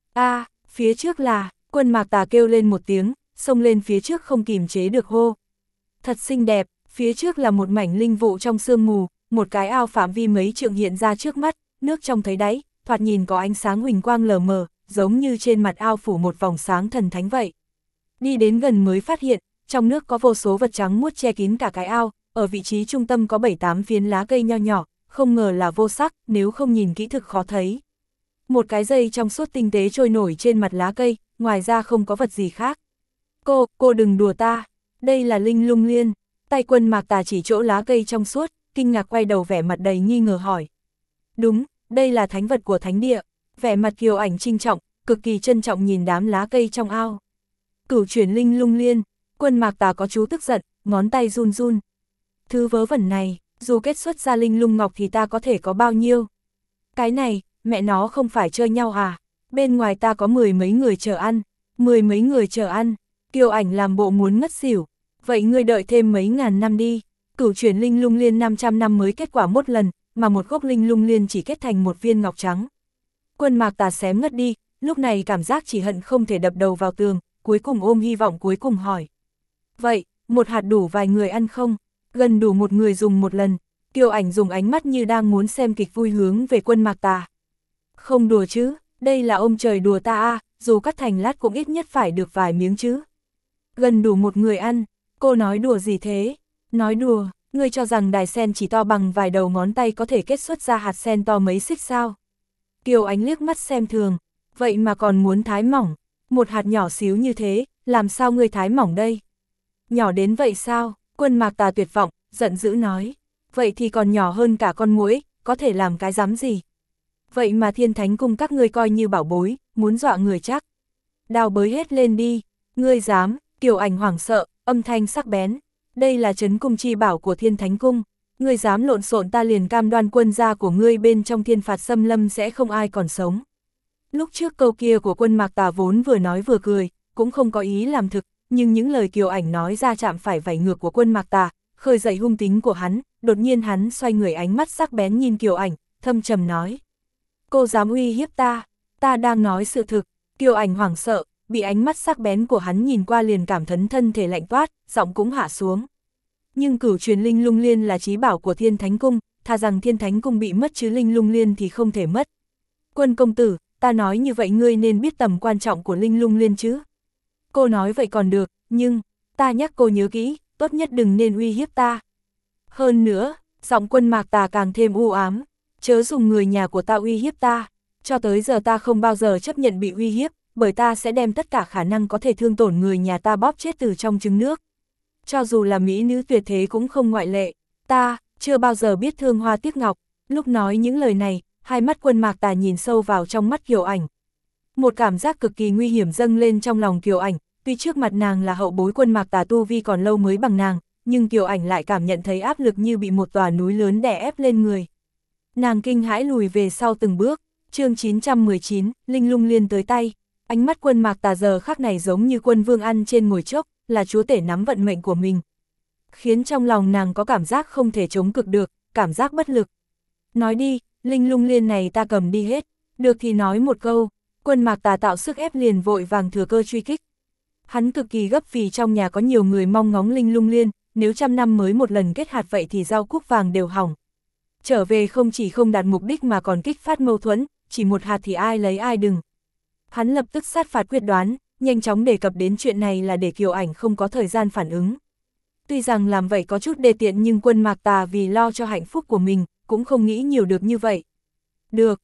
Phía trước là, Quân Mạc Tà kêu lên một tiếng, xông lên phía trước không kìm chế được hô. Thật xinh đẹp, phía trước là một mảnh linh vụ trong sương mù, một cái ao phạm vi mấy trượng hiện ra trước mắt, nước trong thấy đáy, thoạt nhìn có ánh sáng huỳnh quang lờ mờ, giống như trên mặt ao phủ một vòng sáng thần thánh vậy. Đi đến gần mới phát hiện, trong nước có vô số vật trắng muốt che kín cả cái ao, ở vị trí trung tâm có 7-8 phiến lá cây nho nhỏ, không ngờ là vô sắc, nếu không nhìn kỹ thực khó thấy. Một cái dây trong suốt tinh tế trôi nổi trên mặt lá cây, ngoài ra không có vật gì khác. Cô đừng đùa ta, đây là Linh Lung Liên. Tay Quân Mạc Tà chỉ chỗ lá cây trong suốt, kinh ngạc quay đầu vẻ mặt đầy nghi ngờ hỏi. Đúng, đây là thánh vật của thánh địa. Vẻ mặt Kiều Ảnh trinh trọng, cực kỳ trân trọng nhìn đám lá cây trong ao. Cửu chuyển Linh Lung Liên. Quân Mạc Tà có chú tức giận, ngón tay run run. Thứ vớ vẩn này, dù kết xuất ra linh lung ngọc thì ta có thể có bao nhiêu? Cái này, mẹ nó không phải chơi nhau à? Bên ngoài ta có 10 mấy người chờ ăn. 10 mấy người chờ ăn. Kiều Ảnh làm bộ muốn ngất xỉu. Vậy ngươi đợi thêm mấy ngàn năm đi. Cửu chuyển Linh Lung Liên 500 năm mới kết quả một lần, mà một gốc Linh Lung Liên chỉ kết thành một viên ngọc trắng. Quân Mạc Tà xém ngất đi, lúc này cảm giác chỉ hận không thể đập đầu vào tường, cuối cùng ôm hy vọng cuối cùng hỏi. Vậy, một hạt đủ vài người ăn không? Gần đủ một người dùng một lần. Kiều Ảnh dùng ánh mắt như đang muốn xem kịch vui hướng về Quân Mạc Tà. Không đùa chứ, đây là ông trời đùa ta à, dù cắt thành lát cũng ít nhất phải được vài miếng chứ. Gần đủ một người ăn, Cô nói đùa gì thế? Nói đùa, ngươi cho rằng đài sen chỉ to bằng vài đầu ngón tay có thể kết xuất ra hạt sen to mấy xích sao? Kiều Ánh liếc mắt xem thường, vậy mà còn muốn thái mỏng, một hạt nhỏ xíu như thế, làm sao ngươi thái mỏng đây? Nhỏ đến vậy sao? Quân Mạc Tà tuyệt vọng, giận dữ nói, vậy thì còn nhỏ hơn cả con muỗi, có thể làm cái dám gì? Vậy mà Thiên Thánh Cung các ngươi coi như bảo bối, muốn dọa người chắc. Đào bới hết lên đi, ngươi dám, Kiều Ảnh hoảng sợ, âm thanh sắc bén. Đây là trấn cung chi bảo của Thiên Thánh Cung, ngươi dám lộn xộn ta liền cam đoan quân gia của ngươi bên trong thiên phạt xâm lâm sẽ không ai còn sống. Lúc trước câu kia của Quân Mạc Tà vốn vừa nói vừa cười, cũng không có ý làm thực, nhưng những lời Kiều Ảnh nói ra chạm phải vảy ngược của Quân Mạc Tà, khơi dậy hung tính của hắn, đột nhiên hắn xoay người ánh mắt sắc bén nhìn Kiều Ảnh, thâm trầm nói. Cô dám uy hiếp ta đang nói sự thực. Kiều Ảnh hoảng sợ, bị ánh mắt sắc bén của hắn nhìn qua liền cảm thấn thân thể lạnh toát, giọng cũng hạ xuống. Nhưng Cửu Truyền Linh Lung Liên là chí bảo của Thiên Thánh Cung, thà rằng Thiên Thánh Cung bị mất chứ Linh Lung Liên thì không thể mất. Quân công tử, ta nói như vậy ngươi nên biết tầm quan trọng của Linh Lung Liên chứ. Cô nói vậy còn được, nhưng, ta nhắc cô nhớ kỹ, tốt nhất đừng nên uy hiếp ta. Hơn nữa, giọng Quân Mạc Tà càng thêm u ám, chớ dùng người nhà của ta uy hiếp ta, cho tới giờ ta không bao giờ chấp nhận bị uy hiếp, bởi ta sẽ đem tất cả khả năng có thể thương tổn người nhà ta bóp chết từ trong trứng nước. Cho dù là mỹ nữ tuyệt thế cũng không ngoại lệ, ta chưa bao giờ biết thương hoa tiếc ngọc. Lúc nói những lời này, hai mắt Quân Mạc Tà nhìn sâu vào trong mắt Kiều Ảnh. Một cảm giác cực kỳ nguy hiểm dâng lên trong lòng Kiều Ảnh, tuy trước mặt nàng là hậu bối Quân Mạc Tà tu vi còn lâu mới bằng nàng, nhưng Kiều Ảnh lại cảm nhận thấy áp lực như bị một tòa núi lớn đè ép lên người. Nàng kinh hãi lùi về sau từng bước. Chương 919, Linh Lung Liên tới tay. Ánh mắt Quân Mạc Tà giờ khắc này giống như quân vương ăn trên ngồi chốc, là chúa tể nắm vận mệnh của mình. Khiến trong lòng nàng có cảm giác không thể chống cự được, cảm giác bất lực. Nói đi, Linh Lung Liên này ta cầm đi hết, được thì nói một câu. Quân Mạc Tà tạo sức ép liền vội vàng thừa cơ truy kích. Hắn cực kỳ gấp vì trong nhà có nhiều người mong ngóng Linh Lung Liên, nếu 100 năm mới một lần kết hạt vậy thì rau cúc vàng đều hỏng. Trở về không chỉ không đạt mục đích mà còn kích phát mâu thuẫn, chỉ một hạt thì ai lấy ai đừng. Hắn lập tức sát phạt quyết đoán, nhanh chóng đề cập đến chuyện này là để Kiều Ảnh không có thời gian phản ứng. Tuy rằng làm vậy có chút đê tiện nhưng Quân Mạc Tà vì lo cho hạnh phúc của mình, cũng không nghĩ nhiều được như vậy. Được,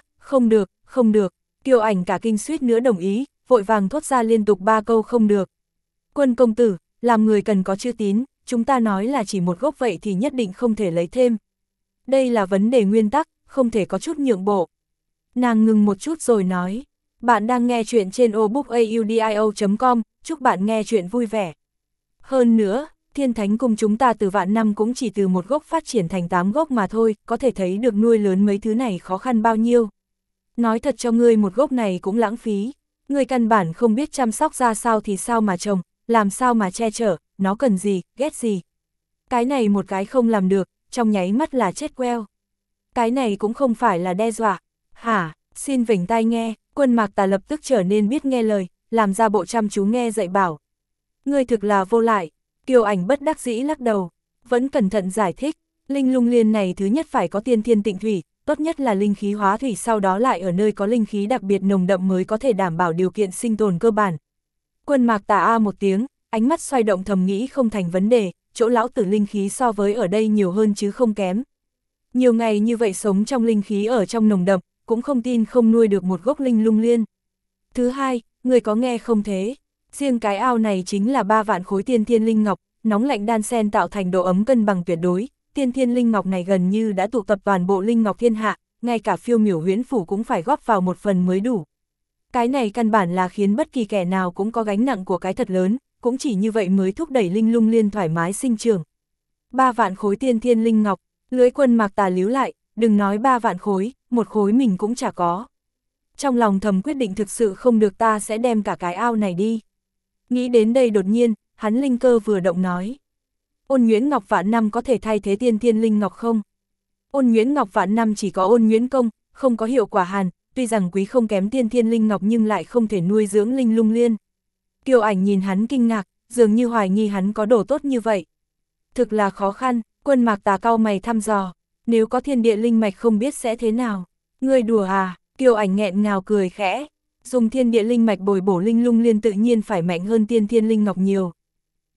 không được, Kiều Ảnh cả kinh suýt nữa đồng ý, vội vàng thốt ra liên tục 3 câu không được. Quân công tử, làm người cần có chữ tín, chúng ta nói là chỉ một gốc vậy thì nhất định không thể lấy thêm. Đây là vấn đề nguyên tắc, không thể có chút nhượng bộ. Nàng ngừng một chút rồi nói, bạn đang nghe chuyện trên obookaudio.com, chúc bạn nghe chuyện vui vẻ. Hơn nữa, Thiên Thánh Cung chúng ta từ vạn năm cũng chỉ từ một gốc phát triển thành 8 gốc mà thôi, có thể thấy được nuôi lớn mấy thứ này khó khăn bao nhiêu. Nói thật cho ngươi một gốc này cũng lãng phí, ngươi căn bản không biết chăm sóc ra sao thì sao mà trồng, làm sao mà che chở, nó cần gì, ghét gì. Cái này một cái không làm được, trong nháy mắt là chết queo. Cái này cũng không phải là đe dọa. Hả, xin vểnh tai nghe. Quân Mạc Tà lập tức trở nên biết nghe lời, làm ra bộ chăm chú nghe dạy bảo. Ngươi thực là vô lại. Kiều Ảnh bất đắc dĩ lắc đầu, vẫn cẩn thận giải thích. Linh Lung Liên này thứ nhất phải có tiên thiên tịnh thủy, tốt nhất là linh khí hóa thủy, sau đó lại ở nơi có linh khí đặc biệt nồng đậm mới có thể đảm bảo điều kiện sinh tồn cơ bản. Quân Mạc Tà a một tiếng, ánh mắt xoay động thầm nghĩ không thành vấn đề, chỗ lão tử linh khí so với ở đây nhiều hơn chứ không kém. Nhiều ngày như vậy sống trong linh khí ở trong nồng đậm, cũng không tin không nuôi được một gốc Linh Lung Liên. Thứ hai, người có nghe không thế? Riêng cái ao này chính là 3 vạn khối tiên thiên linh ngọc, nóng lạnh đan xen tạo thành độ ấm cân bằng tuyệt đối. Tiên thiên linh ngọc này gần như đã tụ tập toàn bộ linh ngọc thiên hạ, ngay cả Phiêu Miểu Huyễn Phủ cũng phải góp vào một phần mới đủ. Cái này căn bản là khiến bất kỳ kẻ nào cũng có gánh nặng của cái thật lớn, cũng chỉ như vậy mới thúc đẩy Linh Lung Liên thoải mái sinh trưởng. 3 vạn khối tiên thiên linh ngọc, lưỡi Quân Mạc Tà líu lại, đừng nói 3 vạn khối, một khối mình cũng chả có. Trong lòng thầm quyết định thực sự không được ta sẽ đem cả cái ao này đi. Nghĩ đến đây đột nhiên, hắn linh cơ vừa động nói. Ôn Nhuyễn Ngọc Vạn Năm có thể thay thế tiên thiên linh ngọc không? Ôn Nhuyễn Ngọc Vạn Năm chỉ có Ôn Nhuyễn công, không có hiệu quả hàn, tuy rằng quý không kém tiên thiên linh ngọc nhưng lại không thể nuôi dưỡng Linh Lung Liên. Kiều Ảnh nhìn hắn kinh ngạc, dường như hoài nghi hắn có đồ tốt như vậy. Thực là khó khăn, Quân Mạc Tà cau mày thăm dò, nếu có thiên địa linh mạch không biết sẽ thế nào. Ngươi đùa à? Kiều Ảnh nghẹn ngào cười khẽ, dùng thiên địa linh mạch bồi bổ Linh Lung Liên tự nhiên phải mạnh hơn tiên thiên linh ngọc nhiều.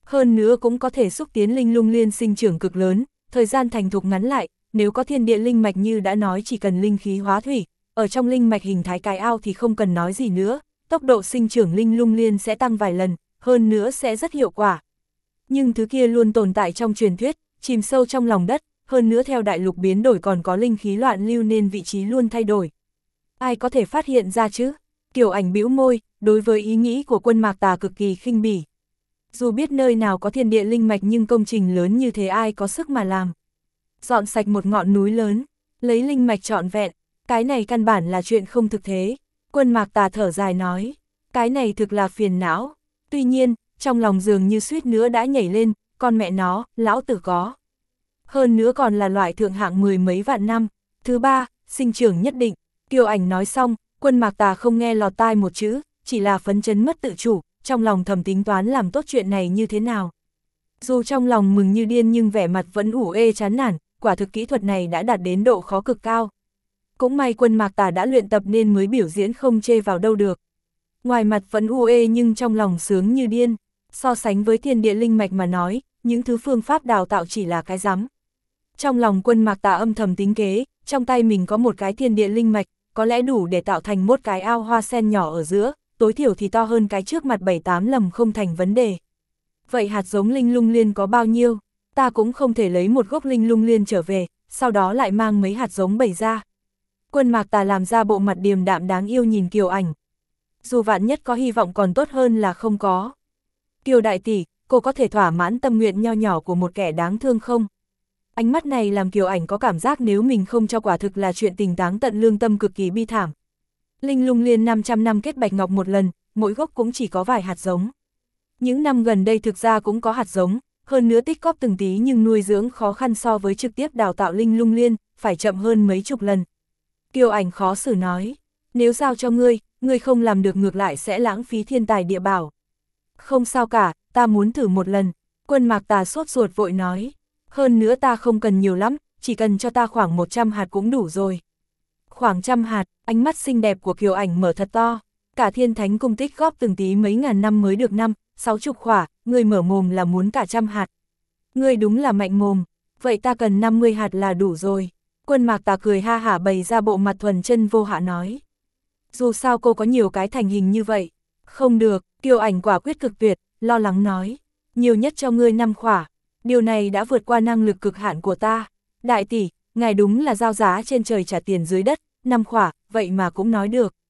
Hơn nữa cũng có thể xúc tiến linh lung liên sinh trưởng cực lớn, thời gian thành thục ngắn lại, nếu có thiên địa linh mạch như đã nói chỉ cần linh khí hóa thủy, ở trong linh mạch hình thái cái ao thì không cần nói gì nữa, tốc độ sinh trưởng linh lung liên sẽ tăng vài lần, hơn nữa sẽ rất hiệu quả. Nhưng thứ kia luôn tồn tại trong truyền thuyết, chìm sâu trong lòng đất, hơn nữa theo đại lục biến đổi còn có linh khí loạn lưu nên vị trí luôn thay đổi. Ai có thể phát hiện ra chứ? Kiều Ảnh bĩu môi, đối với ý nghĩ của Quân Mạc Tà cực kỳ khinh bỉ. Dù biết nơi nào có thiên địa linh mạch nhưng công trình lớn như thế ai có sức mà làm. Dọn sạch một ngọn núi lớn, lấy linh mạch trọn vẹn, cái này căn bản là chuyện không thực thế. Quân Mạc Tà thở dài nói, cái này thực là phiền não. Tuy nhiên, trong lòng dường như suýt nữa đã nhảy lên, con mẹ nó, lão tử có. Hơn nữa còn là loại thượng hạng 10 mấy vạn năm. Thứ ba, sinh trưởng nhất định. Kiều Ảnh nói xong, Quân Mạc Tà không nghe lọt tai một chữ, chỉ là phấn chấn mất tự chủ, trong lòng thầm tính toán làm tốt chuyện này như thế nào. Dù trong lòng mừng như điên nhưng vẻ mặt vẫn ủ ê chán nản, quả thực kỹ thuật này đã đạt đến độ khó cực cao. Cũng may Quân Mạc Tà đã luyện tập nên mới biểu diễn không chê vào đâu được. Ngoài mặt vẫn u ê nhưng trong lòng sướng như điên, so sánh với thiên địa linh mạch mà nói, những thứ phương pháp đào tạo chỉ là cái rắm. Trong lòng Quân Mạc Tà âm thầm tính kế, trong tay mình có một cái thiên địa linh mạch, có lẽ đủ để tạo thành một cái ao hoa sen nhỏ ở giữa, tối thiểu thì to hơn cái trước mặt 7-8 lầm không thành vấn đề. Vậy hạt giống linh lung liên có bao nhiêu? Ta cũng không thể lấy một gốc linh lung liên trở về, sau đó lại mang mấy hạt giống bày ra. Quân Mạc Tà làm ra bộ mặt điềm đạm đáng yêu nhìn Kiều Ảnh. Dù vạn nhất có hy vọng còn tốt hơn là không có. Kiều đại tỷ, cô có thể thỏa mãn tâm nguyện nho nhỏ của một kẻ đáng thương không? Ánh mắt này làm Kiều Ảnh có cảm giác nếu mình không cho quả thực là chuyện tình táng tận lương tâm cực kỳ bi thảm. Linh lung liên 500 năm kết bạch ngọc một lần, mỗi gốc cũng chỉ có vài hạt giống. Những năm gần đây thực ra cũng có hạt giống, hơn nữa tích cóp từng tí nhưng nuôi dưỡng khó khăn so với trực tiếp đào tạo linh lung liên, phải chậm hơn mấy chục lần. Kiều Ảnh khó xử nói, nếu giao cho ngươi không làm được ngược lại sẽ lãng phí thiên tài địa bảo. Không sao cả, ta muốn thử một lần. Quân Mạc Tà sốt ruột vội nói, hơn nữa ta không cần nhiều lắm, chỉ cần cho ta khoảng 100 hạt cũng đủ rồi. Khoảng 100 hạt, ánh mắt xinh đẹp của Kiều Ảnh mở thật to, cả Thiên Thánh cung tích góp từng tí mấy ngàn năm mới được 5-60 khỏa, ngươi mở mồm là muốn cả 100 hạt. Ngươi đúng là mạnh mồm, vậy ta cần 50 hạt là đủ rồi. Quân Mạc Tà cười ha hả bày ra bộ mặt thuần chân vô hạ nói. Dù sao cô có nhiều cái thành hình như vậy. Không được, Kiều Ảnh quả quyết cực tuyệt, lo lắng nói. Nhiều nhất cho ngươi 5 khỏa. Điều này đã vượt qua năng lực cực hạn của ta. Đại tỷ, ngài đúng là giao giá trên trời trả tiền dưới đất, 5 khỏa, vậy mà cũng nói được.